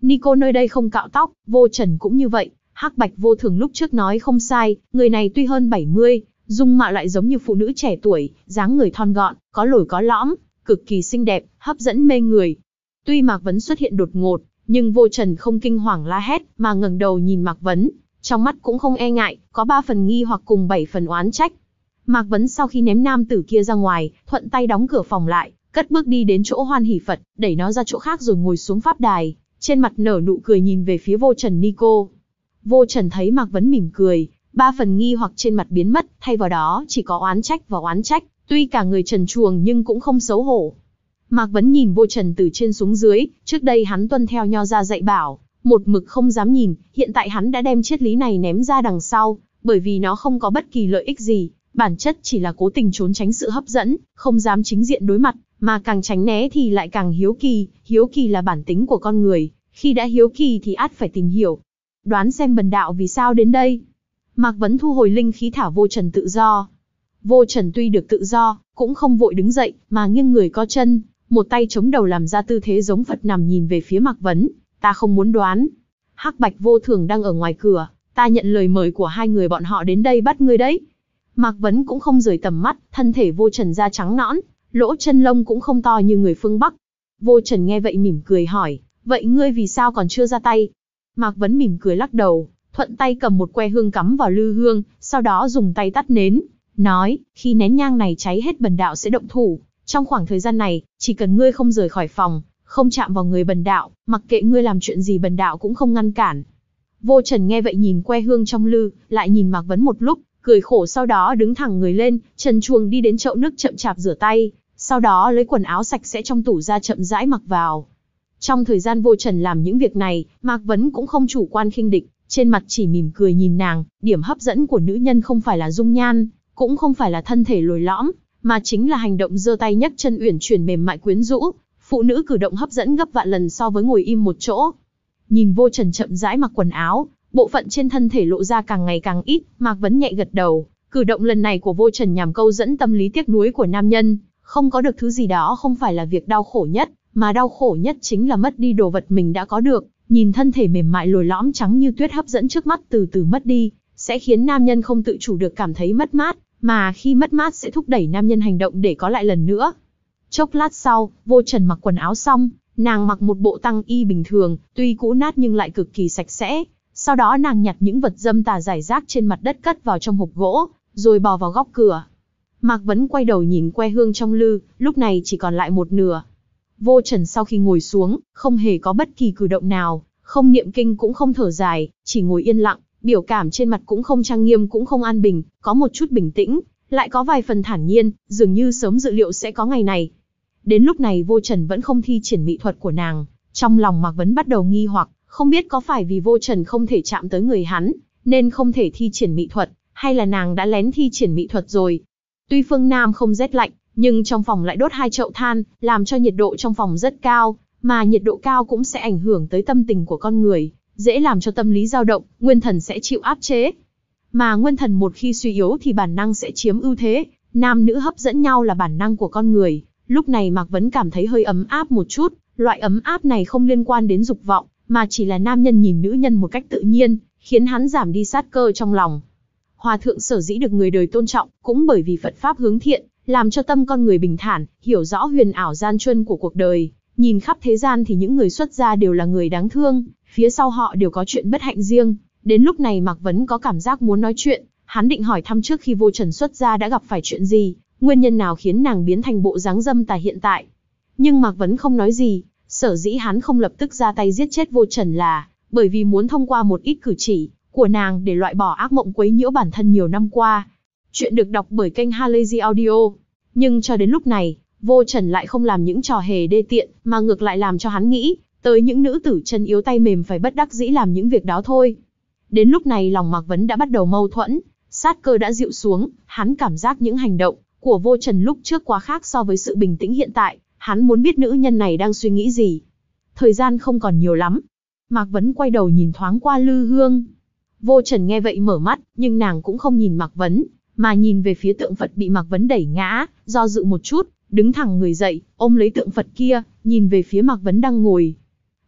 Nico nơi đây không cạo tóc, Vô Trần cũng như vậy. Hắc Bạch Vô Thường lúc trước nói không sai, người này tuy hơn bảy mươi, dung mạo lại giống như phụ nữ trẻ tuổi, dáng người thon gọn, có lồi có lõm, cực kỳ xinh đẹp, hấp dẫn mê người. Tuy Mạc Vấn xuất hiện đột ngột, nhưng Vô Trần không kinh hoàng la hét, mà ngẩng đầu nhìn Mạc Vấn, trong mắt cũng không e ngại, có ba phần nghi hoặc cùng bảy phần oán trách. Mạc Vấn sau khi ném nam tử kia ra ngoài, thuận tay đóng cửa phòng lại, cất bước đi đến chỗ Hoan Hỷ Phật, đẩy nó ra chỗ khác rồi ngồi xuống pháp đài, trên mặt nở nụ cười nhìn về phía Vô Trần Nico. Vô Trần thấy Mạc Vấn mỉm cười, ba phần nghi hoặc trên mặt biến mất, thay vào đó chỉ có oán trách và oán trách, tuy cả người trần truồng nhưng cũng không xấu hổ. Mạc Vấn nhìn Vô Trần từ trên xuống dưới, trước đây hắn tuân theo Nho gia dạy bảo, một mực không dám nhìn, hiện tại hắn đã đem triết lý này ném ra đằng sau, bởi vì nó không có bất kỳ lợi ích gì, bản chất chỉ là cố tình trốn tránh sự hấp dẫn, không dám chính diện đối mặt, mà càng tránh né thì lại càng hiếu kỳ, hiếu kỳ là bản tính của con người, khi đã hiếu kỳ thì ắt phải tìm hiểu. Đoán xem bần đạo vì sao đến đây. Mạc Vấn thu hồi linh khí thả Vô Trần tự do. Vô Trần tuy được tự do, cũng không vội đứng dậy, mà nghiêng người co chân, một tay chống đầu làm ra tư thế giống Phật nằm nhìn về phía Mạc Vấn. Ta không muốn đoán. Hắc Bạch Vô Thường đang ở ngoài cửa, ta nhận lời mời của hai người bọn họ đến đây bắt ngươi đấy. Mạc Vấn cũng không rời tầm mắt, thân thể Vô Trần da trắng nõn, lỗ chân lông cũng không to như người phương Bắc. Vô Trần nghe vậy mỉm cười hỏi, vậy ngươi vì sao còn chưa ra tay? Mạc Vấn mỉm cười lắc đầu, thuận tay cầm một que hương cắm vào lư hương, sau đó dùng tay tắt nến, nói, khi nén nhang này cháy hết bần đạo sẽ động thủ. Trong khoảng thời gian này, chỉ cần ngươi không rời khỏi phòng, không chạm vào người bần đạo, mặc kệ ngươi làm chuyện gì bần đạo cũng không ngăn cản. Vô Trần nghe vậy nhìn que hương trong lư, lại nhìn Mạc Vấn một lúc, cười khổ sau đó đứng thẳng người lên, trần truồng đi đến chậu nước chậm chạp rửa tay, sau đó lấy quần áo sạch sẽ trong tủ ra chậm rãi mặc vào. Trong thời gian Vô Trần làm những việc này, Mạc Vấn cũng không chủ quan khinh địch, trên mặt chỉ mỉm cười nhìn nàng, điểm hấp dẫn của nữ nhân không phải là dung nhan, cũng không phải là thân thể lồi lõm, mà chính là hành động giơ tay nhấc chân uyển chuyển mềm mại quyến rũ, phụ nữ cử động hấp dẫn gấp vạn lần so với ngồi im một chỗ. Nhìn Vô Trần chậm rãi mặc quần áo, bộ phận trên thân thể lộ ra càng ngày càng ít, Mạc Vấn nhẹ gật đầu, cử động lần này của Vô Trần nhằm câu dẫn tâm lý tiếc nuối của nam nhân, không có được thứ gì đó không phải là việc đau khổ nhất, mà đau khổ nhất chính là mất đi đồ vật mình đã có được, nhìn thân thể mềm mại lồi lõm trắng như tuyết hấp dẫn trước mắt từ từ mất đi, sẽ khiến nam nhân không tự chủ được cảm thấy mất mát, mà khi mất mát sẽ thúc đẩy nam nhân hành động để có lại lần nữa. Chốc lát sau, Vô Trần mặc quần áo xong, nàng mặc một bộ tăng y bình thường, tuy cũ nát nhưng lại cực kỳ sạch sẽ. Sau đó nàng nhặt những vật dâm tà rải rác trên mặt đất cất vào trong hộp gỗ, rồi bò vào góc cửa. Mạc Vấn quay đầu nhìn que hương trong lư, lúc này chỉ còn lại một nửa. Vô Trần sau khi ngồi xuống, không hề có bất kỳ cử động nào, không niệm kinh cũng không thở dài, chỉ ngồi yên lặng, biểu cảm trên mặt cũng không trang nghiêm cũng không an bình, có một chút bình tĩnh, lại có vài phần thản nhiên, dường như sớm dự liệu sẽ có ngày này. Đến lúc này Vô Trần vẫn không thi triển mỹ thuật của nàng, trong lòng Mạc Vấn bắt đầu nghi hoặc, không biết có phải vì Vô Trần không thể chạm tới người hắn, nên không thể thi triển mỹ thuật, hay là nàng đã lén thi triển mỹ thuật rồi. Tuy phương Nam không rét lạnh, nhưng trong phòng lại đốt hai chậu than, làm cho nhiệt độ trong phòng rất cao, mà nhiệt độ cao cũng sẽ ảnh hưởng tới tâm tình của con người, dễ làm cho tâm lý dao động, nguyên thần sẽ chịu áp chế. Mà nguyên thần một khi suy yếu thì bản năng sẽ chiếm ưu thế, nam nữ hấp dẫn nhau là bản năng của con người. Lúc này Mạc Vấn cảm thấy hơi ấm áp một chút, loại ấm áp này không liên quan đến dục vọng, mà chỉ là nam nhân nhìn nữ nhân một cách tự nhiên, khiến hắn giảm đi sát cơ trong lòng. Hòa thượng sở dĩ được người đời tôn trọng, cũng bởi vì Phật Pháp hướng thiện, làm cho tâm con người bình thản, hiểu rõ huyền ảo gian truân của cuộc đời. Nhìn khắp thế gian thì những người xuất gia đều là người đáng thương, phía sau họ đều có chuyện bất hạnh riêng. Đến lúc này Mạc Vấn có cảm giác muốn nói chuyện, hắn định hỏi thăm trước khi Vô Trần xuất gia đã gặp phải chuyện gì, nguyên nhân nào khiến nàng biến thành bộ dáng dâm tà hiện tại. Nhưng Mạc Vấn không nói gì, sở dĩ hắn không lập tức ra tay giết chết Vô Trần là bởi vì muốn thông qua một ít cử chỉ của nàng để loại bỏ ác mộng quấy nhiễu bản thân nhiều năm qua. Chuyện được đọc bởi kênh Halazy Audio. Nhưng cho đến lúc này, Vô Trần lại không làm những trò hề đê tiện, mà ngược lại làm cho hắn nghĩ tới những nữ tử chân yếu tay mềm phải bất đắc dĩ làm những việc đó thôi. Đến lúc này lòng Mạc Vấn đã bắt đầu mâu thuẫn, sát cơ đã dịu xuống, hắn cảm giác những hành động của Vô Trần lúc trước quá khác so với sự bình tĩnh hiện tại, hắn muốn biết nữ nhân này đang suy nghĩ gì. Thời gian không còn nhiều lắm. Mạc Vấn quay đầu nhìn thoáng qua lư hương. Vô Trần nghe vậy mở mắt, nhưng nàng cũng không nhìn Mạc Vấn, mà nhìn về phía tượng Phật bị Mạc Vấn đẩy ngã, do dự một chút, đứng thẳng người dậy, ôm lấy tượng Phật kia, nhìn về phía Mạc Vấn đang ngồi.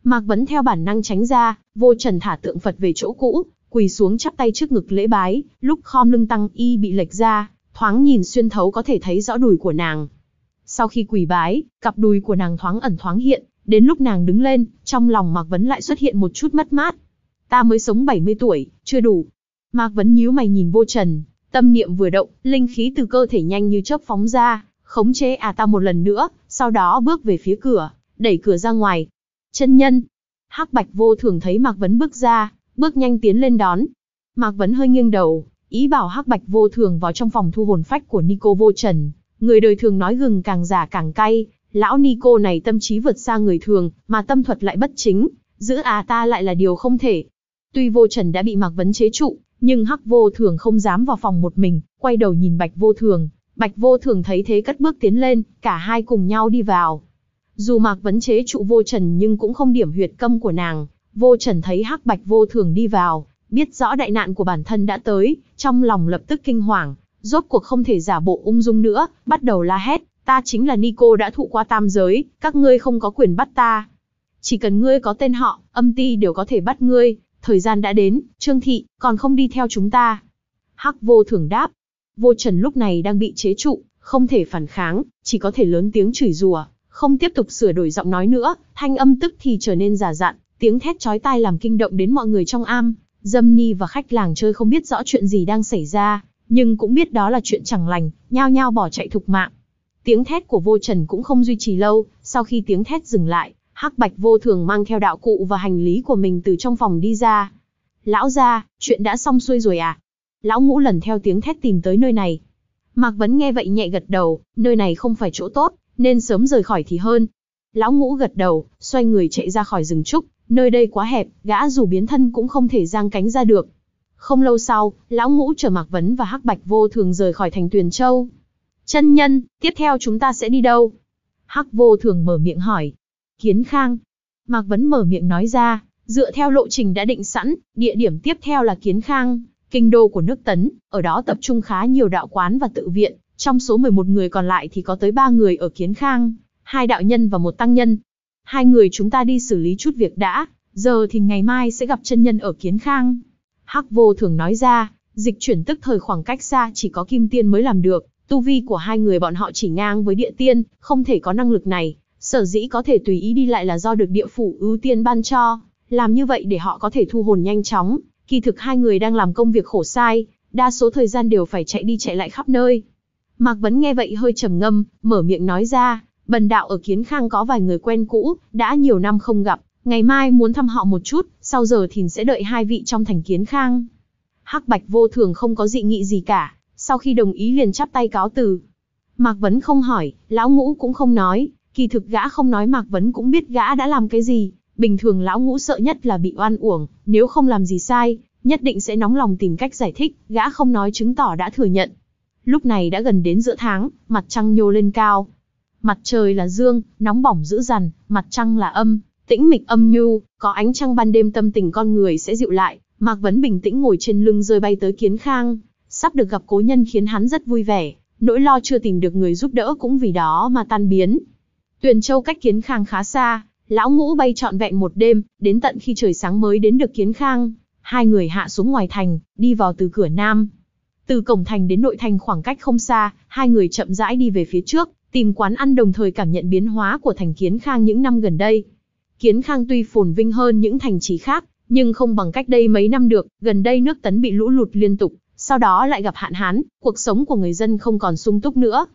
Mạc Vấn theo bản năng tránh ra, Vô Trần thả tượng Phật về chỗ cũ, quỳ xuống chắp tay trước ngực lễ bái, lúc khom lưng tăng y bị lệch ra, thoáng nhìn xuyên thấu có thể thấy rõ đùi của nàng. Sau khi quỳ bái, cặp đùi của nàng thoáng ẩn thoáng hiện, đến lúc nàng đứng lên, trong lòng Mạc Vấn lại xuất hiện một chút mất mát. Ta mới sống bảy mươi tuổi, chưa đủ. Mạc Vấn nhíu mày nhìn Vô Trần, tâm niệm vừa động, linh khí từ cơ thể nhanh như chớp phóng ra, khống chế à ta một lần nữa, sau đó bước về phía cửa, đẩy cửa ra ngoài. Chân nhân. Hắc Bạch Vô Thường thấy Mạc Vấn bước ra, bước nhanh tiến lên đón. Mạc Vấn hơi nghiêng đầu, ý bảo Hắc Bạch Vô Thường vào trong phòng thu hồn phách của Nico Vô Trần. Người đời thường nói gừng càng già càng cay, lão Nico này tâm trí vượt xa người thường, mà tâm thuật lại bất chính, giữ à ta lại là điều không thể. Tuy Vô Trần đã bị Mạc Vấn chế trụ, nhưng Hắc Vô Thường không dám vào phòng một mình, quay đầu nhìn Bạch Vô Thường. Bạch Vô Thường thấy thế cất bước tiến lên, cả hai cùng nhau đi vào. Dù Mạc Vấn chế trụ Vô Trần nhưng cũng không điểm huyệt câm của nàng. Vô Trần thấy Hắc Bạch Vô Thường đi vào, biết rõ đại nạn của bản thân đã tới, trong lòng lập tức kinh hoàng, rốt cuộc không thể giả bộ ung dung nữa, bắt đầu la hét, ta chính là Nico đã thụ qua tam giới, các ngươi không có quyền bắt ta. Chỉ cần ngươi có tên họ, âm ty đều có thể bắt ngươi, thời gian đã đến, Trương Thị, còn không đi theo chúng ta. Hắc Vô Thường đáp. Vô Trần lúc này đang bị chế trụ, không thể phản kháng, chỉ có thể lớn tiếng chửi rủa, không tiếp tục sửa đổi giọng nói nữa, thanh âm tức thì trở nên giả dặn, tiếng thét chói tai làm kinh động đến mọi người trong am. Dâm Ni và khách làng chơi không biết rõ chuyện gì đang xảy ra, nhưng cũng biết đó là chuyện chẳng lành, nhao nhao bỏ chạy thục mạng. Tiếng thét của Vô Trần cũng không duy trì lâu, sau khi tiếng thét dừng lại, Hắc Bạch Vô Thường mang theo đạo cụ và hành lý của mình từ trong phòng đi ra. Lão gia, chuyện đã xong xuôi rồi à? Lão Ngũ lần theo tiếng thét tìm tới nơi này. Mạc Vấn nghe vậy nhẹ gật đầu, nơi này không phải chỗ tốt, nên sớm rời khỏi thì hơn. Lão Ngũ gật đầu, xoay người chạy ra khỏi rừng trúc, nơi đây quá hẹp, gã dù biến thân cũng không thể giang cánh ra được. Không lâu sau, Lão Ngũ chở Mạc Vấn và Hắc Bạch Vô Thường rời khỏi thành Tuyền Châu. Chân nhân, tiếp theo chúng ta sẽ đi đâu? Hắc Vô Thường mở miệng hỏi. Kiến Khang. Mạc Vấn mở miệng nói ra, dựa theo lộ trình đã định sẵn, địa điểm tiếp theo là Kiến Khang, kinh đô của nước Tấn, ở đó tập trung khá nhiều đạo quán và tự viện, trong số mười một người còn lại thì có tới ba người ở Kiến Khang, hai đạo nhân và một tăng nhân. Hai người chúng ta đi xử lý chút việc đã, giờ thì ngày mai sẽ gặp chân nhân ở Kiến Khang. Hắc Vô Thường nói ra, dịch chuyển tức thời khoảng cách xa chỉ có Kim Tiên mới làm được, tu vi của hai người bọn họ chỉ ngang với địa tiên, không thể có năng lực này, sở dĩ có thể tùy ý đi lại là do được địa phủ ưu tiên ban cho, làm như vậy để họ có thể thu hồn nhanh chóng. Kỳ thực hai người đang làm công việc khổ sai, đa số thời gian đều phải chạy đi chạy lại khắp nơi. Mạc Vấn nghe vậy hơi trầm ngâm, mở miệng nói ra, bần đạo ở Kiến Khang có vài người quen cũ, đã nhiều năm không gặp, ngày mai muốn thăm họ một chút, sau giờ thìn sẽ đợi hai vị trong thành Kiến Khang. Hắc Bạch Vô Thường không có dị nghị gì cả, sau khi đồng ý liền chắp tay cáo từ. Mạc Vấn không hỏi, Lão Ngũ cũng không nói, kỳ thực gã không nói Mạc Vấn cũng biết gã đã làm cái gì. Bình thường Lão Ngũ sợ nhất là bị oan uổng, nếu không làm gì sai, nhất định sẽ nóng lòng tìm cách giải thích, gã không nói chứng tỏ đã thừa nhận. Lúc này đã gần đến giữa tháng, mặt trăng nhô lên cao. Mặt trời là dương, nóng bỏng dữ dằn, mặt trăng là âm, tĩnh mịch âm nhu, có ánh trăng ban đêm tâm tình con người sẽ dịu lại. Mạc Vấn bình tĩnh ngồi trên lưng rơi bay tới Kiến Khang, sắp được gặp cố nhân khiến hắn rất vui vẻ, nỗi lo chưa tìm được người giúp đỡ cũng vì đó mà tan biến. Tuyền Châu cách Kiến Khang khá xa, Lão Ngũ bay trọn vẹn một đêm, đến tận khi trời sáng mới đến được Kiến Khang. Hai người hạ xuống ngoài thành, đi vào từ cửa nam. Từ cổng thành đến nội thành khoảng cách không xa, hai người chậm rãi đi về phía trước, tìm quán ăn đồng thời cảm nhận biến hóa của thành Kiến Khang những năm gần đây. Kiến Khang tuy phồn vinh hơn những thành trì khác, nhưng không bằng cách đây mấy năm được, gần đây nước Tấn bị lũ lụt liên tục, sau đó lại gặp hạn hán, cuộc sống của người dân không còn sung túc nữa.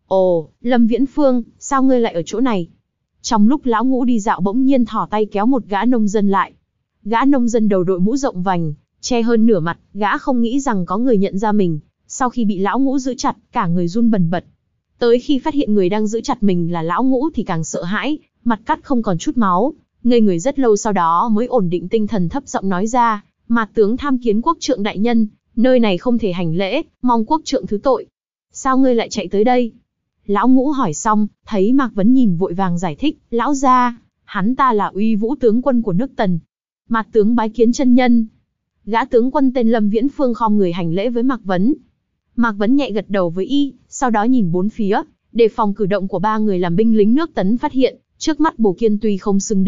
Ồ, Lâm Viễn Phương, sao ngươi lại ở chỗ này? Trong lúc Lão Ngũ đi dạo bỗng nhiên thò tay kéo một gã nông dân lại. Gã nông dân đầu đội mũ rộng vành, che hơn nửa mặt, gã không nghĩ rằng có người nhận ra mình. Sau khi bị Lão Ngũ giữ chặt, cả người run bần bật. Tới khi phát hiện người đang giữ chặt mình là Lão Ngũ thì càng sợ hãi, mặt cắt không còn chút máu. Ngây người rất lâu sau đó mới ổn định tinh thần thấp giọng nói ra, Mạt tướng tham kiến quốc trượng đại nhân, nơi này không thể hành lễ, mong quốc trượng thứ tội. Sao ngươi lại chạy tới đây? Lão Ngũ hỏi xong, thấy Mạc Vấn nhìn vội vàng giải thích, lão gia, hắn ta là Uy Vũ tướng quân của nước Tần. Mạt tướng bái kiến chân nhân. Gã tướng quân tên Lâm Viễn Phương khom người hành lễ với Mạc Vấn. Mạc Vấn nhẹ gật đầu với y, sau đó nhìn bốn phía, đề phòng cử động của ba người làm binh lính nước Tấn phát hiện, trước mắt Bồ Kiên tuy không xưng đế,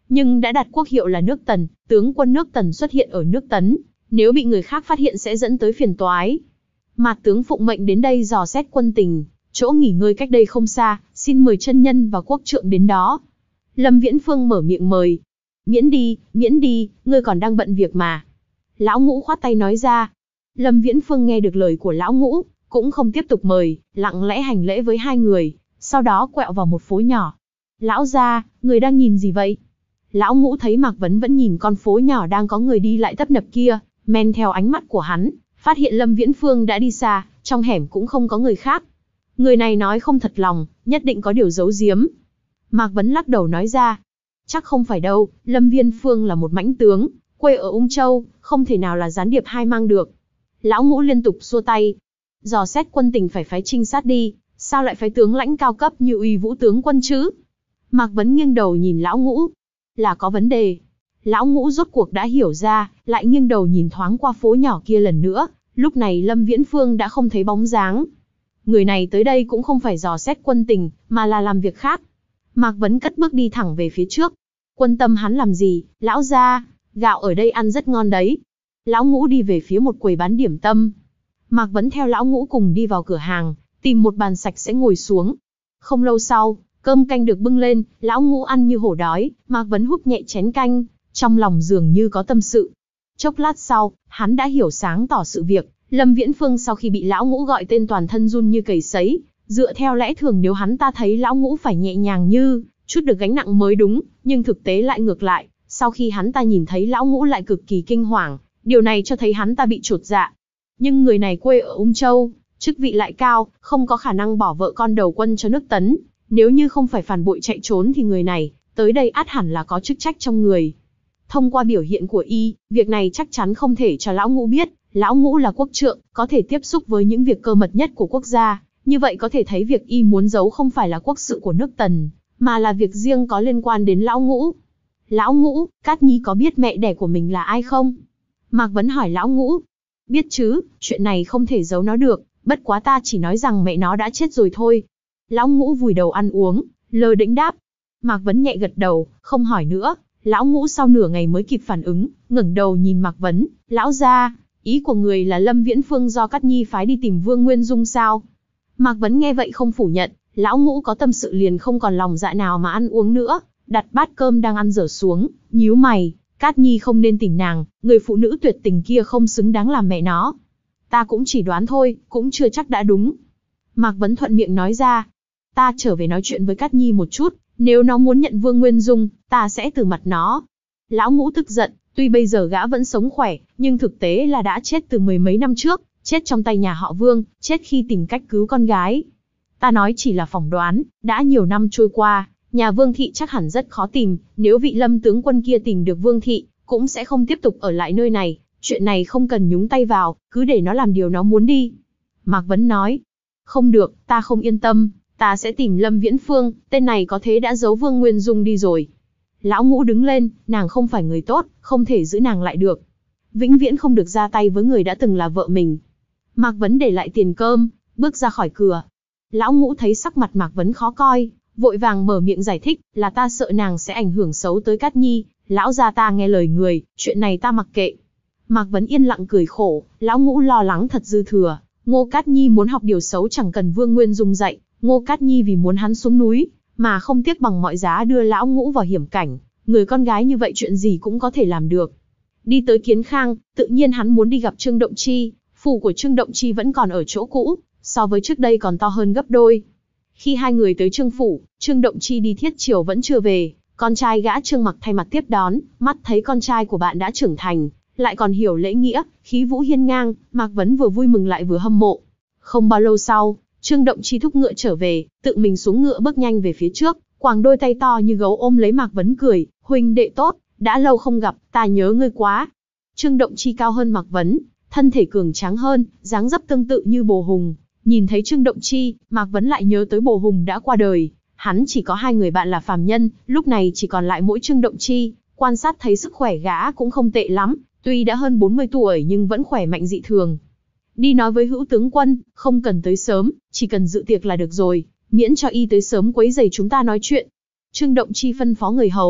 nhưng đã đặt quốc hiệu là nước Tần, tướng quân nước Tần xuất hiện ở nước Tấn, nếu bị người khác phát hiện sẽ dẫn tới phiền toái. Mạt tướng phụng mệnh đến đây dò xét quân tình, chỗ nghỉ ngơi cách đây không xa, xin mời chân nhân và quốc trượng đến đó. Lâm Viễn Phương mở miệng mời. Miễn đi, miễn đi, ngươi còn đang bận việc mà. Lão Ngũ khoát tay nói ra. Lâm Viễn Phương nghe được lời của Lão Ngũ, cũng không tiếp tục mời, lặng lẽ hành lễ với hai người, sau đó quẹo vào một phố nhỏ. Lão gia, người đang nhìn gì vậy? Lão Ngũ thấy Mạc Vấn vẫn nhìn con phố nhỏ đang có người đi lại tấp nập kia, men theo ánh mắt của hắn, phát hiện Lâm Viễn Phương đã đi xa, trong hẻm cũng không có người khác. Người này nói không thật lòng, nhất định có điều giấu giếm. Mạc Vấn lắc đầu nói ra, chắc không phải đâu, Lâm Viễn Phương là một mãnh tướng, quê ở Ung Châu, không thể nào là gián điệp hai mang được. Lão Ngũ liên tục xua tay, dò xét quân tình phải phái trinh sát đi, sao lại phái tướng lãnh cao cấp như Uy Vũ tướng quân chứ? Mạc Vấn nghiêng đầu nhìn Lão Ngũ, là có vấn đề. Lão Ngũ rốt cuộc đã hiểu ra, lại nghiêng đầu nhìn thoáng qua phố nhỏ kia lần nữa, lúc này Lâm Viễn Phương đã không thấy bóng dáng. Người này tới đây cũng không phải dò xét quân tình, mà là làm việc khác. Mạc Vấn cất bước đi thẳng về phía trước. Quân tâm hắn làm gì, lão gia, gạo ở đây ăn rất ngon đấy. Lão Ngũ đi về phía một quầy bán điểm tâm. Mạc Vấn theo Lão Ngũ cùng đi vào cửa hàng, tìm một bàn sạch sẽ ngồi xuống. Không lâu sau, cơm canh được bưng lên, Lão Ngũ ăn như hổ đói, Mạc Vấn húp nhẹ chén canh, trong lòng dường như có tâm sự. Chốc lát sau, hắn đã hiểu sáng tỏ sự việc. Lâm Viễn Phương sau khi bị Lão Ngũ gọi tên toàn thân run như cầy sấy, dựa theo lẽ thường nếu hắn ta thấy Lão Ngũ phải nhẹ nhàng như chút được gánh nặng mới đúng, nhưng thực tế lại ngược lại. Sau khi hắn ta nhìn thấy Lão Ngũ lại cực kỳ kinh hoàng, điều này cho thấy hắn ta bị chột dạ. Nhưng người này quê ở Ung Châu, chức vị lại cao, không có khả năng bỏ vợ con đầu quân cho nước Tấn. Nếu như không phải phản bội chạy trốn thì người này, tới đây ắt hẳn là có chức trách trong người. Thông qua biểu hiện của y, việc này chắc chắn không thể cho Lão Ngũ biết. Lão Ngũ là quốc trượng, có thể tiếp xúc với những việc cơ mật nhất của quốc gia. Như vậy có thể thấy việc y muốn giấu không phải là quốc sự của nước Tần, mà là việc riêng có liên quan đến Lão Ngũ. Lão Ngũ, Cát Nhi có biết mẹ đẻ của mình là ai không? Mạc Vấn hỏi Lão Ngũ. Biết chứ, chuyện này không thể giấu nó được, bất quá ta chỉ nói rằng mẹ nó đã chết rồi thôi. Lão Ngũ vùi đầu ăn uống, lơ đễnh đáp. Mạc Vấn nhẹ gật đầu, không hỏi nữa. Lão Ngũ sau nửa ngày mới kịp phản ứng, ngẩng đầu nhìn Mạc Vấn, lão gia, ý của người là Lâm Viễn Phương do Cát Nhi phái đi tìm Vương Nguyên Dung sao? Mạc Vấn nghe vậy không phủ nhận, Lão Ngũ có tâm sự liền không còn lòng dạ nào mà ăn uống nữa, đặt bát cơm đang ăn dở xuống, nhíu mày, Cát Nhi không nên tìm nàng, người phụ nữ tuyệt tình kia không xứng đáng làm mẹ nó. Ta cũng chỉ đoán thôi, cũng chưa chắc đã đúng. Mạc Vấn thuận miệng nói ra, ta trở về nói chuyện với Cát Nhi một chút, nếu nó muốn nhận Vương Nguyên Dung, ta sẽ từ mặt nó. Lão Ngũ tức giận, tuy bây giờ gã vẫn sống khỏe, nhưng thực tế là đã chết từ mười mấy năm trước, chết trong tay nhà họ Vương, chết khi tìm cách cứu con gái. Ta nói chỉ là phỏng đoán, đã nhiều năm trôi qua, nhà Vương Thị chắc hẳn rất khó tìm, nếu vị Lâm tướng quân kia tìm được Vương Thị, cũng sẽ không tiếp tục ở lại nơi này, chuyện này không cần nhúng tay vào, cứ để nó làm điều nó muốn đi. Mạc Vấn nói, không được, ta không yên tâm, ta sẽ tìm Lâm Viễn Phương, tên này có thế đã giấu Vương Nguyên Dung đi rồi. Lão Ngũ đứng lên, nàng không phải người tốt, không thể giữ nàng lại được. Vĩnh viễn không được ra tay với người đã từng là vợ mình. Mạc Vấn để lại tiền cơm, bước ra khỏi cửa. Lão Ngũ thấy sắc mặt Mạc Vấn khó coi, vội vàng mở miệng giải thích, là ta sợ nàng sẽ ảnh hưởng xấu tới Cát Nhi, lão gia ta nghe lời người, chuyện này ta mặc kệ. Mạc Vấn yên lặng cười khổ, Lão Ngũ lo lắng thật dư thừa, Ngô Cát Nhi muốn học điều xấu chẳng cần Vương Nguyên Dung dạy, Ngô Cát Nhi vì muốn hắn xuống núi, mà không tiếc bằng mọi giá đưa Lão Ngũ vào hiểm cảnh, người con gái như vậy chuyện gì cũng có thể làm được. Đi tới Kiến Khang, tự nhiên hắn muốn đi gặp Trương Động Chi, phủ của Trương Động Chi vẫn còn ở chỗ cũ, so với trước đây còn to hơn gấp đôi. Khi hai người tới Trương phủ, Trương Động Chi đi thiết triều vẫn chưa về, con trai gã Trương Mặc thay mặt tiếp đón, mắt thấy con trai của bạn đã trưởng thành, lại còn hiểu lễ nghĩa, khí vũ hiên ngang, Mạc Vấn vừa vui mừng lại vừa hâm mộ. Không bao lâu sau, Trương Động Chi thúc ngựa trở về, tự mình xuống ngựa bước nhanh về phía trước, quàng đôi tay to như gấu ôm lấy Mạc Vấn cười, huynh đệ tốt, đã lâu không gặp, ta nhớ ngươi quá. Trương Động Chi cao hơn Mạc Vấn, thân thể cường tráng hơn, dáng dấp tương tự như Bồ Hùng. Nhìn thấy Trương Động Chi, Mạc Vấn lại nhớ tới Bồ Hùng đã qua đời. Hắn chỉ có hai người bạn là phàm nhân, lúc này chỉ còn lại mỗi Trương Động Chi. Quan sát thấy sức khỏe gã cũng không tệ lắm, tuy đã hơn bốn mươi tuổi nhưng vẫn khỏe mạnh dị thường. Đi nói với Hữu tướng quân, không cần tới sớm, chỉ cần dự tiệc là được rồi, miễn cho y tới sớm quấy rầy chúng ta nói chuyện. Trương Động Chi phân phó người hầu,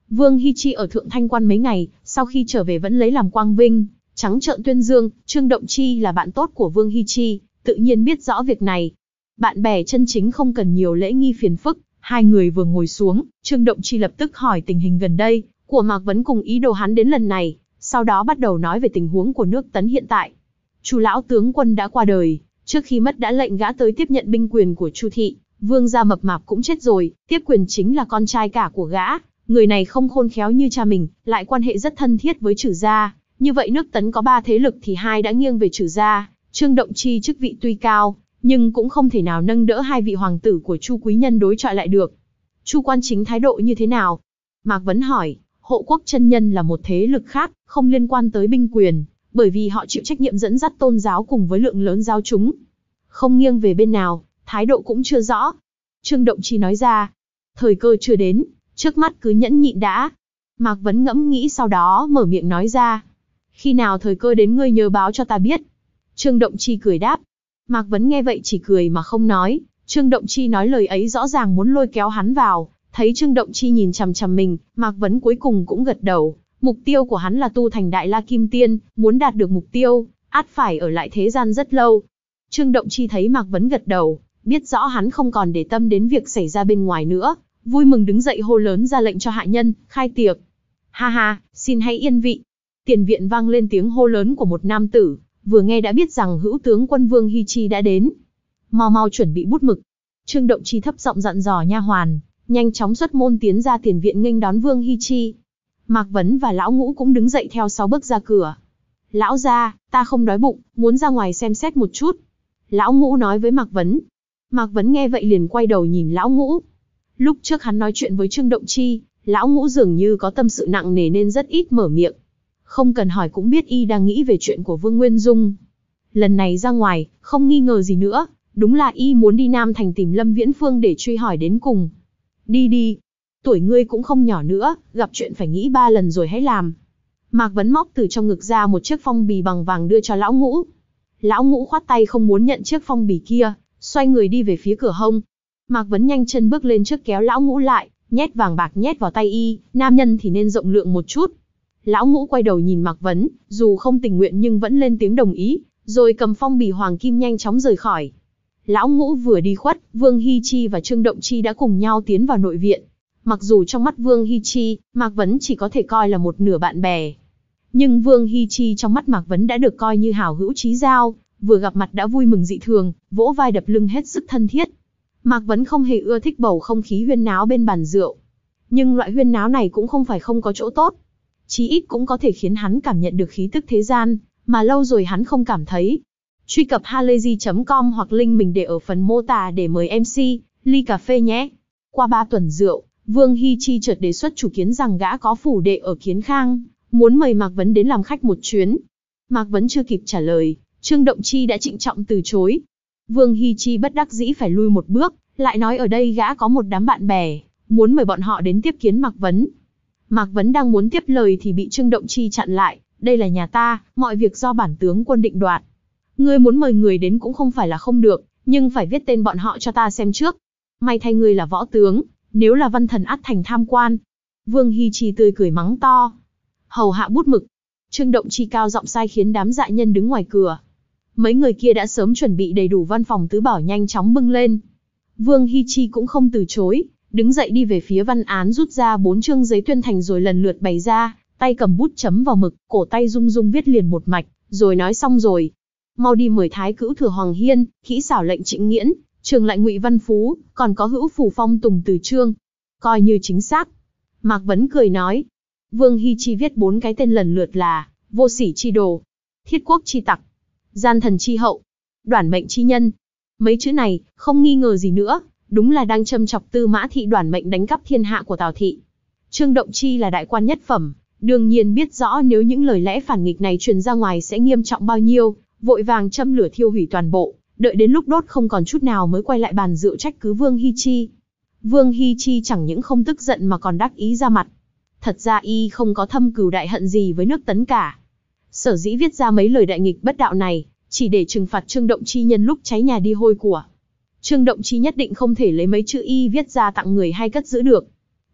Vương Hi Chi ở Thượng Thanh Quan mấy ngày, sau khi trở về vẫn lấy làm quang vinh, trắng trợn tuyên dương. Trương Động Chi là bạn tốt của Vương Hi Chi, tự nhiên biết rõ việc này. Bạn bè chân chính không cần nhiều lễ nghi phiền phức. Hai người vừa ngồi xuống, Trương Động Chi lập tức hỏi tình hình gần đây của Mạc Vấn cùng ý đồ hắn đến lần này, sau đó bắt đầu nói về tình huống của nước Tấn hiện tại. Chu lão tướng quân đã qua đời, trước khi mất đã lệnh gã tới tiếp nhận binh quyền của Chu thị. Vương gia Mập Mạp cũng chết rồi, tiếp quyền chính là con trai cả của gã. Người này không khôn khéo như cha mình, lại quan hệ rất thân thiết với Trử gia. Như vậy nước Tấn có ba thế lực thì hai đã nghiêng về Trử gia. Trương Động Chi chức vị tuy cao, nhưng cũng không thể nào nâng đỡ hai vị hoàng tử của Chu quý nhân đối chọi lại được. Chu quan chính thái độ như thế nào? Mạc Vấn hỏi. Hộ quốc chân nhân là một thế lực khác, không liên quan tới binh quyền, bởi vì họ chịu trách nhiệm dẫn dắt tôn giáo cùng với lượng lớn giáo chúng. Không nghiêng về bên nào, thái độ cũng chưa rõ. Trương Động Chi nói ra. Thời cơ chưa đến, trước mắt cứ nhẫn nhịn đã. Mạc Vấn ngẫm nghĩ sau đó mở miệng nói ra. Khi nào thời cơ đến ngươi nhớ báo cho ta biết. Trương Động Chi cười đáp. Mạc Vấn nghe vậy chỉ cười mà không nói. Trương Động Chi nói lời ấy rõ ràng muốn lôi kéo hắn vào. Thấy Trương Động Chi nhìn chằm chằm mình, Mạc Vấn cuối cùng cũng gật đầu. Mục tiêu của hắn là tu thành Đại La Kim Tiên, muốn đạt được mục tiêu, ắt phải ở lại thế gian rất lâu. Trương Động Chi thấy Mạc Vấn gật đầu, biết rõ hắn không còn để tâm đến việc xảy ra bên ngoài nữa, vui mừng đứng dậy hô lớn ra lệnh cho hạ nhân, khai tiệc. Ha ha, xin hãy yên vị. Tiền viện vang lên tiếng hô lớn của một nam tử, vừa nghe đã biết rằng hữu tướng quân Vương Hi Chi đã đến. Mau mau chuẩn bị bút mực. Trương Động Chi thấp giọng dặn dò nha hoàn, nhanh chóng xuất môn tiến ra tiền viện nghênh đón Vương Hi Chi. Mạc Vấn và Lão Ngũ cũng đứng dậy theo sau bước ra cửa. Lão gia, ta không đói bụng, muốn ra ngoài xem xét một chút. Lão Ngũ nói với Mạc Vấn. Mạc Vấn nghe vậy liền quay đầu nhìn Lão Ngũ. Lúc trước hắn nói chuyện với Trương Động Chi, Lão Ngũ dường như có tâm sự nặng nề nên rất ít mở miệng. Không cần hỏi cũng biết y đang nghĩ về chuyện của Vương Nguyên Dung. Lần này ra ngoài, không nghi ngờ gì nữa, đúng là y muốn đi Nam Thành tìm Lâm Viễn Phương để truy hỏi đến cùng. Đi đi, tuổi ngươi cũng không nhỏ nữa, gặp chuyện phải nghĩ ba lần rồi hãy làm. Mạc Vấn móc từ trong ngực ra một chiếc phong bì bằng vàng đưa cho Lão Ngũ. Lão Ngũ khoát tay không muốn nhận chiếc phong bì kia, xoay người đi về phía cửa hông. Mạc Vấn nhanh chân bước lên trước kéo Lão Ngũ lại, nhét vàng bạc nhét vào tay y, nam nhân thì nên rộng lượng một chút. Lão Ngũ quay đầu nhìn Mạc Vấn, dù không tình nguyện nhưng vẫn lên tiếng đồng ý, rồi cầm phong bì hoàng kim nhanh chóng rời khỏi. Lão Ngũ vừa đi khuất, Vương Hi Chi và Trương Động Chi đã cùng nhau tiến vào nội viện. Mặc dù trong mắt Vương Hi Chi, Mạc Vấn chỉ có thể coi là một nửa bạn bè. Nhưng Vương Hi Chi trong mắt Mạc Vấn đã được coi như hảo hữu chí giao, vừa gặp mặt đã vui mừng dị thường, vỗ vai đập lưng hết sức thân thiết. Mạc Vấn không hề ưa thích bầu không khí huyên náo bên bàn rượu. Nhưng loại huyên náo này cũng không phải không có chỗ tốt. Chí ít cũng có thể khiến hắn cảm nhận được khí tức thế gian, mà lâu rồi hắn không cảm thấy. Truy cập halayzi chấm com hoặc link mình để ở phần mô tả để mời em xê, ly cà phê nhé. Qua ba tuần rượu, Vương Hi Chi chợt đề xuất chủ kiến rằng gã có phủ đệ ở Kiến Khang, muốn mời Mạc Vấn đến làm khách một chuyến. Mạc Vấn chưa kịp trả lời, Trương Động Chi đã trịnh trọng từ chối. Vương Hi Chi bất đắc dĩ phải lui một bước, lại nói ở đây gã có một đám bạn bè, muốn mời bọn họ đến tiếp kiến Mạc Vấn. Mạc Vấn đang muốn tiếp lời thì bị Trương Động Chi chặn lại, đây là nhà ta, mọi việc do bản tướng quân định đoạt. Ngươi muốn mời người đến cũng không phải là không được, nhưng phải viết tên bọn họ cho ta xem trước. May thay ngươi là võ tướng, nếu là văn thần ắt thành tham quan. Vương Hi Chi tươi cười mắng to. Hầu hạ bút mực. Trương Động Chi cao giọng sai khiến đám dại nhân đứng ngoài cửa. Mấy người kia đã sớm chuẩn bị đầy đủ văn phòng tứ bảo nhanh chóng bưng lên. Vương Hi Chi cũng không từ chối, đứng dậy đi về phía văn án rút ra bốn chương giấy tuyên thành rồi lần lượt bày ra, tay cầm bút chấm vào mực, cổ tay rung rung viết liền một mạch, rồi nói xong rồi. Mau đi mời Thái Cữu Thừa Hoàng Hiên, kỹ xảo lệnh Trịnh Nghiễn, trường lại Ngụy Văn Phú, còn có hữu phủ Phong Tùng Từ Trương. Coi như chính xác. Mạc Vấn cười nói. Vương Hi Chi viết bốn cái tên lần lượt là Vô Sỉ Chi Đồ, Thiết Quốc Chi Tặc, Gian Thần Chi Hậu, Đoản Mệnh Chi Nhân. Mấy chữ này, không nghi ngờ gì nữa, đúng là đang châm chọc Tư Mã Thị Đoản Mệnh đánh cắp thiên hạ của Tào Thị. Trương Động Chi là đại quan nhất phẩm, đương nhiên biết rõ nếu những lời lẽ phản nghịch này truyền ra ngoài sẽ nghiêm trọng bao nhiêu, vội vàng châm lửa thiêu hủy toàn bộ, đợi đến lúc đốt không còn chút nào mới quay lại bàn rượu trách cứ Vương Hi Chi. Vương Hi Chi chẳng những không tức giận mà còn đắc ý ra mặt. Thật ra y không có thâm cừu đại hận gì với nước Tấn cả. Sở dĩ viết ra mấy lời đại nghịch bất đạo này, chỉ để trừng phạt Trương Động Chi nhân lúc cháy nhà đi hôi của. Trương Động Chi nhất định không thể lấy mấy chữ y viết ra tặng người hay cất giữ được.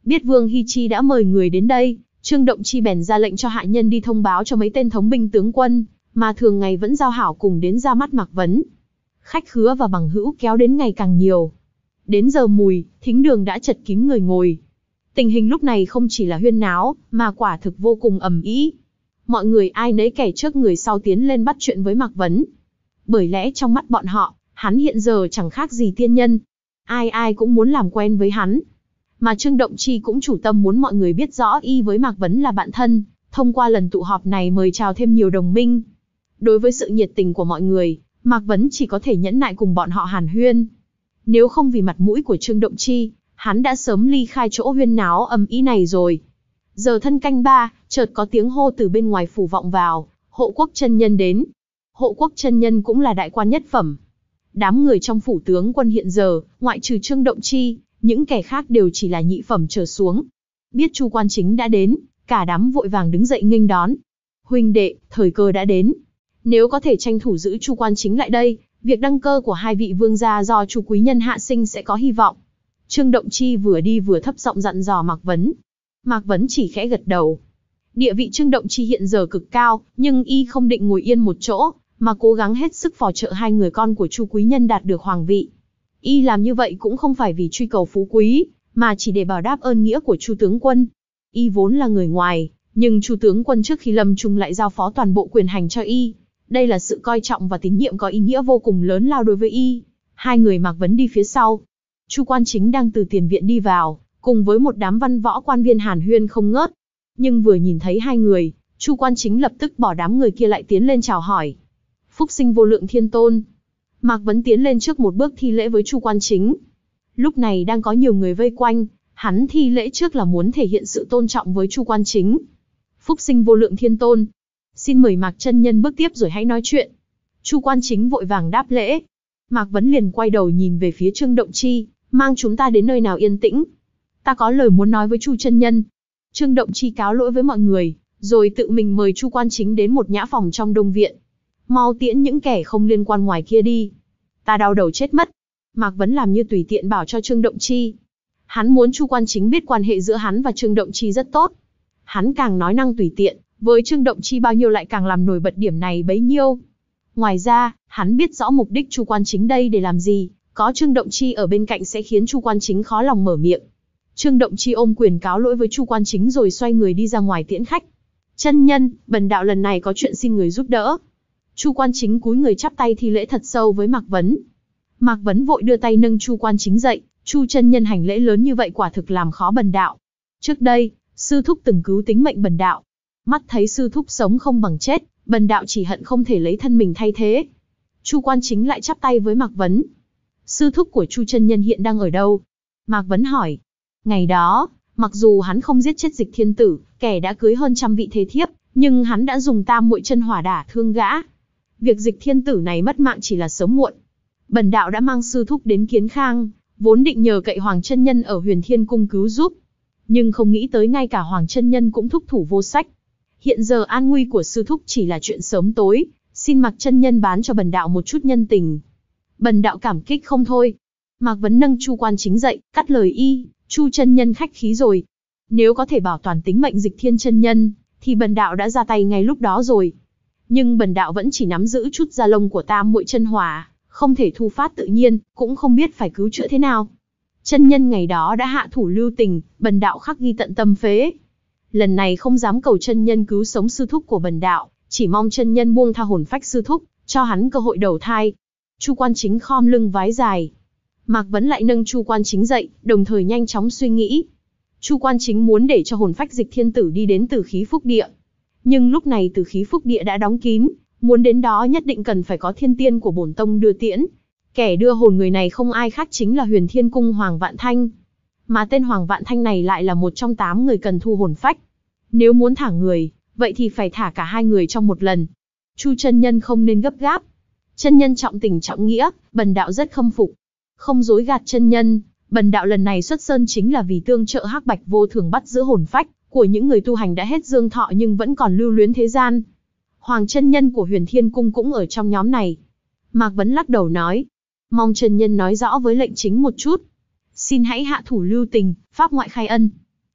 Biết Vương Hy Chi đã mời người đến đây, Trương Động Chi bèn ra lệnh cho hạ nhân đi thông báo cho mấy tên thống binh tướng quân, mà thường ngày vẫn giao hảo cùng đến ra mắt Mạc Vấn. Khách khứa và bằng hữu kéo đến ngày càng nhiều. Đến giờ mùi, thính đường đã chật kín người ngồi. Tình hình lúc này không chỉ là huyên náo, mà quả thực vô cùng ầm ĩ. Mọi người ai nấy kẻ trước người sau tiến lên bắt chuyện với Mạc Vấn. Bởi lẽ trong mắt bọn họ, hắn hiện giờ chẳng khác gì tiên nhân. Ai ai cũng muốn làm quen với hắn. Mà Trương Động Chi cũng chủ tâm muốn mọi người biết rõ y với Mạc Vấn là bạn thân, thông qua lần tụ họp này mời chào thêm nhiều đồng minh. Đối với sự nhiệt tình của mọi người, Mạc Vấn chỉ có thể nhẫn nại cùng bọn họ hàn huyên. Nếu không vì mặt mũi của Trương Động Chi, hắn đã sớm ly khai chỗ huyên náo ầm ĩ này rồi. Giờ thân canh ba, chợt có tiếng hô từ bên ngoài phủ vọng vào, Hộ Quốc chân nhân đến. Hộ Quốc chân nhân cũng là đại quan nhất phẩm. Đám người trong phủ tướng quân hiện giờ, ngoại trừ Trương Động Chi, những kẻ khác đều chỉ là nhị phẩm trở xuống. Biết Chu Quan Chính đã đến, cả đám vội vàng đứng dậy nghênh đón. Huynh đệ, thời cơ đã đến. Nếu có thể tranh thủ giữ Chu Quan Chính lại đây, việc đăng cơ của hai vị vương gia do Chu quý nhân hạ sinh sẽ có hy vọng. Trương Động Chi vừa đi vừa thấp giọng dặn dò Mạc Vấn. Mạc Vấn chỉ khẽ gật đầu. Địa vị Trương Động Chi hiện giờ cực cao, nhưng y không định ngồi yên một chỗ, mà cố gắng hết sức phò trợ hai người con của Chu quý nhân đạt được hoàng vị. Y làm như vậy cũng không phải vì truy cầu phú quý, mà chỉ để bảo đáp ơn nghĩa của Chu tướng quân. Y vốn là người ngoài, nhưng Chu tướng quân trước khi lâm chung lại giao phó toàn bộ quyền hành cho y. Đây là sự coi trọng và tín nhiệm có ý nghĩa vô cùng lớn lao đối với y. Hai người Mạc Vấn đi phía sau. Chu Quan Chính đang từ tiền viện đi vào, cùng với một đám văn võ quan viên hàn huyên không ngớt. Nhưng vừa nhìn thấy hai người, Chu Quan Chính lập tức bỏ đám người kia lại tiến lên chào hỏi. Phúc sinh vô lượng thiên tôn. Mạc Vấn tiến lên trước một bước thi lễ với Chu Quan Chính. Lúc này đang có nhiều người vây quanh, hắn thi lễ trước là muốn thể hiện sự tôn trọng với Chu Quan Chính. Phúc sinh vô lượng thiên tôn. Xin mời Mạc chân nhân bước tiếp rồi hãy nói chuyện. Chu Quan Chính vội vàng đáp lễ. Mạc Vấn liền quay đầu nhìn về phía Trương Động Chi, mang chúng ta đến nơi nào yên tĩnh. Ta có lời muốn nói với Chu chân nhân. Trương Động Chi cáo lỗi với mọi người, rồi tự mình mời Chu Quan Chính đến một nhã phòng trong đông viện. Mau tiễn những kẻ không liên quan ngoài kia đi. Ta đau đầu chết mất. Mạc Vấn làm như tùy tiện bảo cho Trương Động Chi. Hắn muốn Chu Quan Chính biết quan hệ giữa hắn và Trương Động Chi rất tốt. Hắn càng nói năng tùy tiện, với Trương Động Chi bao nhiêu lại càng làm nổi bật điểm này bấy nhiêu. Ngoài ra, hắn biết rõ mục đích Chu Quan Chính đây để làm gì, có Trương Động Chi ở bên cạnh sẽ khiến Chu Quan Chính khó lòng mở miệng. Trương Động Chi ôm quyền cáo lỗi với Chu Quan Chính rồi xoay người đi ra ngoài tiễn khách. Chân nhân, bần đạo lần này có chuyện xin người giúp đỡ. Chu Quan Chính cúi người chắp tay thi lễ thật sâu với Mạc Vấn. Mạc Vấn vội đưa tay nâng Chu Quan Chính dậy. Chu chân nhân hành lễ lớn như vậy quả thực làm khó bần đạo. Trước đây, sư thúc từng cứu tính mệnh bần đạo. Mắt thấy sư thúc sống không bằng chết, bần đạo chỉ hận không thể lấy thân mình thay thế. Chu Quan Chính lại chắp tay với Mạc Vấn. Sư thúc của Chu chân nhân hiện đang ở đâu? Mạc Vấn hỏi. Ngày đó, mặc dù hắn không giết chết Dịch Thiên Tử, kẻ đã cưới hơn trăm vị thế thiếp, nhưng hắn đã dùng tam muội chân hỏa đả thương gã. Việc Dịch Thiên Tử này mất mạng chỉ là sớm muộn. Bần đạo đã mang sư thúc đến Kiến Khang, vốn định nhờ cậy Hoàng chân nhân ở Huyền Thiên cung cứu giúp, nhưng không nghĩ tới ngay cả Hoàng chân nhân cũng thúc thủ vô sách. Hiện giờ an nguy của sư thúc chỉ là chuyện sớm tối, xin Mạc chân nhân bán cho bần đạo một chút nhân tình. Bần đạo cảm kích không thôi. Mạc Vấn nâng Chu Quan Chính dậy, cắt lời y. Chu chân nhân khách khí rồi. Nếu có thể bảo toàn tính mệnh Dịch Thiên chân nhân, thì bần đạo đã ra tay ngay lúc đó rồi. Nhưng bần đạo vẫn chỉ nắm giữ chút da lông của tam muội chân hỏa, không thể thu phát tự nhiên, cũng không biết phải cứu chữa thế nào. Chân nhân ngày đó đã hạ thủ lưu tình, bần đạo khắc ghi tận tâm phế. Lần này không dám cầu chân nhân cứu sống sư thúc của bần đạo, chỉ mong chân nhân buông tha hồn phách sư thúc, cho hắn cơ hội đầu thai. Chu Quan Chính khom lưng vái dài. Mạc Vấn lại nâng Chu Quan Chính dậy, đồng thời nhanh chóng suy nghĩ. Chu Quan Chính muốn để cho hồn phách Dịch Thiên Tử đi đến Tử Khí Phúc Địa. Nhưng lúc này Tử Khí Phúc Địa đã đóng kín, muốn đến đó nhất định cần phải có thiên tiên của bổn tông đưa tiễn. Kẻ đưa hồn người này không ai khác chính là Huyền Thiên Cung Hoàng Vạn Thanh. Mà tên Hoàng Vạn Thanh này lại là một trong tám người cần thu hồn phách. Nếu muốn thả người, vậy thì phải thả cả hai người trong một lần. Chu chân nhân không nên gấp gáp. Chân nhân trọng tình trọng nghĩa, bần đạo rất khâm phục. Không dối gạt chân nhân, bần đạo lần này xuất sơn chính là vì tương trợ Hắc Bạch Vô Thường bắt giữ hồn phách của những người tu hành đã hết dương thọ nhưng vẫn còn lưu luyến thế gian. Hoàng chân nhân của Huyền Thiên Cung cũng ở trong nhóm này. Mạc Vấn lắc đầu nói, mong chân nhân nói rõ với lệnh chính một chút. Xin hãy hạ thủ lưu tình, pháp ngoại khai ân.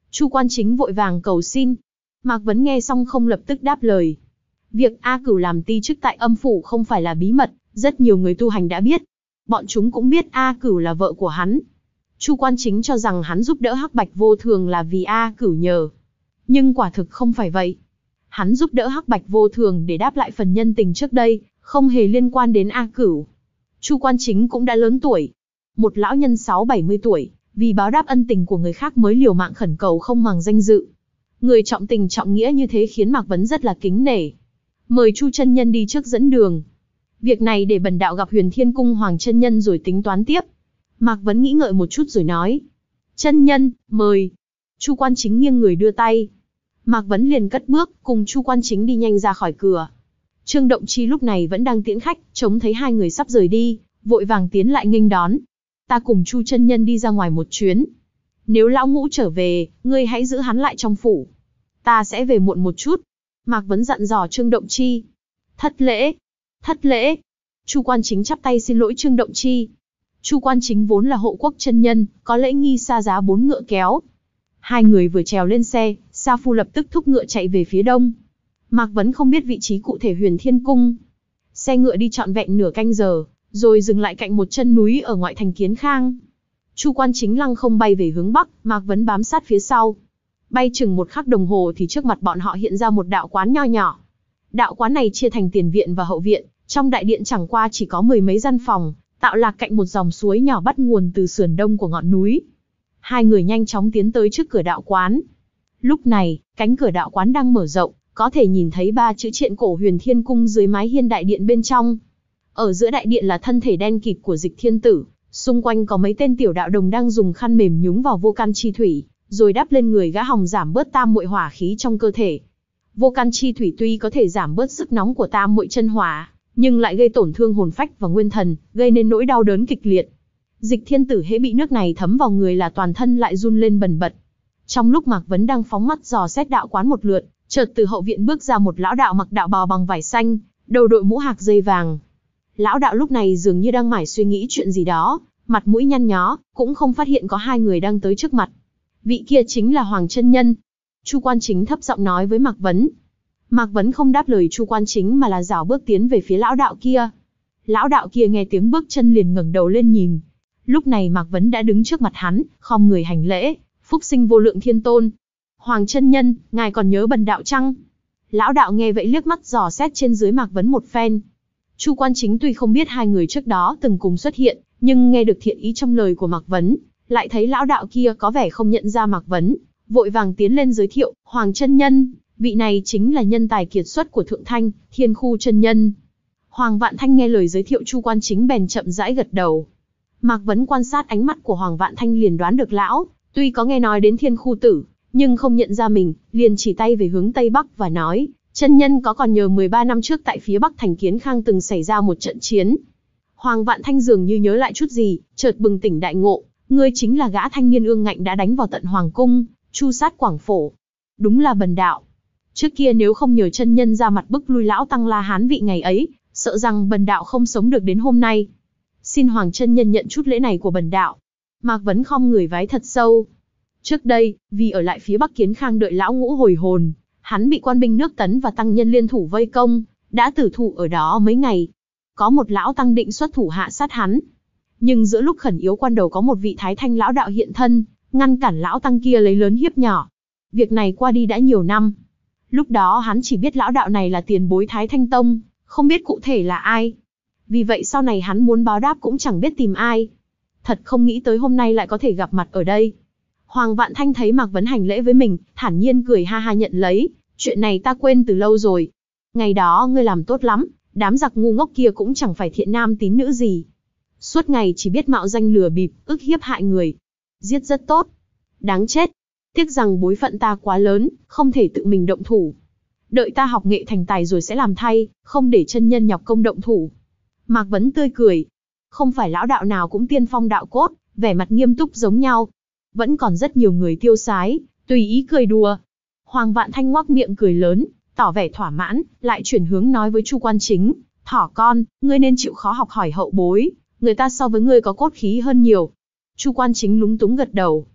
Chu Quan Chính vội vàng cầu xin. Mạc Vấn nghe xong không lập tức đáp lời. Việc A Cửu làm ti chức tại âm phủ không phải là bí mật, rất nhiều người tu hành đã biết. Bọn chúng cũng biết A Cửu là vợ của hắn. Chu Quan Chính cho rằng hắn giúp đỡ Hắc Bạch Vô Thường là vì A Cửu nhờ. Nhưng quả thực không phải vậy. Hắn giúp đỡ Hắc Bạch Vô Thường để đáp lại phần nhân tình trước đây, không hề liên quan đến A Cửu. Chu Quan Chính cũng đã lớn tuổi. Một lão nhân sáu bảy mươi tuổi, vì báo đáp ân tình của người khác mới liều mạng khẩn cầu không màng danh dự. Người trọng tình trọng nghĩa như thế khiến Mạc Vấn rất là kính nể. Mời Chu chân nhân đi trước dẫn đường. Việc này để bần đạo gặp Huyền Thiên Cung Hoàng chân nhân rồi tính toán tiếp. Mạc Vấn nghĩ ngợi một chút rồi nói. Chân nhân, mời. Chu Quan Chính nghiêng người đưa tay. Mạc Vấn liền cất bước, cùng Chu Quan Chính đi nhanh ra khỏi cửa. Trương Động Chi lúc này vẫn đang tiễn khách, trông thấy hai người sắp rời đi, vội vàng tiến lại nghênh đón. Ta cùng Chu chân nhân đi ra ngoài một chuyến. Nếu lão ngũ trở về, ngươi hãy giữ hắn lại trong phủ. Ta sẽ về muộn một chút. Mạc Vấn dặn dò Trương Động Chi. Thất lễ, thất lễ. Chu Quan Chính chắp tay xin lỗi Trương Động Chi. Chu Quan Chính vốn là hộ quốc chân nhân, có lễ nghi xa giá bốn ngựa kéo. Hai người vừa trèo lên xe, Sa Phu lập tức thúc ngựa chạy về phía đông. Mạc Vấn không biết vị trí cụ thể Huyền Thiên Cung. Xe ngựa đi trọn vẹn nửa canh giờ, rồi dừng lại cạnh một chân núi ở ngoại thành Kiến Khang. Chu Quan Chính lăng không bay về hướng bắc, Mạc Vấn bám sát phía sau. Bay chừng một khắc đồng hồ thì trước mặt bọn họ hiện ra một đạo quán nho nhỏ. Đạo quán này chia thành tiền viện và hậu viện, trong đại điện chẳng qua chỉ có mười mấy gian phòng, tạo lạc cạnh một dòng suối nhỏ bắt nguồn từ sườn đông của ngọn núi. Hai người nhanh chóng tiến tới trước cửa đạo quán. Lúc này, cánh cửa đạo quán đang mở rộng, có thể nhìn thấy ba chữ triện cổ Huyền Thiên Cung dưới mái hiên đại điện bên trong. Ở giữa đại điện là thân thể đen kịt của Dịch Thiên Tử, xung quanh có mấy tên tiểu đạo đồng đang dùng khăn mềm nhúng vào vô can chi thủy, rồi đắp lên người gã hòng giảm bớt tam muội hỏa khí trong cơ thể. Vô can chi thủy tuy có thể giảm bớt sức nóng của tam muội chân hỏa, nhưng lại gây tổn thương hồn phách và nguyên thần, gây nên nỗi đau đớn kịch liệt. Dịch Thiên Tử hễ bị nước này thấm vào người là toàn thân lại run lên bần bật. Trong lúc Mạc Vấn đang phóng mắt dò xét đạo quán một lượt, chợt từ hậu viện bước ra một lão đạo mặc đạo bào bằng vải xanh, đầu đội mũ hạc dây vàng. Lão đạo lúc này dường như đang mải suy nghĩ chuyện gì đó, mặt mũi nhăn nhó, cũng không phát hiện có hai người đang tới trước mặt. Vị kia chính là Hoàng chân nhân. Chu Quan Chính thấp giọng nói với Mạc Vấn. Mạc Vấn không đáp lời Chu Quan Chính mà là rảo bước tiến về phía lão đạo kia. Lão đạo kia nghe tiếng bước chân liền ngẩng đầu lên nhìn. Lúc này Mạc Vấn đã đứng trước mặt hắn, khom người hành lễ, phúc sinh vô lượng thiên tôn. Hoàng chân nhân, ngài còn nhớ bần đạo chăng? Lão đạo nghe vậy liếc mắt dò xét trên dưới Mạc Vấn một phen. Chu Quan Chính tuy không biết hai người trước đó từng cùng xuất hiện, nhưng nghe được thiện ý trong lời của Mạc Vấn, lại thấy lão đạo kia có vẻ không nhận ra Mạc Vấn, vội vàng tiến lên giới thiệu, Hoàng chân nhân, vị này chính là nhân tài kiệt xuất của Thượng Thanh, Thiên Khu chân nhân. Hoàng Vạn Thanh nghe lời giới thiệu Chu Quan Chính bèn chậm rãi gật đầu. Mạc Vấn quan sát ánh mắt của Hoàng Vạn Thanh liền đoán được lão, tuy có nghe nói đến Thiên Khu tử, nhưng không nhận ra mình, liền chỉ tay về hướng Tây Bắc và nói, chân nhân có còn nhớ mười ba năm trước tại phía Bắc thành Kiến Khang từng xảy ra một trận chiến. Hoàng Vạn Thanh dường như nhớ lại chút gì, chợt bừng tỉnh đại ngộ, ngươi chính là gã thanh niên ương ngạnh đã đánh vào tận Hoàng Cung, chu sát Quảng Phổ. Đúng là bần đạo. Trước kia nếu không nhờ chân nhân ra mặt bức lui lão Tăng La Hán vị ngày ấy, sợ rằng bần đạo không sống được đến hôm nay. Xin Hoàng chân nhân nhận chút lễ này của bần đạo. Mạc Vấn khom người vái thật sâu. Trước đây, vì ở lại phía Bắc Kiến Khang đợi lão ngũ hồi hồn, hắn bị quan binh nước Tấn và tăng nhân liên thủ vây công, đã tử thủ ở đó mấy ngày. Có một lão tăng định xuất thủ hạ sát hắn. Nhưng giữa lúc khẩn yếu quan đầu có một vị Thái Thanh lão đạo hiện thân, ngăn cản lão tăng kia lấy lớn hiếp nhỏ. Việc này qua đi đã nhiều năm. Lúc đó hắn chỉ biết lão đạo này là tiền bối Thái Thanh Tông, không biết cụ thể là ai. Vì vậy sau này hắn muốn báo đáp cũng chẳng biết tìm ai. Thật không nghĩ tới hôm nay lại có thể gặp mặt ở đây. Hoàng Vạn Thanh thấy Mạc Vấn hành lễ với mình, thản nhiên cười ha ha nhận lấy, chuyện này ta quên từ lâu rồi. Ngày đó ngươi làm tốt lắm, đám giặc ngu ngốc kia cũng chẳng phải thiện nam tín nữ gì. Suốt ngày chỉ biết mạo danh lừa bịp, ức hiếp hại người. Giết rất tốt. Đáng chết. Tiếc rằng bối phận ta quá lớn, không thể tự mình động thủ. Đợi ta học nghệ thành tài rồi sẽ làm thay, không để chân nhân nhọc công động thủ. Mạc Vấn tươi cười. Không phải lão đạo nào cũng tiên phong đạo cốt, vẻ mặt nghiêm túc giống nhau. Vẫn còn rất nhiều người tiêu sái, tùy ý cười đùa. Hoàng Vạn Thanh ngoác miệng cười lớn, tỏ vẻ thỏa mãn, lại chuyển hướng nói với Chu Quan Chính. Thỏ con, ngươi nên chịu khó học hỏi hậu bối, người ta so với ngươi có cốt khí hơn nhiều. Chu Quan Chính lúng túng gật đầu.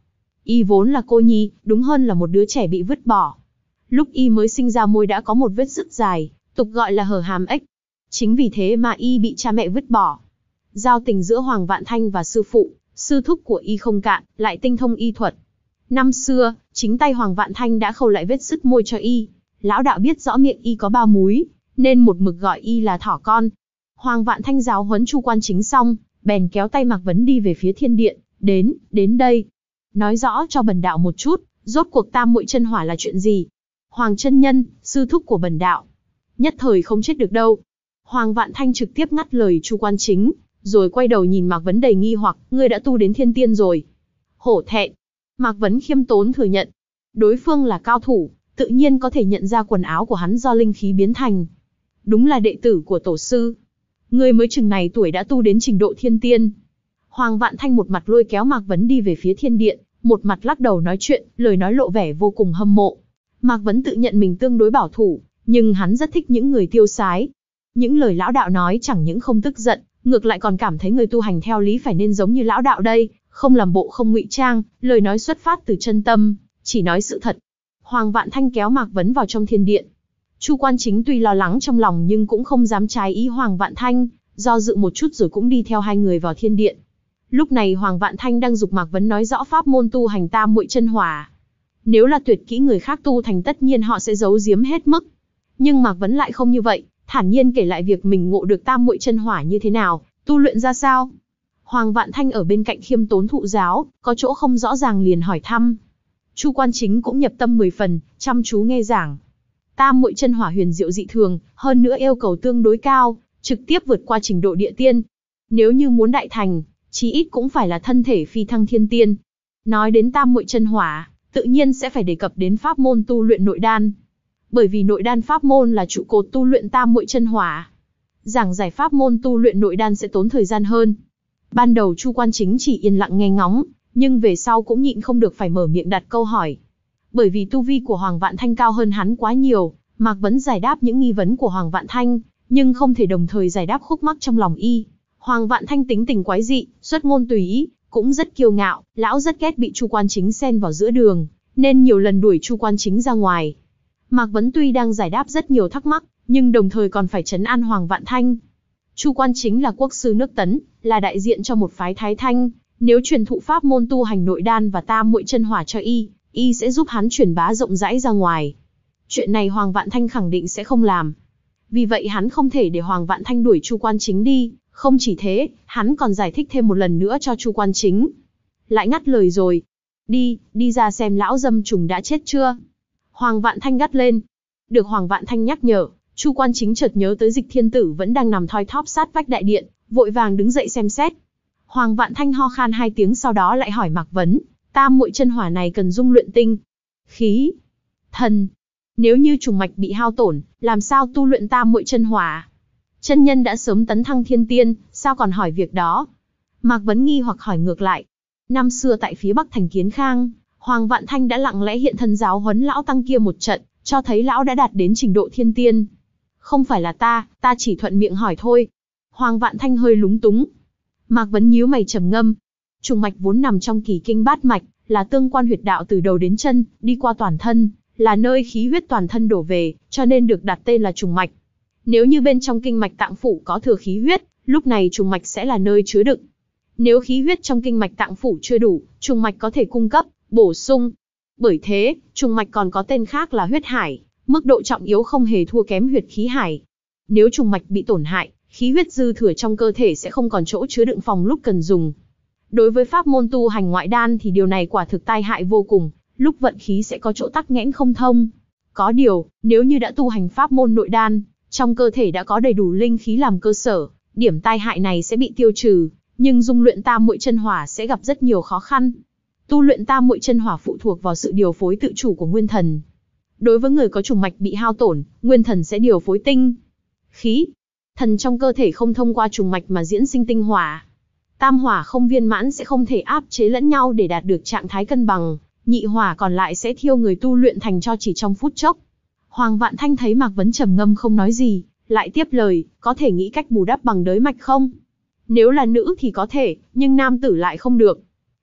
Y vốn là cô nhi, đúng hơn là một đứa trẻ bị vứt bỏ. Lúc Y mới sinh ra môi đã có một vết rất dài, tục gọi là hở hàm ếch. Chính vì thế mà Y bị cha mẹ vứt bỏ. Giao tình giữa Hoàng Vạn Thanh và sư phụ, sư thúc của Y không cạn, lại tinh thông y thuật. Năm xưa, chính tay Hoàng Vạn Thanh đã khâu lại vết sứt môi cho Y. Lão đạo biết rõ miệng Y có ba múi, nên một mực gọi Y là thỏ con. Hoàng Vạn Thanh giáo huấn Chu Quan Chính xong, bèn kéo tay Mạc Vấn đi về phía thiên điện. Đến, đến đây. Nói rõ cho bần đạo một chút, rốt cuộc tam muội chân hỏa là chuyện gì? Hoàng chân nhân, sư thúc của bần đạo. Nhất thời không chết được đâu. Hoàng Vạn Thanh trực tiếp ngắt lời Chu Quan Chính, rồi quay đầu nhìn Mạc Vấn đầy nghi hoặc, ngươi đã tu đến thiên tiên rồi. Hổ thẹn. Mạc Vấn khiêm tốn thừa nhận. Đối phương là cao thủ, tự nhiên có thể nhận ra quần áo của hắn do linh khí biến thành. Đúng là đệ tử của tổ sư. Ngươi mới chừng này tuổi đã tu đến trình độ thiên tiên. Hoàng Vạn Thanh một mặt lôi kéo Mạc Vấn đi về phía thiên điện, một mặt lắc đầu nói chuyện, lời nói lộ vẻ vô cùng hâm mộ. Mạc Vấn tự nhận mình tương đối bảo thủ, nhưng hắn rất thích những người tiêu sái. Những lời lão đạo nói chẳng những không tức giận, ngược lại còn cảm thấy người tu hành theo lý phải nên giống như lão đạo đây, không làm bộ không ngụy trang, lời nói xuất phát từ chân tâm, chỉ nói sự thật. Hoàng Vạn Thanh kéo Mạc Vấn vào trong thiên điện. Chu Quan Chính tuy lo lắng trong lòng nhưng cũng không dám trái ý Hoàng Vạn Thanh, do dự một chút rồi cũng đi theo hai người vào thiên điện. Lúc này Hoàng Vạn Thanh đang giục Mạc Vấn nói rõ pháp môn tu hành tam muội chân hỏa. Nếu là tuyệt kỹ người khác tu thành tất nhiên họ sẽ giấu giếm hết mức. Nhưng Mạc Vấn lại không như vậy, thản nhiên kể lại việc mình ngộ được tam muội chân hỏa như thế nào, tu luyện ra sao. Hoàng Vạn Thanh ở bên cạnh khiêm tốn thụ giáo, có chỗ không rõ ràng liền hỏi thăm. Chu Quan Chính cũng nhập tâm mười phần, chăm chú nghe giảng. Tam muội chân hỏa huyền diệu dị thường, hơn nữa yêu cầu tương đối cao, trực tiếp vượt qua trình độ địa tiên. Nếu như muốn đại thành, chí ít cũng phải là thân thể phi thăng thiên tiên. Nói đến tam muội chân hỏa, tự nhiên sẽ phải đề cập đến pháp môn tu luyện nội đan. Bởi vì nội đan pháp môn là trụ cột tu luyện tam muội chân hỏa. Giảng giải pháp môn tu luyện nội đan sẽ tốn thời gian hơn. Ban đầu Chu Quan Chính chỉ yên lặng nghe ngóng, nhưng về sau cũng nhịn không được phải mở miệng đặt câu hỏi. Bởi vì tu vi của Hoàng Vạn Thanh cao hơn hắn quá nhiều, Mạc Vấn giải đáp những nghi vấn của Hoàng Vạn Thanh, nhưng không thể đồng thời giải đáp khúc mắc trong lòng y. Hoàng Vạn Thanh tính tình quái dị, xuất ngôn tùy ý, cũng rất kiêu ngạo, lão rất ghét bị Chu Quan Chính xen vào giữa đường, nên nhiều lần đuổi Chu Quan Chính ra ngoài. Mạc Vấn tuy đang giải đáp rất nhiều thắc mắc, nhưng đồng thời còn phải trấn an Hoàng Vạn Thanh. Chu Quan Chính là quốc sư nước Tấn, là đại diện cho một phái Thái Thanh, nếu truyền thụ pháp môn tu hành nội đan và tam muội chân hỏa cho y, y sẽ giúp hắn truyền bá rộng rãi ra ngoài. Chuyện này Hoàng Vạn Thanh khẳng định sẽ không làm. Vì vậy hắn không thể để Hoàng Vạn Thanh đuổi Chu Quan Chính đi, không chỉ thế, hắn còn giải thích thêm một lần nữa cho Chu Quan Chính. Lại ngắt lời rồi. Đi, đi ra xem lão dâm trùng đã chết chưa? Hoàng Vạn Thanh gắt lên. Được Hoàng Vạn Thanh nhắc nhở, Chu Quan Chính chợt nhớ tới Dịch Thiên Tử vẫn đang nằm thoi thóp sát vách đại điện, vội vàng đứng dậy xem xét. Hoàng Vạn Thanh ho khan hai tiếng sau đó lại hỏi Mạc Vấn, tam muội chân hỏa này cần dung luyện tinh, khí, thần. Nếu như trùng mạch bị hao tổn, làm sao tu luyện tam muội chân hỏa? Chân nhân đã sớm tấn thăng thiên tiên, sao còn hỏi việc đó? Mạc Vấn nghi hoặc hỏi ngược lại. Năm xưa tại phía Bắc thành Kiến Khang, Hoàng Vạn Thanh đã lặng lẽ hiện thân giáo huấn lão tăng kia một trận, cho thấy lão đã đạt đến trình độ thiên tiên. Không phải là ta, ta chỉ thuận miệng hỏi thôi. Hoàng Vạn Thanh hơi lúng túng. Mạc Vấn nhíu mày trầm ngâm. Trùng mạch vốn nằm trong kỳ kinh bát mạch, là tương quan huyệt đạo từ đầu đến chân, đi qua toàn thân, là nơi khí huyết toàn thân đổ về, cho nên được đặt tên là trùng mạch. Nếu như bên trong kinh mạch tạng phủ có thừa khí huyết, lúc này trùng mạch sẽ là nơi chứa đựng. Nếu khí huyết trong kinh mạch tạng phủ chưa đủ, trùng mạch có thể cung cấp, bổ sung. Bởi thế, trùng mạch còn có tên khác là huyết hải, mức độ trọng yếu không hề thua kém huyệt khí hải. Nếu trùng mạch bị tổn hại, khí huyết dư thừa trong cơ thể sẽ không còn chỗ chứa đựng phòng lúc cần dùng. Đối với pháp môn tu hành ngoại đan thì điều này quả thực tai hại vô cùng, lúc vận khí sẽ có chỗ tắc nghẽn không thông. Có điều, nếu như đã tu hành pháp môn nội đan, trong cơ thể đã có đầy đủ linh khí làm cơ sở, điểm tai hại này sẽ bị tiêu trừ, nhưng dung luyện tam muội chân hỏa sẽ gặp rất nhiều khó khăn. Tu luyện tam muội chân hỏa phụ thuộc vào sự điều phối tự chủ của nguyên thần. Đối với người có trùng mạch bị hao tổn, nguyên thần sẽ điều phối tinh, khí, thần trong cơ thể không thông qua trùng mạch mà diễn sinh tinh hỏa. Tam hỏa không viên mãn sẽ không thể áp chế lẫn nhau để đạt được trạng thái cân bằng, nhị hỏa còn lại sẽ thiêu người tu luyện thành tro chỉ trong phút chốc. Hoàng Vạn Thanh thấy Mạc Vấn trầm ngâm không nói gì, lại tiếp lời, có thể nghĩ cách bù đắp bằng đới mạch không? Nếu là nữ thì có thể, nhưng nam tử lại không được.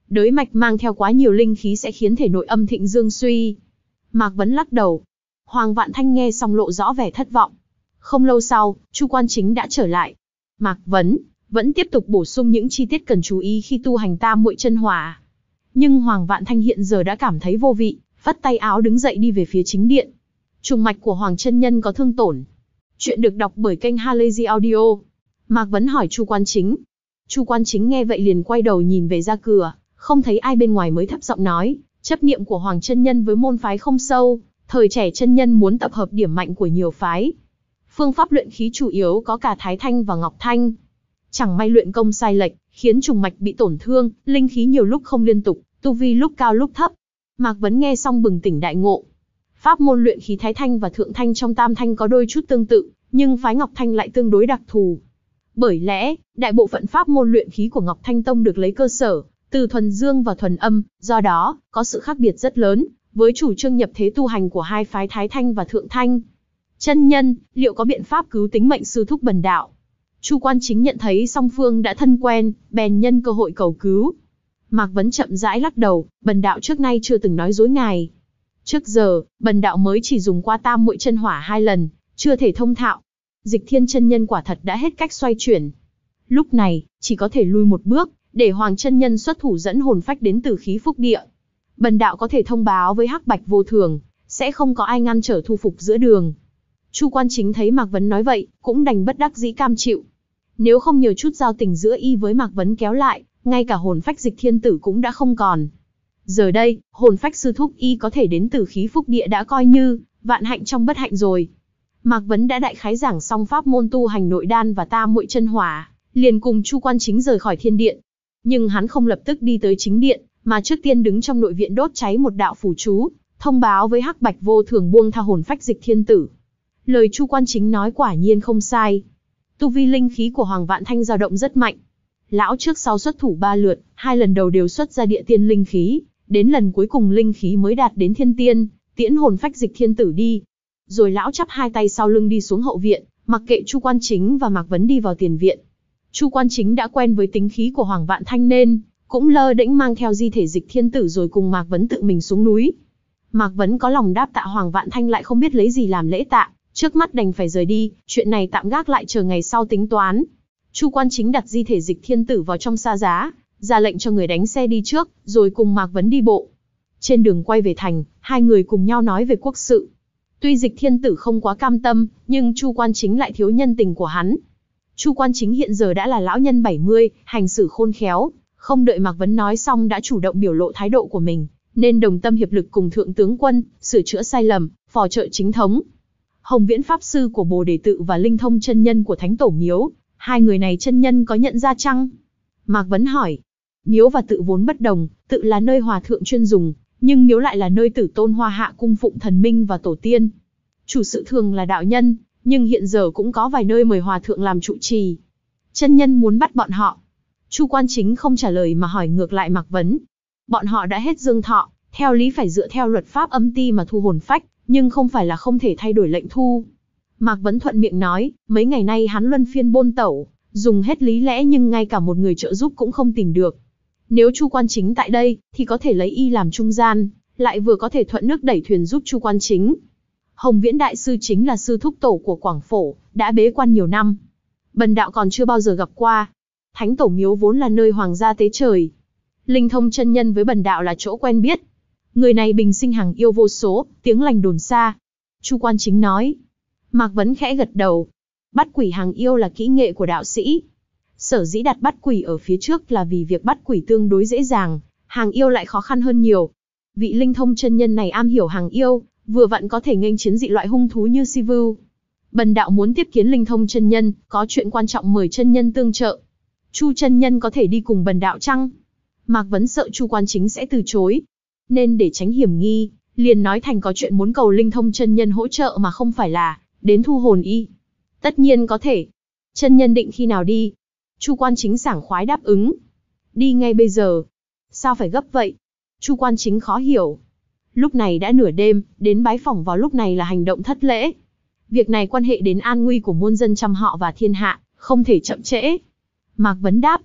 Đới mạch mang theo quá nhiều linh khí sẽ khiến thể nội âm thịnh dương suy. Mạc Vấn lắc đầu. Hoàng Vạn Thanh nghe xong lộ rõ vẻ thất vọng. Không lâu sau, Chu Quan Chính đã trở lại. Mạc Vấn vẫn tiếp tục bổ sung những chi tiết cần chú ý khi tu hành tam muội chân hỏa. Nhưng Hoàng Vạn Thanh hiện giờ đã cảm thấy vô vị, vắt tay áo đứng dậy đi về phía chính điện. Trùng mạch của Hoàng chân nhân có thương tổn. Chuyện được đọc bởi kênh Halazy Audio. Mạc Vấn hỏi Chu Quan Chính. Chu Quan Chính nghe vậy liền quay đầu nhìn về ra cửa, không thấy ai bên ngoài mới thấp giọng nói, chấp niệm của Hoàng chân nhân với môn phái không sâu, thời trẻ chân nhân muốn tập hợp điểm mạnh của nhiều phái. Phương pháp luyện khí chủ yếu có cả Thái Thanh và Ngọc Thanh. Chẳng may luyện công sai lệch, khiến trùng mạch bị tổn thương, linh khí nhiều lúc không liên tục, tu vi lúc cao lúc thấp. Mạc Vấn nghe xong bừng tỉnh đại ngộ. Pháp môn luyện khí Thái Thanh và Thượng Thanh trong Tam Thanh có đôi chút tương tự, nhưng phái Ngọc Thanh lại tương đối đặc thù. Bởi lẽ, đại bộ phận pháp môn luyện khí của Ngọc Thanh Tông được lấy cơ sở từ thuần dương và thuần âm, do đó, có sự khác biệt rất lớn với chủ trương nhập thế tu hành của hai phái Thái Thanh và Thượng Thanh. Chân nhân, liệu có biện pháp cứu tính mệnh sư thúc bần đạo? Chu Quan Chính nhận thấy song phương đã thân quen, bèn nhân cơ hội cầu cứu. Mạc Vấn chậm rãi lắc đầu, bần đạo trước nay chưa từng nói dối ngài. Trước giờ, bần đạo mới chỉ dùng qua tam muội chân hỏa hai lần, chưa thể thông thạo. Dịch Thiên chân nhân quả thật đã hết cách xoay chuyển. Lúc này, chỉ có thể lui một bước, để Hoàng chân nhân xuất thủ dẫn hồn phách đến Tử Khí Phúc Địa. Bần đạo có thể thông báo với Hắc Bạch Vô Thường, sẽ không có ai ngăn trở thu phục giữa đường. Chu Quan Chính thấy Mạc Vấn nói vậy, cũng đành bất đắc dĩ cam chịu. Nếu không nhờ chút giao tình giữa y với Mạc Vấn kéo lại, ngay cả hồn phách Dịch Thiên Tử cũng đã không còn. Giờ đây, hồn phách sư thúc y có thể đến Tử Khí Phúc Địa đã coi như vạn hạnh trong bất hạnh rồi. Mạc Vấn đã đại khái giảng xong pháp môn tu hành nội đan và tam muội chân hỏa, liền cùng Chu Quan Chính rời khỏi thiên điện. Nhưng hắn không lập tức đi tới chính điện, mà trước tiên đứng trong nội viện đốt cháy một đạo phù chú, thông báo với Hắc Bạch Vô Thường buông tha hồn phách Dịch Thiên Tử. Lời Chu Quan Chính nói quả nhiên không sai. Tu vi linh khí của Hoàng Vạn Thanh dao động rất mạnh. Lão trước sau xuất thủ ba lượt, hai lần đầu đều xuất ra địa tiên linh khí, đến lần cuối cùng linh khí mới đạt đến thiên tiên, tiễn hồn phách Dịch Thiên Tử đi. Rồi lão chắp hai tay sau lưng đi xuống hậu viện, mặc kệ Chu Quan Chính và Mạc Vấn đi vào tiền viện. Chu Quan Chính đã quen với tính khí của Hoàng Vạn Thanh nên cũng lơ đễnh mang theo di thể Dịch Thiên Tử rồi cùng Mạc Vấn tự mình xuống núi. Mạc Vấn có lòng đáp tạ Hoàng Vạn Thanh lại không biết lấy gì làm lễ tạ, trước mắt đành phải rời đi, chuyện này tạm gác lại chờ ngày sau tính toán. Chu Quan Chính đặt di thể Dịch Thiên Tử vào trong sa giá, ra lệnh cho người đánh xe đi trước, rồi cùng Mạc Vấn đi bộ. Trên đường quay về thành, hai người cùng nhau nói về quốc sự. Tuy Dịch Thiên Tử không quá cam tâm, nhưng Chu Quan Chính lại thiếu nhân tình của hắn. Chu Quan Chính hiện giờ đã là lão nhân bảy mươi, hành xử khôn khéo, không đợi Mạc Vấn nói xong đã chủ động biểu lộ thái độ của mình, nên đồng tâm hiệp lực cùng Thượng tướng quân, sửa chữa sai lầm, phò trợ chính thống. Hồng Viễn Pháp Sư của Bồ Đề Tự và Linh Thông chân nhân của Thánh Tổ Miếu, hai người này chân nhân có nhận ra chăng? Mạc Vấn hỏi. Miếu và tự vốn bất đồng, tự là nơi hòa thượng chuyên dùng, nhưng miếu lại là nơi Tử Tôn Hoa Hạ cung phụng thần minh và tổ tiên. Chủ sự thường là đạo nhân, nhưng hiện giờ cũng có vài nơi mời hòa thượng làm trụ trì. Chân nhân muốn bắt bọn họ. Chu Quan Chính không trả lời mà hỏi ngược lại Mạc Vấn. Bọn họ đã hết dương thọ, theo lý phải dựa theo luật pháp âm ti mà thu hồn phách, nhưng không phải là không thể thay đổi lệnh thu. Mạc Vấn thuận miệng nói, mấy ngày nay hắn luân phiên bôn tẩu, dùng hết lý lẽ nhưng ngay cả một người trợ giúp cũng không tìm được. Nếu Chu Quan Chính tại đây, thì có thể lấy y làm trung gian, lại vừa có thể thuận nước đẩy thuyền giúp Chu Quan Chính. Hồng Viễn Đại Sư chính là sư thúc tổ của Quảng Phổ, đã bế quan nhiều năm. Bần đạo còn chưa bao giờ gặp qua. Thánh Tổ Miếu vốn là nơi hoàng gia tế trời. Linh Thông chân nhân với bần đạo là chỗ quen biết. Người này bình sinh hàng yêu vô số, tiếng lành đồn xa. Chu Quan Chính nói. Mạc Vấn khẽ gật đầu. Bắt quỷ hàng yêu là kỹ nghệ của đạo sĩ. Sở dĩ đặt bắt quỷ ở phía trước là vì việc bắt quỷ tương đối dễ dàng, hàng yêu lại khó khăn hơn nhiều. Vị Linh Thông chân nhân này am hiểu hàng yêu, vừa vặn có thể nghênh chiến dị loại hung thú như si vưu. Bần đạo muốn tiếp kiến Linh Thông chân nhân, có chuyện quan trọng mời chân nhân tương trợ. Chu chân nhân có thể đi cùng bần đạo chăng? Mạc Vấn sợ Chu Quan Chính sẽ từ chối, nên để tránh hiểm nghi, liền nói thành có chuyện muốn cầu Linh Thông chân nhân hỗ trợ mà không phải là đến thu hồn y. Tất nhiên có thể. Chân nhân định khi nào đi? Chu Quan Chính sảng khoái đáp ứng. Đi ngay bây giờ. Sao phải gấp vậy? Chu Quan Chính khó hiểu. Lúc này đã nửa đêm, đến bái phỏng vào lúc này là hành động thất lễ. Việc này quan hệ đến an nguy của muôn dân trăm họ và thiên hạ, không thể chậm trễ. Mạc Vấn đáp.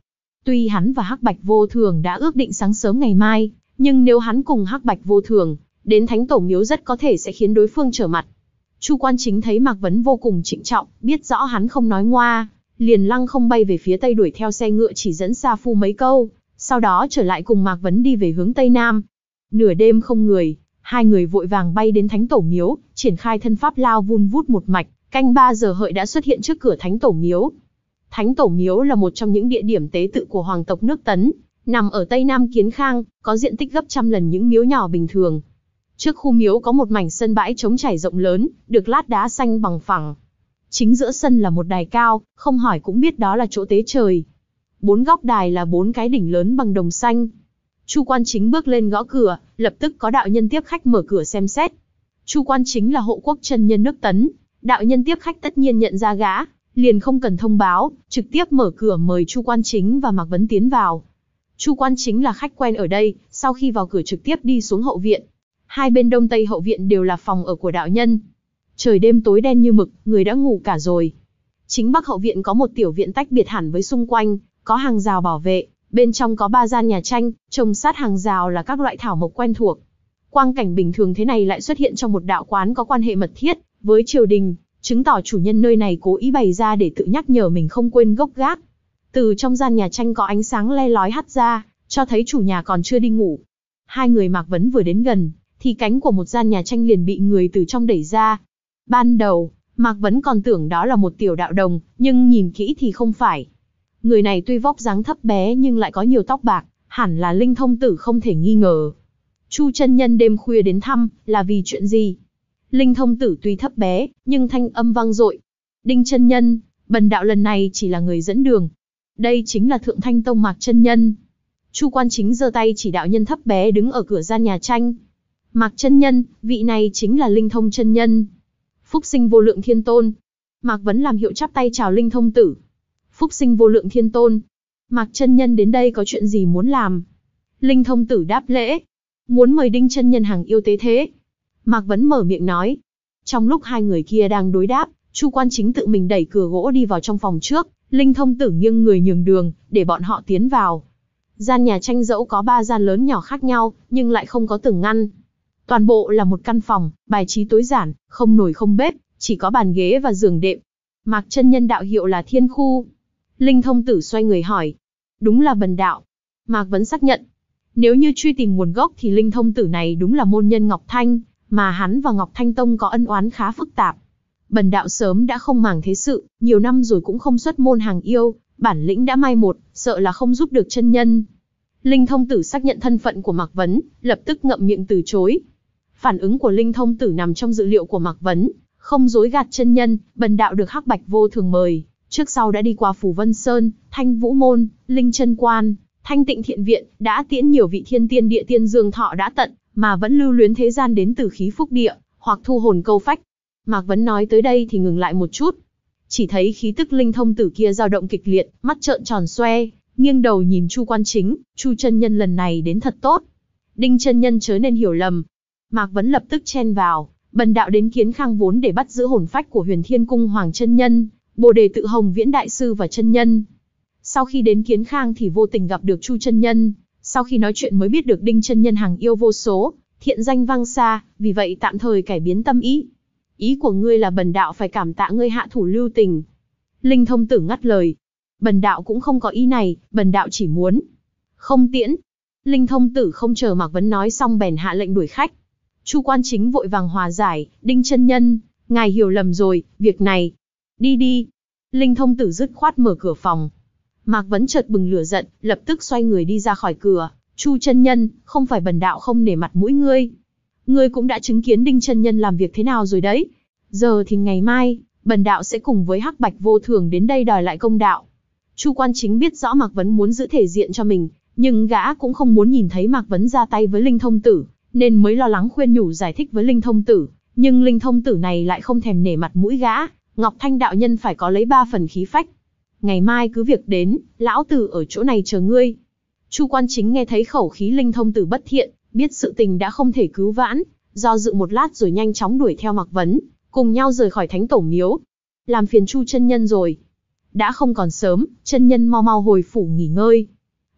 Tuy hắn và Hắc Bạch Vô Thường đã ước định sáng sớm ngày mai, nhưng nếu hắn cùng Hắc Bạch Vô Thường đến Thánh Tổ Miếu rất có thể sẽ khiến đối phương trở mặt. Chu Quan Chính thấy Mạc Vấn vô cùng trịnh trọng, biết rõ hắn không nói ngoa, liền lăng không bay về phía tây đuổi theo xe ngựa chỉ dẫn Sa Phu mấy câu, sau đó trở lại cùng Mạc Vấn đi về hướng tây nam. Nửa đêm không người, hai người vội vàng bay đến Thánh Tổ Miếu, triển khai thân pháp lao vun vút một mạch, canh ba giờ hợi đã xuất hiện trước cửa Thánh Tổ Miếu. Thánh Tổ Miếu là một trong những địa điểm tế tự của hoàng tộc nước Tấn, nằm ở tây nam Kiến Khang, có diện tích gấp trăm lần những miếu nhỏ bình thường. Trước khu miếu có một mảnh sân bãi trống trải rộng lớn, được lát đá xanh bằng phẳng. Chính giữa sân là một đài cao, không hỏi cũng biết đó là chỗ tế trời. Bốn góc đài là bốn cái đỉnh lớn bằng đồng xanh. Chu Quan Chính bước lên gõ cửa, lập tức có đạo nhân tiếp khách mở cửa xem xét. Chu Quan Chính là hộ quốc chân nhân nước Tấn, đạo nhân tiếp khách tất nhiên nhận ra gã, liền không cần thông báo, trực tiếp mở cửa mời Chu Quan Chính và Mạc Vấn tiến vào. Chu Quan Chính là khách quen ở đây, sau khi vào cửa trực tiếp đi xuống hậu viện. Hai bên đông tây hậu viện đều là phòng ở của đạo nhân. Trời đêm tối đen như mực, người đã ngủ cả rồi. Chính bắc hậu viện có một tiểu viện tách biệt hẳn với xung quanh, có hàng rào bảo vệ, bên trong có ba gian nhà tranh, trồng sát hàng rào là các loại thảo mộc quen thuộc. Quang cảnh bình thường thế này lại xuất hiện trong một đạo quán có quan hệ mật thiết với triều đình, chứng tỏ chủ nhân nơi này cố ý bày ra để tự nhắc nhở mình không quên gốc gác. Từ trong gian nhà tranh có ánh sáng le lói hắt ra, cho thấy chủ nhà còn chưa đi ngủ. Hai người Mạc Vấn vừa đến gần, thì cánh của một gian nhà tranh liền bị người từ trong đẩy ra. Ban đầu, Mạc Vấn còn tưởng đó là một tiểu đạo đồng, nhưng nhìn kỹ thì không phải. Người này tuy vóc dáng thấp bé nhưng lại có nhiều tóc bạc, hẳn là Linh Thông Tử không thể nghi ngờ. Chu chân nhân đêm khuya đến thăm, là vì chuyện gì? Linh Thông Tử tuy thấp bé, nhưng thanh âm vang dội. Đinh chân nhân, bần đạo lần này chỉ là người dẫn đường. Đây chính là Thượng Thanh Tông Mạc chân nhân. Chu Quan Chính giơ tay chỉ đạo nhân thấp bé đứng ở cửa gian nhà tranh. Mạc chân nhân, vị này chính là Linh Thông chân nhân. Phúc sinh vô lượng thiên tôn. Mạc Vấn làm hiệu chắp tay chào Linh Thông Tử. Phúc sinh vô lượng thiên tôn. Mạc chân nhân đến đây có chuyện gì muốn làm? Linh Thông Tử đáp lễ. Muốn mời Đinh chân nhân hàng yêu tế thế. Mạc Vấn mở miệng nói. Trong lúc hai người kia đang đối đáp, Chu Quan Chính tự mình đẩy cửa gỗ đi vào trong phòng trước. Linh Thông Tử nghiêng người nhường đường, để bọn họ tiến vào. Gian nhà tranh dẫu có ba gian lớn nhỏ khác nhau, nhưng lại không có tường ngăn. Toàn bộ là một căn phòng, bài trí tối giản, không nồi không bếp, chỉ có bàn ghế và giường đệm. Mạc chân nhân đạo hiệu là Thiên Khu. Linh Thông Tử xoay người hỏi. Đúng là bần đạo. Mạc Vấn xác nhận. Nếu như truy tìm nguồn gốc thì Linh Thông Tử này đúng là môn nhân Ngọc Thanh, mà hắn và Ngọc Thanh Tông có ân oán khá phức tạp. Bần đạo sớm đã không màng thế sự, nhiều năm rồi cũng không xuất môn hàng yêu, bản lĩnh đã mai một, sợ là không giúp được chân nhân. Linh Thông Tử xác nhận thân phận của Mạc Vấn, lập tức ngậm miệng từ chối. Phản ứng của Linh Thông Tử nằm trong dự liệu của Mạc Vấn, không dối gạt chân nhân, bần đạo được Hắc Bạch Vô Thường mời, trước sau đã đi qua Phù Vân Sơn, Thanh Vũ Môn, Linh Chân Quan, Thanh Tịnh Thiện Viện, đã tiễn nhiều vị thiên tiên địa tiên dương thọ đã tận, mà vẫn lưu luyến thế gian đến từ khí phúc địa, hoặc thu hồn câu phách. Mạc Vấn nói tới đây thì ngừng lại một chút. Chỉ thấy khí tức Linh Thông Tử kia dao động kịch liệt, mắt trợn tròn xoe, nghiêng đầu nhìn Chu Quan Chính, Chu chân nhân lần này đến thật tốt. Đinh chân nhân chớ nên hiểu lầm. Mạc Vấn lập tức chen vào, bần đạo đến Kiến Khang vốn để bắt giữ hồn phách của Huyền Thiên Cung Hoàng chân nhân, Bồ Đề Tự Hồng Viễn đại sư và chân nhân. Sau khi đến Kiến Khang thì vô tình gặp được Chu chân nhân, sau khi nói chuyện mới biết được Đinh chân nhân hàng yêu vô số, thiện danh vang xa, vì vậy tạm thời cải biến tâm ý. Ý của ngươi là bần đạo phải cảm tạ ngươi hạ thủ lưu tình. Linh Thông Tử ngắt lời. Bần đạo cũng không có ý này, bần đạo chỉ muốn không tiễn. Linh Thông Tử không chờ Mạc Vấn nói xong bèn hạ lệnh đuổi khách. Chu Quan Chính vội vàng hòa giải, Đinh chân nhân, ngài hiểu lầm rồi, việc này. Đi đi. Linh Thông Tử dứt khoát mở cửa phòng. Mạc Vấn chợt bừng lửa giận, lập tức xoay người đi ra khỏi cửa. Chu chân nhân, không phải bần đạo không nể mặt mũi ngươi. Ngươi cũng đã chứng kiến Đinh chân nhân làm việc thế nào rồi đấy. Giờ thì ngày mai, bần đạo sẽ cùng với Hắc Bạch Vô Thường đến đây đòi lại công đạo. Chu Quan Chính biết rõ Mạc Vấn muốn giữ thể diện cho mình, nhưng gã cũng không muốn nhìn thấy Mạc Vấn ra tay với Linh Thông Tử, nên mới lo lắng khuyên nhủ giải thích với Linh Thông Tử. Nhưng Linh Thông Tử này lại không thèm nể mặt mũi gã, Ngọc Thanh đạo nhân phải có lấy ba phần khí phách. Ngày mai cứ việc đến, lão tử ở chỗ này chờ ngươi. Chu Quan Chính nghe thấy khẩu khí Linh Thông Tử bất thiện, biết sự tình đã không thể cứu vãn, do dự một lát rồi nhanh chóng đuổi theo Mạc Vấn, cùng nhau rời khỏi Thánh Tổ Miếu. Làm phiền Chu chân nhân rồi. Đã không còn sớm, chân nhân mau mau hồi phủ nghỉ ngơi.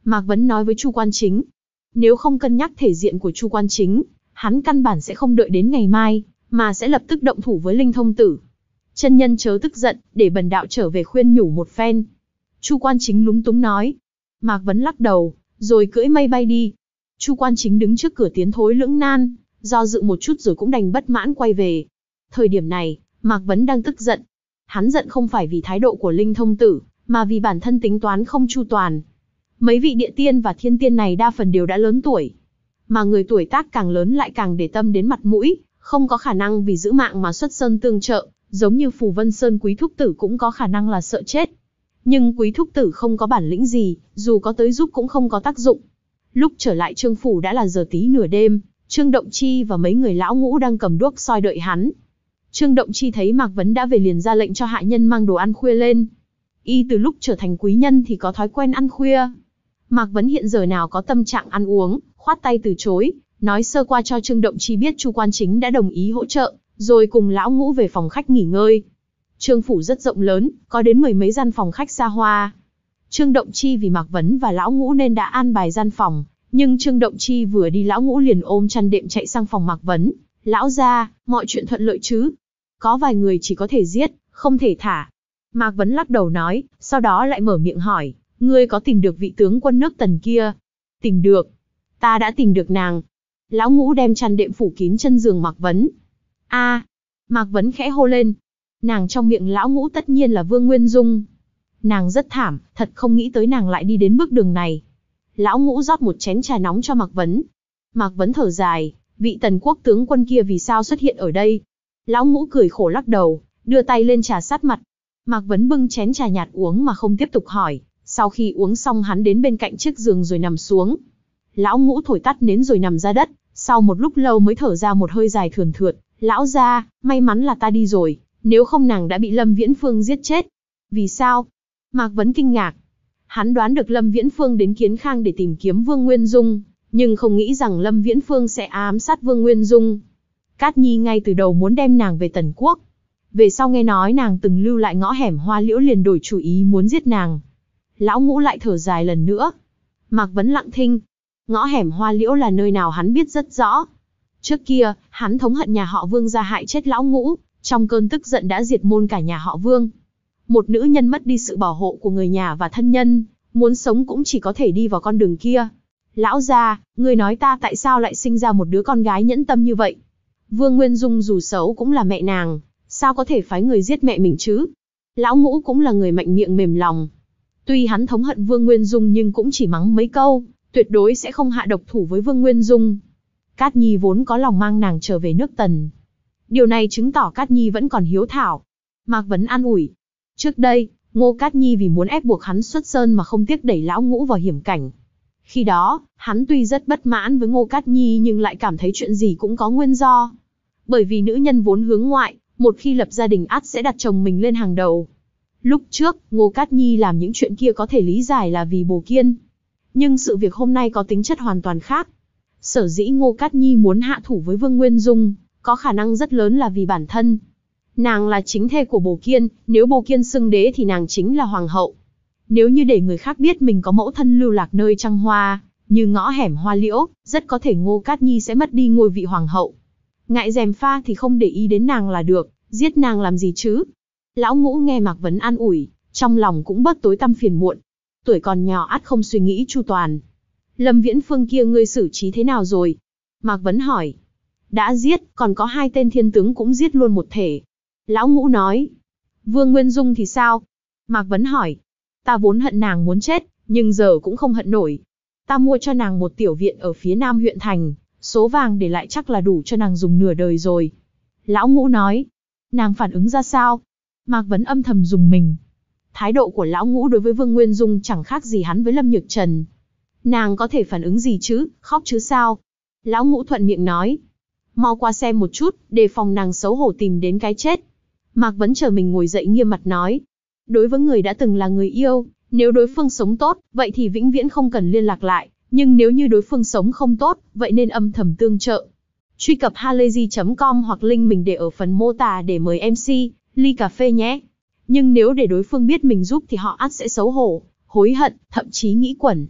Mạc Vấn nói với Chu Quan Chính. Nếu không cân nhắc thể diện của Chu Quan Chính, hắn căn bản sẽ không đợi đến ngày mai, mà sẽ lập tức động thủ với Linh Thông Tử. Chân nhân chớ tức giận, để bần đạo trở về khuyên nhủ một phen. Chu Quan Chính lúng túng nói. Mạc Vấn lắc đầu, rồi cưỡi mây bay đi. Chu Quan Chính đứng trước cửa tiến thối lưỡng nan, do dự một chút rồi cũng đành bất mãn quay về. Thời điểm này, Mạc Vấn đang tức giận. Hắn giận không phải vì thái độ của Linh Thông Tử, mà vì bản thân tính toán không chu toàn. Mấy vị địa tiên và thiên tiên này đa phần đều đã lớn tuổi. Mà người tuổi tác càng lớn lại càng để tâm đến mặt mũi, không có khả năng vì giữ mạng mà xuất sơn tương trợ, giống như Phù Vân Sơn Quý Thúc Tử cũng có khả năng là sợ chết. Nhưng Quý Thúc Tử không có bản lĩnh gì, dù có tới giúp cũng không có tác dụng. Lúc trở lại Trương Phủ đã là giờ tí nửa đêm, Trương Động Chi và mấy người lão ngũ đang cầm đuốc soi đợi hắn. Trương Động Chi thấy Mạc Vấn đã về liền ra lệnh cho hạ nhân mang đồ ăn khuya lên. Y từ lúc trở thành quý nhân thì có thói quen ăn khuya. Mạc Vấn hiện giờ nào có tâm trạng ăn uống, khoát tay từ chối, nói sơ qua cho Trương Động Chi biết Chu Quan Chính đã đồng ý hỗ trợ, rồi cùng lão ngũ về phòng khách nghỉ ngơi. Trương Phủ rất rộng lớn, có đến mười mấy gian phòng khách xa hoa. Trương Động Chi vì Mạc Vấn và lão ngũ nên đã an bài gian phòng, nhưng Trương Động Chi vừa đi lão ngũ liền ôm chăn đệm chạy sang phòng Mạc Vấn. Lão gia, mọi chuyện thuận lợi chứ? Có vài người chỉ có thể giết, không thể thả. Mạc Vấn lắc đầu nói, sau đó lại mở miệng hỏi, ngươi có tìm được vị tướng quân nước Tần kia? Tìm được. Ta đã tìm được nàng. Lão ngũ đem chăn đệm phủ kín chân giường Mạc Vấn. A, Mạc Vấn khẽ hô lên. Nàng trong miệng lão ngũ tất nhiên là Vương Nguyên Dung. Nàng rất thảm, thật không nghĩ tới nàng lại đi đến bước đường này. Lão ngũ rót một chén trà nóng cho Mạc Vấn. Mạc Vấn thở dài, vị Tần quốc tướng quân kia vì sao xuất hiện ở đây? Lão ngũ cười khổ lắc đầu, đưa tay lên trà sát mặt. Mạc Vấn bưng chén trà nhạt uống mà không tiếp tục hỏi. Sau khi uống xong hắn đến bên cạnh chiếc giường rồi nằm xuống. Lão ngũ thổi tắt nến rồi nằm ra đất, sau một lúc lâu mới thở ra một hơi dài thườn thượt. Lão gia, may mắn là ta đi rồi, nếu không nàng đã bị Lâm Viễn Phương giết chết. Vì sao? Mạc Vấn kinh ngạc. Hắn đoán được Lâm Viễn Phương đến Kiến Khang để tìm kiếm Vương Nguyên Dung, nhưng không nghĩ rằng Lâm Viễn Phương sẽ ám sát Vương Nguyên Dung. Cát Nhi ngay từ đầu muốn đem nàng về Tần quốc. Về sau nghe nói nàng từng lưu lại ngõ hẻm Hoa Liễu liền đổi chủ ý muốn giết nàng. Lão ngũ lại thở dài lần nữa. Mạc Vấn lặng thinh. Ngõ hẻm Hoa Liễu là nơi nào hắn biết rất rõ. Trước kia, hắn thống hận nhà họ Vương ra hại chết lão ngũ, trong cơn tức giận đã diệt môn cả nhà họ Vương. Một nữ nhân mất đi sự bảo hộ của người nhà và thân nhân, muốn sống cũng chỉ có thể đi vào con đường kia. Lão gia, người nói ta tại sao lại sinh ra một đứa con gái nhẫn tâm như vậy? Vương Nguyên Dung dù xấu cũng là mẹ nàng, sao có thể phái người giết mẹ mình chứ? Lão ngũ cũng là người mạnh miệng mềm lòng. Tuy hắn thống hận Vương Nguyên Dung nhưng cũng chỉ mắng mấy câu, tuyệt đối sẽ không hạ độc thủ với Vương Nguyên Dung. Cát Nhi vốn có lòng mang nàng trở về nước Tần. Điều này chứng tỏ Cát Nhi vẫn còn hiếu thảo. Mạc Vấn an ủi. Trước đây, Ngô Cát Nhi vì muốn ép buộc hắn xuất sơn mà không tiếc đẩy lão ngũ vào hiểm cảnh. Khi đó, hắn tuy rất bất mãn với Ngô Cát Nhi nhưng lại cảm thấy chuyện gì cũng có nguyên do. Bởi vì nữ nhân vốn hướng ngoại, một khi lập gia đình ắt sẽ đặt chồng mình lên hàng đầu. Lúc trước, Ngô Cát Nhi làm những chuyện kia có thể lý giải là vì Bồ Kiên. Nhưng sự việc hôm nay có tính chất hoàn toàn khác. Sở dĩ Ngô Cát Nhi muốn hạ thủ với Vương Nguyên Dung, có khả năng rất lớn là vì bản thân. Nàng là chính thê của Bồ Kiên, nếu Bồ Kiên xưng đế thì nàng chính là hoàng hậu. Nếu như để người khác biết mình có mẫu thân lưu lạc nơi trăng hoa, như ngõ hẻm Hoa Liễu, rất có thể Ngô Cát Nhi sẽ mất đi ngôi vị hoàng hậu. Ngại dèm pha thì không để ý đến nàng là được, giết nàng làm gì chứ? Lão ngũ nghe Mạc Vấn an ủi, trong lòng cũng bớt tối tăm phiền muộn. Tuổi còn nhỏ ắt không suy nghĩ chu toàn. Lâm Viễn Phương kia ngươi xử trí thế nào rồi? Mạc Vấn hỏi. Đã giết, còn có hai tên thiên tướng cũng giết luôn một thể. Lão ngũ nói. Vương Nguyên Dung thì sao? Mạc Vấn hỏi. Ta vốn hận nàng muốn chết, nhưng giờ cũng không hận nổi. Ta mua cho nàng một tiểu viện ở phía nam huyện thành, số vàng để lại chắc là đủ cho nàng dùng nửa đời rồi. Lão ngũ nói. Nàng phản ứng ra sao? Mạc Vấn âm thầm dùng mình. Thái độ của lão ngũ đối với Vương Nguyên Dung chẳng khác gì hắn với Lâm Nhược Trần. Nàng có thể phản ứng gì chứ, khóc chứ sao? Lão ngũ thuận miệng nói. Mau qua xem một chút, đề phòng nàng xấu hổ tìm đến cái chết. Mạc Vấn chờ mình ngồi dậy nghiêm mặt nói. Đối với người đã từng là người yêu, nếu đối phương sống tốt, vậy thì vĩnh viễn không cần liên lạc lại. Nhưng nếu như đối phương sống không tốt, vậy nên âm thầm tương trợ. Truy cập halayzi chấm com hoặc link mình để ở phần mô tả để mời em xê, ly cà phê nhé. Nhưng nếu để đối phương biết mình giúp thì họ ắt sẽ xấu hổ, hối hận, thậm chí nghĩ quẩn.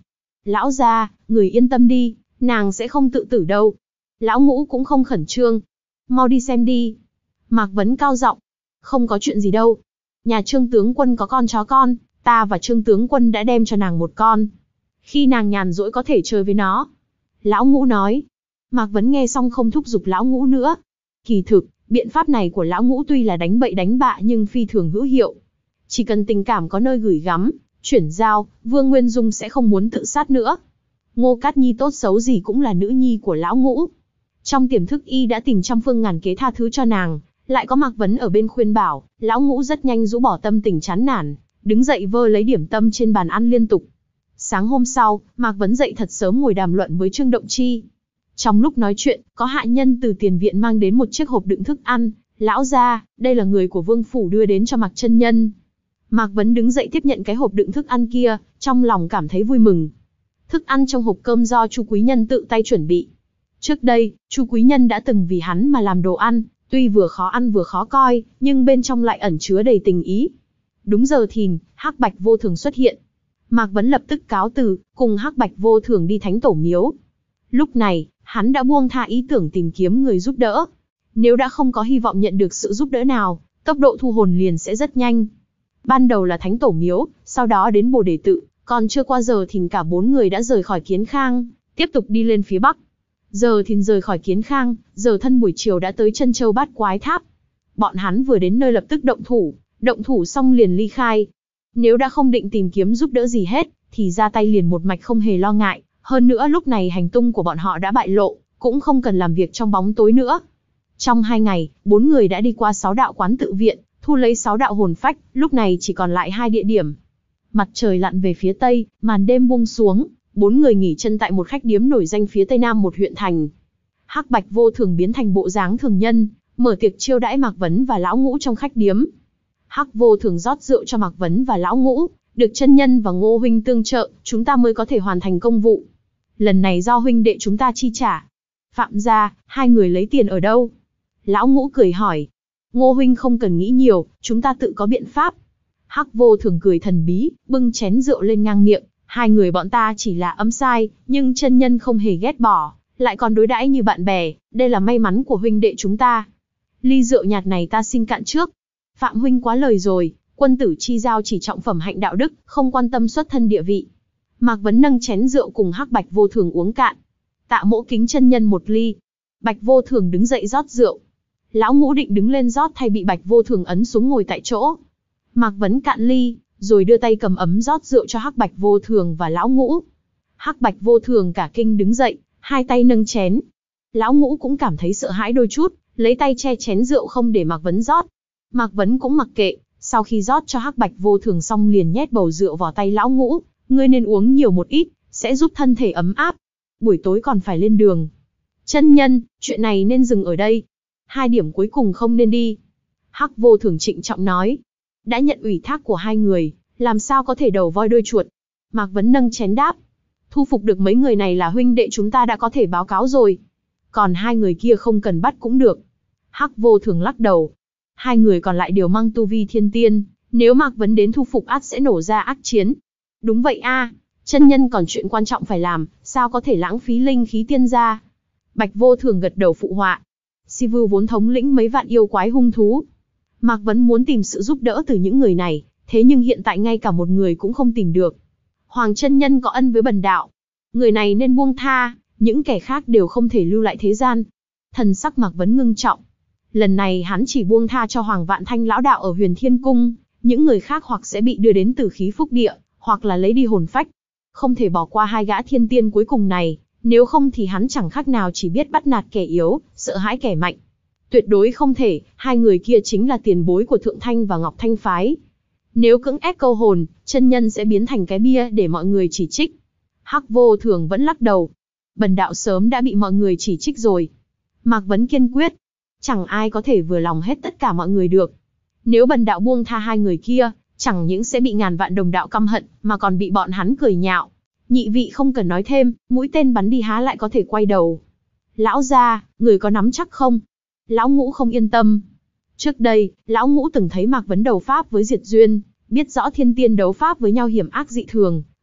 Lão gia, người yên tâm đi, nàng sẽ không tự tử đâu. Lão Ngũ cũng không khẩn trương. Mau đi xem đi. Mạc Vấn cao giọng. Không có chuyện gì đâu. Nhà Trương tướng quân có con chó con, ta và Trương tướng quân đã đem cho nàng một con. Khi nàng nhàn rỗi có thể chơi với nó. Lão Ngũ nói. Mạc Vấn nghe xong không thúc giục Lão Ngũ nữa. Kỳ thực, biện pháp này của Lão Ngũ tuy là đánh bậy đánh bạ nhưng phi thường hữu hiệu. Chỉ cần tình cảm có nơi gửi gắm, chuyển giao, Vương Nguyên Dung sẽ không muốn tự sát nữa. Ngô Cát Nhi tốt xấu gì cũng là nữ nhi của Lão Ngũ. Trong tiềm thức y đã tìm trăm phương ngàn kế tha thứ cho nàng, lại có Mạc Vấn ở bên khuyên bảo, Lão Ngũ rất nhanh rũ bỏ tâm tình chán nản, đứng dậy vơ lấy điểm tâm trên bàn ăn liên tục. Sáng hôm sau, Mạc Vấn dậy thật sớm ngồi đàm luận với Trương Động Chi. Trong lúc nói chuyện, có hạ nhân từ tiền viện mang đến một chiếc hộp đựng thức ăn. Lão gia, đây là người của Vương phủ đưa đến cho Mạc chân nhân. Mạc Vấn đứng dậy tiếp nhận cái hộp đựng thức ăn kia, trong lòng cảm thấy vui mừng. Thức ăn trong hộp cơm do Chu Quý Nhân tự tay chuẩn bị. Trước đây, Chu Quý Nhân đã từng vì hắn mà làm đồ ăn, tuy vừa khó ăn vừa khó coi, nhưng bên trong lại ẩn chứa đầy tình ý. Đúng giờ thìn, Hắc Bạch Vô Thường xuất hiện. Mạc Vấn lập tức cáo từ, cùng Hắc Bạch Vô Thường đi Thánh Tổ Miếu. Lúc này, hắn đã buông tha ý tưởng tìm kiếm người giúp đỡ. Nếu đã không có hy vọng nhận được sự giúp đỡ nào, tốc độ thu hồn liền sẽ rất nhanh. Ban đầu là Thánh Tổ Miếu, sau đó đến Bồ Đề Tự, còn chưa qua giờ thìn cả bốn người đã rời khỏi Kiến Khang, tiếp tục đi lên phía bắc. Giờ thìn rời khỏi Kiến Khang, giờ thân buổi chiều đã tới Chân Châu Bát Quái Tháp. Bọn hắn vừa đến nơi lập tức động thủ, động thủ xong liền ly khai. Nếu đã không định tìm kiếm giúp đỡ gì hết, thì ra tay liền một mạch không hề lo ngại. Hơn nữa lúc này hành tung của bọn họ đã bại lộ, cũng không cần làm việc trong bóng tối nữa. Trong hai ngày, bốn người đã đi qua sáu đạo quán tự viện, thu lấy sáu đạo hồn phách, lúc này chỉ còn lại hai địa điểm. Mặt trời lặn về phía tây, màn đêm buông xuống, bốn người nghỉ chân tại một khách điếm nổi danh phía tây nam một huyện thành. Hắc Bạch Vô Thường biến thành bộ dáng thường nhân, mở tiệc chiêu đãi Mạc Vấn và Lão Ngũ trong khách điếm. Hắc Vô Thường rót rượu cho Mạc Vấn và Lão Ngũ, được chân nhân và Ngô huynh tương trợ, chúng ta mới có thể hoàn thành công vụ. Lần này do huynh đệ chúng ta chi trả. Phạm gia, hai người lấy tiền ở đâu? Lão Ngũ cười hỏi. Ngô huynh không cần nghĩ nhiều, chúng ta tự có biện pháp. Hắc Vô Thường cười thần bí, bưng chén rượu lên ngang miệng. Hai người bọn ta chỉ là ấm sai, nhưng chân nhân không hề ghét bỏ, lại còn đối đãi như bạn bè, đây là may mắn của huynh đệ chúng ta. Ly rượu nhạt này ta xin cạn trước. Phạm huynh quá lời rồi, quân tử chi giao chỉ trọng phẩm hạnh đạo đức, không quan tâm xuất thân địa vị. Mạc Vấn nâng chén rượu cùng Hắc Bạch Vô Thường uống cạn. Tạ Mỗ kính chân nhân một ly. Bạch Vô Thường đứng dậy rót rượu. Lão Ngũ định đứng lên rót thay bị Bạch Vô Thường ấn xuống ngồi tại chỗ. Mạc Vấn cạn ly, rồi đưa tay cầm ấm rót rượu cho Hắc Bạch Vô Thường và Lão Ngũ. Hắc Bạch Vô Thường cả kinh đứng dậy, hai tay nâng chén. Lão Ngũ cũng cảm thấy sợ hãi đôi chút, lấy tay che chén rượu không để Mạc Vấn rót. Mạc Vấn cũng mặc kệ, sau khi rót cho Hắc Bạch Vô Thường xong liền nhét bầu rượu vào tay Lão Ngũ. Ngươi nên uống nhiều một ít, sẽ giúp thân thể ấm áp. Buổi tối còn phải lên đường. Chân nhân, chuyện này nên dừng ở đây. Hai điểm cuối cùng không nên đi. Hắc Vô Thường trịnh trọng nói. Đã nhận ủy thác của hai người, làm sao có thể đầu voi đuôi chuột. Mạc Vấn nâng chén đáp. Thu phục được mấy người này là huynh đệ chúng ta đã có thể báo cáo rồi. Còn hai người kia không cần bắt cũng được. Hắc Vô Thường lắc đầu. Hai người còn lại đều mang tu vi thiên tiên, nếu Mạc Vấn đến thu phục ắt sẽ nổ ra ác chiến. Đúng vậy a, chân nhân còn chuyện quan trọng phải làm, sao có thể lãng phí linh khí tiên gia. Bạch Vô Thường gật đầu phụ họa. Si Vưu vốn thống lĩnh mấy vạn yêu quái hung thú. Mạc Vấn muốn tìm sự giúp đỡ từ những người này, thế nhưng hiện tại ngay cả một người cũng không tìm được. Hoàng chân nhân có ân với bần đạo, người này nên buông tha, những kẻ khác đều không thể lưu lại thế gian. Thần sắc Mạc Vấn ngưng trọng. Lần này hắn chỉ buông tha cho Hoàng Vạn Thanh lão đạo ở Huyền Thiên Cung, những người khác hoặc sẽ bị đưa đến Tử Khí Phúc Địa, hoặc là lấy đi hồn phách. Không thể bỏ qua hai gã thiên tiên cuối cùng này, nếu không thì hắn chẳng khác nào chỉ biết bắt nạt kẻ yếu, sợ hãi kẻ mạnh. Tuyệt đối không thể, hai người kia chính là tiền bối của Thượng Thanh và Ngọc Thanh phái. Nếu cưỡng ép câu hồn, chân nhân sẽ biến thành cái bia để mọi người chỉ trích. Hắc Vô Thường vẫn lắc đầu. Bần đạo sớm đã bị mọi người chỉ trích rồi. Mạc Vấn kiên quyết. Chẳng ai có thể vừa lòng hết tất cả mọi người được. Nếu bần đạo buông tha hai người kia, chẳng những sẽ bị ngàn vạn đồng đạo căm hận, mà còn bị bọn hắn cười nhạo. Nhị vị không cần nói thêm, mũi tên bắn đi há lại có thể quay đầu. Lão gia, người có nắm chắc không? Lão Ngũ không yên tâm. Trước đây, Lão Ngũ từng thấy Mạc Vấn đấu pháp với Diệt Duyên, biết rõ thiên tiên đấu pháp với nhau hiểm ác dị thường,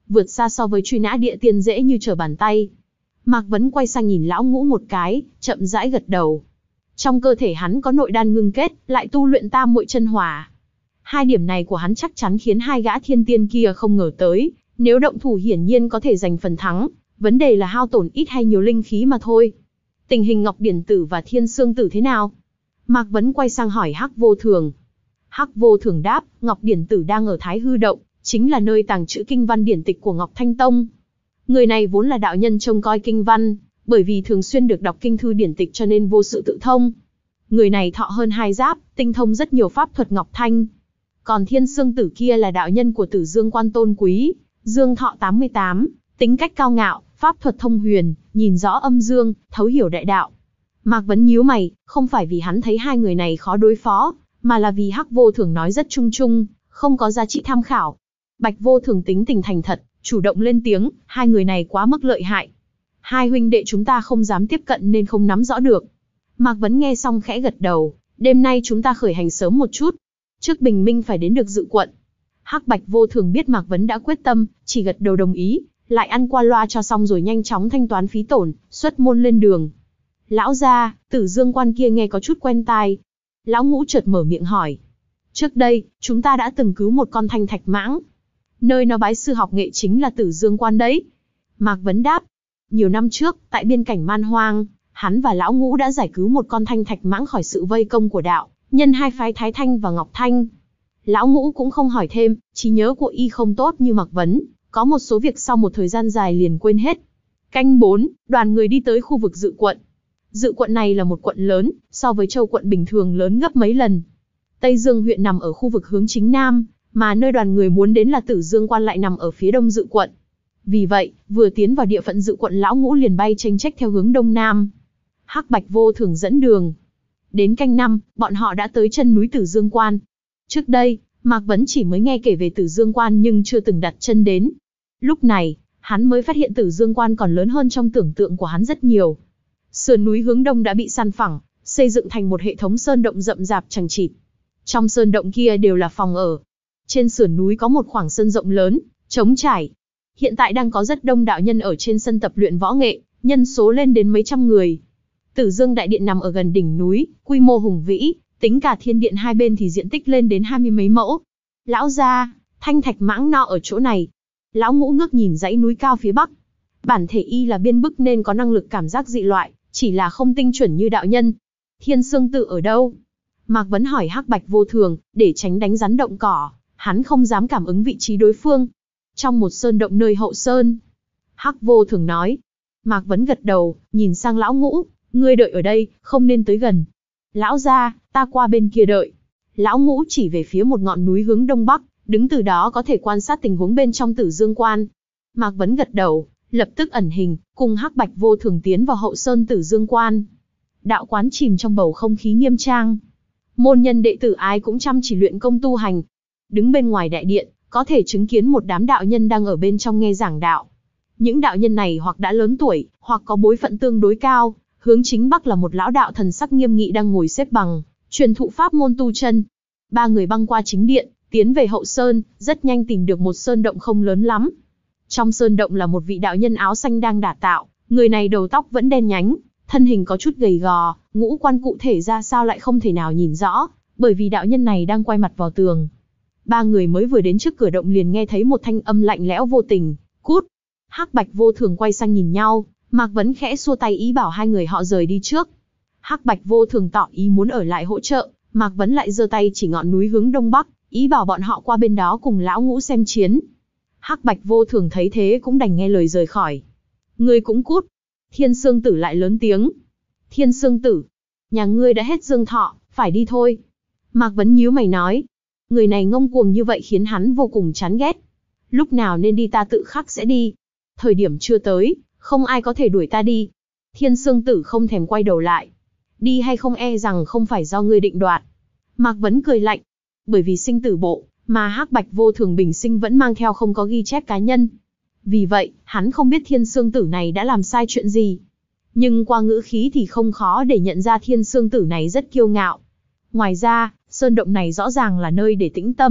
vượt xa so với truy nã địa tiên dễ như trở bàn tay. Mạc Vấn quay sang nhìn lão ngũ một cái, chậm rãi gật đầu. Trong cơ thể hắn có nội đan ngưng kết, lại tu luyện tam muội chân hỏa. Hai điểm này của hắn chắc chắn khiến hai gã thiên tiên kia không ngờ tới, nếu động thủ hiển nhiên có thể giành phần thắng, vấn đề là hao tổn ít hay nhiều linh khí mà thôi. Tình hình Ngọc Điển Tử và Thiên Xương Tử thế nào? Mạc Vấn quay sang hỏi Hắc Vô Thường. Hắc Vô Thường đáp, Ngọc Điển Tử đang ở Thái Hư Động, chính là nơi tàng trữ kinh văn điển tịch của Ngọc Thanh Tông. Người này vốn là đạo nhân trông coi kinh văn, bởi vì thường xuyên được đọc kinh thư điển tịch cho nên vô sự tự thông. Người này thọ hơn hai giáp, tinh thông rất nhiều pháp thuật Ngọc Thanh. Còn Thiên Xương Tử kia là đạo nhân của Tử Dương Quan tôn quý, dương thọ tám mươi tám, tính cách cao ngạo, pháp thuật thông huyền, nhìn rõ âm dương, thấu hiểu đại đạo. Mạc Vấn nhíu mày, không phải vì hắn thấy hai người này khó đối phó, mà là vì Hắc Vô Thường nói rất chung chung, không có giá trị tham khảo. Bạch Vô Thường tính tình thành thật, chủ động lên tiếng, hai người này quá mức lợi hại. Hai huynh đệ chúng ta không dám tiếp cận nên không nắm rõ được. Mạc Vấn nghe xong khẽ gật đầu, đêm nay chúng ta khởi hành sớm một chút. Trước bình minh phải đến được Dự Quận. Hắc Bạch Vô Thường biết Mạc Vấn đã quyết tâm, chỉ gật đầu đồng ý, lại ăn qua loa cho xong rồi nhanh chóng thanh toán phí tổn, xuất môn lên đường. Lão gia, Tử Dương Quan kia nghe có chút quen tai. Lão Ngũ chợt mở miệng hỏi. Trước đây, chúng ta đã từng cứu một con thanh thạch mãng. Nơi nó bái sư học nghệ chính là Tử Dương Quan đấy. Mạc Vấn đáp. Nhiều năm trước, tại biên cảnh Man Hoang, hắn và Lão Ngũ đã giải cứu một con thanh thạch mãng khỏi sự vây công của đạo nhân hai phái Thái Thanh và Ngọc Thanh. Lão Ngũ cũng không hỏi thêm, trí nhớ của y không tốt như Mạc Vấn, có một số việc sau một thời gian dài liền quên hết. Canh bốn, đoàn người đi tới khu vực Dự Quận. Dự Quận này là một quận lớn, so với Châu Quận bình thường lớn gấp mấy lần. Tây Dương huyện nằm ở khu vực hướng chính nam, mà nơi đoàn người muốn đến là Tử Dương Quan lại nằm ở phía đông Dự Quận. Vì vậy, vừa tiến vào địa phận Dự Quận, Lão Ngũ liền bay chênh chách theo hướng đông nam. Hắc Bạch Vô Thường dẫn đường. Đến canh năm, bọn họ đã tới chân núi Tử Dương Quan. Trước đây, Mạc Vấn chỉ mới nghe kể về Tử Dương Quan nhưng chưa từng đặt chân đến. Lúc này, hắn mới phát hiện Tử Dương Quan còn lớn hơn trong tưởng tượng của hắn rất nhiều. Sườn núi hướng đông đã bị san phẳng, xây dựng thành một hệ thống sơn động rậm rạp chằng chịt. Trong sơn động kia đều là phòng ở. Trên sườn núi có một khoảng sân rộng lớn, trống trải. Hiện tại đang có rất đông đạo nhân ở trên sân tập luyện võ nghệ, nhân số lên đến mấy trăm người. Tử Dương Đại Điện nằm ở gần đỉnh núi, quy mô hùng vĩ, tính cả thiên điện hai bên thì diện tích lên đến hai mươi mấy mẫu. Lão gia, thanh thạch mãng nọ ở chỗ này. Lão Ngũ ngước nhìn dãy núi cao phía bắc. Bản thể y là biên bức nên có năng lực cảm giác dị loại, chỉ là không tinh chuẩn như đạo nhân. Thiên Xương Tử ở đâu? Mạc Vấn hỏi Hắc Bạch Vô Thường, để tránh đánh rắn động cỏ, hắn không dám cảm ứng vị trí đối phương. Trong một sơn động nơi hậu sơn. Hắc Vô Thường nói. Mạc Vấn gật đầu, nhìn sang Lão Ngũ, ngươi đợi ở đây, không nên tới gần. Lão gia, ta qua bên kia đợi. Lão Ngũ chỉ về phía một ngọn núi hướng đông bắc, đứng từ đó có thể quan sát tình huống bên trong Tử Dương Quan. Mạc Vấn gật đầu, lập tức ẩn hình, cùng Hắc Bạch Vô Thường tiến vào hậu sơn Tử Dương Quan. Đạo quán chìm trong bầu không khí nghiêm trang. Môn nhân đệ tử ai cũng chăm chỉ luyện công tu hành. Đứng bên ngoài đại điện, có thể chứng kiến một đám đạo nhân đang ở bên trong nghe giảng đạo. Những đạo nhân này hoặc đã lớn tuổi, hoặc có bối phận tương đối cao. Hướng chính bắc là một lão đạo thần sắc nghiêm nghị đang ngồi xếp bằng, truyền thụ pháp môn tu chân. Ba người băng qua chính điện, tiến về hậu sơn, rất nhanh tìm được một sơn động không lớn lắm. Trong sơn động là một vị đạo nhân áo xanh đang đả tạo, người này đầu tóc vẫn đen nhánh, thân hình có chút gầy gò, ngũ quan cụ thể ra sao lại không thể nào nhìn rõ, bởi vì đạo nhân này đang quay mặt vào tường. Ba người mới vừa đến trước cửa động liền nghe thấy một thanh âm lạnh lẽo vô tình, cút. Hắc Bạch Vô Thường quay sang nhìn nhau, Mạc Vấn khẽ xua tay ý bảo hai người họ rời đi trước. Hắc Bạch Vô Thường tỏ ý muốn ở lại hỗ trợ, Mạc Vấn lại giơ tay chỉ ngọn núi hướng đông bắc, ý bảo bọn họ qua bên đó cùng Lão Ngũ xem chiến. Hắc Bạch Vô Thường thấy thế cũng đành nghe lời rời khỏi. Ngươi cũng cút. Thiên Xương Tử lại lớn tiếng. Thiên Xương Tử, nhà ngươi đã hết dương thọ, phải đi thôi. Mạc Vấn nhíu mày nói. Người này ngông cuồng như vậy khiến hắn vô cùng chán ghét. Lúc nào nên đi ta tự khắc sẽ đi. Thời điểm chưa tới, không ai có thể đuổi ta đi. Thiên Xương Tử không thèm quay đầu lại. Đi hay không e rằng không phải do ngươi định đoạt. Mạc Vấn cười lạnh. Bởi vì sinh tử bộ, mà Hắc Bạch Vô Thường bình sinh vẫn mang theo không có ghi chép cá nhân. Vì vậy, hắn không biết Thiên Xương Tử này đã làm sai chuyện gì. Nhưng qua ngữ khí thì không khó để nhận ra Thiên Xương Tử này rất kiêu ngạo. Ngoài ra, sơn động này rõ ràng là nơi để tĩnh tâm,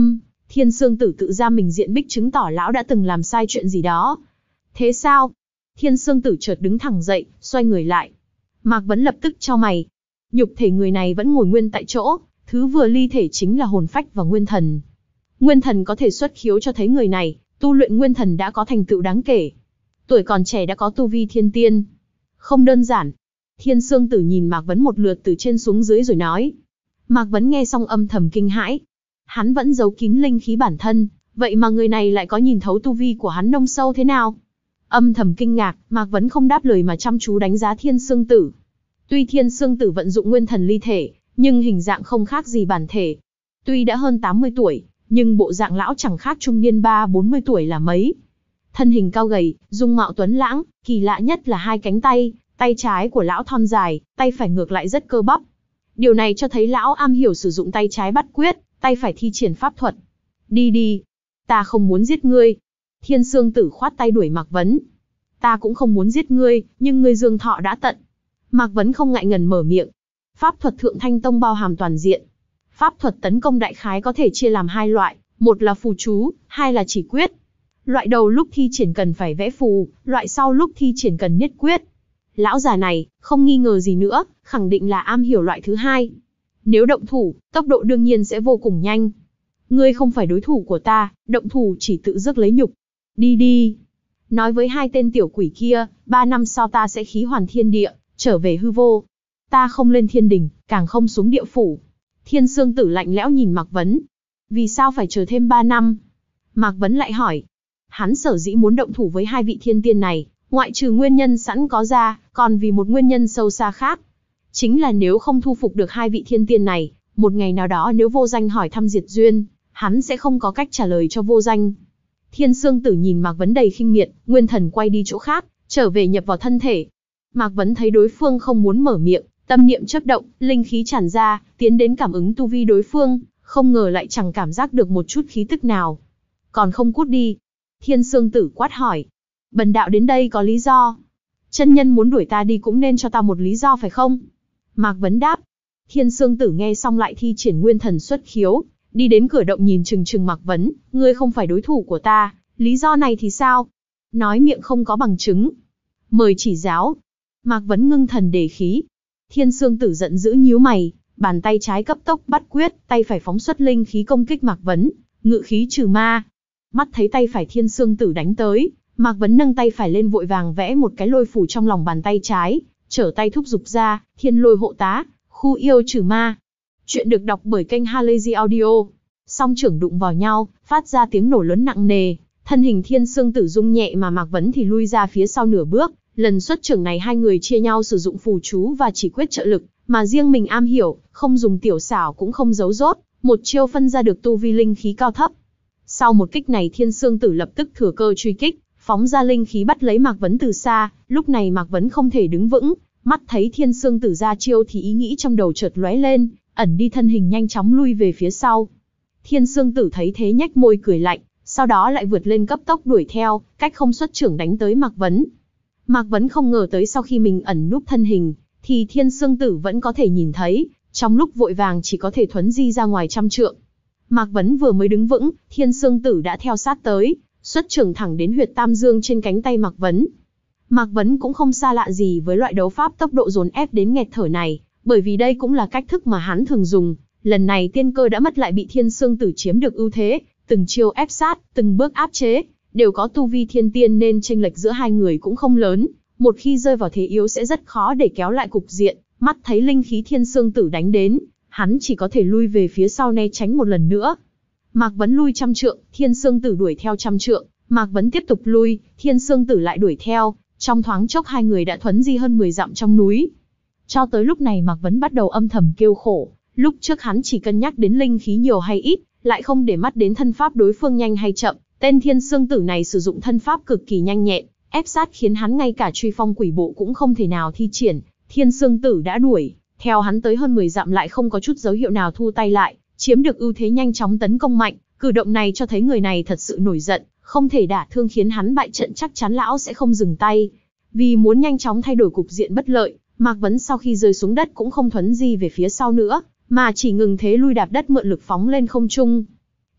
Thiên Sương Tử tự ra mình diện bích chứng tỏ lão đã từng làm sai chuyện gì đó. Thế sao? Thiên Sương Tử chợt đứng thẳng dậy, xoay người lại. Mạc Vấn lập tức chau mày. Nhục thể người này vẫn ngồi nguyên tại chỗ, thứ vừa ly thể chính là hồn phách và nguyên thần. Nguyên thần có thể xuất khiếu cho thấy người này, tu luyện nguyên thần đã có thành tựu đáng kể. Tuổi còn trẻ đã có tu vi thiên tiên. Không đơn giản. Thiên Sương Tử nhìn Mạc Vấn một lượt từ trên xuống dưới rồi nói. Mạc Vấn nghe xong âm thầm kinh hãi. Hắn vẫn giấu kín linh khí bản thân, vậy mà người này lại có nhìn thấu tu vi của hắn nông sâu thế nào? Âm thầm kinh ngạc, Mạc Vấn không đáp lời mà chăm chú đánh giá Thiên Sương Tử. Tuy Thiên Sương Tử vận dụng nguyên thần ly thể, nhưng hình dạng không khác gì bản thể. Tuy đã hơn tám mươi tuổi, nhưng bộ dạng lão chẳng khác trung niên ba bốn mươi tuổi là mấy. Thân hình cao gầy, dung mạo tuấn lãng, kỳ lạ nhất là hai cánh tay, tay trái của lão thon dài, tay phải ngược lại rất cơ bắp. Điều này cho thấy lão am hiểu sử dụng tay trái bắt quyết, tay phải thi triển pháp thuật. Đi đi, ta không muốn giết ngươi. Thiên Sương Tử khoát tay đuổi Mạc Vấn. Ta cũng không muốn giết ngươi, nhưng ngươi dương thọ đã tận. Mạc Vấn không ngại ngần mở miệng. Pháp thuật Thượng Thanh Tông bao hàm toàn diện. Pháp thuật tấn công đại khái có thể chia làm hai loại, một là phù chú, hai là chỉ quyết. Loại đầu lúc thi triển cần phải vẽ phù, loại sau lúc thi triển cần niết quyết. Lão già này, không nghi ngờ gì nữa, khẳng định là am hiểu loại thứ hai. Nếu động thủ, tốc độ đương nhiên sẽ vô cùng nhanh. Ngươi không phải đối thủ của ta, động thủ chỉ tự rước lấy nhục. Đi đi. Nói với hai tên tiểu quỷ kia, ba năm sau ta sẽ khí hoàn thiên địa, trở về hư vô. Ta không lên thiên đình, càng không xuống địa phủ. Thiên Sương Tử lạnh lẽo nhìn Mạc Vấn. Vì sao phải chờ thêm ba năm? Mạc Vấn lại hỏi. Hắn sở dĩ muốn động thủ với hai vị thiên tiên này, ngoại trừ nguyên nhân sẵn có ra, còn vì một nguyên nhân sâu xa khác. Chính là nếu không thu phục được hai vị thiên tiên này, một ngày nào đó nếu Vô Danh hỏi thăm Diệt Duyên, hắn sẽ không có cách trả lời cho Vô Danh. Thiên Sương Tử nhìn Mạc Vấn đầy khinh miệt, nguyên thần quay đi chỗ khác, trở về nhập vào thân thể. Mạc Vấn thấy đối phương không muốn mở miệng, tâm niệm chớp động, linh khí tràn ra, tiến đến cảm ứng tu vi đối phương, không ngờ lại chẳng cảm giác được một chút khí tức nào. Còn không cút đi. Thiên Sương Tử quát hỏi. Bần đạo đến đây có lý do. Chân nhân muốn đuổi ta đi cũng nên cho ta một lý do phải không? Mạc Vấn đáp. Thiên Sương Tử nghe xong lại thi triển nguyên thần xuất khiếu, đi đến cửa động nhìn chừng chừng Mạc Vấn. Ngươi không phải đối thủ của ta, lý do này thì sao? Nói miệng không có bằng chứng. Mời chỉ giáo. Mạc Vấn ngưng thần đề khí. Thiên Sương Tử giận dữ nhíu mày, bàn tay trái cấp tốc bắt quyết, tay phải phóng xuất linh khí công kích Mạc Vấn, ngự khí trừ ma. Mắt thấy tay phải Thiên Sương Tử đánh tới, Mạc Vấn nâng tay phải lên vội vàng vẽ một cái lôi phủ trong lòng bàn tay trái, trở tay thúc giục ra, thiên lôi hộ tá, khu yêu trừ ma. Chuyện được đọc bởi kênh Halazy Audio. Song trưởng đụng vào nhau, phát ra tiếng nổ lớn nặng nề, thân hình Thiên Sương Tử rung nhẹ mà Mạc Vấn thì lui ra phía sau nửa bước. Lần xuất trưởng này hai người chia nhau sử dụng phù chú và chỉ quyết trợ lực, mà riêng mình am hiểu, không dùng tiểu xảo cũng không giấu rốt, một chiêu phân ra được tu vi linh khí cao thấp. Sau một kích này Thiên Sương Tử lập tức thừa cơ truy kích, phóng ra linh khí bắt lấy Mạc Vấn từ xa, lúc này Mạc Vấn không thể đứng vững, mắt thấy Thiên Sương Tử ra chiêu thì ý nghĩ trong đầu chợt lóe lên, ẩn đi thân hình nhanh chóng lui về phía sau. Thiên Sương Tử thấy thế nhếch môi cười lạnh, sau đó lại vượt lên cấp tốc đuổi theo, cách không xuất trưởng đánh tới Mạc Vấn. Mạc Vấn không ngờ tới sau khi mình ẩn núp thân hình, thì Thiên Sương Tử vẫn có thể nhìn thấy, trong lúc vội vàng chỉ có thể thuấn di ra ngoài trăm trượng. Mạc Vấn vừa mới đứng vững, Thiên Sương Tử đã theo sát tới, xuất trưởng thẳng đến huyệt tam dương trên cánh tay Mạc Vấn. Mạc Vấn cũng không xa lạ gì với loại đấu pháp tốc độ dồn ép đến nghẹt thở này, bởi vì đây cũng là cách thức mà hắn thường dùng. Lần này tiên cơ đã mất lại bị Thiên Sương Tử chiếm được ưu thế, từng chiêu ép sát, từng bước áp chế, đều có tu vi thiên tiên nên chênh lệch giữa hai người cũng không lớn, một khi rơi vào thế yếu sẽ rất khó để kéo lại cục diện. Mắt thấy linh khí Thiên Sương Tử đánh đến, hắn chỉ có thể lui về phía sau né tránh một lần nữa. Mạc Vấn lui trăm trượng, Thiên Sương Tử đuổi theo trăm trượng, Mạc Vấn tiếp tục lui, Thiên Sương Tử lại đuổi theo, trong thoáng chốc hai người đã thuấn di hơn mười dặm trong núi. Cho tới lúc này Mạc Vấn bắt đầu âm thầm kêu khổ, lúc trước hắn chỉ cân nhắc đến linh khí nhiều hay ít, lại không để mắt đến thân pháp đối phương nhanh hay chậm. Tên Thiên Sương Tử này sử dụng thân pháp cực kỳ nhanh nhẹn, ép sát khiến hắn ngay cả truy phong quỷ bộ cũng không thể nào thi triển. Thiên Sương Tử đã đuổi theo hắn tới hơn mười dặm lại không có chút dấu hiệu nào thu tay lại, chiếm được ưu thế nhanh chóng tấn công mạnh. Cử động này cho thấy người này thật sự nổi giận, không thể đả thương khiến hắn bại trận chắc chắn lão sẽ không dừng tay. Vì muốn nhanh chóng thay đổi cục diện bất lợi, Mạc Vấn sau khi rơi xuống đất cũng không thuấn di về phía sau nữa, mà chỉ ngừng thế lui đạp đất mượn lực phóng lên không trung.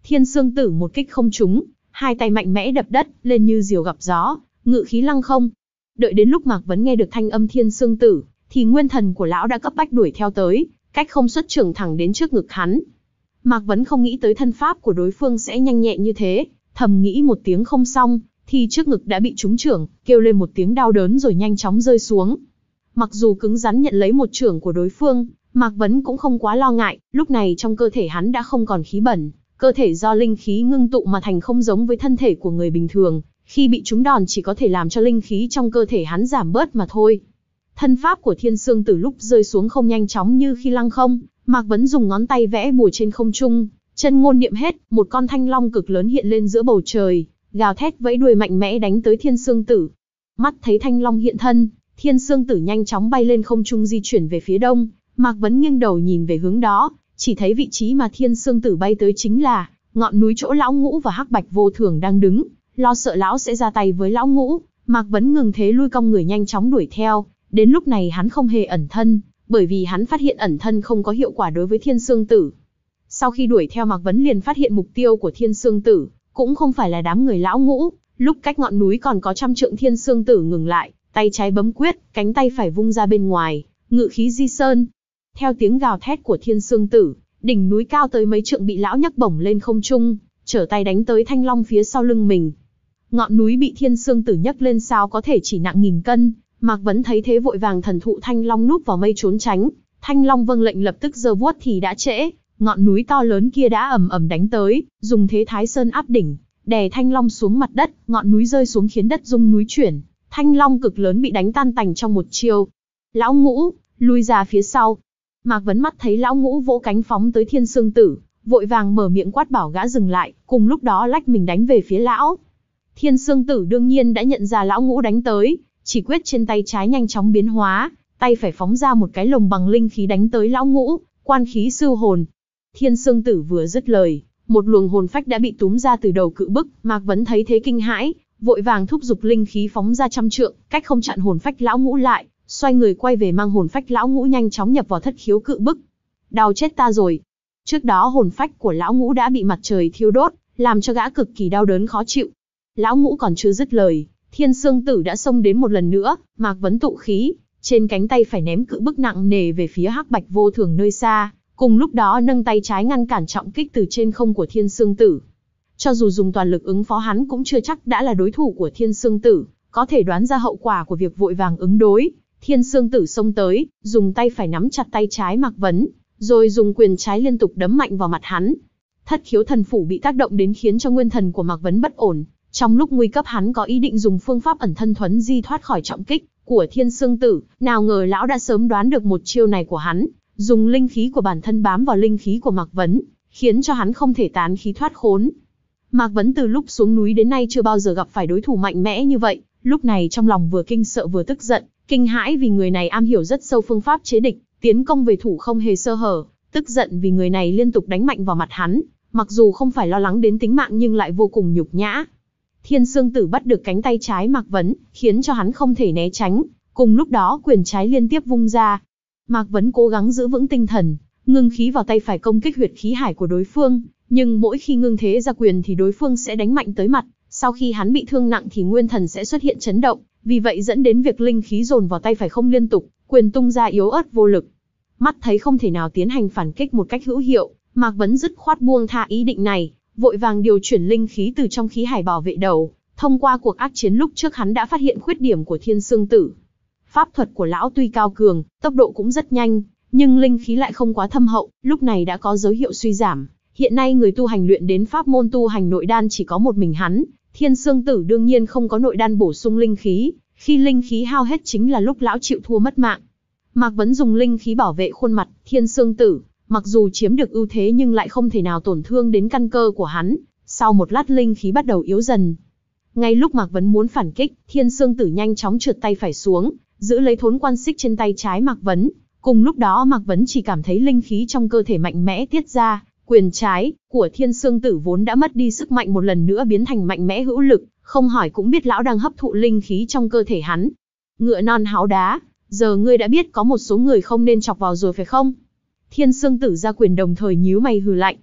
Thiên Sương Tử một kích không trúng, hai tay mạnh mẽ đập đất, lên như diều gặp gió, ngự khí lăng không. Đợi đến lúc Mạc Vấn nghe được thanh âm Thiên Sương Tử, thì nguyên thần của lão đã cấp bách đuổi theo tới, cách không xuất trưởng thẳng đến trước ngực hắn. Mạc Vấn không nghĩ tới thân pháp của đối phương sẽ nhanh nhẹn như thế, thầm nghĩ một tiếng không xong, thì trước ngực đã bị trúng trưởng, kêu lên một tiếng đau đớn rồi nhanh chóng rơi xuống. Mặc dù cứng rắn nhận lấy một trưởng của đối phương, Mạc Vấn cũng không quá lo ngại, lúc này trong cơ thể hắn đã không còn khí bẩn, cơ thể do linh khí ngưng tụ mà thành, không giống với thân thể của người bình thường, khi bị trúng đòn chỉ có thể làm cho linh khí trong cơ thể hắn giảm bớt mà thôi. Thân pháp của Thiên Sương Tử lúc rơi xuống không nhanh chóng như khi lăng không, Mạc Vấn dùng ngón tay vẽ bùa trên không trung, chân ngôn niệm hết, một con thanh long cực lớn hiện lên giữa bầu trời, gào thét vẫy đuôi mạnh mẽ đánh tới Thiên Sương Tử. Mắt thấy thanh long hiện thân, Thiên Sương Tử nhanh chóng bay lên không trung di chuyển về phía đông. Mạc Vấn nghiêng đầu nhìn về hướng đó, chỉ thấy vị trí mà Thiên Sương Tử bay tới chính là ngọn núi chỗ lão Ngũ và Hắc Bạch Vô Thường đang đứng. Lo sợ lão sẽ ra tay với lão Ngũ, Mạc Vấn ngừng thế lui cong người nhanh chóng đuổi theo. Đến lúc này hắn không hề ẩn thân, bởi vì hắn phát hiện ẩn thân không có hiệu quả đối với Thiên Sương Tử. Sau khi đuổi theo, Mạc Vấn liền phát hiện mục tiêu của Thiên Sương Tử cũng không phải là đám người lão Ngũ. Lúc cách ngọn núi còn có trăm trượng, Thiên Sương Tử ngừng lại, tay trái bấm quyết, cánh tay phải vung ra bên ngoài, ngự khí di sơn. Theo tiếng gào thét của Thiên Sương Tử, đỉnh núi cao tới mấy trượng bị lão nhấc bổng lên không trung, trở tay đánh tới thanh long phía sau lưng mình. Ngọn núi bị Thiên Sương Tử nhấc lên sao có thể chỉ nặng nghìn cân. Mạc Vấn thấy thế vội vàng thần thụ thanh long núp vào mây trốn tránh. Thanh long vâng lệnh lập tức giơ vuốt thì đã trễ, ngọn núi to lớn kia đã ầm ầm đánh tới, dùng thế Thái Sơn áp đỉnh, đè thanh long xuống mặt đất. Ngọn núi rơi xuống khiến đất rung núi chuyển, thanh long cực lớn bị đánh tan tành trong một chiêu. Lão Ngũ, lui ra phía sau. Mạc Vấn mắt thấy lão Ngũ vỗ cánh phóng tới Thiên Sương Tử, vội vàng mở miệng quát bảo gã dừng lại, cùng lúc đó lách mình đánh về phía lão. Thiên Sương Tử đương nhiên đã nhận ra lão Ngũ đánh tới, chỉ quyết trên tay trái nhanh chóng biến hóa, tay phải phóng ra một cái lồng bằng linh khí đánh tới lão Ngũ, quan khí sư hồn. Thiên Sương Tử vừa dứt lời, một luồng hồn phách đã bị túm ra từ đầu cự bức. Mạc Vấn thấy thế kinh hãi, vội vàng thúc giục linh khí phóng ra trăm trượng, cách không chặn hồn phách lão Ngũ lại, xoay người quay về mang hồn phách lão Ngũ nhanh chóng nhập vào thất khiếu cự bức. Đau chết ta rồi. Trước đó hồn phách của lão Ngũ đã bị mặt trời thiêu đốt, làm cho gã cực kỳ đau đớn khó chịu. Lão Ngũ còn chưa dứt lời, Thiên Sương Tử đã xông đến một lần nữa. Mạc Vấn tụ khí, trên cánh tay phải ném cự bức nặng nề về phía Hắc Bạch Vô Thường nơi xa, cùng lúc đó nâng tay trái ngăn cản trọng kích từ trên không của Thiên Sương Tử. Cho dù dùng toàn lực ứng phó, hắn cũng chưa chắc đã là đối thủ của Thiên Sương Tử, có thể đoán ra hậu quả của việc vội vàng ứng đối. Thiên Sương Tử xông tới, dùng tay phải nắm chặt tay trái Mạc Vấn, rồi dùng quyền trái liên tục đấm mạnh vào mặt hắn. Thất khiếu thần phủ bị tác động đến khiến cho nguyên thần của Mạc Vấn bất ổn. Trong lúc nguy cấp, hắn có ý định dùng phương pháp ẩn thân thuấn di thoát khỏi trọng kích của Thiên Sương Tử, nào ngờ lão đã sớm đoán được một chiêu này của hắn, dùng linh khí của bản thân bám vào linh khí của Mạc Vấn, khiến cho hắn không thể tán khí thoát khốn. Mạc Vấn từ lúc xuống núi đến nay chưa bao giờ gặp phải đối thủ mạnh mẽ như vậy, lúc này trong lòng vừa kinh sợ vừa tức giận, kinh hãi vì người này am hiểu rất sâu phương pháp chế địch, tiến công về thủ không hề sơ hở, tức giận vì người này liên tục đánh mạnh vào mặt hắn, mặc dù không phải lo lắng đến tính mạng nhưng lại vô cùng nhục nhã. Thiên Sương Tử bắt được cánh tay trái Mạc Vấn, khiến cho hắn không thể né tránh, cùng lúc đó quyền trái liên tiếp vung ra. Mạc Vấn cố gắng giữ vững tinh thần, ngưng khí vào tay phải công kích huyệt khí hải của đối phương, nhưng mỗi khi ngưng thế ra quyền thì đối phương sẽ đánh mạnh tới mặt, sau khi hắn bị thương nặng thì nguyên thần sẽ xuất hiện chấn động, vì vậy dẫn đến việc linh khí dồn vào tay phải không liên tục, quyền tung ra yếu ớt vô lực. Mắt thấy không thể nào tiến hành phản kích một cách hữu hiệu, Mạc Vấn dứt khoát buông tha ý định này, vội vàng điều chuyển linh khí từ trong khí hải bảo vệ đầu. Thông qua cuộc ác chiến lúc trước, hắn đã phát hiện khuyết điểm của Thiên Sương Tử. Pháp thuật của lão tuy cao cường, tốc độ cũng rất nhanh, nhưng linh khí lại không quá thâm hậu, lúc này đã có dấu hiệu suy giảm. Hiện nay người tu hành luyện đến pháp môn tu hành nội đan chỉ có một mình hắn, Thiên Sương Tử đương nhiên không có nội đan bổ sung linh khí, khi linh khí hao hết chính là lúc lão chịu thua mất mạng. Mạc Vấn dùng linh khí bảo vệ khuôn mặt Thiên Sương Tử, mặc dù chiếm được ưu thế nhưng lại không thể nào tổn thương đến căn cơ của hắn. Sau một lát linh khí bắt đầu yếu dần. Ngay lúc Mạc Vấn muốn phản kích, Thiên Sương Tử nhanh chóng trượt tay phải xuống, giữ lấy thốn quan xích trên tay trái Mạc Vấn. Cùng lúc đó Mạc Vấn chỉ cảm thấy linh khí trong cơ thể mạnh mẽ tiết ra, quyền trái của Thiên Sương Tử vốn đã mất đi sức mạnh một lần nữa biến thành mạnh mẽ hữu lực, không hỏi cũng biết lão đang hấp thụ linh khí trong cơ thể hắn. Ngựa non háo đá, giờ ngươi đã biết có một số người không nên chọc vào rồi phải không? Thiên Sương Tử ra quyền đồng thời nhíu mày hừ lạnh.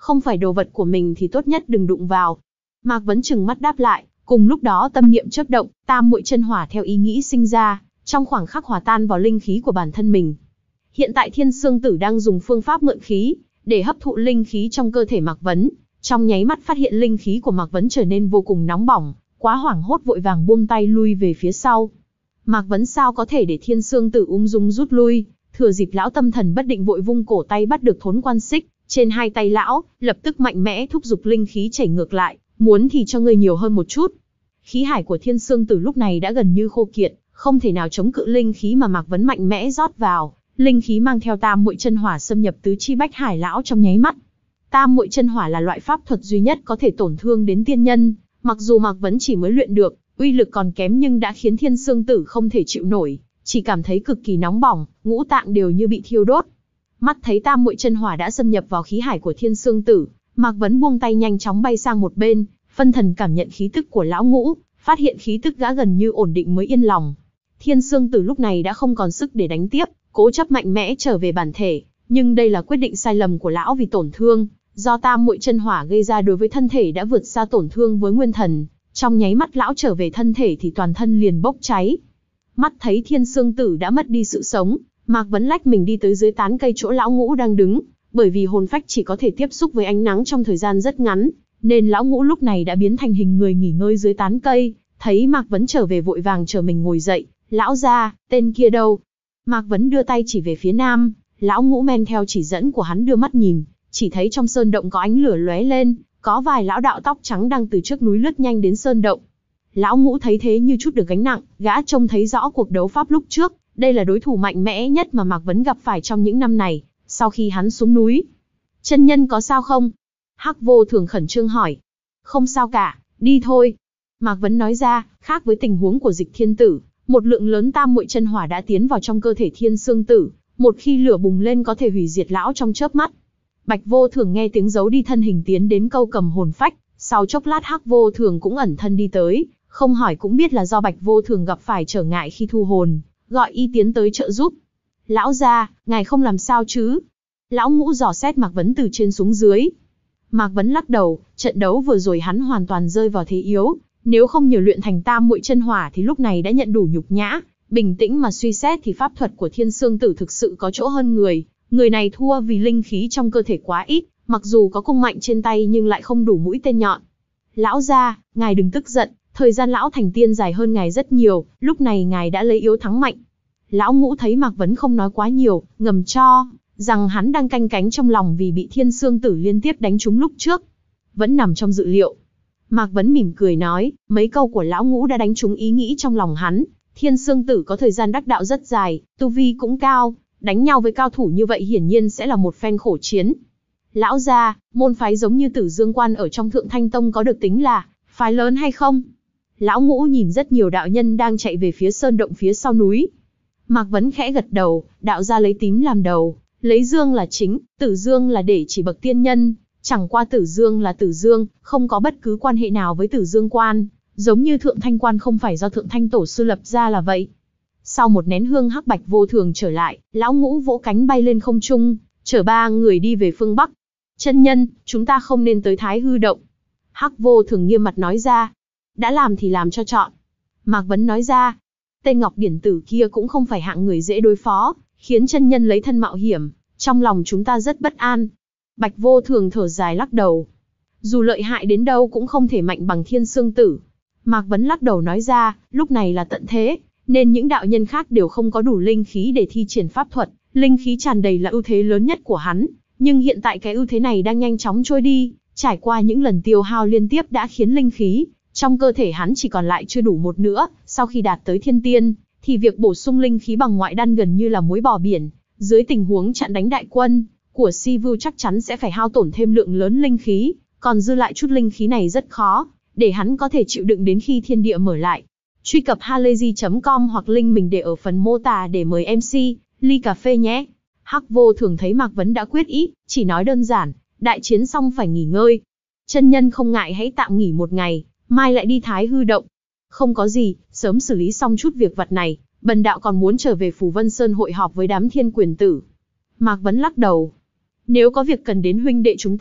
không phải đồ vật của mình thì tốt nhất đừng đụng vào. Mạc Vấn trừng mắt đáp lại, cùng lúc đó tâm niệm chớp động, tam muội chân hỏa theo ý nghĩ sinh ra, trong khoảng khắc hòa tan vào linh khí của bản thân mình. Hiện tại Thiên Xương Tử đang dùng phương pháp mượn khí, để hấp thụ linh khí trong cơ thể Mạc Vấn, trong nháy mắt phát hiện linh khí của Mạc Vấn trở nên vô cùng nóng bỏng, quá hoảng hốt vội vàng buông tay lui về phía sau. Mạc Vấn sao có thể để Thiên Xương Tử ung dung rút lui, thừa dịp lão tâm thần bất định vội vung cổ tay bắt được thốn quan xích, trên hai tay lão, lập tức mạnh mẽ thúc giục linh khí chảy ngược lại, muốn thì cho ngươi nhiều hơn một chút. Khí hải của Thiên Xương Tử lúc này đã gần như khô kiệt, không thể nào chống cự linh khí mà Mạc Vấn mạnh mẽ rót vào, linh khí mang theo tam muội chân hỏa xâm nhập tứ chi bách hải lão trong nháy mắt. Tam muội chân hỏa là loại pháp thuật duy nhất có thể tổn thương đến tiên nhân, mặc dù Mạc Vấn chỉ mới luyện được, uy lực còn kém nhưng đã khiến Thiên Xương Tử không thể chịu nổi, chỉ cảm thấy cực kỳ nóng bỏng, ngũ tạng đều như bị thiêu đốt. Mắt thấy tam muội chân hỏa đã xâm nhập vào khí hải của Thiên Xương Tử, Mạc Vấn buông tay nhanh chóng bay sang một bên, phân thần cảm nhận khí tức của lão ngũ, phát hiện khí tức gã gần như ổn định mới yên lòng. Thiên Xương Tử lúc này đã không còn sức để đánh tiếp, cố chấp mạnh mẽ trở về bản thể, nhưng đây là quyết định sai lầm của lão vì tổn thương do tam muội chân hỏa gây ra đối với thân thể đã vượt xa tổn thương với nguyên thần, trong nháy mắt lão trở về thân thể thì toàn thân liền bốc cháy. Mắt thấy Thiên Xương Tử đã mất đi sự sống, Mạc Vấn lách mình đi tới dưới tán cây chỗ lão ngũ đang đứng, bởi vì hồn phách chỉ có thể tiếp xúc với ánh nắng trong thời gian rất ngắn, nên lão ngũ lúc này đã biến thành hình người nghỉ ngơi dưới tán cây. Thấy Mạc Vấn trở về vội vàng chờ mình ngồi dậy, lão gia, tên kia đâu? Mạc Vấn đưa tay chỉ về phía nam, lão ngũ men theo chỉ dẫn của hắn đưa mắt nhìn, chỉ thấy trong sơn động có ánh lửa lóe lên, có vài lão đạo tóc trắng đang từ trước núi lướt nhanh đến sơn động. Lão ngũ thấy thế như chút được gánh nặng, gã trông thấy rõ cuộc đấu pháp lúc trước, đây là đối thủ mạnh mẽ nhất mà Mạc Vấn gặp phải trong những năm này, sau khi hắn xuống núi. Chân nhân có sao không? Hắc Vô Thường khẩn trương hỏi. Không sao cả, đi thôi. Mạc Vấn nói ra, khác với tình huống của Dịch Thiên Tử, một lượng lớn tam muội chân hỏa đã tiến vào trong cơ thể Thiên Xương Tử, một khi lửa bùng lên có thể hủy diệt lão trong chớp mắt. Bạch Vô Thường nghe tiếng giấu đi thân hình tiến đến câu cầm hồn phách, sau chốc lát Hắc Vô Thường cũng ẩn thân đi tới, không hỏi cũng biết là do Bạch Vô Thường gặp phải trở ngại khi thu hồn, gọi y tiến tới trợ giúp. Lão gia, ngài không làm sao chứ? Lão ngũ dò xét Mạc Vấn từ trên xuống dưới. Mạc Vấn lắc đầu, trận đấu vừa rồi hắn hoàn toàn rơi vào thế yếu, nếu không nhờ luyện thành tam muội chân hỏa thì lúc này đã nhận đủ nhục nhã. Bình tĩnh mà suy xét thì pháp thuật của Thiên Xương Tử thực sự có chỗ hơn người, người này thua vì linh khí trong cơ thể quá ít, mặc dù có cung mạnh trên tay nhưng lại không đủ mũi tên nhọn. Lão gia, ngài đừng tức giận, thời gian lão thành tiên dài hơn ngài rất nhiều, lúc này ngài đã lấy yếu thắng mạnh. Lão ngũ thấy Mạc Vấn không nói quá nhiều, ngầm cho rằng hắn đang canh cánh trong lòng vì bị Thiên Xương Tử liên tiếp đánh trúng lúc trước. Vẫn nằm trong dự liệu. Mạc Vấn mỉm cười nói, mấy câu của lão ngũ đã đánh trúng ý nghĩ trong lòng hắn. Thiên Xương Tử có thời gian đắc đạo rất dài, tu vi cũng cao, đánh nhau với cao thủ như vậy hiển nhiên sẽ là một phen khổ chiến. Lão gia, môn phái giống như Tử Dương Quan ở trong Thượng Thanh Tông có được tính là phái lớn hay không? Lão ngũ nhìn rất nhiều đạo nhân đang chạy về phía sơn động phía sau núi. Mạc Vấn khẽ gật đầu, đạo gia lấy tím làm đầu, lấy dương là chính, Tử Dương là để chỉ bậc tiên nhân, chẳng qua Tử Dương là Tử Dương, không có bất cứ quan hệ nào với Tử Dương Quan, giống như Thượng Thanh Quan không phải do Thượng Thanh Tổ sư lập ra là vậy. Sau một nén hương Hắc Bạch Vô Thường trở lại, lão ngũ vỗ cánh bay lên không trung, chở ba người đi về phương Bắc. Chân nhân, chúng ta không nên tới Thái Hư Động. Hắc Vô Thường nghiêm mặt nói ra. Đã làm thì làm cho chọn. Mạc Vấn nói ra. Tên Ngọc Điển Tử kia cũng không phải hạng người dễ đối phó, khiến chân nhân lấy thân mạo hiểm, trong lòng chúng ta rất bất an. Bạch Vô Thường thở dài lắc đầu. Dù lợi hại đến đâu cũng không thể mạnh bằng Thiên Xương Tử. Mạc Vấn lắc đầu nói ra, lúc này là tận thế, nên những đạo nhân khác đều không có đủ linh khí để thi triển pháp thuật, linh khí tràn đầy là ưu thế lớn nhất của hắn, nhưng hiện tại cái ưu thế này đang nhanh chóng trôi đi, trải qua những lần tiêu hao liên tiếp đã khiến linh khí trong cơ thể hắn chỉ còn lại chưa đủ một nữa, sau khi đạt tới thiên tiên, thì việc bổ sung linh khí bằng ngoại đan gần như là muối bỏ biển, dưới tình huống chặn đánh đại quân của Sivu chắc chắn sẽ phải hao tổn thêm lượng lớn linh khí, còn dư lại chút linh khí này rất khó để hắn có thể chịu đựng đến khi thiên địa mở lại. Truy cập halayzi chấm com hoặc link mình để ở phần mô tả để mời em xê, ly cà phê nhé. Hắc Vô Thường thấy Mạc Vấn đã quyết ý, chỉ nói đơn giản, đại chiến xong phải nghỉ ngơi. Chân nhân không ngại hãy tạm nghỉ một ngày, mai lại đi Thái Hư Động. Không có gì, sớm xử lý xong chút việc vặt này, bần đạo còn muốn trở về Phù Vân Sơn hội họp với đám thiên quyền tử. Mạc Vấn lắc đầu. Nếu có việc cần đến huynh đệ chúng ta,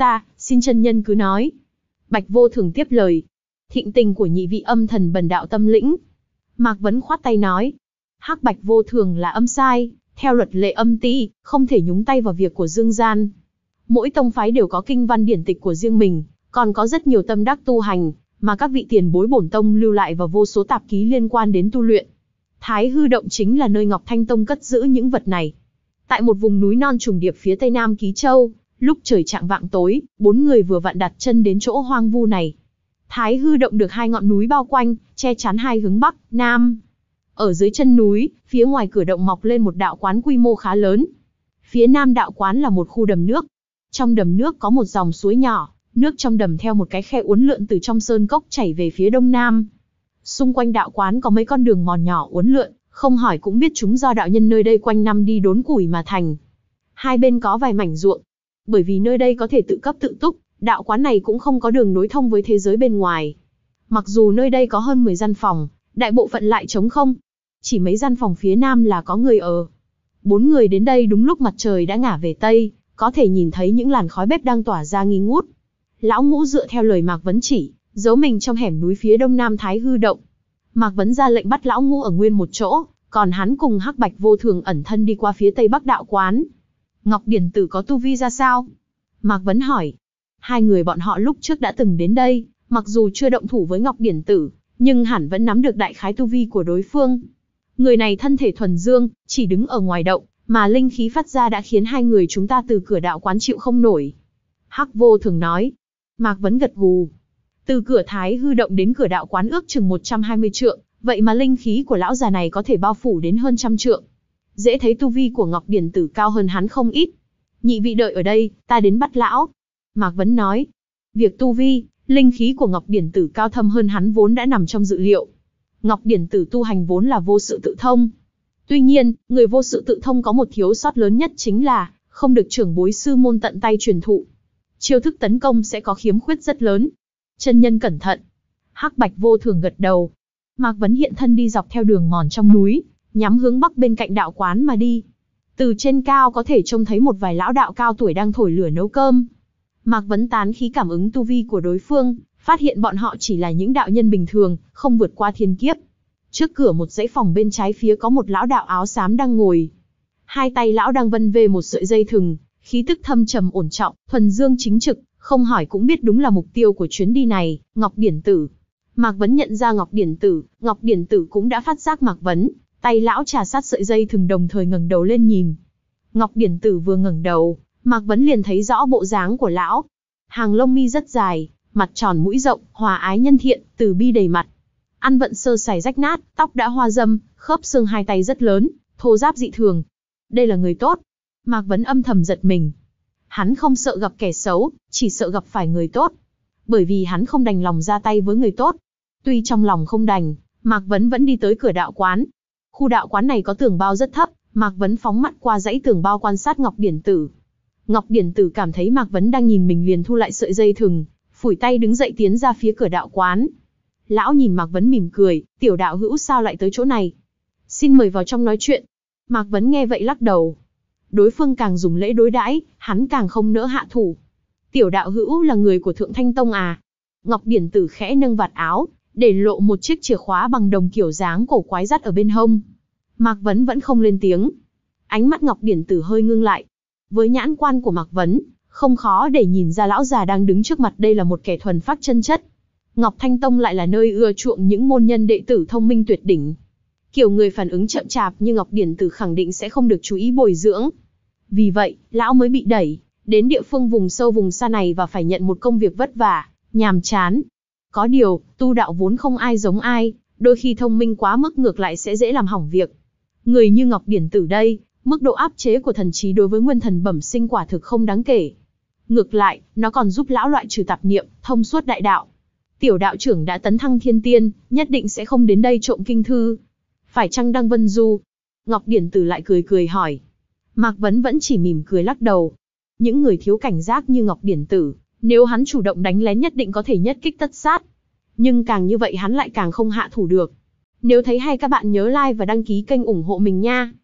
xin chân nhân cứ nói. Bạch Vô Thường tiếp lời. Thịnh tình của nhị vị âm thần bần đạo tâm lĩnh. Mạc Vấn khoát tay nói. Hắc Bạch Vô Thường là âm sai, theo luật lệ âm ti, không thể nhúng tay vào việc của dương gian. Mỗi tông phái đều có kinh văn điển tịch của riêng mình, còn có rất nhiều tâm đắc tu hành, mà các vị tiền bối bổn tông lưu lại và vô số tạp ký liên quan đến tu luyện. Thái Hư Động chính là nơi Ngọc Thanh Tông cất giữ những vật này. Tại một vùng núi non trùng điệp phía tây nam Ký Châu, lúc trời chạng vạng tối, bốn người vừa vặn đặt chân đến chỗ hoang vu này. Thái Hư Động được hai ngọn núi bao quanh, che chắn hai hướng bắc, nam. Ở dưới chân núi, phía ngoài cửa động mọc lên một đạo quán quy mô khá lớn. Phía nam đạo quán là một khu đầm nước. Trong đầm nước có một dòng suối nhỏ, nước trong đầm theo một cái khe uốn lượn từ trong sơn cốc chảy về phía đông nam. Xung quanh đạo quán có mấy con đường mòn nhỏ uốn lượn, không hỏi cũng biết chúng do đạo nhân nơi đây quanh năm đi đốn củi mà thành. Hai bên có vài mảnh ruộng. Bởi vì nơi đây có thể tự cấp tự túc, đạo quán này cũng không có đường nối thông với thế giới bên ngoài. Mặc dù nơi đây có hơn mười gian phòng, đại bộ phận lại trống không. Chỉ mấy gian phòng phía nam là có người ở. Bốn người đến đây đúng lúc mặt trời đã ngả về tây, có thể nhìn thấy những làn khói bếp đang tỏa ra nghi ngút. Lão Ngũ dựa theo lời Mạc Vấn chỉ, giấu mình trong hẻm núi phía đông nam Thái Hư Động. Mạc Vấn ra lệnh bắt Lão Ngũ ở nguyên một chỗ, còn hắn cùng Hắc Bạch Vô Thường ẩn thân đi qua phía tây bắc đạo quán. Ngọc Điển Tử có tu vi ra sao? Mạc Vấn hỏi. Hai người bọn họ lúc trước đã từng đến đây, mặc dù chưa động thủ với Ngọc Điển Tử, nhưng hẳn vẫn nắm được đại khái tu vi của đối phương. Người này thân thể thuần dương, chỉ đứng ở ngoài động, mà linh khí phát ra đã khiến hai người chúng ta từ cửa đạo quán chịu không nổi. Hắc Vô Thường nói. Mạc Vấn gật gù. Từ cửa Thái Hư Động đến cửa đạo quán ước chừng một trăm hai mươi trượng, vậy mà linh khí của lão già này có thể bao phủ đến hơn trăm trượng. Dễ thấy tu vi của Ngọc Điển Tử cao hơn hắn không ít. Nhị vị đợi ở đây, ta đến bắt lão. Mạc Vấn nói. Việc tu vi, linh khí của Ngọc Điển Tử cao thâm hơn hắn vốn đã nằm trong dự liệu. Ngọc Điển Tử tu hành vốn là vô sự tự thông. Tuy nhiên, người vô sự tự thông có một thiếu sót lớn nhất chính là không được trưởng bối sư môn tận tay truyền thụ. Chiêu thức tấn công sẽ có khiếm khuyết rất lớn. Chân nhân cẩn thận. Hắc Bạch Vô Thường gật đầu. Mạc Vấn hiện thân đi dọc theo đường mòn trong núi, nhắm hướng bắc bên cạnh đạo quán mà đi. Từ trên cao có thể trông thấy một vài lão đạo cao tuổi đang thổi lửa nấu cơm. Mạc Vấn tán khí cảm ứng tu vi của đối phương, phát hiện bọn họ chỉ là những đạo nhân bình thường, không vượt qua thiên kiếp. Trước cửa một dãy phòng bên trái phía có một lão đạo áo xám đang ngồi. Hai tay lão đang vân về một sợi dây thừng, khí tức thâm trầm ổn trọng, thuần dương chính trực, không hỏi cũng biết đúng là mục tiêu của chuyến đi này, Ngọc Điển Tử. Mạc Vấn nhận ra Ngọc Điển Tử, Ngọc Điển Tử cũng đã phát giác Mạc Vấn, tay lão trà sát sợi dây thừng đồng thời ngẩng đầu lên nhìn. Ngọc Điển Tử vừa ngẩng đầu, Mạc Vấn liền thấy rõ bộ dáng của lão. Hàng lông mi rất dài, mặt tròn mũi rộng, hòa ái nhân thiện, từ bi đầy mặt. Ăn vận sơ sài rách nát, tóc đã hoa râm, khớp xương hai tay rất lớn, thô ráp dị thường. Đây là người tốt. Mạc Vấn âm thầm giật mình. Hắn không sợ gặp kẻ xấu, chỉ sợ gặp phải người tốt. Bởi vì hắn không đành lòng ra tay với người tốt. Tuy trong lòng không đành, Mạc Vấn vẫn đi tới cửa đạo quán. Khu đạo quán này có tường bao rất thấp, Mạc Vấn phóng mắt qua dãy tường bao quan sát Ngọc Điển Tử. Ngọc Điển Tử cảm thấy Mạc Vấn đang nhìn mình liền thu lại sợi dây thừng, phủi tay đứng dậy tiến ra phía cửa đạo quán. Lão nhìn Mạc Vấn mỉm cười, tiểu đạo hữu sao lại tới chỗ này? Xin mời vào trong nói chuyện. Mạc Vấn nghe vậy lắc đầu. Đối phương càng dùng lễ đối đãi, hắn càng không nỡ hạ thủ. Tiểu đạo hữu là người của Thượng Thanh Tông à? Ngọc Điển Tử khẽ nâng vạt áo, để lộ một chiếc chìa khóa bằng đồng kiểu dáng cổ quái dắt ở bên hông. Mạc Vấn vẫn không lên tiếng. Ánh mắt Ngọc Điển Tử hơi ngưng lại. Với nhãn quan của Mạc Vấn, không khó để nhìn ra lão già đang đứng trước mặt đây là một kẻ thuần phác chân chất. Ngọc Thanh Tông lại là nơi ưa chuộng những môn nhân đệ tử thông minh tuyệt đỉnh. Kiểu người phản ứng chậm chạp như Ngọc Điển Tử khẳng định sẽ không được chú ý bồi dưỡng. Vì vậy, lão mới bị đẩy đến địa phương vùng sâu vùng xa này và phải nhận một công việc vất vả, nhàm chán. Có điều, tu đạo vốn không ai giống ai, đôi khi thông minh quá mức ngược lại sẽ dễ làm hỏng việc. Người như Ngọc Điển Tử đây, mức độ áp chế của thần trí đối với nguyên thần bẩm sinh quả thực không đáng kể. Ngược lại, nó còn giúp lão loại trừ tạp niệm, thông suốt đại đạo. Tiểu đạo trưởng đã tấn thăng thiên tiên, nhất định sẽ không đến đây trộm kinh thư. Phải chăng đang vân du? Ngọc Điển Tử lại cười cười hỏi. Mạc Vấn vẫn chỉ mỉm cười lắc đầu. Những người thiếu cảnh giác như Ngọc Điển Tử, nếu hắn chủ động đánh lén nhất định có thể nhất kích tất sát. Nhưng càng như vậy hắn lại càng không hạ thủ được. Nếu thấy hay các bạn nhớ like và đăng ký kênh ủng hộ mình nha.